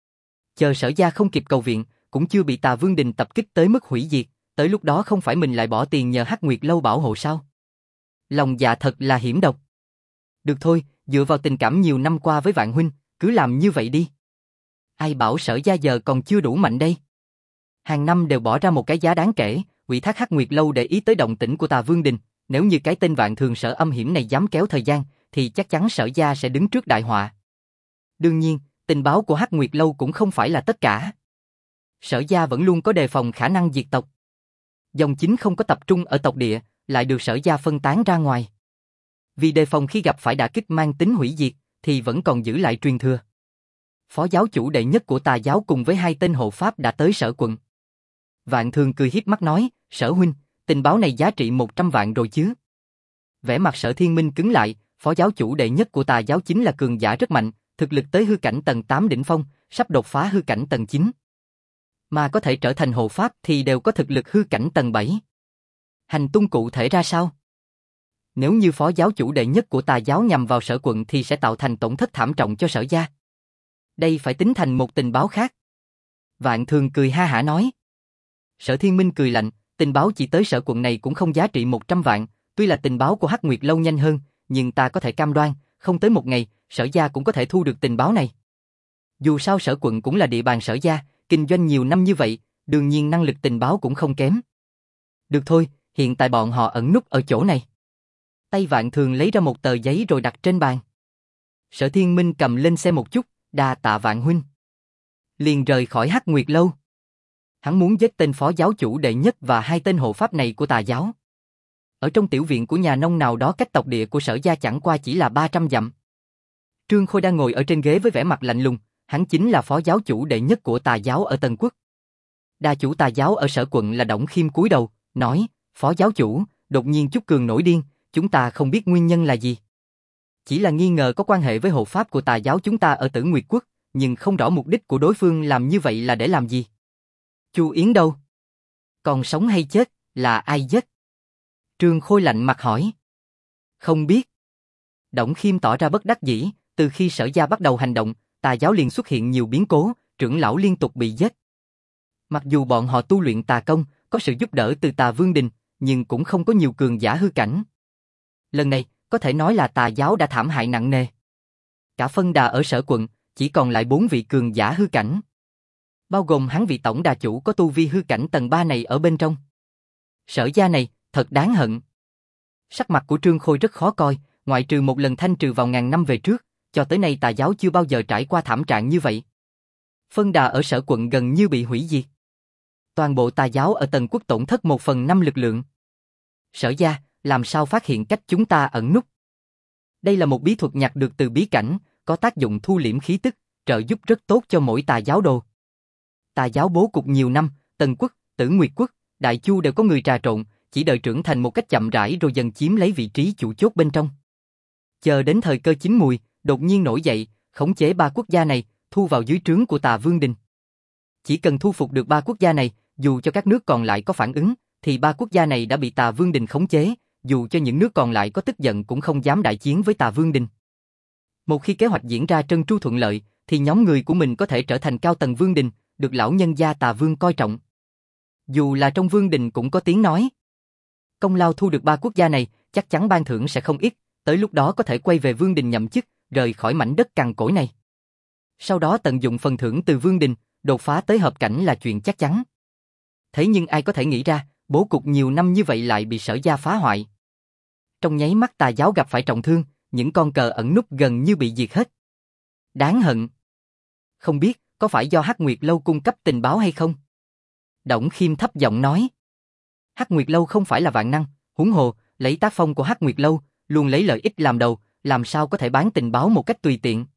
Speaker 1: Chờ Sở gia không kịp cầu viện, cũng chưa bị Tà Vương Đình tập kích tới mức hủy diệt, tới lúc đó không phải mình lại bỏ tiền nhờ Hắc Nguyệt Lâu bảo hộ sao? Lòng dạ thật là hiểm độc. Được thôi, dựa vào tình cảm nhiều năm qua với Vạn huynh, cứ làm như vậy đi. Ai bảo Sở gia giờ còn chưa đủ mạnh đây? Hàng năm đều bỏ ra một cái giá đáng kể, ủy thác Hắc Nguyệt Lâu để ý tới động tĩnh của Tà Vương Đình, nếu như cái tên Vạn Thường Sở âm hiểm này dám kéo thời gian, thì chắc chắn Sở gia sẽ đứng trước đại họa. Đương nhiên, tình báo của Hắc Nguyệt Lâu cũng không phải là tất cả. Sở gia vẫn luôn có đề phòng khả năng diệt tộc. Dòng chính không có tập trung ở tộc địa, lại được Sở gia phân tán ra ngoài. Vì đề phòng khi gặp phải đả kích mang tính hủy diệt, thì vẫn còn giữ lại truyền thừa. Phó giáo chủ đệ nhất của Tà giáo cùng với 2 tên hộ pháp đã tới Sở quận. Vạn Thường cười hiếp mắt nói, Sở huynh, tình báo này giá trị 100 vạn rồi chứ? Vẻ mặt Sở Thiên Minh cứng lại, phó giáo chủ đệ nhất của Tà giáo chính là cường giả rất mạnh, thực lực tới hư cảnh tầng 8 đỉnh phong, sắp đột phá hư cảnh tầng 9. Mà có thể trở thành hộ pháp thì đều có thực lực hư cảnh tầng 7. Hành tung cụ thể ra sao? Nếu như phó giáo chủ đệ nhất của Tà giáo nhằm vào Sở quận thì sẽ tạo thành tổn thất thảm trọng cho Sở gia. Đây phải tính thành một tình báo khác. Vạn Thường cười ha hả nói. Sở Thiên Minh cười lạnh, tình báo chỉ tới Sở quận này cũng không giá trị 100 vạn, tuy là tình báo của Hắc Nguyệt Lâu nhanh hơn, nhưng ta có thể cam đoan, không tới một ngày, Sở gia cũng có thể thu được tình báo này. Dù sao Sở quận cũng là địa bàn Sở gia, kinh doanh nhiều năm như vậy, đương nhiên năng lực tình báo cũng không kém. Được thôi, hiện tại bọn họ ẩn núp ở chỗ này. Tay Vạn Thường lấy ra một tờ giấy rồi đặt trên bàn. Sở Thiên Minh cầm lên xem một chút, đa tạ Vạn huynh. Liền rời khỏi Hắc Nguyệt Lâu. Hắn muốn giết tên phó giáo chủ đệ nhất và 2 tên hộ pháp này của Tà giáo. Ở trong tiểu viện của nhà nông nào đó cách tộc địa của Sở gia chẳng qua chỉ là 300 dặm. Trương Khôi đang ngồi ở trên ghế với vẻ mặt lạnh lùng, hắn chính là phó giáo chủ đệ nhất của Tà giáo ở Tần Quốc. Đa chủ Tà giáo ở Sở quận là Đổng Khiêm cúi đầu, nói, phó giáo chủ, đột nhiên Trúc Cường nổi điên, chúng ta không biết nguyên nhân là gì. Chỉ là nghi ngờ có quan hệ với hộ pháp của Tà giáo chúng ta ở Tử Nguyệt Quốc, nhưng không rõ mục đích của đối phương làm như vậy là để làm gì. Chu Yến đâu? Còn sống hay chết, là ai giết? Trương Khôi lạnh mặt hỏi. Không biết. Đổng Khiêm tỏ ra bất đắc dĩ, từ khi Sở gia bắt đầu hành động, tà giáo liền xuất hiện nhiều biến cố, trưởng lão liên tục bị giết. Mặc dù bọn họ tu luyện tà công, có sự giúp đỡ từ Tà Vương Đình, nhưng cũng không có nhiều cường giả hư cảnh. Lần này, có thể nói là tà giáo đã thảm hại nặng nề. Cả phân đà ở Sở quận, chỉ còn lại 4 vị cường giả hư cảnh. Bao gồm hắn vị tổng đà chủ có tu vi hư cảnh tầng 3 này ở bên trong. Sở gia này, thật đáng hận. Sắc mặt của Trương Khôi rất khó coi, ngoại trừ một lần thanh trừ vào ngàn năm về trước, cho tới nay tà giáo chưa bao giờ trải qua thảm trạng như vậy. Phân đà ở Sở quận gần như bị hủy diệt. Toàn bộ tà giáo ở Tần quốc tổn thất 1/5 lực lượng. Sở gia, làm sao phát hiện cách chúng ta ẩn núp? Đây là một bí thuật nhặt được từ bí cảnh, có tác dụng thu liễm khí tức, trợ giúp rất tốt cho mỗi tà giáo đồ. Tà giáo bố cục nhiều năm, Tần quốc, Tử Nguyệt quốc, Đại Chu đều có người trà trộn, chỉ đợi trưởng thành một cách chậm rãi rồi dần chiếm lấy vị trí chủ chốt bên trong. Chờ đến thời cơ chín mùi, đột nhiên nổi dậy, khống chế 3 quốc gia này, thu vào dưới trướng của Tà Vương Đình. Chỉ cần thu phục được 3 quốc gia này, dù cho các nước còn lại có phản ứng, thì 3 quốc gia này đã bị Tà Vương Đình khống chế, dù cho những nước còn lại có tức giận cũng không dám đại chiến với Tà Vương Đình. Một khi kế hoạch diễn ra trơn tru thuận lợi, thì nhóm người của mình có thể trở thành cao tầng Vương Đình, được lão nhân gia Tà Vương coi trọng. Dù là trong Vương Đình cũng có tiếng nói. Công lao thu được 3 quốc gia này, chắc chắn ban thưởng sẽ không ít, tới lúc đó có thể quay về Vương Đình nhậm chức, rời khỏi mảnh đất cằn cỗi này. Sau đó tận dụng phần thưởng từ Vương Đình, đột phá tới hợp cảnh là chuyện chắc chắn. Thế nhưng ai có thể nghĩ ra, bố cục nhiều năm như vậy lại bị Sở gia phá hoại. Trong nháy mắt tà giáo gặp phải trọng thương, những con cờ ẩn núp gần như bị diệt hết. Đáng hận. Không biết, có phải do Hắc Nguyệt Lâu cung cấp tình báo hay không? Đổng Khiêm thấp giọng nói. Hắc Nguyệt Lâu không phải là vạn năng, huống hồ, lấy tác phong của Hắc Nguyệt Lâu, luôn lấy lợi ích làm đầu, làm sao có thể bán tình báo một cách tùy tiện.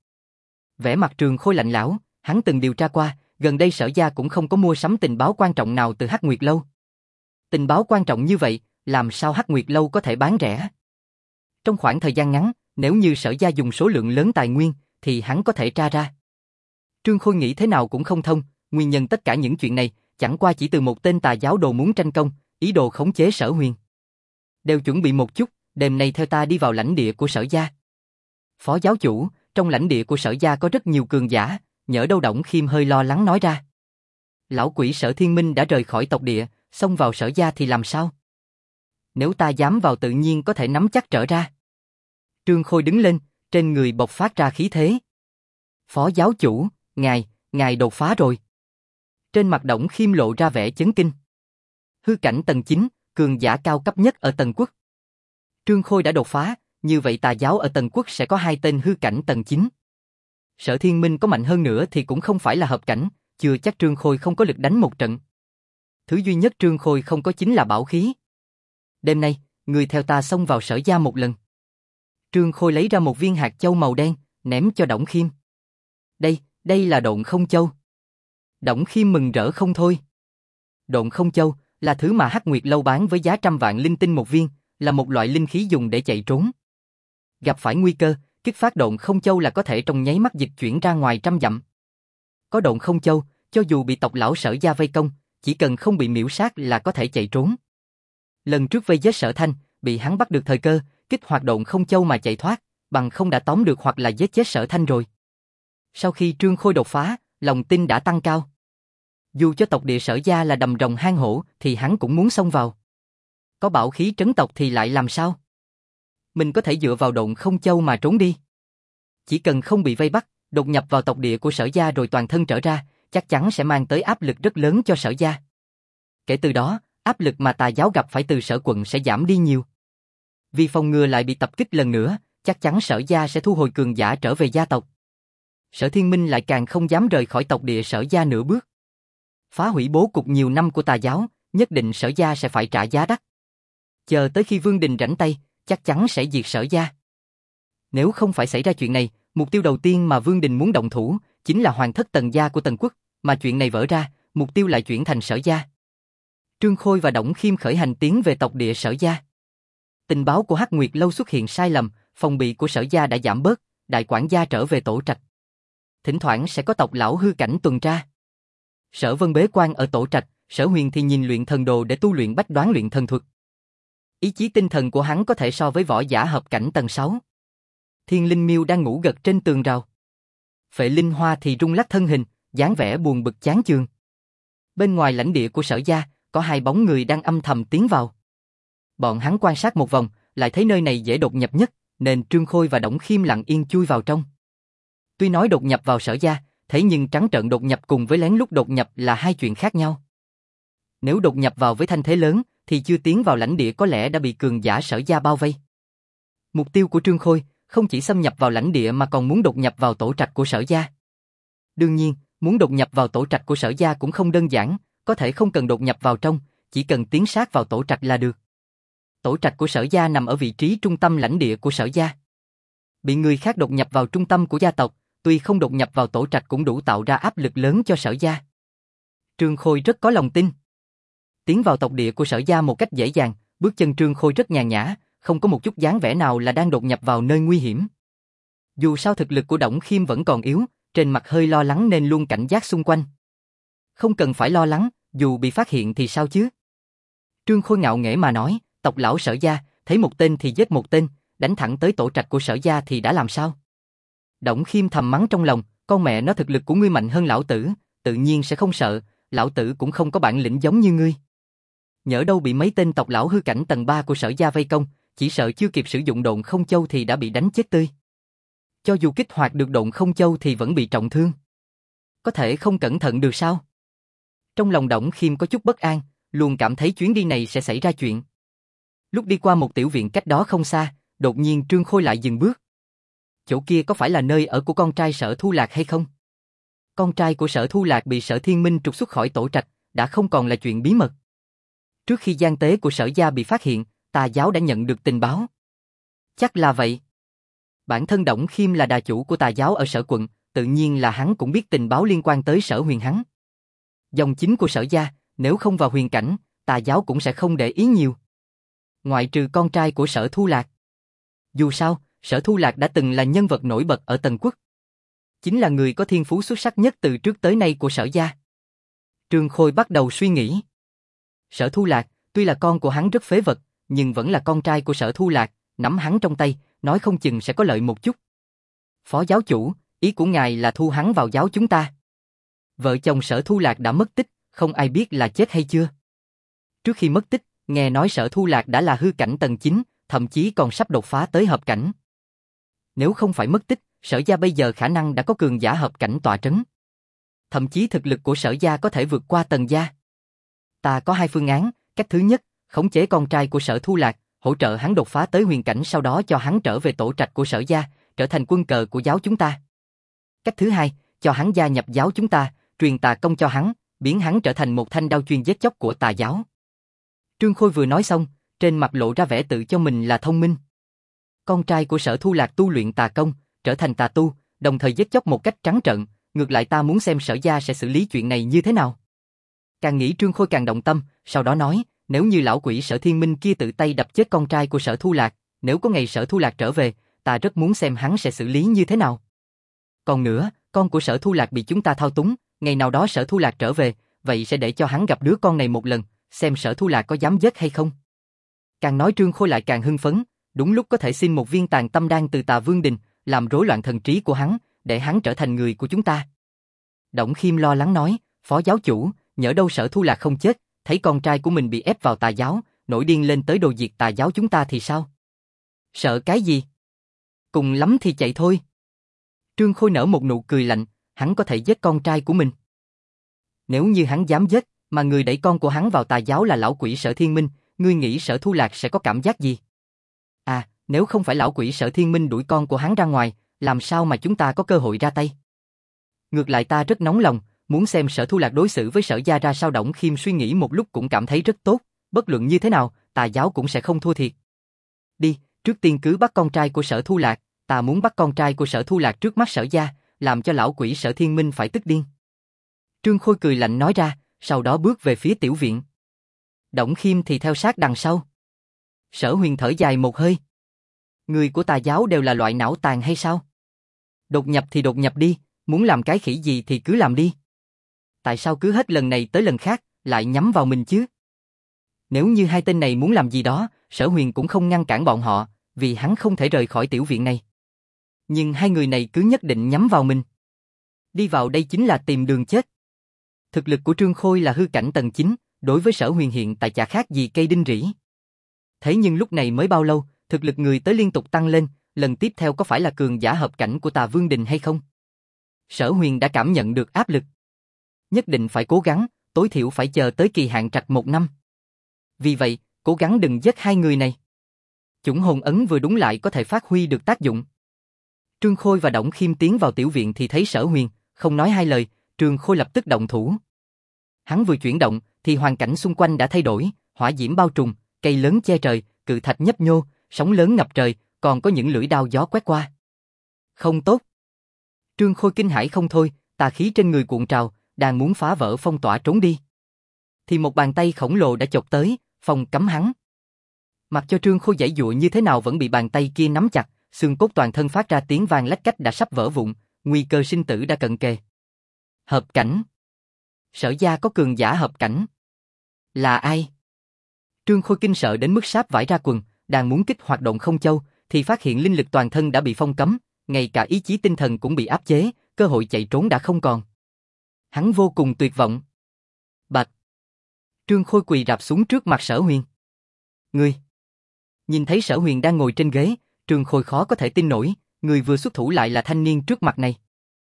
Speaker 1: Vẻ mặt Trương Khôi lạnh lẽo, hắn từng điều tra qua, gần đây Sở gia cũng không có mua sắm tình báo quan trọng nào từ Hắc Nguyệt Lâu. Tình báo quan trọng như vậy, làm sao Hắc Nguyệt Lâu có thể bán rẻ? Trong khoảng thời gian ngắn, nếu như Sở gia dùng số lượng lớn tài nguyên, thì hắn có thể tra ra. Trương Khôi nghĩ thế nào cũng không thông, nguyên nhân tất cả những chuyện này, chẳng qua chỉ từ một tên tà giáo đồ muốn tranh công, ý đồ khống chế Sở Huyền. Đều chuẩn bị một chút, đêm nay theo ta đi vào lãnh địa của Sở gia. Phó giáo chủ, trong lãnh địa của Sở gia có rất nhiều cường giả, nhỡ đâu Đổng Khiêm hơi lo lắng nói ra. Lão quỷ Sở Thiên Minh đã rời khỏi tộc địa, xông vào Sở gia thì làm sao? Nếu ta dám vào tự nhiên có thể nắm chắc trở ra. Trương Khôi đứng lên, trên người bộc phát ra khí thế. Phó giáo chủ, ngài đột phá rồi. Trên mặt Đổng Khiêm lộ ra vẻ chấn kinh. Hư cảnh tầng 9, cường giả cao cấp nhất ở Tần quốc. Trương Khôi đã đột phá, như vậy tà giáo ở Tần quốc sẽ có 2 tên hư cảnh tầng 9. Sở Thiên Minh có mạnh hơn nữa thì cũng không phải là hợp cảnh, chưa chắc Trương Khôi không có lực đánh một trận. Thứ duy nhất Trương Khôi không có chính là bảo khí. Đêm nay, người theo ta xông vào Sở gia một lần. Trương Khôi lấy ra một viên hạt châu màu đen, ném cho Đổng Khiêm. Đây là Độn Không Châu. Đổng Khiêm mừng rỡ không thôi. Độn Không Châu là thứ mà Hắc Nguyệt Lâu bán với giá 100 vạn linh tinh một viên, là một loại linh khí dùng để chạy trốn. Gặp phải nguy cơ, kích phát Độn Không Châu là có thể trong nháy mắt dịch chuyển ra ngoài trăm dặm. Có Độn Không Châu, cho dù bị tộc lão Sở gia vây công, chỉ cần không bị miễu sát là có thể chạy trốn. Lần trước vây giết Sở Thanh, bị hắn bắt được thời cơ, kích hoạt Độn Không Châu mà chạy thoát, bằng không đã tóm được hoặc là giết chết Sở Thanh rồi. Sau khi Trương Khôi đột phá, lòng tin đã tăng cao. Dù cho tộc địa Sở gia là đầm rồng hang hổ, thì hắn cũng muốn xông vào. Có bảo khí trấn tộc thì lại làm sao? Mình có thể dựa vào Độn Không Châu mà trốn đi. Chỉ cần không bị vây bắt, đột nhập vào tộc địa của Sở gia rồi toàn thân trở ra, chắc chắn sẽ mang tới áp lực rất lớn cho Sở gia. Kể từ đó, áp lực mà tà giáo gặp phải từ Sở quận sẽ giảm đi nhiều. Vì phòng ngừa lại bị tập kích lần nữa, chắc chắn Sở gia sẽ thu hồi cường giả trở về gia tộc. Sở Thiên Minh lại càng không dám rời khỏi tộc địa Sở gia nửa bước. Phá hủy bố cục nhiều năm của tà giáo, nhất định Sở gia sẽ phải trả giá đắt. Chờ tới khi Vương Đình rảnh tay, chắc chắn sẽ diệt Sở gia. Nếu không phải xảy ra chuyện này, mục tiêu đầu tiên mà Vương Đình muốn động thủ chính là hoàng thất Tần gia của Tần quốc, mà chuyện này vỡ ra, mục tiêu lại chuyển thành Sở gia. Trương Khôi và Đổng Khiêm khởi hành tiến về tộc địa Sở gia. Tình báo của Hắc Nguyệt Lâu xuất hiện sai lầm, phòng bị của Sở gia đã giảm bớt, đại quản gia trở về tổ trạch. Thỉnh thoảng sẽ có tộc lão hư cảnh tuần tra. Sở Vân bế quan ở tổ trạch, Sở Huyền thì nhìn luyện thần đồ để tu luyện bách đoán luyện thần thuật. Ý chí tinh thần của hắn có thể so với võ giả hợp cảnh tầng 6. Thiên Linh Miêu đang ngủ gật trên tường rào. Phệ Linh Hoa thì rung lắc thân hình, dáng vẻ buồn bực chán chường. Bên ngoài lãnh địa của Sở gia, có hai bóng người đang âm thầm tiến vào. Bọn hắn quan sát một vòng, lại thấy nơi này dễ đột nhập nhất, nên Trương Khôi và Đổng Khiêm lặng yên chui vào trong. Tuy nói đột nhập vào Sở gia, thế nhưng trắng trợn đột nhập cùng với lén lút đột nhập là hai chuyện khác nhau. Nếu đột nhập vào với thanh thế lớn, thì chưa tiến vào lãnh địa có lẽ đã bị cường giả Sở gia bao vây. Mục tiêu của Trương Khôi không chỉ xâm nhập vào lãnh địa mà còn muốn đột nhập vào tổ trạch của Sở gia. Đương nhiên, muốn đột nhập vào tổ trạch của Sở gia cũng không đơn giản, có thể không cần đột nhập vào trong, chỉ cần tiến sát vào tổ trạch là được. Tổ trạch của Sở gia nằm ở vị trí trung tâm lãnh địa của Sở gia. Bị người khác đột nhập vào trung tâm của gia tộc, tuy không đột nhập vào tổ trạch cũng đủ tạo ra áp lực lớn cho Sở gia. Trương Khôi rất có lòng tin. Tiến vào tộc địa của Sở gia một cách dễ dàng, bước chân Trương Khôi rất nhàn nhã, không có một chút dáng vẻ nào là đang đột nhập vào nơi nguy hiểm. Dù sao thực lực của Đổng Khiêm vẫn còn yếu, trên mặt hơi lo lắng nên luôn cảnh giác xung quanh. Không cần phải lo lắng, dù bị phát hiện thì sao chứ? Trương Khôi ngạo nghễ mà nói, tộc lão Sở gia, thấy một tên thì giết một tên, đánh thẳng tới tổ trạch của Sở gia thì đã làm sao? Đổng Khiêm thầm mắng trong lòng, con mẹ nó thực lực của ngươi mạnh hơn lão tử, tự nhiên sẽ không sợ, lão tử cũng không có bản lĩnh giống như ngươi. Nhỡ đâu bị mấy tên tộc lão hư cảnh tầng 3 của Sở gia vây công, chỉ sợ chưa kịp sử dụng độn không châu thì đã bị đánh chết tươi. Cho dù kích hoạt được độn không châu thì vẫn bị trọng thương. Có thể không cẩn thận được sao? Trong lòng Đổng Khiêm có chút bất an, luôn cảm thấy chuyến đi này sẽ xảy ra chuyện. Lúc đi qua một tiểu viện cách đó không xa, đột nhiên Trương Khôi lại dừng bước. Chỗ kia có phải là nơi ở của con trai Sở Thu Lạc hay không? Con trai của Sở Thu Lạc bị Sở Thiên Minh trục xuất khỏi tổ trạch, đã không còn là chuyện bí mật. Trước khi gian tế của Sở gia bị phát hiện, Tà giáo đã nhận được tình báo. Chắc là vậy. Bản thân Đổng Khiêm là đà chủ của Tà giáo ở Sở quận, tự nhiên là hắn cũng biết tình báo liên quan tới Sở Huyền hắn. Dòng chính của Sở gia, nếu không vào huyền cảnh, Tà giáo cũng sẽ không để ý nhiều. Ngoại trừ con trai của Sở Thu Lạc. Dù sao, Sở Thu Lạc đã từng là nhân vật nổi bật ở Tần Quốc. Chính là người có thiên phú xuất sắc nhất từ trước tới nay của Sở gia. Trương Khôi bắt đầu suy nghĩ. Sở Thu Lạc, tuy là con của hắn rất phế vật, nhưng vẫn là con trai của Sở Thu Lạc, nắm hắn trong tay, nói không chừng sẽ có lợi một chút. Phó giáo chủ, ý của ngài là thu hắn vào giáo chúng ta. Vợ chồng Sở Thu Lạc đã mất tích, không ai biết là chết hay chưa. Trước khi mất tích, nghe nói Sở Thu Lạc đã là hư cảnh tầng 9, thậm chí còn sắp đột phá tới hợp cảnh. Nếu không phải mất tích, Sở gia bây giờ khả năng đã có cường giả hợp cảnh tọa trấn. Thậm chí thực lực của Sở gia có thể vượt qua Tần gia. Ta có hai phương án, cách thứ nhất, khống chế con trai của Sở Thu Lạc, hỗ trợ hắn đột phá tới huyền cảnh, sau đó cho hắn trở về tổ trạch của Sở gia, trở thành quân cờ của giáo chúng ta. Cách thứ hai, cho hắn gia nhập giáo chúng ta, truyền tà công cho hắn, biến hắn trở thành một thanh đao chuyên giết chóc của tà giáo. Trương Khôi vừa nói xong, trên mặt lộ ra vẻ tự cho mình là thông minh. Con trai của Sở Thu Lạc tu luyện tà công, trở thành tà tu, đồng thời giết chóc một cách trắng trợn, ngược lại ta muốn xem Sở gia sẽ xử lý chuyện này như thế nào. Càng nghĩ Trương Khôi càng động tâm, sau đó nói, nếu như lão quỷ Sở Thiên Minh kia tự tay đập chết con trai của Sở Thu Lạc, nếu có ngày Sở Thu Lạc trở về, ta rất muốn xem hắn sẽ xử lý như thế nào. Còn nữa, con của Sở Thu Lạc bị chúng ta thao túng, ngày nào đó Sở Thu Lạc trở về, vậy sẽ để cho hắn gặp đứa con này một lần, xem Sở Thu Lạc có dám giết hay không. Càng nói Trương Khôi lại càng hưng phấn, đúng lúc có thể xin một viên tàn tâm đan từ Tà Vương Đình, làm rối loạn thần trí của hắn, để hắn trở thành người của chúng ta. Đổng Khiêm lo lắng nói, phó giáo chủ, nhỡ đâu Sở Thu Lạc không chết, thấy con trai của mình bị ép vào tà giáo, nổi điên lên tới đồ diệt tà giáo chúng ta thì sao? Sợ cái gì? Cùng lắm thì chạy thôi. Trương Khôi nở một nụ cười lạnh, hắn có thể giết con trai của mình. Nếu như hắn dám giết, mà người đẩy con của hắn vào tà giáo là lão quỷ Sở Thiên Minh, ngươi nghĩ Sở Thu Lạc sẽ có cảm giác gì? À, nếu không phải lão quỷ Sở Thiên Minh đuổi con của hắn ra ngoài, làm sao mà chúng ta có cơ hội ra tay? Ngược lại ta rất nóng lòng, muốn xem Sở Thu Lạc đối xử với Sở gia ra sao. Đổng Khiêm suy nghĩ một lúc cũng cảm thấy rất tốt, bất luận như thế nào, tà giáo cũng sẽ không thua thiệt. Đi, trước tiên cứ bắt con trai của Sở Thu Lạc, ta muốn bắt con trai của Sở Thu Lạc trước mắt Sở gia, làm cho lão quỷ Sở Thiên Minh phải tức điên. Trương Khôi cười lạnh nói ra, sau đó bước về phía tiểu viện. Đổng Khiêm thì theo sát đằng sau. Sở Huyền thở dài một hơi. Người của tà giáo đều là loại não tàn hay sao? Đột nhập thì đột nhập đi, muốn làm cái khỉ gì thì cứ làm đi. Tại sao cứ hết lần này tới lần khác, lại nhắm vào mình chứ? Nếu như hai tên này muốn làm gì đó, Sở Huyền cũng không ngăn cản bọn họ, vì hắn không thể rời khỏi tiểu viện này. Nhưng hai người này cứ nhất định nhắm vào mình. Đi vào đây chính là tìm đường chết. Thực lực của Trương Khôi là hư cảnh tầng 9, đối với Sở Huyền hiện tại chả khác gì cây đinh rỉ. Thế nhưng lúc này mới bao lâu, thực lực người tới liên tục tăng lên, lần tiếp theo có phải là cường giả hợp cảnh của Tà Vương Đình hay không? Sở Huyền đã cảm nhận được áp lực. Nhất định phải cố gắng, tối thiểu phải chờ tới kỳ hạn trạch 1 năm. Vì vậy, cố gắng đừng giết hai người này. Chủng hồn ấn vừa đúng lại có thể phát huy được tác dụng. Trương Khôi và Đổng Khiêm tiến vào tiểu viện thì thấy Sở Huyền, không nói hai lời, Trương Khôi lập tức động thủ. Hắn vừa chuyển động, thì hoàn cảnh xung quanh đã thay đổi, hỏa diễm bao trùm, cây lớn che trời, cự thạch nhấp nhô, sóng lớn ngập trời, còn có những lưỡi đao gió quét qua. Không tốt. Trương Khôi kinh hãi không thôi, tà khí trên người cuộn trào, đang muốn phá vỡ phong tỏa trốn đi. Thì một bàn tay khổng lồ đã chộp tới, phòng cấm hắn. Mặc cho Trương Khôi giãy giụa như thế nào vẫn bị bàn tay kia nắm chặt, xương cốt toàn thân phát ra tiếng vang lách cách đã sắp vỡ vụn, nguy cơ sinh tử đã cận kề. Hợp cảnh. Sở gia có cường giả hợp cảnh. Là ai? Trương Khôi kinh sợ đến mức sáp vải ra quần, đang muốn kích hoạt động không châu, thì phát hiện linh lực toàn thân đã bị phong cấm, ngay cả ý chí tinh thần cũng bị áp chế, cơ hội chạy trốn đã không còn. Hắn vô cùng tuyệt vọng. Bạch. Trương Khôi quỳ rạp xuống trước mặt Sở Huyền. Ngươi. Nhìn thấy Sở Huyền đang ngồi trên ghế, Trương Khôi khó có thể tin nổi, người vừa xuất thủ lại là thanh niên trước mặt này.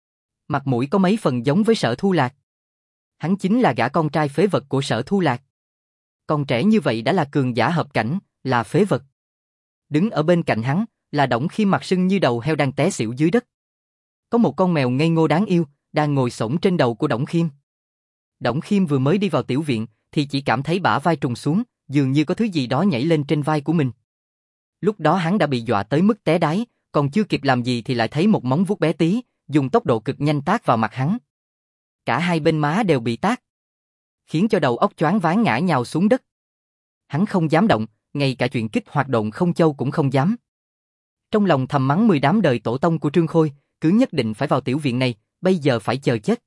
Speaker 1: Mặt mũi có mấy phần giống với Sở Thu Lạc. Hắn chính là gã con trai phế vật của Sở Thu Lạc. Còn trẻ như vậy đã là cường giả hợp cảnh, là phế vật. Đứng ở bên cạnh hắn, là Đổng Khiêm mặt sưng như đầu heo đang té xỉu dưới đất. Có một con mèo ngây ngô đáng yêu, đang ngồi xổm trên đầu của Đổng Khiêm. Đổng Khiêm vừa mới đi vào tiểu viện, thì chỉ cảm thấy bả vai trùng xuống, dường như có thứ gì đó nhảy lên trên vai của mình. Lúc đó hắn đã bị dọa tới mức té đái, còn chưa kịp làm gì thì lại thấy một móng vuốt bé tí, dùng tốc độ cực nhanh tát vào mặt hắn. Cả hai bên má đều bị tát, khiến cho đầu óc choáng váng ngã nhào xuống đất. Hắn không dám động, ngay cả chuyện kích hoạt động không châu cũng không dám. Trong lòng thầm mắng 10 đám đời tổ tông của Trương Khôi, cứ nhất định phải vào tiểu viện này, bây giờ phải chờ chết.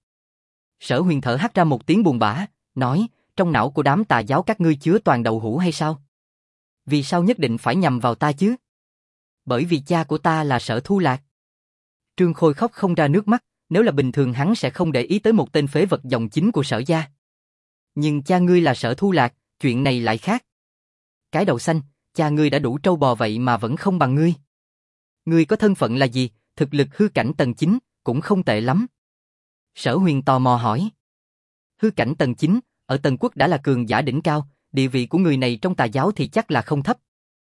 Speaker 1: Sở Huyền thở hắt ra một tiếng buồn bã, nói, trong não của đám tà giáo các ngươi chứa toàn đậu hũ hay sao? Vì sao nhất định phải nhằm vào ta chứ? Bởi vì cha của ta là Sở Thu Lạc. Trương Khôi khóc không ra nước mắt, nếu là bình thường hắn sẽ không để ý tới một tên phế vật dòng chính của Sở gia. Nhưng cha ngươi là Sở Thu Lạc, chuyện này lại khác. Cái đầu xanh, cha ngươi đã đủ trâu bò vậy mà vẫn không bằng ngươi. Ngươi có thân phận là gì, thực lực hư cảnh tầng 9, cũng không tệ lắm. Sở Huyền tò mò hỏi. Hư cảnh tầng 9, ở Tần Quốc đã là cường giả đỉnh cao, địa vị của người này trong tà giáo thì chắc là không thấp.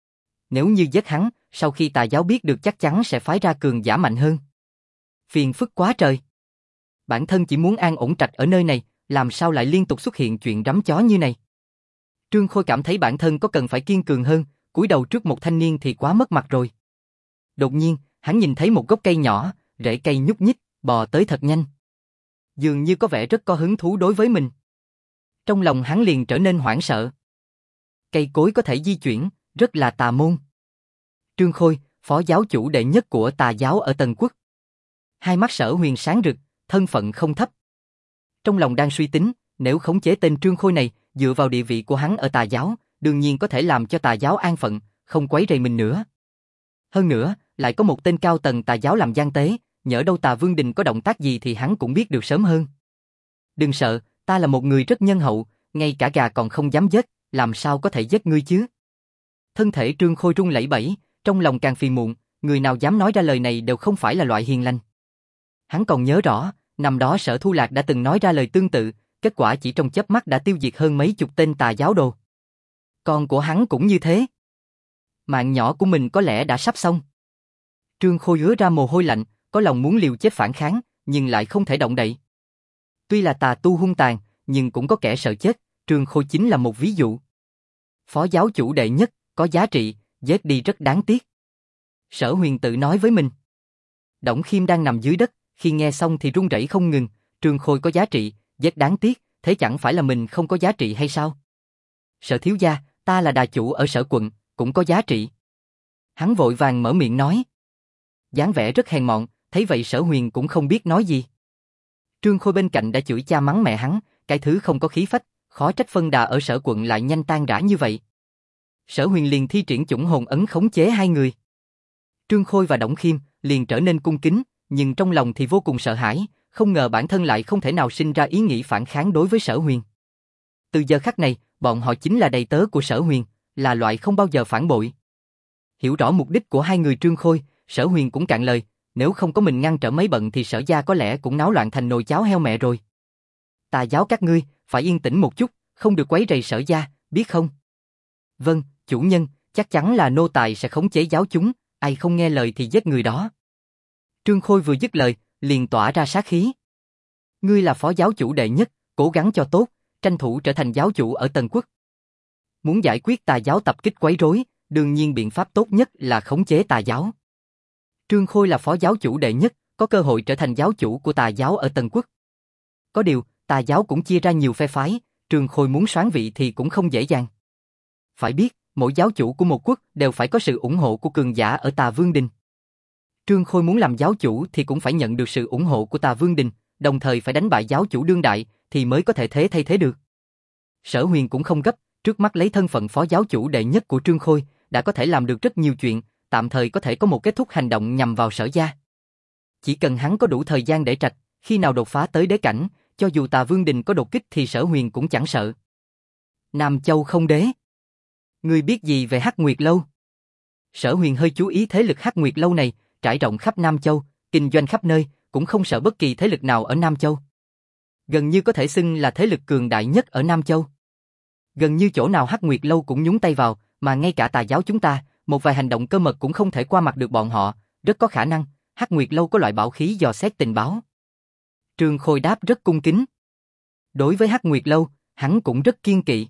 Speaker 1: Nếu như giết hắn, sau khi tà giáo biết được chắc chắn sẽ phái ra cường giả mạnh hơn. Phiền phức quá trời. Bản thân chỉ muốn an ổn trạch ở nơi này, làm sao lại liên tục xuất hiện chuyện rắm chó như này. Trương Khôi cảm thấy bản thân có cần phải kiên cường hơn, cúi đầu trước một thanh niên thì quá mất mặt rồi. Đột nhiên, hắn nhìn thấy một gốc cây nhỏ, rễ cây nhúc nhích, bò tới thật nhanh. Dường như có vẻ rất có hứng thú đối với mình. Trong lòng hắn liền trở nên hoảng sợ. Cây cối có thể di chuyển, rất là tà môn. Trương Khôi, phó giáo chủ đệ nhất của tà giáo ở Tần Quốc. Hai mắt Sở Huyền sáng rực, thân phận không thấp. Trong lòng đang suy tính, nếu khống chế tên Trương Khôi này, dựa vào địa vị của hắn ở tà giáo, đương nhiên có thể làm cho tà giáo an phận, không quấy rầy mình nữa. Hơn nữa, lại có một tên cao tầng tà giáo làm gian tế, nhỡ đâu Tà Vương Đình có động tác gì thì hắn cũng biết được sớm hơn. Đừng sợ, ta là một người rất nhân hậu, ngay cả gà còn không dám giết, làm sao có thể giết ngươi chứ? Thân thể Trương Khôi run lẩy bẩy, trong lòng càng phiền muộn, người nào dám nói ra lời này đều không phải là loại hiền lành. Hắn còn nhớ rõ, năm đó Sở Thu Lạc đã từng nói ra lời tương tự, kết quả chỉ trong chớp mắt đã tiêu diệt hơn mấy chục tên tà giáo đồ. Con của hắn cũng như thế. Mạng nhỏ của mình có lẽ đã sắp xong. Trương Khôi ứa ra mồ hôi lạnh, có lòng muốn liều chết phản kháng, nhưng lại không thể động đậy. Tuy là tà tu hung tàn, nhưng cũng có kẻ sợ chết, Trương Khôi chính là một ví dụ. Phó giáo chủ đệ nhất, có giá trị, giết đi rất đáng tiếc. Sở Huyền tự nói với mình. Đổng Khiêm đang nằm dưới đất, khi nghe xong thì run rẩy không ngừng, Trương Khôi có giá trị, giết đáng tiếc, thế chẳng phải là mình không có giá trị hay sao? Sở thiếu gia, ta là đà chủ ở Sở quận, cũng có giá trị. Hắn vội vàng mở miệng nói. Dáng vẻ rất hèn mọn, thấy vậy Sở Huyền cũng không biết nói gì. Trương Khôi bên cạnh đã chửi cha mắng mẹ hắn, cái thứ không có khí phách, khó trách phân đà ở Sở quận lại nhanh tan rã như vậy. Sở Huyền liền thi triển chủng hồn ấn khống chế hai người. Trương Khôi và Đổng Khiêm liền trở nên cung kính, nhưng trong lòng thì vô cùng sợ hãi, không ngờ bản thân lại không thể nào sinh ra ý nghĩ phản kháng đối với Sở Huyền. Từ giờ khắc này, bọn họ chính là đầy tớ của Sở Huyền, là loại không bao giờ phản bội. Hiểu rõ mục đích của hai người Trương Khôi, Sở Huyền cũng cạn lời, nếu không có mình ngăn trở mấy bận thì Sở gia có lẽ cũng náo loạn thành nồi cháo heo mẹ rồi. Tà giáo các ngươi, phải yên tĩnh một chút, không được quấy rầy Sở gia, biết không? Vâng, chủ nhân, chắc chắn là nô tài sẽ khống chế giáo chúng, ai không nghe lời thì giết người đó. Trương Khôi vừa dứt lời, liền tỏa ra sát khí. Ngươi là phó giáo chủ đệ nhất, cố gắng cho tốt, tranh thủ trở thành giáo chủ ở Tần Quốc. Muốn giải quyết tà giáo tập kích quấy rối, đương nhiên biện pháp tốt nhất là khống chế tà giáo. Trương Khôi là phó giáo chủ đệ nhất, có cơ hội trở thành giáo chủ của tà giáo ở Tần Quốc. Có điều, tà giáo cũng chia ra nhiều phe phái, Trương Khôi muốn soán vị thì cũng không dễ dàng. Phải biết, mỗi giáo chủ của một quốc đều phải có sự ủng hộ của cường giả ở Tà Vương Đình. Trương Khôi muốn làm giáo chủ thì cũng phải nhận được sự ủng hộ của Tà Vương Đình, đồng thời phải đánh bại giáo chủ đương đại thì mới có thể thế thay thế được. Sở Huyền cũng không gấp, trước mắt lấy thân phận phó giáo chủ đệ nhất của Trương Khôi, đã có thể làm được rất nhiều chuyện, tạm thời có thể có một kết thúc hành động nhằm vào Sở gia. Chỉ cần hắn có đủ thời gian để trạch, khi nào đột phá tới đế cảnh, cho dù Tà Vương Đình có đột kích thì Sở Huyền cũng chẳng sợ. Nam Châu không đế. Ngươi biết gì về Hắc Nguyệt Lâu? Sở Huyền hơi chú ý thế lực Hắc Nguyệt Lâu này, trải rộng khắp Nam Châu, kinh doanh khắp nơi, cũng không sợ bất kỳ thế lực nào ở Nam Châu. Gần như có thể xưng là thế lực cường đại nhất ở Nam Châu. Gần như chỗ nào Hắc Nguyệt Lâu cũng nhúng tay vào, mà ngay cả tà giáo chúng ta, một vài hành động cơ mật cũng không thể qua mặt được bọn họ, rất có khả năng, Hắc Nguyệt Lâu có loại bảo khí dò xét tình báo. Trương Khôi đáp rất cung kính. Đối với Hắc Nguyệt Lâu, hắn cũng rất kiên kỵ.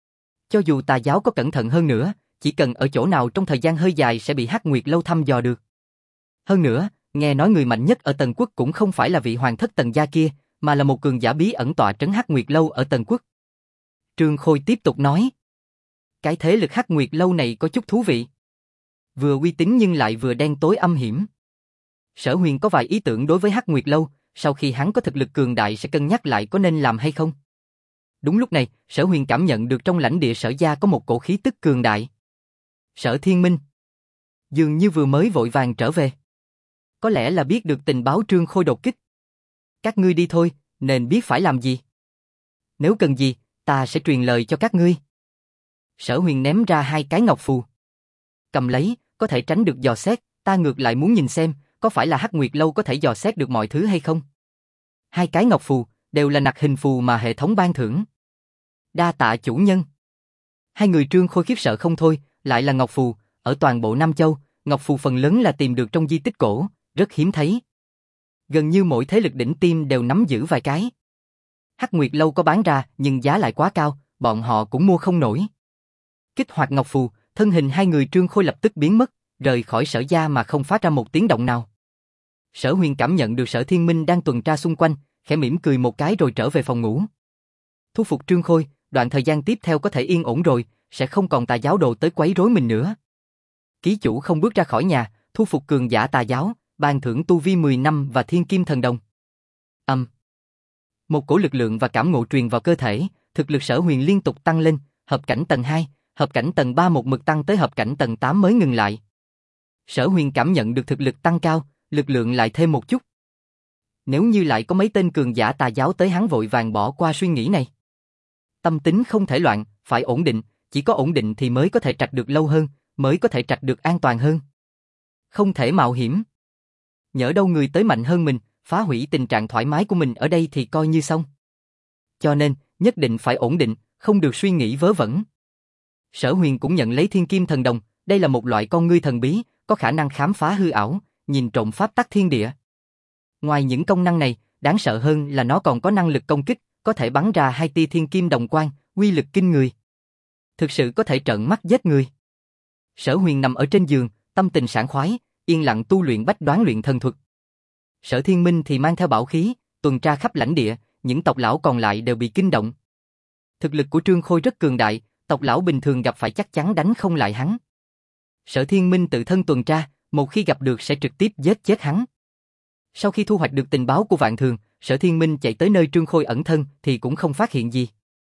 Speaker 1: Cho dù tà giáo có cẩn thận hơn nữa, chỉ cần ở chỗ nào trong thời gian hơi dài sẽ bị Hắc Nguyệt Lâu thăm dò được. Hơn nữa, nghe nói người mạnh nhất ở Tần Quốc cũng không phải là vị hoàng thất Tần gia kia, mà là một cường giả bí ẩn tọa trấn Hắc Nguyệt Lâu ở Tần Quốc. Trương Khôi tiếp tục nói. Cái thế lực Hắc Nguyệt Lâu này có chút thú vị. Vừa uy tín nhưng lại vừa đen tối âm hiểm. Sở Huyền có vài ý tưởng đối với Hắc Nguyệt Lâu, sau khi hắn có thực lực cường đại sẽ cân nhắc lại có nên làm hay không. Đúng lúc này, Sở Huyền cảm nhận được trong lãnh địa Sở gia có một cổ khí tức cường đại. Sở Thiên Minh dường như vừa mới vội vàng trở về. Có lẽ là biết được tình báo Trương Khôi đột kích. Các ngươi đi thôi, nên biết phải làm gì. Nếu cần gì, ta sẽ truyền lời cho các ngươi. Sở Huyền ném ra 2 cái ngọc phù. Cầm lấy, có thể tránh được dò xét, ta ngược lại muốn nhìn xem, có phải là Hắc Nguyệt Lâu có thể dò xét được mọi thứ hay không. 2 cái ngọc phù, đều là nặc hình phù mà hệ thống ban thưởng. Đa tạ chủ nhân. Hai người Trương Khôi khiếp sợ không thôi, lại là ngọc phù, ở toàn bộ Nam Châu, ngọc phù phần lớn là tìm được trong di tích cổ, rất hiếm thấy. Gần như mỗi thế lực đỉnh tiêm đều nắm giữ vài cái. Hắc Nguyệt Lâu có bán ra, nhưng giá lại quá cao, bọn họ cũng mua không nổi. Kích hoạt ngọc phù, thân hình hai người Trương Khôi lập tức biến mất, rời khỏi Sở gia mà không phát ra một tiếng động nào. Sở Huyền cảm nhận được Sở Thiên Minh đang tuần tra xung quanh, khẽ mỉm cười một cái rồi trở về phòng ngủ. Thu phục Trương Khôi, đoạn thời gian tiếp theo có thể yên ổn rồi, sẽ không còn tà giáo đồ tới quấy rối mình nữa. Ký chủ không bước ra khỏi nhà, thu phục cường giả tà giáo, ban thưởng tu vi 10 năm và thiên kim thần đồng. Một cổ lực lượng và cảm ngộ truyền vào cơ thể, thực lực Sở Huyền liên tục tăng lên, hợp cảnh tầng 2, hợp cảnh tầng 3 một mực tăng tới hợp cảnh tầng 8 mới ngừng lại. Sở Huyền cảm nhận được thực lực tăng cao, lực lượng lại thêm một chút. Nếu như lại có mấy tên cường giả tà giáo tới hắn vội vàng bỏ qua suy nghĩ này. Tâm tính không thể loạn, phải ổn định, chỉ có ổn định thì mới có thể trạch được lâu hơn, mới có thể trạch được an toàn hơn. Không thể mạo hiểm. Nhỡ đâu người tới mạnh hơn mình, phá hủy tình trạng thoải mái của mình ở đây thì coi như xong. Cho nên, nhất định phải ổn định, không được suy nghĩ vớ vẩn. Sở Huyền cũng nhận lấy thiên kim thần đồng, đây là một loại con ngươi thần bí, có khả năng khám phá hư ảo, nhìn trộm pháp tắc thiên địa. Ngoài những công năng này, đáng sợ hơn là nó còn có năng lực công kích, có thể bắn ra 2 tia thiên kim đồng quang, uy lực kinh người. Thực sự có thể trợn mắt giết người. Sở Huyền nằm ở trên giường, tâm tình sảng khoái, yên lặng tu luyện bách đoán luyện thần thuật. Sở Thiên Minh thì mang theo bảo khí, tuần tra khắp lãnh địa, những tộc lão còn lại đều bị kinh động. Thực lực của Trương Khôi rất cường đại, tộc lão bình thường gặp phải chắc chắn đánh không lại hắn. Sở Thiên Minh tự thân tuần tra, một khi gặp được sẽ trực tiếp giết chết hắn. Sau khi thu hoạch được tình báo của Vạn Thường, Sở Thiên Minh chạy tới nơi Trương Khôi ẩn thân thì cũng không phát hiện gì.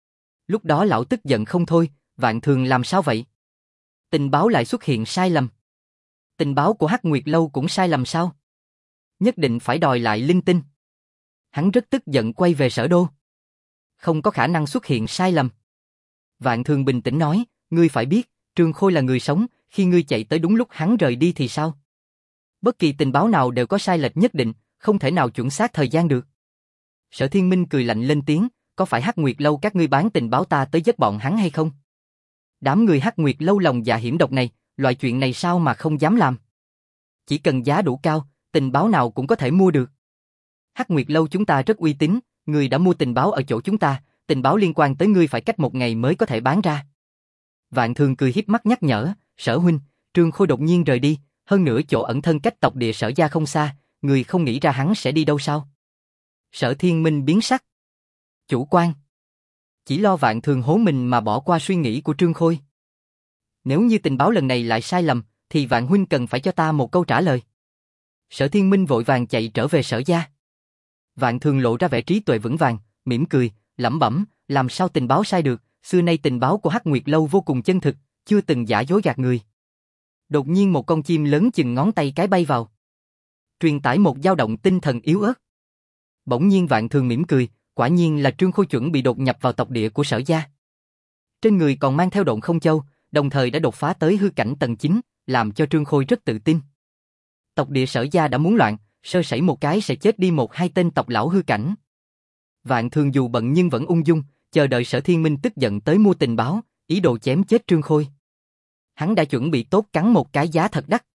Speaker 1: Lúc đó lão tức giận không thôi, Vạn Thường làm sao vậy? Tình báo lại xuất hiện sai lầm. Tình báo của Hắc Nguyệt Lâu cũng sai lầm sao? Nhất định phải đòi lại linh tinh. Hắn rất tức giận quay về Sở Đô. Không có khả năng xuất hiện sai lầm. Vạn Thường bình tĩnh nói, ngươi phải biết, Trương Khôi là người sống, khi ngươi chạy tới đúng lúc hắn rời đi thì sao? Bất kỳ tình báo nào đều có sai lệch nhất định, không thể nào chuẩn xác thời gian được. Sở Thiên Minh cười lạnh lên tiếng, có phải Hắc Nguyệt Lâu các ngươi bán tình báo ta tới giết bọn hắn hay không? Đám người Hắc Nguyệt Lâu lòng dạ hiểm độc này, loại chuyện này sao mà không dám làm? Chỉ cần giá đủ cao, tình báo nào cũng có thể mua được. Hắc Nguyệt Lâu chúng ta rất uy tín, ngươi đã mua tình báo ở chỗ chúng ta, tình báo liên quan tới ngươi phải cách 1 ngày mới có thể bán ra. Vạn Thường cười hiếp mắt nhắc nhở, Sở huynh, Trương Khôi đột nhiên rời đi, hơn nữa chỗ ẩn thân cách tộc địa Sở gia không xa, người không nghĩ ra hắn sẽ đi đâu sao? Sở Thiên Minh biến sắc. Chủ quan. Chỉ lo Vạn Thường hố mình mà bỏ qua suy nghĩ của Trương Khôi. Nếu như tình báo lần này lại sai lầm, thì Vạn huynh cần phải cho ta một câu trả lời. Sở Thiên Minh vội vàng chạy trở về Sở gia. Vạn Thường lộ ra vẻ trí tuệ vững vàng, mỉm cười, lẩm bẩm, làm sao tình báo sai được, xưa nay tình báo của Hắc Nguyệt Lâu vô cùng chân thực, chưa từng giả dối gạt người. Đột nhiên một con chim lớn chừng ngón tay cái bay vào. Truyền tải một dao động tinh thần yếu ớt. Bỗng nhiên Vạn Thường mỉm cười, quả nhiên là Trương Khôi chuẩn bị đột nhập vào tộc địa của Sở gia. Trên người còn mang theo Độn Không Châu, đồng thời đã đột phá tới hư cảnh tầng 9, làm cho Trương Khôi rất tự tin. Tộc địa Sở gia đã muốn loạn, sơ sẩy một cái sẽ chết đi 1-2 tên tộc lão hư cảnh. Vạn Thường dù bận nhưng vẫn ung dung, chờ đợi Sở Thiên Minh tức giận tới mua tình báo, ý đồ chém chết Trương Khôi. Hắn đã chuẩn bị tốt cắn một cái giá thật đắt.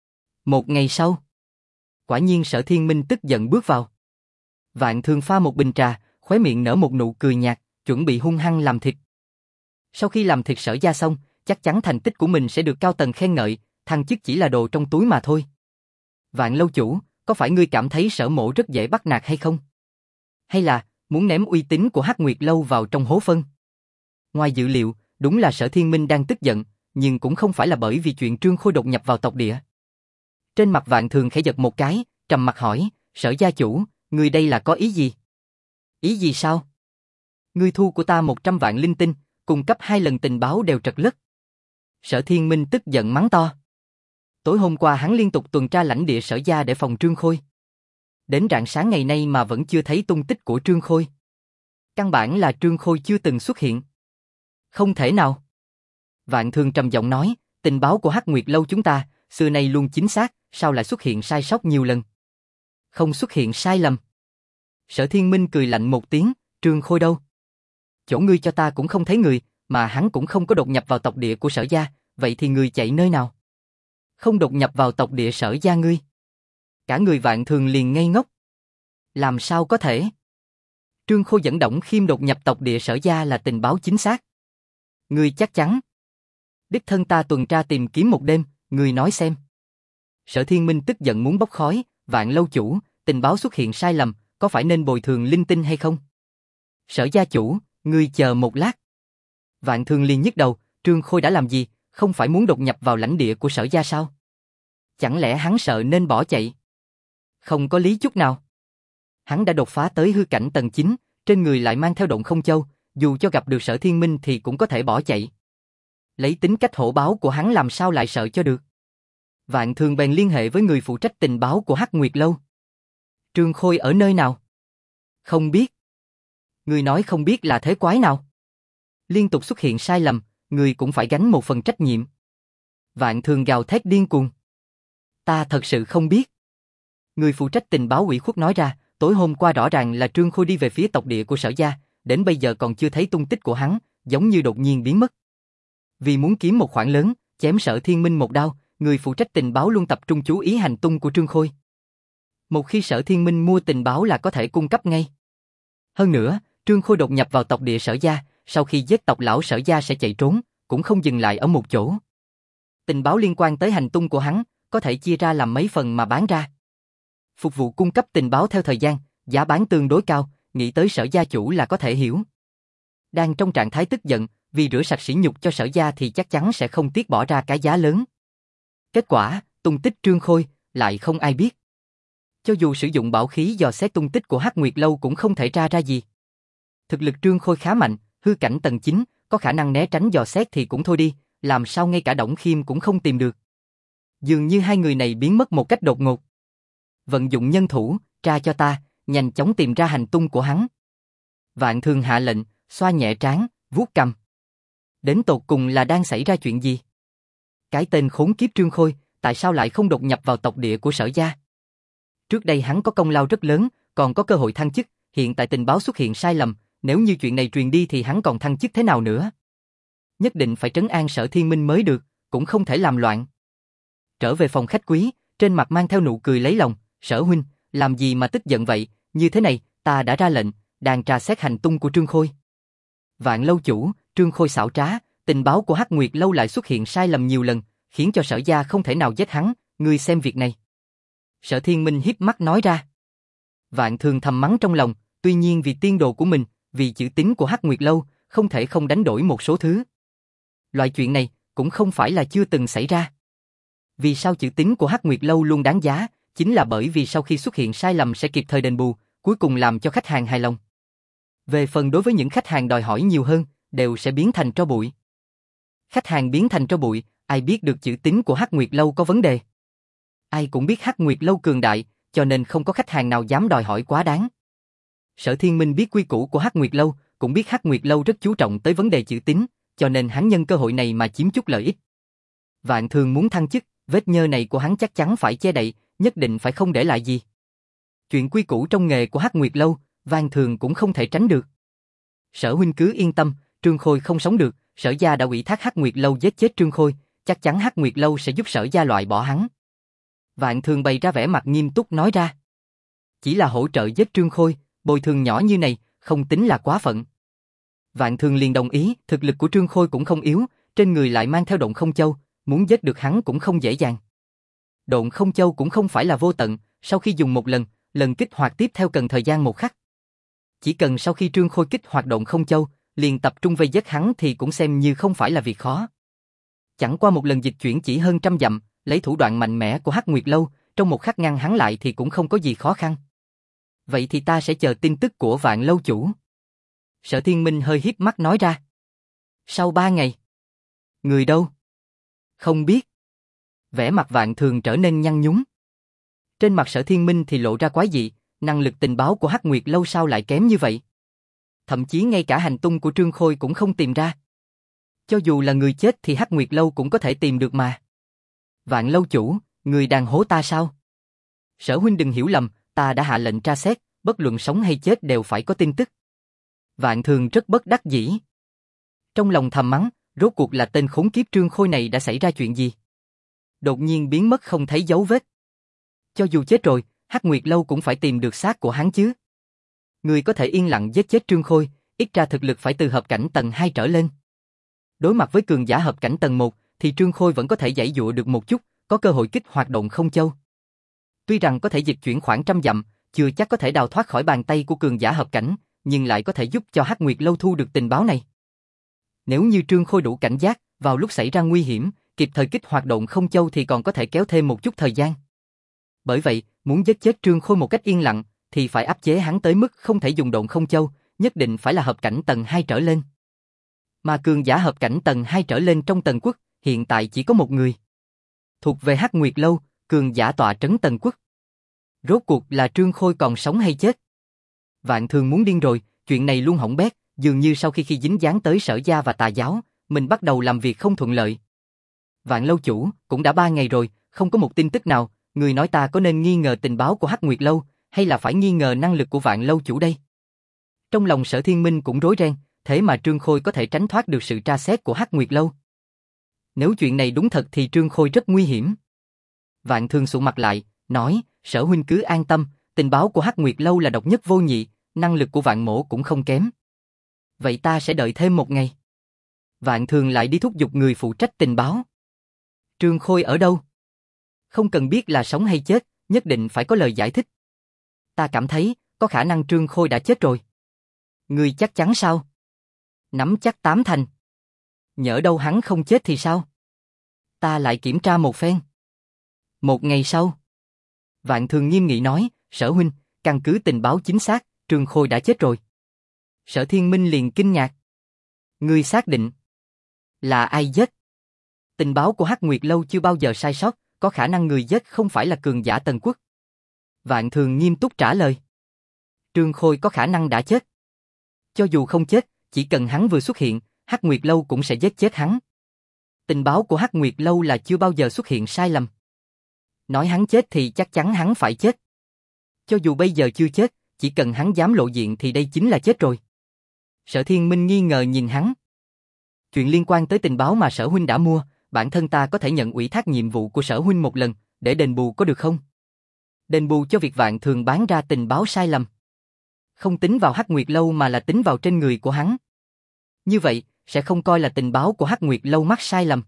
Speaker 1: 1 ngày sau, quả nhiên Sở Thiên Minh tức giận bước vào. Vạn Thường pha một bình trà, khóe miệng nở một nụ cười nhạt, chuẩn bị hung hăng làm thịt. Sau khi làm thịt Sở gia xong, chắc chắn thành tích của mình sẽ được cao tầng khen ngợi, thăng chức chỉ là đồ trong túi mà thôi. Vạn lâu chủ, có phải ngươi cảm thấy Sở mỗ rất dễ bắt nạt hay không? Hay là muốn ném uy tín của Hắc Nguyệt Lâu vào trong hố phân? Ngoài dự liệu, đúng là Sở Thiên Minh đang tức giận, nhưng cũng không phải là bởi vì chuyện Trương Khôi đột nhập vào tộc địa. Trên mặt Vạn Thường khẽ giật một cái, trầm mặt hỏi, Sở gia chủ, ngươi đây là có ý gì? Ý gì sao? Ngươi thu của ta 100 vạn linh tinh, cung cấp 2 lần tình báo đều trật lất. Sở Thiên Minh tức giận mắng to. Tối hôm qua hắn liên tục tuần tra lãnh địa Sở gia để phòng Trương Khôi. Đến rạng sáng ngày nay mà vẫn chưa thấy tung tích của Trương Khôi. Căn bản là Trương Khôi chưa từng xuất hiện. Không thể nào. Vạn Thường trầm giọng nói, tình báo của Hắc Nguyệt Lâu chúng ta, xưa nay luôn chính xác, sao lại xuất hiện sai sót nhiều lần? Không xuất hiện sai lầm. Sở Thiên Minh cười lạnh một tiếng, Trương Khôi đâu? Chỗ ngươi cho ta cũng không thấy người, mà hắn cũng không có đột nhập vào tộc địa của Sở gia, vậy thì người chạy nơi nào? Không đột nhập vào tộc địa Sở gia ngươi. Cả người Vạn Thường liền ngây ngốc. Làm sao có thể? Trương Khôi dẫn Đổng Khiêm đột nhập tộc địa Sở gia là tình báo chính xác. Ngươi chắc chắn? Đích thân ta tuần tra tìm kiếm một đêm, ngươi nói xem. Sở Thiên Minh tức giận muốn bốc khói, Vạn lâu chủ, tình báo xuất hiện sai lầm, có phải nên bồi thường linh tinh hay không? Sở gia chủ, ngươi chờ một lát. Vạn Thường liền nhức đầu, Trương Khôi đã làm gì, không phải muốn đột nhập vào lãnh địa của Sở gia sao? Chẳng lẽ hắn sợ nên bỏ chạy? Không có lý chút nào. Hắn đã đột phá tới hư cảnh tầng 9, trên người lại mang theo Độn Không Châu, dù cho gặp được Sở Thiên Minh thì cũng có thể bỏ chạy. Lấy tính cách hổ báo của hắn làm sao lại sợ cho được? Vạn Thường bèn liên hệ với người phụ trách tình báo của Hắc Nguyệt Lâu. Trương Khôi ở nơi nào? Không biết. Người nói không biết là thế quái nào? Liên tục xuất hiện sai lầm, người cũng phải gánh một phần trách nhiệm. Vạn Thường gào thét điên cuồng. Ta thật sự không biết. Người phụ trách tình báo ủy khuất nói ra, tối hôm qua rõ ràng là Trương Khôi đi về phía tộc địa của Sở gia, đến bây giờ còn chưa thấy tung tích của hắn, giống như đột nhiên biến mất. Vì muốn kiếm một khoản lớn, chém Sở Thiên Minh một đao, người phụ trách tình báo luôn tập trung chú ý hành tung của Trương Khôi. Một khi Sở Thiên Minh mua tình báo là có thể cung cấp ngay. Hơn nữa, Trương Khôi đột nhập vào tộc địa Sở gia, sau khi giết tộc lão Sở gia sẽ chạy trốn, cũng không dừng lại ở một chỗ. Tình báo liên quan tới hành tung của hắn, có thể chia ra làm mấy phần mà bán ra. Phục vụ cung cấp tình báo theo thời gian, giá bán tương đối cao, nghĩ tới Sở gia chủ là có thể hiểu. Đang trong trạng thái tức giận, vì rửa sạch sỉ nhục cho Sở gia thì chắc chắn sẽ không tiếc bỏ ra cái giá lớn. Kết quả, tung tích Trương Khôi, lại không ai biết. Cho dù sử dụng bảo khí dò xét tung tích của Hắc Nguyệt Lâu cũng không thể tra ra gì. Thực lực Trương Khôi khá mạnh, hư cảnh tầng 9, có khả năng né tránh dò xét thì cũng thôi đi, làm sao ngay cả Đổng Khiêm cũng không tìm được. Dường như hai người này biến mất một cách đột ngột. Vận dụng nhân thủ, tra cho ta, nhanh chóng tìm ra hành tung của hắn. Vạn Thường hạ lệnh, xoa nhẹ trán, vuốt cằm. Đến tột cùng là đang xảy ra chuyện gì? Cái tên khốn kiếp Trương Khôi, tại sao lại không đột nhập vào tộc địa của Sở gia? Trước đây hắn có công lao rất lớn, còn có cơ hội thăng chức, hiện tại tình báo xuất hiện sai lầm, nếu như chuyện này truyền đi thì hắn còn thăng chức thế nào nữa? Nhất định phải trấn an Sở Thiên Minh mới được, cũng không thể làm loạn. Trở về phòng khách quý, trên mặt mang theo nụ cười lấy lòng, Sở huynh, làm gì mà tức giận vậy, như thế này, ta đã ra lệnh, đang tra xét hành tung của Trương Khôi. Vạn lâu chủ, Trương Khôi xảo trá, tình báo của Hắc Nguyệt lâu lại xuất hiện sai lầm nhiều lần, khiến cho Sở gia không thể nào giết hắn, ngươi xem việc này. Sở Thiên Minh hiếp mắt nói ra. Vạn Thường thầm mắng trong lòng, tuy nhiên vì tiên đồ của mình, vì chữ tín của Hắc Nguyệt lâu, không thể không đánh đổi một số thứ. Loại chuyện này cũng không phải là chưa từng xảy ra. Vì sao chữ tín của Hắc Nguyệt lâu luôn đáng giá, chính là bởi vì sau khi xuất hiện sai lầm sẽ kịp thời đền bù, cuối cùng làm cho khách hàng hài lòng. Về phần đối với những khách hàng đòi hỏi nhiều hơn, đều sẽ biến thành tro bụi. Khách hàng biến thành tro bụi, ai biết được chữ tín của Hắc Nguyệt lâu có vấn đề. Ai cũng biết Hắc Nguyệt lâu cường đại, cho nên không có khách hàng nào dám đòi hỏi quá đáng. Sở Thiên Minh biết quy củ của Hắc Nguyệt lâu, cũng biết Hắc Nguyệt lâu rất chú trọng tới vấn đề chữ tín, cho nên hắn nhân cơ hội này mà chiếm chút lợi ích. Vạn Thường muốn thăng chức, vết nhơ này của hắn chắc chắn phải che đậy, nhất định phải không để lại gì. Chuyện quy củ trong nghề của Hắc Nguyệt lâu, Vạn Thường cũng không thể tránh được. Sở huynh cứ yên tâm, Trương Khôi không sống được, Sở gia đã ủy thác Hắc Nguyệt lâu giết chết Trương Khôi, chắc chắn Hắc Nguyệt lâu sẽ giúp Sở gia loại bỏ hắn. Vạn Thường bày ra vẻ mặt nghiêm túc nói ra. Chỉ là hỗ trợ giết Trương Khôi, bồi thường nhỏ như này, không tính là quá phận. Vạn Thường liền đồng ý, thực lực của Trương Khôi cũng không yếu, trên người lại mang theo Độn Không Châu, muốn giết được hắn cũng không dễ dàng. Độn Không Châu cũng không phải là vô tận, sau khi dùng một lần, lần kích hoạt tiếp theo cần thời gian một khắc. Chỉ cần sau khi Trương Khôi kích hoạt Độn Không Châu, liền tập trung vây giết hắn thì cũng xem như không phải là việc khó. Chẳng qua một lần dịch chuyển chỉ hơn 100 dặm, lấy thủ đoạn mạnh mẽ của Hắc Nguyệt lâu, trong một khắc ngăn hắn lại thì cũng không có gì khó khăn. Vậy thì ta sẽ chờ tin tức của Vạn lâu chủ. Sở Thiên Minh hơi híp mắt nói ra. Sau 3 ngày. Người đâu? Không biết. Vẻ mặt Vạn Thường trở nên nhăn nhúm. Trên mặt Sở Thiên Minh thì lộ ra quái dị, năng lực tình báo của Hắc Nguyệt lâu sao lại kém như vậy? Thậm chí ngay cả hành tung của Trương Khôi cũng không tìm ra. Cho dù là người chết thì Hắc Nguyệt lâu cũng có thể tìm được mà. Vạn lâu chủ, người đang hố ta sao? Sở huynh đừng hiểu lầm, ta đã hạ lệnh tra xét, bất luận sống hay chết đều phải có tin tức. Vạn Thường rất bất đắc dĩ. Trong lòng thầm mắng, rốt cuộc là tên khốn kiếp Trương Khôi này đã xảy ra chuyện gì? Đột nhiên biến mất không thấy dấu vết. Cho dù chết rồi, Hắc Nguyệt lâu cũng phải tìm được xác của hắn chứ. Người có thể yên lặng giết chết Trương Khôi, ít ra thực lực phải từ hợp cảnh tầng 2 trở lên. Đối mặt với cường giả hợp cảnh tầng 1, thì Trương Khôi vẫn có thể giãy dụa được một chút, có cơ hội kích hoạt Độn Không Châu. Tuy rằng có thể dịch chuyển khoảng 100 dặm, chưa chắc có thể đào thoát khỏi bàn tay của cường giả hợp cảnh, nhưng lại có thể giúp cho Hắc Nguyệt lâu thu được tình báo này. Nếu như Trương Khôi đủ cảnh giác, vào lúc xảy ra nguy hiểm, kịp thời kích hoạt Độn Không Châu thì còn có thể kéo thêm một chút thời gian. Bởi vậy, muốn giết chết Trương Khôi một cách yên lặng, thì phải áp chế hắn tới mức không thể dùng Độn Không Châu, nhất định phải là hợp cảnh tầng 2 trở lên. Mà cường giả hợp cảnh tầng 2 trở lên trong Tần Quốc, hiện tại chỉ có một người. Thuộc về Hắc Nguyệt lâu, cường giả tọa trấn Tần Quốc. Rốt cuộc là Trương Khôi còn sống hay chết? Vạn Thường muốn điên rồi, chuyện này luôn hỏng bét, dường như sau khi dính dáng tới Sở gia và Tà giáo, mình bắt đầu làm việc không thuận lợi. Vạn lâu chủ, cũng đã 3 ngày rồi, không có một tin tức nào, người nói ta có nên nghi ngờ tình báo của Hắc Nguyệt lâu, hay là phải nghi ngờ năng lực của Vạn lâu chủ đây? Trong lòng Sở Thiên Minh cũng rối ren, thế mà Trương Khôi có thể tránh thoát được sự tra xét của Hắc Nguyệt lâu. Nếu chuyện này đúng thật thì Trương Khôi rất nguy hiểm. Vạn Thường sụ mặt lại, nói, Sở huynh cứ an tâm, tình báo của Hắc Nguyệt lâu là độc nhất vô nhị, năng lực của Vạn mỗ cũng không kém. Vậy ta sẽ đợi thêm một ngày. Vạn Thường lại đi thúc giục người phụ trách tình báo. Trương Khôi ở đâu? Không cần biết là sống hay chết, nhất định phải có lời giải thích. Ta cảm thấy, có khả năng Trương Khôi đã chết rồi. Người chắc chắn sao? Nắm chắc 8 thành. Nhỡ đâu hắn không chết thì sao? Ta lại kiểm tra một phen. Một ngày sau, Vạn Thường nghiêm nghị nói, Sở huynh, căn cứ tình báo chính xác, Trương Khôi đã chết rồi. Sở Thiên Minh liền kinh ngạc. Ngươi xác định là ai giết? Tình báo của Hắc Nguyệt Lâu chưa bao giờ sai sót, có khả năng người giết không phải là cường giả Tần Quốc. Vạn Thường nghiêm túc trả lời. Trương Khôi có khả năng đã chết. Cho dù không chết, chỉ cần hắn vừa xuất hiện, Hắc Nguyệt Lâu cũng sẽ giết chết hắn. Tình báo của Hắc Nguyệt Lâu là chưa bao giờ xuất hiện sai lầm. Nói hắn chết thì chắc chắn hắn phải chết. Cho dù bây giờ chưa chết, chỉ cần hắn dám lộ diện thì đây chính là chết rồi. Sở Thiên Minh nghi ngờ nhìn hắn. Chuyện liên quan tới tình báo mà Sở huynh đã mua, bản thân ta có thể nhận ủy thác nhiệm vụ của Sở huynh một lần, để đền bù có được không? Đền bù cho việc Vạn Thường bán ra tình báo sai lầm. Không tính vào Hắc Nguyệt Lâu mà là tính vào trên người của hắn. Như vậy, sẽ không coi là tình báo của Hắc Nguyệt Lâu mắc sai lầm.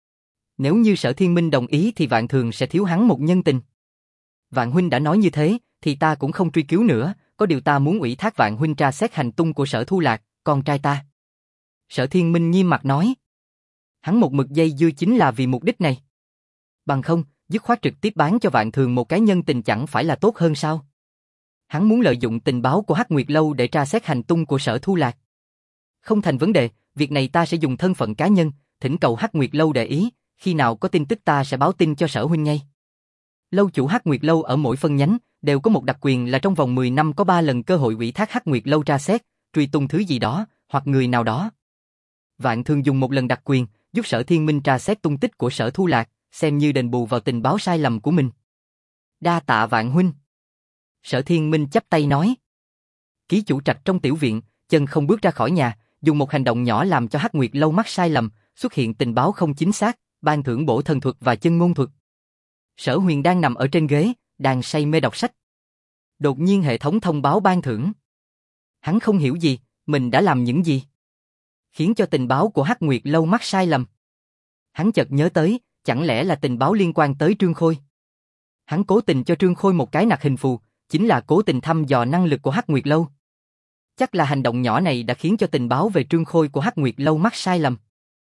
Speaker 1: Nếu như Sở Thiên Minh đồng ý thì Vạn Thường sẽ thiếu hắn một nhân tình. Vạn huynh đã nói như thế, thì ta cũng không truy cứu nữa, có điều ta muốn ủy thác Vạn huynh tra xét hành tung của Sở Thu Lạc, con trai ta. Sở Thiên Minh nghiêm mặt nói. Hắn một mực dây dưa chính là vì mục đích này. Bằng không, dứt khoát trực tiếp bán cho Vạn Thường một cái nhân tình chẳng phải là tốt hơn sao? Hắn muốn lợi dụng tình báo của Hắc Nguyệt Lâu để tra xét hành tung của Sở Thu Lạc. Không thành vấn đề, việc này ta sẽ dùng thân phận cá nhân, thỉnh cầu Hắc Nguyệt Lâu để ý, khi nào có tin tức ta sẽ báo tin cho Sở huynh ngay. Lâu chủ Hắc Nguyệt Lâu ở mỗi phân nhánh đều có một đặc quyền là trong vòng 10 năm có 3 lần cơ hội ủy thác Hắc Nguyệt Lâu tra xét, truy tung thứ gì đó, hoặc người nào đó. Vạn Thường dùng một lần đặc quyền, giúp Sở Thiên Minh tra xét tung tích của Sở Thu Lạc, xem như đền bù vào tình báo sai lầm của mình. Đa tạ Vạn huynh. Sở Thiên Minh chắp tay nói. Ký chủ trạch trong tiểu viện, chân không bước ra khỏi nhà, dùng một hành động nhỏ làm cho Hắc Nguyệt Lâu mắc sai lầm, xuất hiện tình báo không chính xác, ban thưởng bổ thần thuật và chân ngôn thuật. Sở Huyền đang nằm ở trên ghế, đang say mê đọc sách. Đột nhiên hệ thống thông báo ban thưởng. Hắn không hiểu gì, mình đã làm những gì khiến cho tình báo của Hắc Nguyệt Lâu mắc sai lầm. Hắn chợt nhớ tới, chẳng lẽ là tình báo liên quan tới Trương Khôi. Hắn cố tình cho Trương Khôi một cái nặc hình phù, chính là cố tình thăm dò năng lực của Hắc Nguyệt Lâu. Chắc là hành động nhỏ này đã khiến cho tình báo về Trương Khôi của Hắc Nguyệt Lâu mắc sai lầm.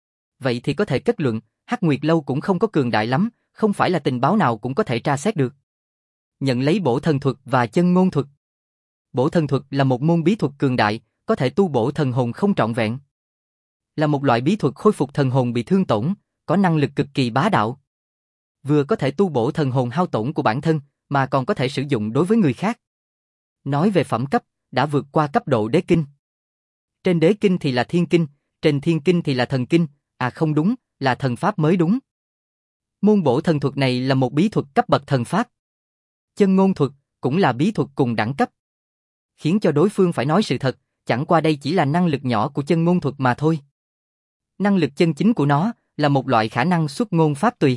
Speaker 1: Vậy thì có thể kết luận, Hắc Nguyệt Lâu cũng không có cường đại lắm, không phải là tình báo nào cũng có thể tra xét được. Nhận lấy bổ thần thuật và chân ngôn thuật. Bổ thần thuật là một môn bí thuật cường đại, có thể tu bổ thần hồn không trọn vẹn. Là một loại bí thuật khôi phục thần hồn bị thương tổn, có năng lực cực kỳ bá đạo. Vừa có thể tu bổ thần hồn hao tổn của bản thân, mà còn có thể sử dụng đối với người khác. Nói về phẩm cấp, đã vượt qua cấp độ đế kinh. Trên đế kinh thì là thiên kinh, trên thiên kinh thì là thần kinh, không đúng, là thần pháp mới đúng. Môn bổ thần thuật này là một bí thuật cấp bậc thần pháp. Chân ngôn thuật cũng là bí thuật cùng đẳng cấp. Khiến cho đối phương phải nói sự thật, chẳng qua đây chỉ là năng lực nhỏ của chân ngôn thuật mà thôi. Năng lực chân chính của nó là một loại khả năng xuất ngôn pháp tùy.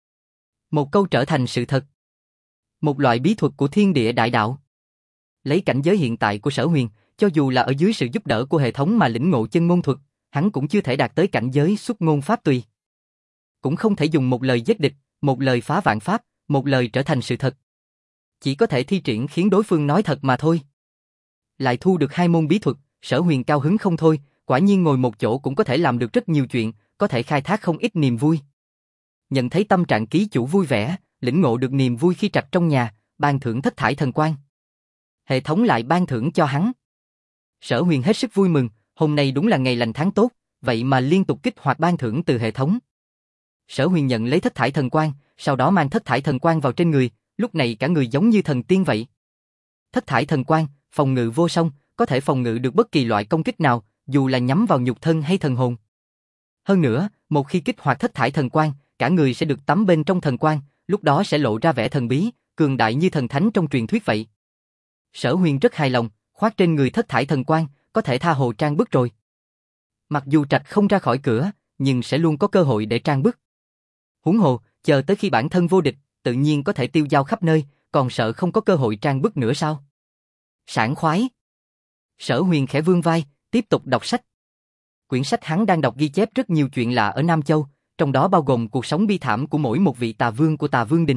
Speaker 1: Một câu trở thành sự thật. Một loại bí thuật của thiên địa đại đạo. Lấy cảnh giới hiện tại của Sở Huyền, cho dù là ở dưới sự giúp đỡ của hệ thống mà lĩnh ngộ chân ngôn thuật, hắn cũng chưa thể đạt tới cảnh giới xuất ngôn pháp tùy. Cũng không thể dùng một lời giết địch, một lời phá vạn pháp, một lời trở thành sự thật. Chỉ có thể thi triển khiến đối phương nói thật mà thôi. Lại thu được 2 môn bí thuật, Sở Huyền cao hứng không thôi, quả nhiên ngồi một chỗ cũng có thể làm được rất nhiều chuyện, có thể khai thác không ít niềm vui. Nhận thấy tâm trạng ký chủ vui vẻ, lĩnh ngộ được niềm vui khi trạch trong nhà, ban thưởng thất thải thần quang. Hệ thống lại ban thưởng cho hắn. Sở Huyền hết sức vui mừng, hôm nay đúng là ngày lành tháng tốt, vậy mà liên tục kích hoạt ban thưởng từ hệ thống. Sở Huyền nhận lấy thất thải thần quang, sau đó mang thất thải thần quang vào trên người, lúc này cả người giống như thần tiên vậy. Thất thải thần quang, phòng ngự vô song, có thể phòng ngự được bất kỳ loại công kích nào, dù là nhắm vào nhục thân hay thần hồn. Hơn nữa, một khi kích hoạt thất thải thần quang, cả người sẽ được tắm bên trong thần quang, lúc đó sẽ lộ ra vẻ thần bí, cường đại như thần thánh trong truyền thuyết vậy. Sở Huyền rất hài lòng, khoác trên người thất thải thần quang, có thể tha hồ trang bức rồi. Mặc dù trạch không ra khỏi cửa, nhưng sẽ luôn có cơ hội để trang bức. Huống hồ, chờ tới khi bản thân vô địch, tự nhiên có thể tiêu dao khắp nơi, còn sợ không có cơ hội trang bức nữa sao? Sảng khoái. Sở Huyền khẽ vươn vai, tiếp tục đọc sách. Quyển sách hắn đang đọc ghi chép rất nhiều chuyện lạ ở Nam Châu, trong đó bao gồm cuộc sống bi thảm của mỗi một vị tà vương của Tà Vương Đình.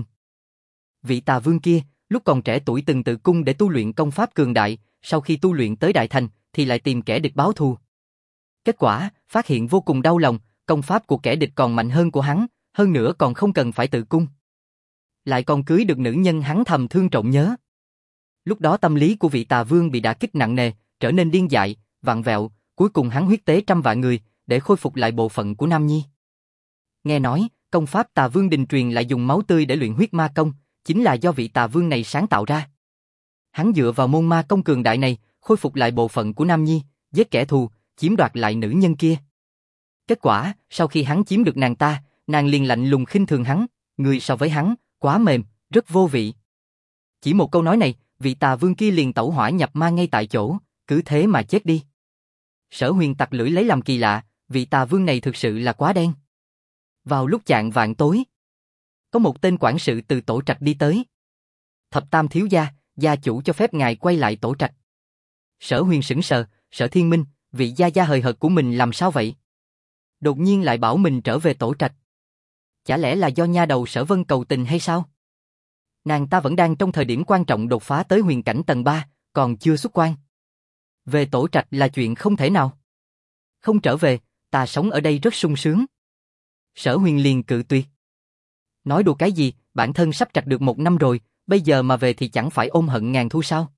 Speaker 1: Vị tà vương kia, lúc còn trẻ tuổi từng tự cung để tu luyện công pháp cường đại, sau khi tu luyện tới đại thành, thì lại tìm kẻ địch báo thù. Kết quả, phát hiện vô cùng đau lòng, công pháp của kẻ địch còn mạnh hơn của hắn, hơn nữa còn không cần phải tự cung. Lại còn cưới được nữ nhân hắn thầm thương trọng nhớ. Lúc đó tâm lý của vị tà vương bị đả kích nặng nề, trở nên điên dại, vặn vẹo, cuối cùng hắn huyết tế trăm vạn người, để khôi phục lại bộ phận của Nam Nhi. Nghe nói, công pháp Tà Vương Đình truyền lại dùng máu tươi để luyện huyết ma công, chính là do vị Tà Vương này sáng tạo ra. Hắn dựa vào môn ma công cường đại này, khôi phục lại bộ phận của Nam Nhi, giết kẻ thù, chiếm đoạt lại nữ nhân kia. Kết quả, sau khi hắn chiếm được nàng ta, nàng liền lạnh lùng khinh thường hắn, người so với hắn, quá mềm, rất vô vị. Chỉ một câu nói này, vị Tà Vương kia liền tẩu hỏa nhập ma ngay tại chỗ, cứ thế mà chết đi. Sở Huyền tặc lưỡi lấy làm kỳ lạ, vị Tà Vương này thực sự là quá đen. Vào lúc chạng vạng tối, có một tên quản sự từ tổ trạch đi tới. Thập Tam thiếu gia, gia chủ cho phép ngài quay lại tổ trạch. Sở Huyền sững sờ, Sở Thiên Minh, vị gia gia hời hợt của mình làm sao vậy? Đột nhiên lại bảo mình trở về tổ trạch. Chả lẽ là do nha đầu Sở Vân cầu tình hay sao? Nàng ta vẫn đang trong thời điểm quan trọng đột phá tới huyền cảnh tầng 3, còn chưa xuất quan. Về tổ trạch là chuyện không thể nào. Không trở về, ta sống ở đây rất sung sướng. Sở Huyền liền cự tuyệt. Nói đùa cái gì, bản thân sắp trạch được 1 năm rồi, bây giờ mà về thì chẳng phải ôm hận ngàn thu sao?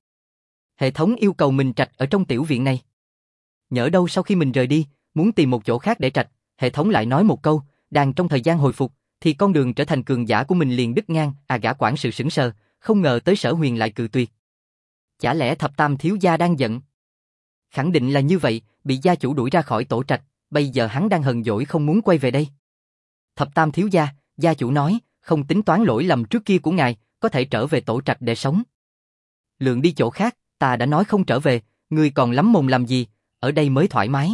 Speaker 1: Hệ thống yêu cầu mình trạch ở trong tiểu viện này. Nhỡ đâu sau khi mình rời đi, muốn tìm một chỗ khác để trạch, hệ thống lại nói một câu, đang trong thời gian hồi phục, thì con đường trở thành cường giả của mình liền đứt ngang. Gã quản sự sững sờ, không ngờ tới Sở Huyền lại cự tuyệt. Chả lẽ Thập Tam thiếu gia đang giận? Khẳng định là như vậy, bị gia chủ đuổi ra khỏi tổ trạch, bây giờ hắn đang hờn dỗi không muốn quay về đây. Thập Tam thiếu gia, gia chủ nói, không tính toán lỗi lầm trước kia của ngài, có thể trở về tổ trạch để sống. Lượng đi chỗ khác, ta đã nói không trở về, ngươi còn lắm mồm làm gì, ở đây mới thoải mái.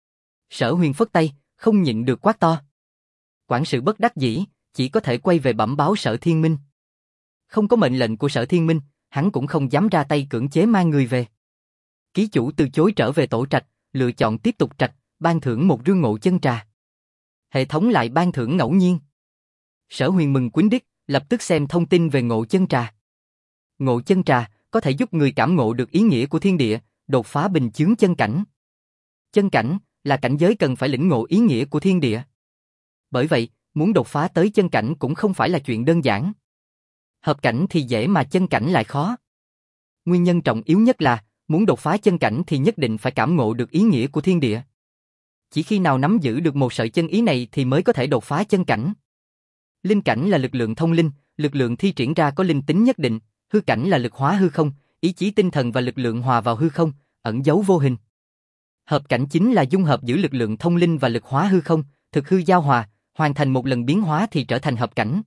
Speaker 1: Sở Huyền phất tay, không nhịn được quát to. Quản sự bất đắc dĩ, chỉ có thể quay về bẩm báo Sở Thiên Minh. Không có mệnh lệnh của Sở Thiên Minh, hắn cũng không dám ra tay cưỡng chế mang người về. Ký chủ từ chối trở về tổ trạch, lựa chọn tiếp tục trạch, ban thưởng một rương ngộ chân trà. Hệ thống lại ban thưởng ngẫu nhiên. Sở Huyền mừng quýnh đích, lập tức xem thông tin về ngộ chân trà. Ngộ chân trà có thể giúp người cảm ngộ được ý nghĩa của thiên địa, đột phá bình chướng chân cảnh. Chân cảnh là cảnh giới cần phải lĩnh ngộ ý nghĩa của thiên địa. Bởi vậy, muốn đột phá tới chân cảnh cũng không phải là chuyện đơn giản. Hợp cảnh thì dễ mà chân cảnh lại khó. Nguyên nhân trọng yếu nhất là, muốn đột phá chân cảnh thì nhất định phải cảm ngộ được ý nghĩa của thiên địa. Chỉ khi nào nắm giữ được một sợi chân ý này thì mới có thể đột phá chân cảnh. Linh cảnh là lực lượng thông linh, lực lượng thi triển ra có linh tính nhất định, hư cảnh là lực hóa hư không, ý chí tinh thần và lực lượng hòa vào hư không, ẩn giấu vô hình. Hợp cảnh chính là dung hợp giữa lực lượng thông linh và lực hóa hư không, thực hư giao hòa, hoàn thành một lần biến hóa thì trở thành hợp cảnh.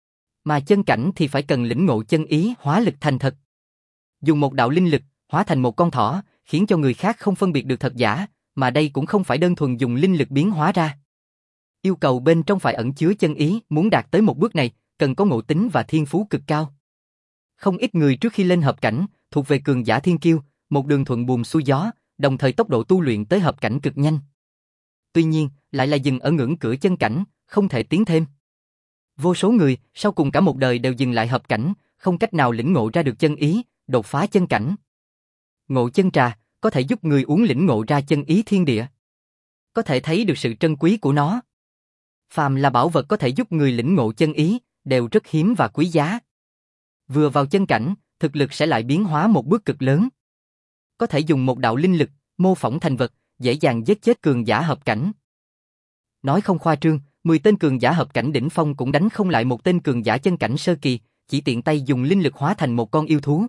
Speaker 1: Mà chân cảnh thì phải cần lĩnh ngộ chân ý hóa lực thành thật. Dùng một đạo linh lực, hóa thành một con thỏ, khiến cho người khác không phân biệt được thật giả, mà đây cũng không phải đơn thuần dùng linh lực biến hóa ra. Yêu cầu bên trong phải ẩn chứa chân ý, muốn đạt tới một bước này, cần có ngộ tính và thiên phú cực cao. Không ít người trước khi lên hợp cảnh, thuộc về cường giả thiên kiêu, một đường thuận buồm xuôi gió, đồng thời tốc độ tu luyện tới hợp cảnh cực nhanh. Tuy nhiên, lại là dừng ở ngưỡng cửa chân cảnh, không thể tiến thêm. Vô số người, sau cùng cả một đời đều dừng lại hợp cảnh, không cách nào lĩnh ngộ ra được chân ý, đột phá chân cảnh. Ngộ chân trà, có thể giúp người uống lĩnh ngộ ra chân ý thiên địa. Có thể thấy được sự trân quý của nó. Phàm là bảo vật có thể giúp người lĩnh ngộ chân ý, đều rất hiếm và quý giá. Vừa vào chân cảnh, thực lực sẽ lại biến hóa một bước cực lớn. Có thể dùng một đạo linh lực, mô phỏng thành vật, dễ dàng giết chết cường giả hợp cảnh. Nói không khoa trương, 10 tên cường giả hợp cảnh đỉnh phong cũng đánh không lại một tên cường giả chân cảnh sơ kỳ, chỉ tiện tay dùng linh lực hóa thành một con yêu thú.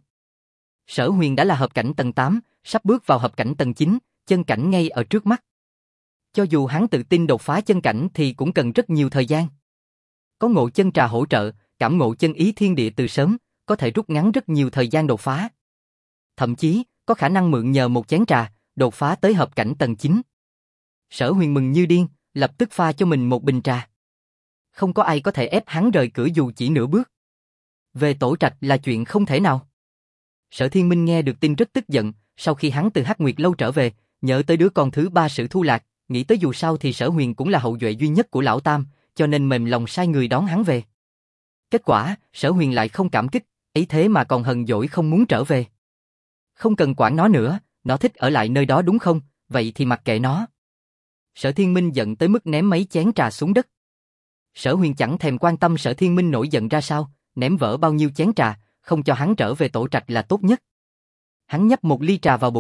Speaker 1: Sở Huyền đã là hợp cảnh tầng 8, sắp bước vào hợp cảnh tầng 9, chân cảnh ngay ở trước mắt. Cho dù hắn tự tin đột phá chân cảnh thì cũng cần rất nhiều thời gian. Có ngộ chân trà hỗ trợ, cảm ngộ chân ý thiên địa từ sớm, có thể rút ngắn rất nhiều thời gian đột phá. Thậm chí, có khả năng mượn nhờ một chén trà, đột phá tới hợp cảnh tầng 9. Sở Huyền mừng như điên, lập tức pha cho mình một bình trà. Không có ai có thể ép hắn rời cửa dù chỉ nửa bước. Về tổ trạch là chuyện không thể nào. Sở Thiên Minh nghe được tin rất tức giận, sau khi hắn từ Hắc Nguyệt lâu trở về, nhớ tới đứa con thứ 3 Sử Thu Lạc, nghĩ tới dù sao thì Sở Huyền cũng là hậu duệ duy nhất của lão Tam, cho nên mềm lòng sai người đón hắn về. Kết quả, Sở Huyền lại không cảm kích, ấy thế mà còn hờn dỗi không muốn trở về. Không cần quản nó nữa, nó thích ở lại nơi đó đúng không, vậy thì mặc kệ nó. Sở Thiên Minh giận tới mức ném mấy chén trà xuống đất. Sở Huyền chẳng thèm quan tâm Sở Thiên Minh nổi giận ra sao, ném vỡ bao nhiêu chén trà, không cho hắn trở về tổ trạch là tốt nhất. Hắn nhấp một ly trà vào bụng,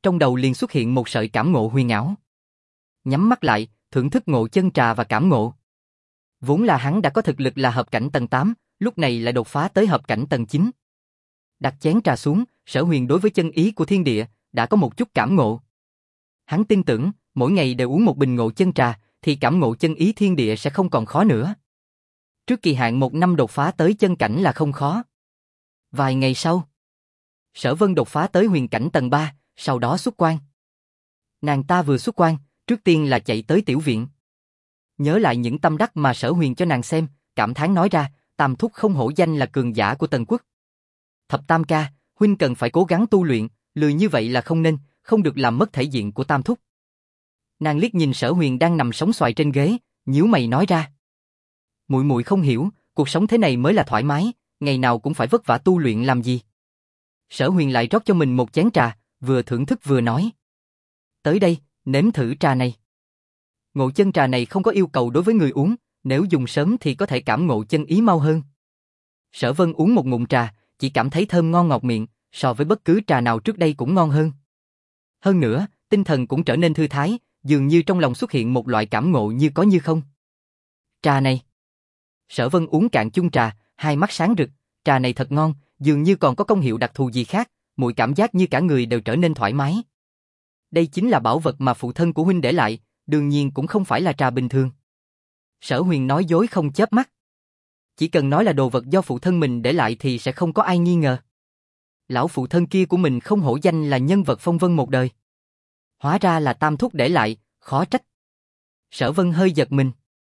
Speaker 1: trong đầu liền xuất hiện một sợi cảm ngộ huyền ảo. Nhắm mắt lại, thưởng thức ngộ chân trà và cảm ngộ. Vốn là hắn đã có thực lực là hợp cảnh tầng 8, lúc này lại đột phá tới hợp cảnh tầng 9. Đặt chén trà xuống, Sở Huyền đối với chân ý của thiên địa đã có một chút cảm ngộ. Hắn tin tưởng, mỗi ngày đều uống một bình ngộ chân trà, thì cảm ngộ chân ý thiên địa sẽ không còn khó nữa. Trước kỳ hạn 1 năm đột phá tới chân cảnh là không khó. Vài ngày sau, Sở Vân đột phá tới huyền cảnh tầng 3, sau đó xuất quan. Nàng ta vừa xuất quan, trước tiên là chạy tới tiểu viện. Nhớ lại những tâm đắc mà Sở Huyền cho nàng xem, cảm thán nói ra, Tam thúc không hổ danh là cường giả của Tần Quốc. Thập Tam ca, huynh cần phải cố gắng tu luyện, lười như vậy là không nên, không được làm mất thể diện của Tam thúc. Nàng liếc nhìn Sở Huyền đang nằm sóng xoài trên ghế, nhíu mày nói ra. Muội muội không hiểu, cuộc sống thế này mới là thoải mái, ngày nào cũng phải vất vả tu luyện làm gì. Sở Huyền lại rót cho mình một chén trà, vừa thưởng thức vừa nói. Tới đây, nếm thử trà này. Ngộ chân trà này không có yêu cầu đối với người uống, nếu dùng sớm thì có thể cảm ngộ chân ý mau hơn. Sở Vân uống một ngụm trà, chỉ cảm thấy thơm ngon ngọt miệng, so với bất cứ trà nào trước đây cũng ngon hơn. Hơn nữa, tinh thần cũng trở nên thư thái, dường như trong lòng xuất hiện một loại cảm ngộ như có như không. Trà này. Sở Vân uống cạn chung trà, hai mắt sáng rực, trà này thật ngon, dường như còn có công hiệu đặc thù gì khác, muội cảm giác như cả người đều trở nên thoải mái. Đây chính là bảo vật mà phụ thân của huynh để lại, đương nhiên cũng không phải là trà bình thường. Sở Huyền nói dối không chớp mắt. Chỉ cần nói là đồ vật do phụ thân mình để lại thì sẽ không có ai nghi ngờ. Lão phụ thân kia của mình không hổ danh là nhân vật phong vân một đời. Hóa ra là Tam thúc để lại, khó trách. Sở Vân hơi giật mình.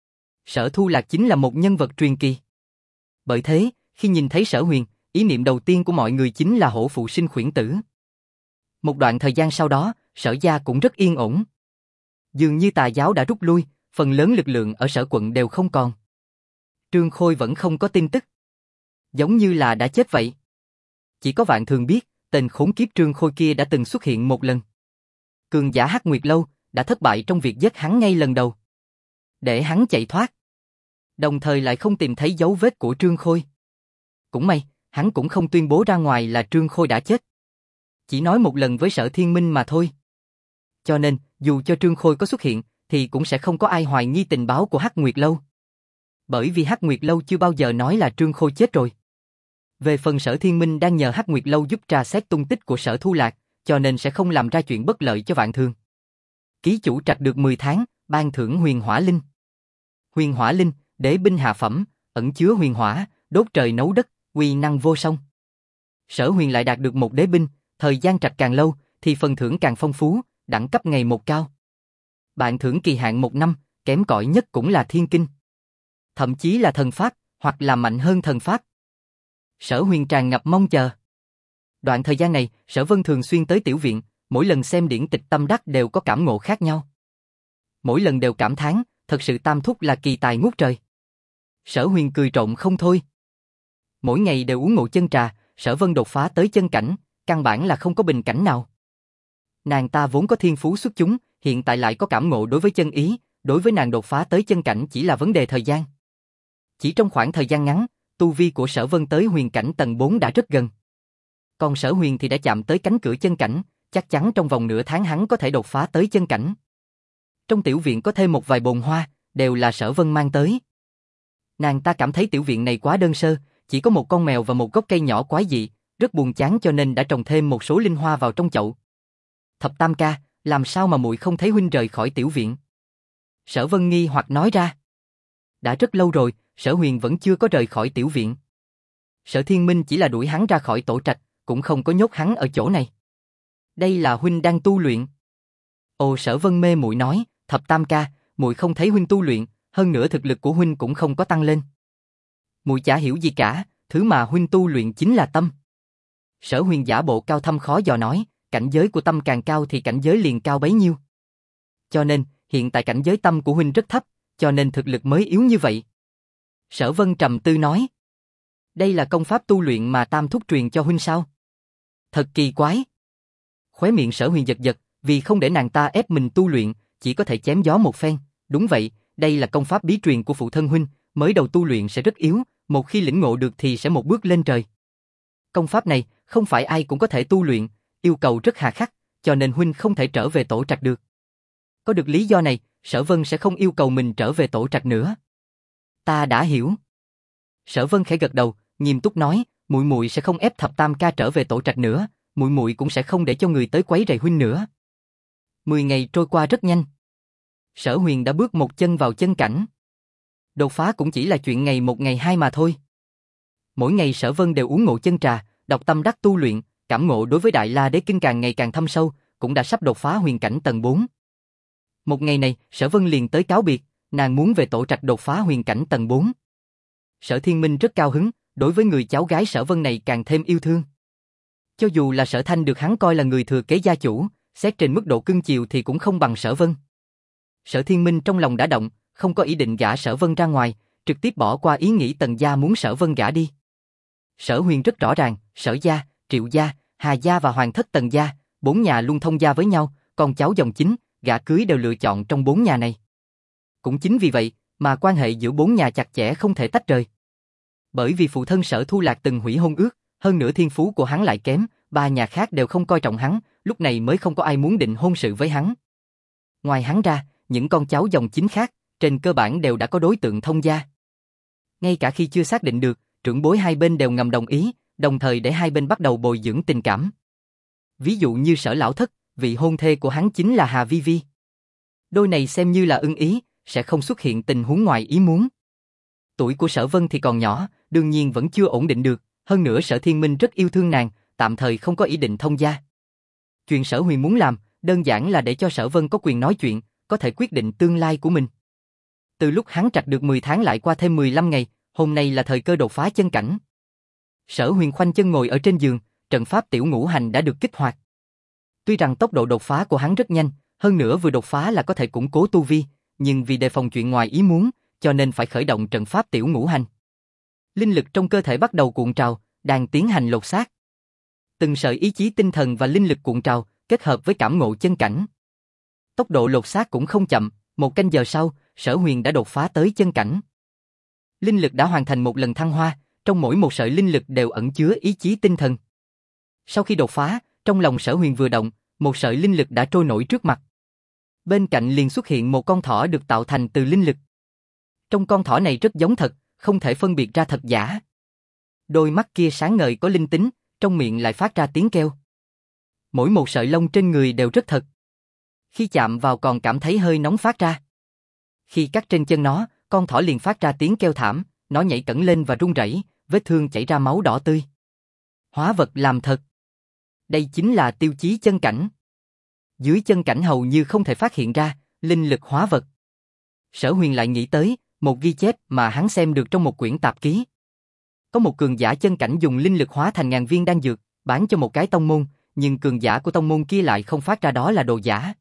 Speaker 1: Sở Thu Lạc chính là một nhân vật truyền kỳ. Bởi thế, khi nhìn thấy Sở Huyền, ý niệm đầu tiên của mọi người chính là hổ phụ sinh khuyển tử. Một đoạn thời gian sau đó, Sở gia cũng rất yên ổn. Dường như tà giáo đã rút lui, phần lớn lực lượng ở Sở quận đều không còn. Trương Khôi vẫn không có tin tức. Giống như là đã chết vậy. Chỉ có Vạn Thường biết, tên khốn kiếp Trương Khôi kia đã từng xuất hiện một lần. Cường giả Hắc Nguyệt Lâu đã thất bại trong việc giết hắn ngay lần đầu. Để hắn chạy thoát. Đồng thời lại không tìm thấy dấu vết của Trương Khôi. Cũng may, hắn cũng không tuyên bố ra ngoài là Trương Khôi đã chết. Chỉ nói một lần với Sở Thiên Minh mà thôi. Cho nên, dù cho Trương Khôi có xuất hiện, thì cũng sẽ không có ai hoài nghi tình báo của Hắc Nguyệt Lâu. Bởi vì Hắc Nguyệt Lâu chưa bao giờ nói là Trương Khôi chết rồi. Về phần Sở Thiên Minh đang nhờ Hắc Nguyệt Lâu giúp tra xét tung tích của Sở Thu Lạc, cho nên sẽ không làm ra chuyện bất lợi cho Vạn Thường. Ký chủ trạch được 10 tháng, ban thưởng Huyền Hỏa Linh. Huyền Hỏa Linh, đế binh hạ phẩm, ẩn chứa huyền hỏa, đốt trời nấu đất, uy năng vô song. Sở Huyền lại đạt được một đế binh, thời gian trạch càng lâu, thì phần thưởng càng phong phú, đẳng cấp ngày một cao. Bạn thưởng kỳ hạn 1 năm, kém cỏi nhất cũng là thiên kinh. Thậm chí là thần pháp, hoặc là mạnh hơn thần pháp. Sở Huyền tràn ngập mong chờ. Đoạn thời gian này, Sở Vân thường xuyên tới tiểu viện, mỗi lần xem điển tịch tâm đắc đều có cảm ngộ khác nhau. Mỗi lần đều cảm thán, thật sự Tam thúc là kỳ tài ngút trời. Sở Huyền cười trộm không thôi. Mỗi ngày đều uống ngộ chân trà, Sở Vân đột phá tới chân cảnh, căn bản là không có bình cảnh nào. Nàng ta vốn có thiên phú xuất chúng, hiện tại lại có cảm ngộ đối với chân ý, đối với nàng đột phá tới chân cảnh chỉ là vấn đề thời gian. Chỉ trong khoảng thời gian ngắn, tu vi của Sở Vân tới huyền cảnh tầng 4 đã rất gần. Còn Sở Huyền thì đã chạm tới cánh cửa chân cảnh, chắc chắn trong vòng nửa tháng hắn có thể đột phá tới chân cảnh. Trong tiểu viện có thêm một vài bồn hoa, đều là Sở Vân mang tới. Nàng ta cảm thấy tiểu viện này quá đơn sơ, chỉ có một con mèo và một gốc cây nhỏ quái dị, rất buồn chán cho nên đã trồng thêm một số linh hoa vào trong chậu. Thập Tam ca, làm sao mà muội không thấy huynh rời khỏi tiểu viện? Sở Vân nghi hoặc nói ra. Đã rất lâu rồi, Sở Huyền vẫn chưa có rời khỏi tiểu viện. Sở Thiên Minh chỉ là đuổi hắn ra khỏi tổ trạch, cũng không có nhốt hắn ở chỗ này. Đây là huynh đang tu luyện. Ồ, Sở Vân mê muội nói, Thập Tam ca, muội không thấy huynh tu luyện, hơn nữa thực lực của huynh cũng không có tăng lên. Muội chả hiểu gì cả, thứ mà huynh tu luyện chính là tâm. Sở Huyền giả bộ cao thâm khó dò nói, cảnh giới của tâm càng cao thì cảnh giới liền cao bấy nhiêu. Cho nên, hiện tại cảnh giới tâm của huynh rất thấp, cho nên thực lực mới yếu như vậy. Sở Vân trầm tư nói, đây là công pháp tu luyện mà Tam thúc truyền cho huynh sao? Thật kỳ quái. Khóe miệng Sở Huyền giật giật, vì không để nàng ta ép mình tu luyện, chỉ có thể chém gió một phen. Đúng vậy, đây là công pháp bí truyền của phụ thân huynh, mới đầu tu luyện sẽ rất yếu, một khi lĩnh ngộ được thì sẽ một bước lên trời. Công pháp này, không phải ai cũng có thể tu luyện, yêu cầu rất hà khắc, cho nên huynh không thể trở về tổ trạch được. Có được lý do này, Sở Vân sẽ không yêu cầu mình trở về tổ trạch nữa. Ta đã hiểu. Sở Vân khẽ gật đầu, nghiêm túc nói, muội muội sẽ không ép Thập Tam ca trở về tổ trạch nữa, muội muội cũng sẽ không để cho người tới quấy rầy huynh nữa. 10 ngày trôi qua rất nhanh. Sở Huyền đã bước một chân vào chân cảnh. Đột phá cũng chỉ là chuyện ngày một ngày hai mà thôi. Mỗi ngày Sở Vân đều uống ngộ chân trà, đọc tâm đắc tu luyện, cảm ngộ đối với Đại La Đế Kinh càng ngày càng thâm sâu, cũng đã sắp đột phá huyền cảnh tầng 4. Một ngày này, Sở Vân liền tới cáo biệt, nàng muốn về tổ trạch đột phá huyền cảnh tầng 4. Sở Thiên Minh rất cao hứng, đối với người cháu gái Sở Vân này càng thêm yêu thương. Cho dù là Sở Thanh được hắn coi là người thừa kế gia chủ, xét trên mức độ cưng chiều thì cũng không bằng Sở Vân. Sở Thiên Minh trong lòng đã động, không có ý định gả Sở Vân ra ngoài, trực tiếp bỏ qua ý nghĩ Tần gia muốn Sở Vân gả đi. Sở Huyền rất rõ ràng, Sở gia, Triệu gia, Hà gia và Hoàng thất Tần gia, 4 nhà luôn thông gia với nhau, con cháu dòng chính, gả cưới đều lựa chọn trong 4 nhà này. Cũng chính vì vậy mà quan hệ giữa 4 nhà chặt chẽ không thể tách rời. Bởi vì phụ thân Sở Thu Lạc từng hủy hôn ước, hơn nữa thiên phú của hắn lại kém, 3 nhà khác đều không coi trọng hắn, lúc này mới không có ai muốn định hôn sự với hắn. Ngoài hắn ra, những con cháu dòng chính khác, trên cơ bản đều đã có đối tượng thông gia. Ngay cả khi chưa xác định được, trưởng bối hai bên đều ngầm đồng ý, đồng thời để hai bên bắt đầu bồi dưỡng tình cảm. Ví dụ như Sở Lão Thất, vị hôn thê của hắn chính là Hà Vi Vi. Đôi này xem như là ưng ý, sẽ không xuất hiện tình huống ngoài ý muốn. Tuổi của Sở Vân thì còn nhỏ, đương nhiên vẫn chưa ổn định được, hơn nữa Sở Thiên Minh rất yêu thương nàng, tạm thời không có ý định thông gia. Chuyện Sở Huyền muốn làm, đơn giản là để cho Sở Vân có quyền nói chuyện, có thể quyết định tương lai của mình. Từ lúc hắn trạch được 10 tháng lại qua thêm 15 ngày, hôm nay là thời cơ đột phá chân cảnh. Sở Huyền khoanh chân ngồi ở trên giường, trận pháp tiểu ngũ hành đã được kích hoạt. Tuy rằng tốc độ đột phá của hắn rất nhanh, hơn nữa vừa đột phá là có thể củng cố tu vi, nhưng vì đề phòng chuyện ngoài ý muốn, cho nên phải khởi động trận pháp tiểu ngũ hành. Linh lực trong cơ thể bắt đầu cuộn trào, đang tiến hành lột xác. Từng sợi ý chí tinh thần và linh lực cuộn trào, kết hợp với cảm ngộ chân cảnh. Tốc độ lột xác cũng không chậm, 1 canh giờ sau, Sở Huyền đã đột phá tới chân cảnh. Linh lực đã hoàn thành một lần thăng hoa, trong mỗi một sợi linh lực đều ẩn chứa ý chí tinh thần. Sau khi đột phá, trong lòng Sở Huyền vừa động, một sợi linh lực đã trôi nổi trước mặt. Bên cạnh liền xuất hiện một con thỏ được tạo thành từ linh lực. Trong con thỏ này rất giống thật, không thể phân biệt ra thật giả. Đôi mắt kia sáng ngời có linh tính, trong miệng lại phát ra tiếng kêu. Mỗi một sợi lông trên người đều rất thật. Khi chạm vào còn cảm thấy hơi nóng phát ra. Khi cắt trên chân nó, con thỏ liền phát ra tiếng kêu thảm, nó nhảy cẫng lên và run rẩy, vết thương chảy ra máu đỏ tươi. Hóa vật làm thật. Đây chính là tiêu chí chân cảnh. Dưới chân cảnh hầu như không thể phát hiện ra, linh lực hóa vật. Sở Huyền lại nghĩ tới, một ghi chép mà hắn xem được trong một quyển tạp ký. Có một cường giả chân cảnh dùng linh lực hóa thành ngàn viên đan dược, bán cho một cái tông môn, nhưng cường giả của tông môn kia lại không phát ra đó là đồ giả.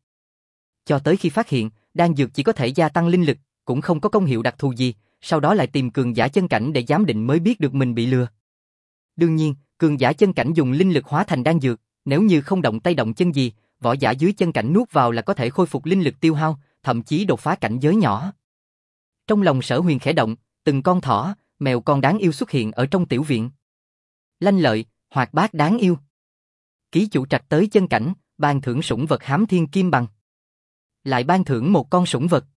Speaker 1: Cho tới khi phát hiện, đan dược chỉ có thể gia tăng linh lực, cũng không có công hiệu đặc thù gì, sau đó lại tìm cường giả chân cảnh để giám định mới biết được mình bị lừa. Đương nhiên, cường giả chân cảnh dùng linh lực hóa thành đan dược, nếu như không động tay động chân gì, võ giả dưới chân cảnh nuốt vào là có thể khôi phục linh lực tiêu hao, thậm chí đột phá cảnh giới nhỏ. Trong lòng Sở Huyền khẽ động, từng con thỏ, mèo con đáng yêu xuất hiện ở trong tiểu viện. Lanh lợi, hoạt bát đáng yêu. Ký chủ trạch tới chân cảnh, ban thưởng sủng vật Hám Thiên Kim Bằng. Lại ban thưởng một con sủng vật.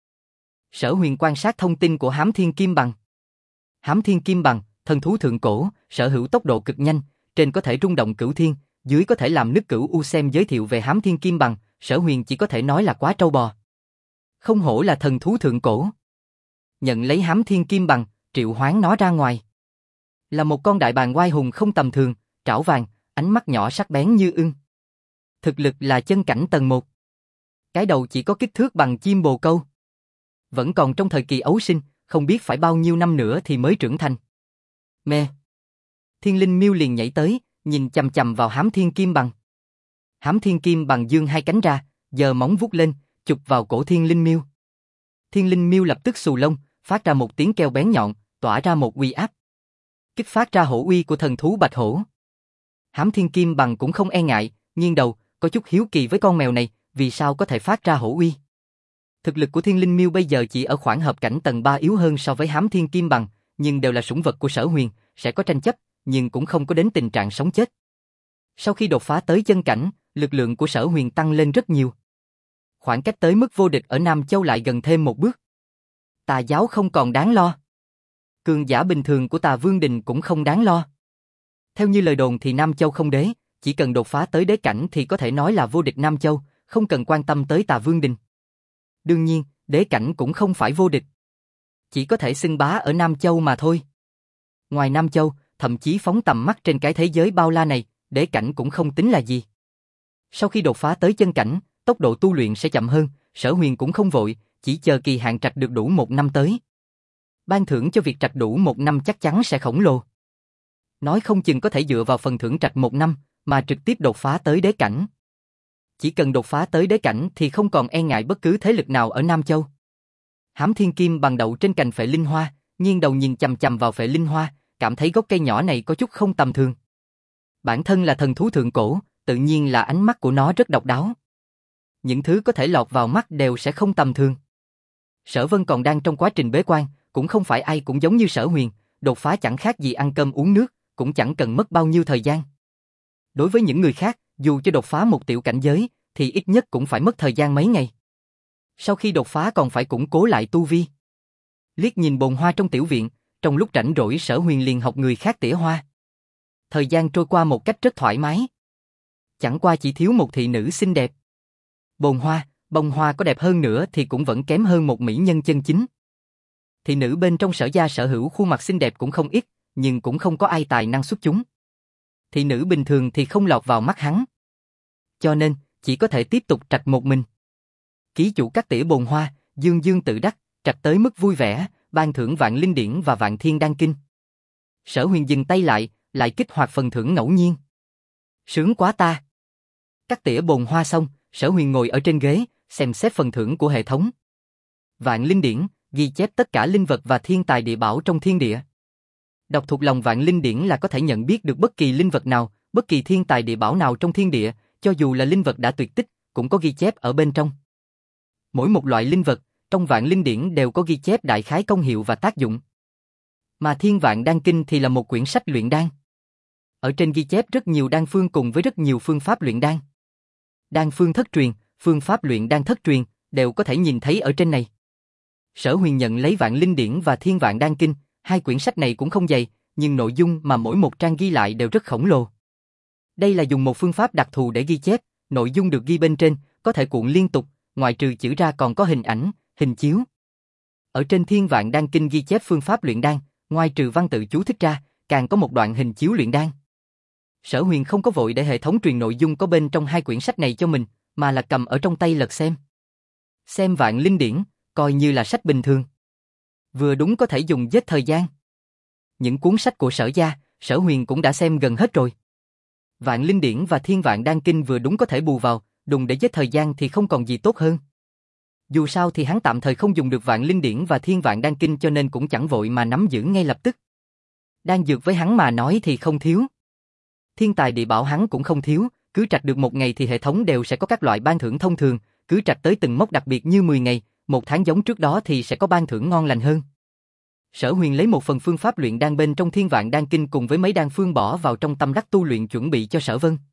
Speaker 1: Sở Huyền quan sát thông tin của Hám Thiên Kim Bằng. Hám Thiên Kim Bằng, thần thú thượng cổ, sở hữu tốc độ cực nhanh, trên có thể rung động cửu thiên, dưới có thể làm nứt cửu u. Xem giới thiệu về Hám Thiên Kim Bằng, Sở Huyền chỉ có thể nói là quá trâu bò. Không hổ là thần thú thượng cổ. Nhận lấy Hám Thiên Kim Bằng, triệu hoán nó ra ngoài. Là một con đại bàng oai hùng không tầm thường, trảo vàng, ánh mắt nhỏ sắc bén như ưng. Thực lực là chân cảnh tầng 1. Cái đầu chỉ có kích thước bằng chim bồ câu. Vẫn còn trong thời kỳ ấu sinh, không biết phải bao nhiêu năm nữa thì mới trưởng thành. Mê. Thiên Linh Miêu liền nhảy tới, nhìn chằm chằm vào Hám Thiên Kim Bằng. Hám Thiên Kim Bằng giương hai cánh ra, giơ móng vuốt lên, chụp vào cổ Thiên Linh Miêu. Thiên Linh Miêu lập tức xù lông, phát ra một tiếng kêu bén nhọn, tỏa ra một uy áp. Kích phát ra hổ uy của thần thú Bạch Hổ. Hám Thiên Kim Bằng cũng không e ngại, nghiêng đầu, có chút hiếu kỳ với con mèo này, vì sao có thể phát ra hổ uy. Thực lực của Thiên Linh Miêu bây giờ chỉ ở khoảng hợp cảnh tầng 3 yếu hơn so với Hám Thiên Kim Bằng, nhưng đều là sủng vật của Sở Huyền, sẽ có tranh chấp, nhưng cũng không có đến tình trạng sống chết. Sau khi đột phá tới chân cảnh, lực lượng của Sở Huyền tăng lên rất nhiều. Khoảng cách tới mức vô địch ở Nam Châu lại gần thêm một bước. Tà giáo không còn đáng lo. Cường giả bình thường của Tà Vương Đình cũng không đáng lo. Theo như lời đồn thì Nam Châu không đế, chỉ cần đột phá tới đế cảnh thì có thể nói là vô địch Nam Châu, không cần quan tâm tới Tà Vương Đình. Đương nhiên, đế cảnh cũng không phải vô địch. Chỉ có thể xưng bá ở Nam Châu mà thôi. Ngoài Nam Châu, thậm chí phóng tầm mắt trên cái thế giới bao la này, đế cảnh cũng không tính là gì. Sau khi đột phá tới chân cảnh, tốc độ tu luyện sẽ chậm hơn, Sở Huyền cũng không vội, chỉ chờ kỳ hạn trạch được đủ 1 năm tới. Ban thưởng cho việc trạch đủ 1 năm chắc chắn sẽ khổng lồ. Nói không chừng có thể dựa vào phần thưởng trạch 1 năm, mà trực tiếp đột phá tới đế cảnh. Chỉ cần đột phá tới đế cảnh thì không còn e ngại bất cứ thế lực nào ở Nam Châu. Hám Thiên Kim bằng đậu trên cành phệ linh hoa, nghiêng đầu nhìn chằm chằm vào phệ linh hoa, cảm thấy gốc cây nhỏ này có chút không tầm thường. Bản thân là thần thú thượng cổ, tự nhiên là ánh mắt của nó rất độc đáo. Những thứ có thể lọt vào mắt đều sẽ không tầm thường. Sở Vân còn đang trong quá trình bế quan, cũng không phải ai cũng giống như Sở Huyền, đột phá chẳng khác gì ăn cơm uống nước, cũng chẳng cần mất bao nhiêu thời gian. Đối với những người khác, dù cho đột phá một tiểu cảnh giới, thì ít nhất cũng phải mất thời gian mấy ngày. Sau khi đột phá còn phải củng cố lại tu vi. Liếc nhìn bồn hoa trong tiểu viện, trong lúc rảnh rỗi Sở Huyền liền học người khác tỉa hoa. Thời gian trôi qua một cách rất thoải mái. Chẳng qua chỉ thiếu một thị nữ xinh đẹp. Bồn hoa, bông hoa có đẹp hơn nữa thì cũng vẫn kém hơn một mỹ nhân chân chính. Thị nữ bên trong Sở gia sở hữu khuôn mặt xinh đẹp cũng không ít, nhưng cũng không có ai tài năng xuất chúng. Thị nữ bình thường thì không lọt vào mắt hắn. Cho nên, chỉ có thể tiếp tục trạch một mình. Ký chủ cắt tỉa bồn hoa, dương dương tự đắc, trạch tới mức vui vẻ, ban thưởng vạn linh điển và vạn thiên đan kinh. Sở Huyền dừng tay lại kích hoạt phần thưởng ngẫu nhiên. Sướng quá ta. Cắt tỉa bồn hoa xong, Sở Huyền ngồi ở trên ghế, xem xét phần thưởng của hệ thống. Vạn linh điển, ghi chép tất cả linh vật và thiên tài địa bảo trong thiên địa. Đọc thuộc lòng vạn linh điển là có thể nhận biết được bất kỳ linh vật nào, bất kỳ thiên tài địa bảo nào trong thiên địa, cho dù là linh vật đã tuyệt tích, cũng có ghi chép ở bên trong. Mỗi một loại linh vật, trong vạn linh điển đều có ghi chép đại khái công hiệu và tác dụng. Mà thiên vạn đan kinh thì là một quyển sách luyện đan. Ở trên ghi chép rất nhiều đan phương cùng với rất nhiều phương pháp luyện đan. Đan phương thất truyền, phương pháp luyện đan thất truyền, đều có thể nhìn thấy ở trên này. Sở Huyền nhận lấy vạn linh điển và thiên vạn đan kinh, hai quyển sách này cũng không dày, nhưng nội dung mà mỗi một trang ghi lại đều rất khổng lồ. Đây là dùng một phương pháp đặc thù để ghi chép, nội dung được ghi bên trên, có thể cuộn liên tục, ngoài trừ chữ ra còn có hình ảnh, hình chiếu. Ở trên thiên vạn đan kinh ghi chép phương pháp luyện đan, ngoài trừ văn tự chú thích ra, càng có một đoạn hình chiếu luyện đan. Sở Huyền không có vội để hệ thống truyền nội dung có bên trong hai quyển sách này cho mình, mà là cầm ở trong tay lật xem. Xem vạn linh điển, coi như là sách bình thường. Vừa đúng có thể dùng giết thời gian. Những cuốn sách của Sở gia, Sở Huyền cũng đã xem gần hết rồi. Vạn linh điển và thiên vạn đan kinh vừa đúng có thể bù vào, đùng để giết thời gian thì không còn gì tốt hơn. Dù sao thì hắn tạm thời không dùng được vạn linh điển và thiên vạn đan kinh cho nên cũng chẳng vội mà nắm giữ ngay lập tức. Đan dược với hắn mà nói thì không thiếu. Thiên tài địa bảo hắn cũng không thiếu, cứ trạch được một ngày thì hệ thống đều sẽ có các loại ban thưởng thông thường, cứ trạch tới từng mốc đặc biệt như 10 ngày, một tháng giống trước đó thì sẽ có ban thưởng ngon lành hơn. Sở Huyền lấy một phần phương pháp luyện đan bên trong thiên vạn đan kinh cùng với mấy đan phương bỏ vào trong tâm đắc tu luyện chuẩn bị cho Sở Vân.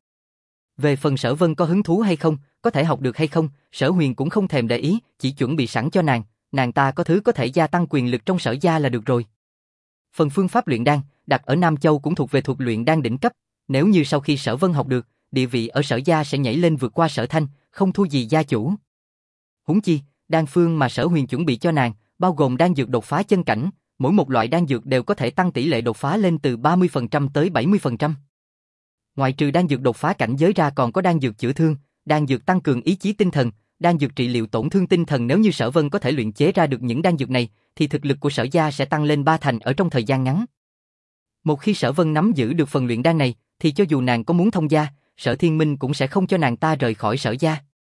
Speaker 1: Về phần Sở Vân có hứng thú hay không, có thể học được hay không, Sở Huyền cũng không thèm để ý, chỉ chuẩn bị sẵn cho nàng ta có thứ có thể gia tăng quyền lực trong Sở gia là được rồi. Phần phương pháp luyện đan, đặt ở Nam Châu cũng thuộc về thuộc luyện đan đỉnh cấp, nếu như sau khi Sở Vân học được, địa vị ở Sở gia sẽ nhảy lên vượt qua Sở Thanh, không thua gì gia chủ. Huống chi, đan phương mà Sở Huyền chuẩn bị cho nàng, bao gồm đan dược đột phá chân cảnh, mỗi một loại đan dược đều có thể tăng tỷ lệ đột phá lên từ 30% tới 70%. Ngoài trừ đan dược đột phá cảnh giới ra còn có đan dược chữa thương, đan dược tăng cường ý chí tinh thần, đan dược trị liệu tổn thương tinh thần. Nếu như Sở Vân có thể luyện chế ra được những đan dược này, thì thực lực của Sở gia sẽ tăng lên 3 thành ở trong thời gian ngắn. Một khi Sở Vân nắm giữ được phần luyện đan này, thì cho dù nàng có muốn thông gia, Sở Thiên Minh cũng sẽ không cho nàng ta rời khỏi Sở gia.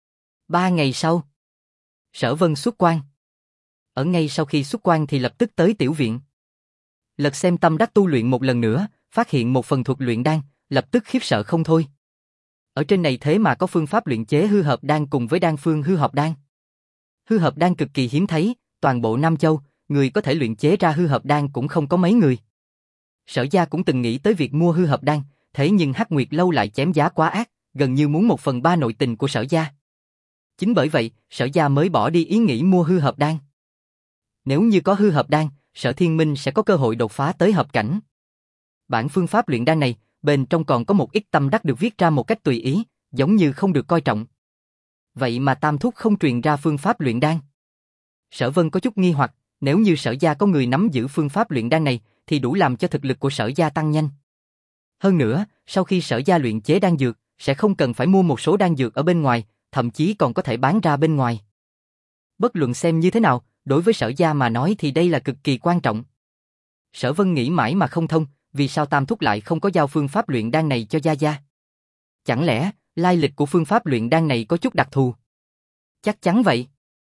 Speaker 1: 3 ngày sau, Sở Vân xuất quan. Ở ngay sau khi xuất quan thì lập tức tới tiểu viện. Lật xem tâm đắc tu luyện một lần nữa, phát hiện một phần thuật luyện đan, lập tức khiếp sợ không thôi. Ở trên này thế mà có phương pháp luyện chế hư hợp đan cùng với đan phương hư hợp đan. Hư hợp đan cực kỳ hiếm thấy, toàn bộ Nam Châu, người có thể luyện chế ra hư hợp đan cũng không có mấy người. Sở gia cũng từng nghĩ tới việc mua hư hợp đan, thế nhưng Hắc Nguyệt lâu lại chém giá quá ác, gần như muốn 1/3 nội tình của Sở gia. Chính bởi vậy, Sở gia mới bỏ đi ý nghĩ mua hư hợp đan. Nếu như có hư hợp đan, Sở Thiên Minh sẽ có cơ hội đột phá tới hợp cảnh. Bản phương pháp luyện đan này, bên trong còn có một ít tâm đắc được viết ra một cách tùy ý, giống như không được coi trọng. Vậy mà Tam Thúc không truyền ra phương pháp luyện đan. Sở Vân có chút nghi hoặc, nếu như Sở gia có người nắm giữ phương pháp luyện đan này, thì đủ làm cho thực lực của Sở gia tăng nhanh. Hơn nữa, sau khi Sở gia luyện chế đan dược, sẽ không cần phải mua một số đan dược ở bên ngoài, thậm chí còn có thể bán ra bên ngoài. Bất luận xem như thế nào, đối với Sở gia mà nói thì đây là cực kỳ quan trọng. Sở Vân nghĩ mãi mà không thông, vì sao Tam Thúc lại không có giao phương pháp luyện đan này cho Gia Gia? Chẳng lẽ, lai lịch của phương pháp luyện đan này có chút đặc thù? Chắc chắn vậy.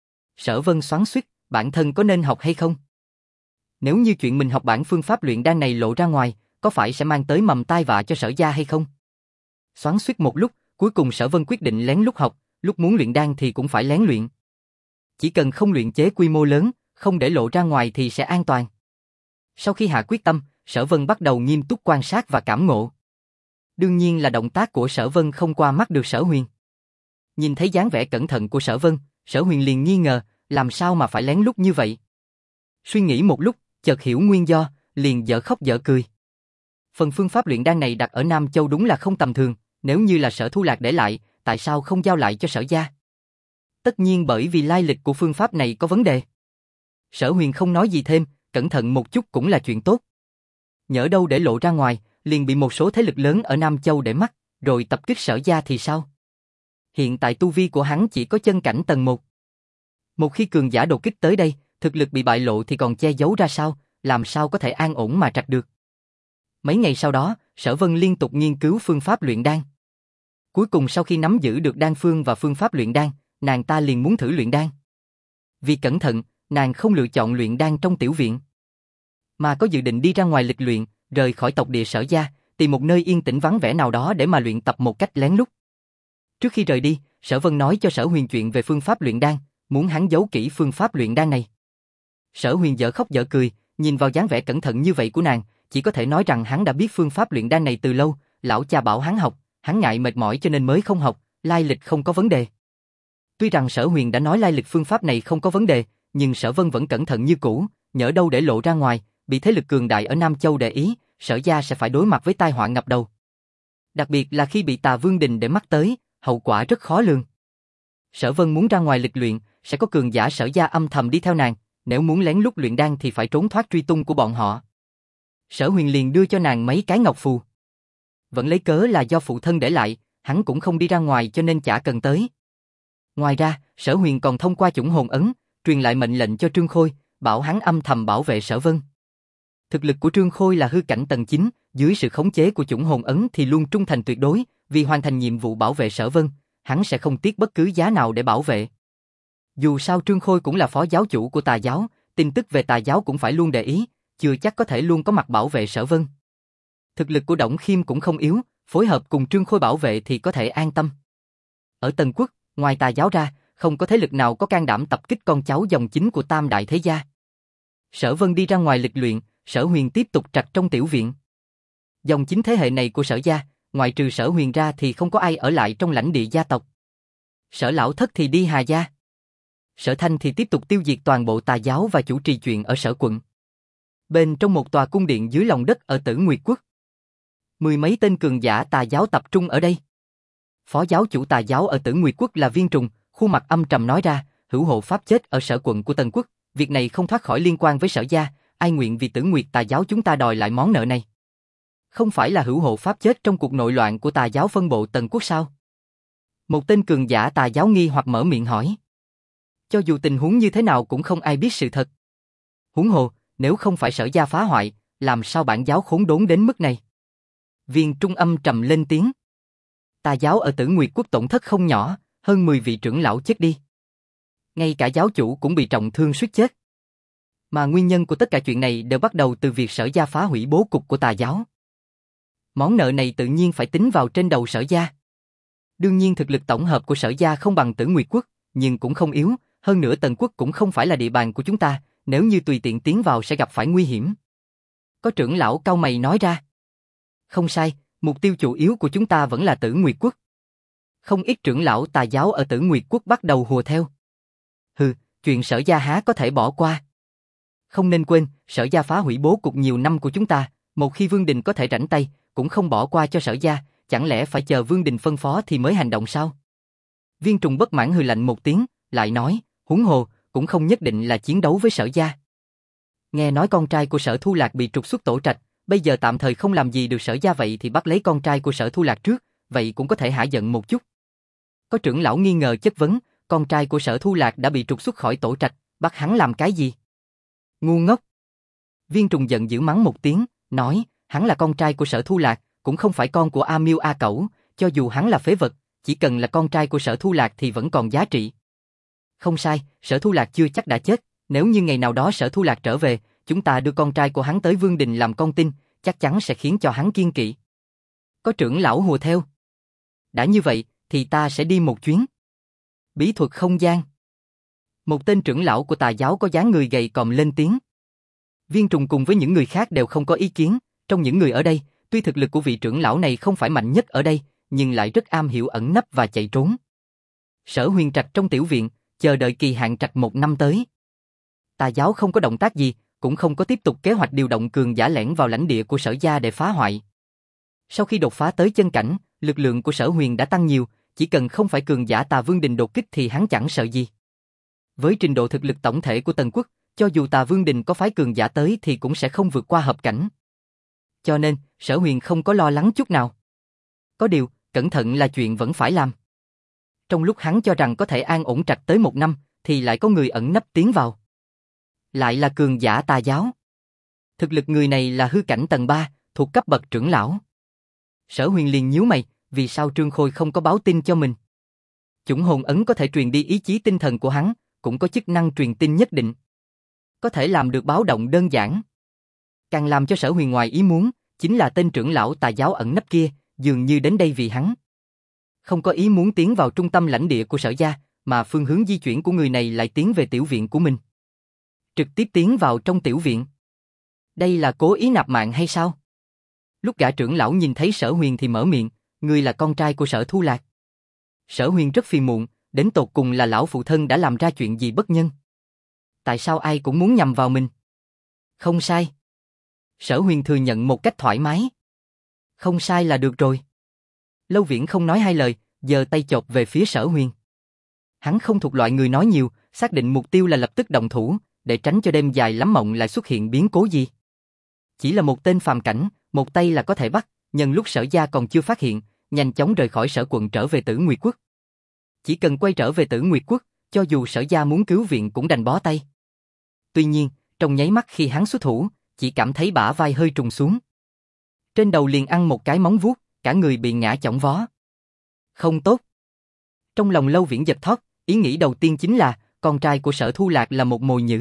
Speaker 1: Sở Vân xoắn xuýt, bản thân có nên học hay không? Nếu như chuyện mình học bản phương pháp luyện đan này lộ ra ngoài, có phải sẽ mang tới mầm tai vạ cho Sở gia hay không? Xoắn xuýt một lúc, cuối cùng Sở Vân quyết định lén lút học, lúc muốn luyện đan thì cũng phải lén luyện. Chỉ cần không luyện chế quy mô lớn, không để lộ ra ngoài thì sẽ an toàn. Sau khi hạ quyết tâm, Sở Vân bắt đầu nghiêm túc quan sát và cảm ngộ. Đương nhiên là động tác của Sở Vân không qua mắt được Sở Huyền. Nhìn thấy dáng vẻ cẩn thận của Sở Vân, Sở Huyền liền nghi ngờ, làm sao mà phải lén lút như vậy? Suy nghĩ một lúc, chợt hiểu nguyên do, liền dở khóc dở cười. Phần phương pháp luyện đan này đặt ở Nam Châu đúng là không tầm thường, nếu như là Sở Thu Lạc để lại, tại sao không giao lại cho Sở gia? Tất nhiên bởi vì lai lịch của phương pháp này có vấn đề. Sở Huyền không nói gì thêm, cẩn thận một chút cũng là chuyện tốt. Nhỡ đâu để lộ ra ngoài, liền bị một số thế lực lớn ở Nam Châu để mắt, rồi tập kích Sở gia thì sao? Hiện tại tu vi của hắn chỉ có chân cảnh tầng 1. Một khi cường giả đột kích tới đây, thực lực bị bại lộ thì còn che giấu ra sao, làm sao có thể an ổn mà trạch được. Mấy ngày sau đó, Sở Vân liên tục nghiên cứu phương pháp luyện đan. Cuối cùng sau khi nắm giữ được đan phương và phương pháp luyện đan, nàng ta liền muốn thử luyện đan. Vì cẩn thận, nàng không lựa chọn luyện đan trong tiểu viện, mà có dự định đi ra ngoài lịch luyện, rời khỏi tộc địa Sở gia, tìm một nơi yên tĩnh vắng vẻ nào đó để mà luyện tập một cách lén lút. Trước khi rời đi, Sở Vân nói cho Sở Huyền chuyện về phương pháp luyện đan, muốn hắn giấu kỹ phương pháp luyện đan này. Sở Huyền dở khóc dở cười, nhìn vào dáng vẻ cẩn thận như vậy của nàng, chỉ có thể nói rằng hắn đã biết phương pháp luyện đan này từ lâu, lão cha bảo hắn học, hắn ngại mệt mỏi cho nên mới không học, lai lịch không có vấn đề. Tuy rằng Sở Huyền đã nói lai lịch phương pháp này không có vấn đề, nhưng Sở Vân vẫn cẩn thận như cũ, nhỡ đâu để lộ ra ngoài, bị thế lực cường đại ở Nam Châu để ý, Sở gia sẽ phải đối mặt với tai họa ngập đầu. Đặc biệt là khi bị Tà Vương Đình để mắt tới, hậu quả rất khó lường. Sở Vân muốn ra ngoài lịch luyện, sẽ có cường giả Sở gia âm thầm đi theo nàng, nếu muốn lén lút luyện đan thì phải trốn thoát truy tung của bọn họ. Sở Huyền liền đưa cho nàng mấy cái ngọc phù. Vẫn lấy cớ là do phụ thân để lại, hắn cũng không đi ra ngoài cho nên chả cần tới. Ngoài ra, Sở Huyền còn thông qua chủng hồn ấn, truyền lại mệnh lệnh cho Trương Khôi, bảo hắn âm thầm bảo vệ Sở Vân. Thực lực của Trương Khôi là hư cảnh tầng 9, dưới sự khống chế của chủng hồn ấn thì luôn trung thành tuyệt đối, vì hoàn thành nhiệm vụ bảo vệ Sở Vân, hắn sẽ không tiếc bất cứ giá nào để bảo vệ. Dù sao Trương Khôi cũng là phó giáo chủ của Tà giáo, tin tức về Tà giáo cũng phải luôn để ý, chưa chắc có thể luôn có mặt bảo vệ Sở Vân. Thực lực của Đổng Khiêm cũng không yếu, phối hợp cùng Trương Khôi bảo vệ thì có thể an tâm. Ở Tần Quốc, ngoài Tà giáo ra, không có thế lực nào có can đảm tập kích con cháu dòng chính của Tam Đại Thế Gia. Sở Vân đi ra ngoài lịch luyện, Sở Huyền tiếp tục trạch trong tiểu viện. Dòng chính thế hệ này của Sở gia, ngoại trừ Sở Huyền ra thì không có ai ở lại trong lãnh địa gia tộc. Sở Lão Thất thì đi Hà gia. Sở Thanh thì tiếp tục tiêu diệt toàn bộ Tà giáo và chủ trì chuyện ở Sở quận. Bên trong một tòa cung điện dưới lòng đất ở Tử Nguyệt Quốc, mười mấy tên cường giả Tà giáo tập trung ở đây. Phó giáo chủ Tà giáo ở Tử Nguyệt Quốc là Viên Trùng, khuôn mặt âm trầm nói ra, hữu hộ pháp chết ở Sở quận của Tần Quốc, việc này không thoát khỏi liên quan với Sở gia, ai nguyện vì Tử Nguyệt Tà giáo chúng ta đòi lại món nợ này. Không phải là hữu hộ pháp chết trong cuộc nội loạn của Tà giáo phân bộ Tần Quốc sao? Một tên cường giả Tà giáo nghi hoặc mở miệng hỏi. Cho dù tình huống như thế nào cũng không ai biết sự thật. Huống hồ, nếu không phải Sở gia phá hoại, làm sao bản giáo khốn đốn đến mức này? Viên Trung âm trầm lên tiếng. Tà giáo ở Tử Nguyệt Quốc tổn thất không nhỏ, hơn 10 vị trưởng lão chết đi. Ngay cả giáo chủ cũng bị trọng thương suýt chết. Mà nguyên nhân của tất cả chuyện này đều bắt đầu từ việc Sở gia phá hủy bố cục của Tà giáo. Món nợ này tự nhiên phải tính vào trên đầu Sở gia. Đương nhiên thực lực tổng hợp của Sở gia không bằng Tử Nguyệt Quốc, nhưng cũng không yếu, hơn nữa Tần Quốc cũng không phải là địa bàn của chúng ta, nếu như tùy tiện tiến vào sẽ gặp phải nguy hiểm. Có trưởng lão cau mày nói ra. Không sai, mục tiêu chủ yếu của chúng ta vẫn là Tử Nguyệt Quốc. Không ít trưởng lão tà giáo ở Tử Nguyệt Quốc bắt đầu hùa theo. Hừ, chuyện Sở gia há có thể bỏ qua. Không nên quên, Sở gia phá hủy bố cục nhiều năm của chúng ta, một khi Vương Đình có thể rảnh tay, cũng không bỏ qua cho Sở gia, chẳng lẽ phải chờ Vương Đình phân phó thì mới hành động sao? Viên Trùng bất mãn hừ lạnh một tiếng, lại nói, huống hồ, cũng không nhất định là chiến đấu với Sở gia. Nghe nói con trai của Sở Thu Lạc bị trục xuất tổ trạch, bây giờ tạm thời không làm gì được Sở gia, vậy thì bắt lấy con trai của Sở Thu Lạc trước, vậy cũng có thể hả giận một chút. Có trưởng lão nghi ngờ chất vấn, con trai của Sở Thu Lạc đã bị trục xuất khỏi tổ trạch, bắt hắn làm cái gì? Ngu ngốc. Viên Trùng giận dữ mắng một tiếng, nói, hắn là con trai của Sở Thu Lạc, cũng không phải con của A Miêu A Cẩu, cho dù hắn là phế vật, chỉ cần là con trai của Sở Thu Lạc thì vẫn còn giá trị. Không sai, Sở Thu Lạc chưa chắc đã chết, nếu như ngày nào đó Sở Thu Lạc trở về, chúng ta đưa con trai của hắn tới Vương Đình làm con tin, chắc chắn sẽ khiến cho hắn kiêng kỵ. Có trưởng lão hùa theo. Đã như vậy, thì ta sẽ đi một chuyến. Bí thuật không gian. Một tên trưởng lão của tà giáo có dáng người gầy còm lên tiếng. Viên Trùng cùng với những người khác đều không có ý kiến, trong những người ở đây, tuy thực lực của vị trưởng lão này không phải mạnh nhất ở đây, nhưng lại rất am hiểu ẩn nấp và chạy trốn. Sở Huyền trạch trong tiểu viện, chờ đợi kỳ hạn trạch 1 năm tới. Tà giáo không có động tác gì, cũng không có tiếp tục kế hoạch điều động cường giả lẻn vào lãnh địa của Sở gia để phá hoại. Sau khi đột phá tới chân cảnh, lực lượng của Sở Huyền đã tăng nhiều, chỉ cần không phải cường giả Tà Vương Đình đột kích thì hắn chẳng sợ gì. Với trình độ thực lực tổng thể của Tần Quốc, cho dù Tà Vương Đình có phái cường giả tới thì cũng sẽ không vượt qua hợp cảnh. Cho nên, Sở Huyền không có lo lắng chút nào. Có điều, cẩn thận là chuyện vẫn phải làm. Trong lúc hắn cho rằng có thể an ổn trạch tới 1 năm, thì lại có người ẩn nấp tiến vào. Lại là cường giả tà giáo. Thực lực người này là hư cảnh tầng 3, thuộc cấp bậc trưởng lão. Sở Huyền liền nhíu mày, vì sao Trương Khôi không có báo tin cho mình? Chủng hồn ấn có thể truyền đi ý chí tinh thần của hắn, cũng có chức năng truyền tin nhất định. Có thể làm được báo động đơn giản. Càng làm cho Sở Huyền ngoài ý muốn, chính là tên trưởng lão tà giáo ẩn nấp kia, dường như đến đây vì hắn. Không có ý muốn tiến vào trung tâm lãnh địa của Sở gia, mà phương hướng di chuyển của người này lại tiến về tiểu viện của mình. Trực tiếp tiến vào trong tiểu viện. Đây là cố ý nạp mạng hay sao? Lúc gã trưởng lão nhìn thấy Sở Huyền thì mở miệng, ngươi là con trai của Sở Thu Lạc. Sở Huyền rất phiền muộn, đến tột cùng là lão phụ thân đã làm ra chuyện gì bất nhân? Tại sao ai cũng muốn nhằm vào mình? Không sai. Sở Huyền thừa nhận một cách thoải mái. Không sai là được rồi. Lâu Viễn không nói hai lời, giơ tay chộp về phía Sở Huyền. Hắn không thuộc loại người nói nhiều, xác định mục tiêu là lập tức động thủ, để tránh cho đêm dài lắm mộng lại xuất hiện biến cố gì. Chỉ là một tên phàm cảnh, một tay là có thể bắt, nhân lúc Sở gia còn chưa phát hiện, nhanh chóng rời khỏi Sở quận trở về Tử Nguyệt Quốc. Chỉ cần quay trở về Tử Nguyệt Quốc, cho dù Sở gia muốn cứu viện cũng đành bó tay. Tuy nhiên, trong nháy mắt khi hắn xuất thủ, chỉ cảm thấy bả vai hơi trùng xuống. Trên đầu liền ăn một cái móng vuốt, cả người bị ngã chỏng vó. Không tốt. Trong lòng Lâu Viễn giật thót, ý nghĩ đầu tiên chính là con trai của Sở Thu Lạc là một mồi nhử.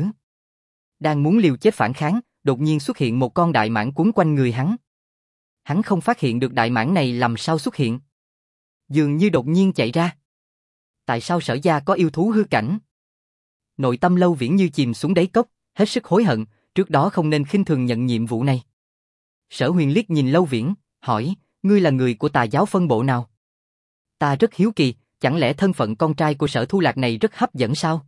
Speaker 1: Đang muốn liều chết phản kháng, đột nhiên xuất hiện một con đại mãng quấn quanh người hắn. Hắn không phát hiện được đại mãng này làm sao xuất hiện. Dường như đột nhiên chạy ra. Tại sao Sở gia có yêu thú hư cảnh? Nội tâm Lâu Viễn như chìm xuống đáy cốc, hết sức hối hận, trước đó không nên khinh thường nhận nhiệm vụ này. Sở Huyền liếc nhìn Lâu Viễn, hỏi, ngươi là người của tà giáo phân bộ nào? Ta rất hiếu kỳ, chẳng lẽ thân phận con trai của Sở Thu Lạc này rất hấp dẫn sao?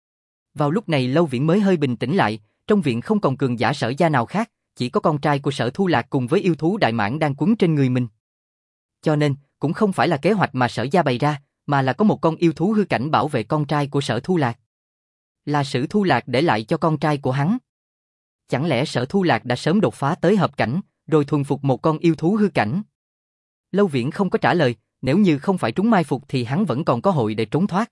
Speaker 1: Vào lúc này Lâu Viễn mới hơi bình tĩnh lại, trong viện không còn cường giả Sở gia nào khác, chỉ có con trai của Sở Thu Lạc cùng với yêu thú đại mãng đang quấn trên người mình. Cho nên, cũng không phải là kế hoạch mà Sở gia bày ra, mà là có một con yêu thú hư cảnh bảo vệ con trai của Sở Thu Lạc. Là Sở Thu Lạc để lại cho con trai của hắn. Chẳng lẽ Sở Thu Lạc đã sớm đột phá tới hợp cảnh, rồi thuần phục một con yêu thú hư cảnh? Lâu Viễn không có trả lời, nếu như không phải trúng mai phục thì hắn vẫn còn có hội để trốn thoát.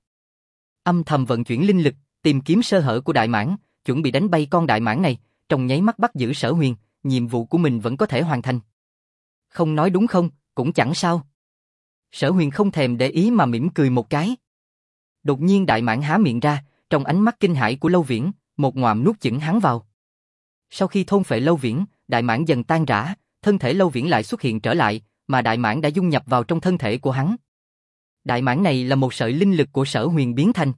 Speaker 1: Âm thầm vận chuyển linh lực, tìm kiếm sơ hở của đại mãng, chuẩn bị đánh bay con đại mãng này, trong nháy mắt bắt giữ Sở Huyền, nhiệm vụ của mình vẫn có thể hoàn thành. Không nói đúng không, cũng chẳng sao. Sở Huyền không thèm để ý mà mỉm cười một cái. Đột nhiên đại mãng há miệng ra, trong ánh mắt kinh hãi của Lâu Viễn, một ngụm nuốt chửng hắn vào. Sau khi thôn phệ Lâu Viễn, đại mãng dần tan rã, thân thể Lâu Viễn lại xuất hiện trở lại, mà đại mãng đã dung nhập vào trong thân thể của hắn. Đại mãng này là một sợi linh lực của Sở Huyền biến thành.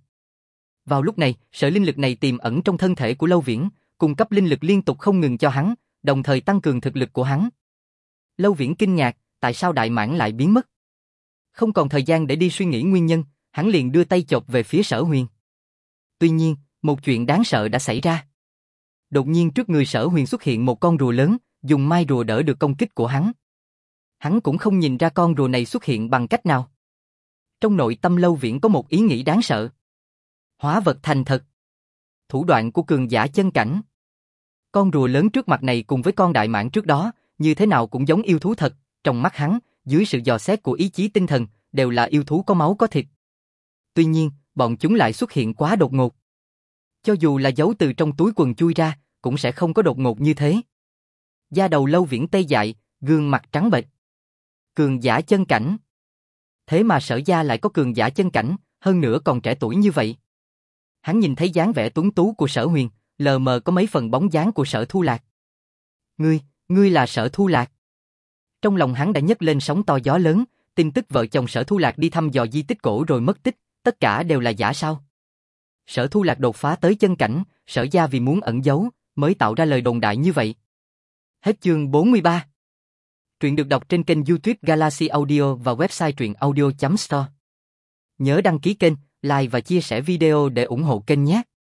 Speaker 1: Vào lúc này, sợi linh lực này tiềm ẩn trong thân thể của Lâu Viễn, cung cấp linh lực liên tục không ngừng cho hắn, đồng thời tăng cường thực lực của hắn. Lâu Viễn kinh ngạc, tại sao đại mãng lại biến mất? Không còn thời gian để đi suy nghĩ nguyên nhân, hắn liền đưa tay chộp về phía Sở Huyền. Tuy nhiên, một chuyện đáng sợ đã xảy ra. Đột nhiên trước người Sở Huyền xuất hiện một con rùa lớn, dùng mai rùa đỡ được công kích của hắn. Hắn cũng không nhìn ra con rùa này xuất hiện bằng cách nào. Trong nội tâm Lâu Viễn có một ý nghĩ đáng sợ. Hóa vật thành thật. Thủ đoạn của cường giả chân cảnh. Con rùa lớn trước mặt này cùng với con đại mãng trước đó, như thế nào cũng giống yêu thú thật, trong mắt hắn, dưới sự dò xét của ý chí tinh thần, đều là yêu thú có máu có thịt. Tuy nhiên, bọn chúng lại xuất hiện quá đột ngột. Cho dù là giấu từ trong túi quần chui ra, cũng sẽ không có đột ngột như thế. Da đầu Lâu Viễn tê dại, gương mặt trắng bệch. Cường giả chân cảnh. Thế mà Sở gia lại có cường giả chân cảnh, hơn nữa còn trẻ tuổi như vậy. Hắn nhìn thấy dáng vẻ tuấn tú của Sở Huyền, lờ mờ có mấy phần bóng dáng của Sở Thu Lạc. Ngươi là Sở Thu Lạc. Trong lòng hắn đã nhấc lên sóng to gió lớn, tin tức vợ chồng Sở Thu Lạc đi thăm dò di tích cổ rồi mất tích, tất cả đều là giả sao? Sở Thu Lạc đột phá tới chân cảnh, Sở gia vì muốn ẩn giấu, mới tạo ra lời đồn đại như vậy. Hết chương 43. Truyện được đọc trên kênh YouTube Galaxy Audio và website truyệnaudio.store. Nhớ đăng ký kênh, like và chia sẻ video để ủng hộ kênh nhé.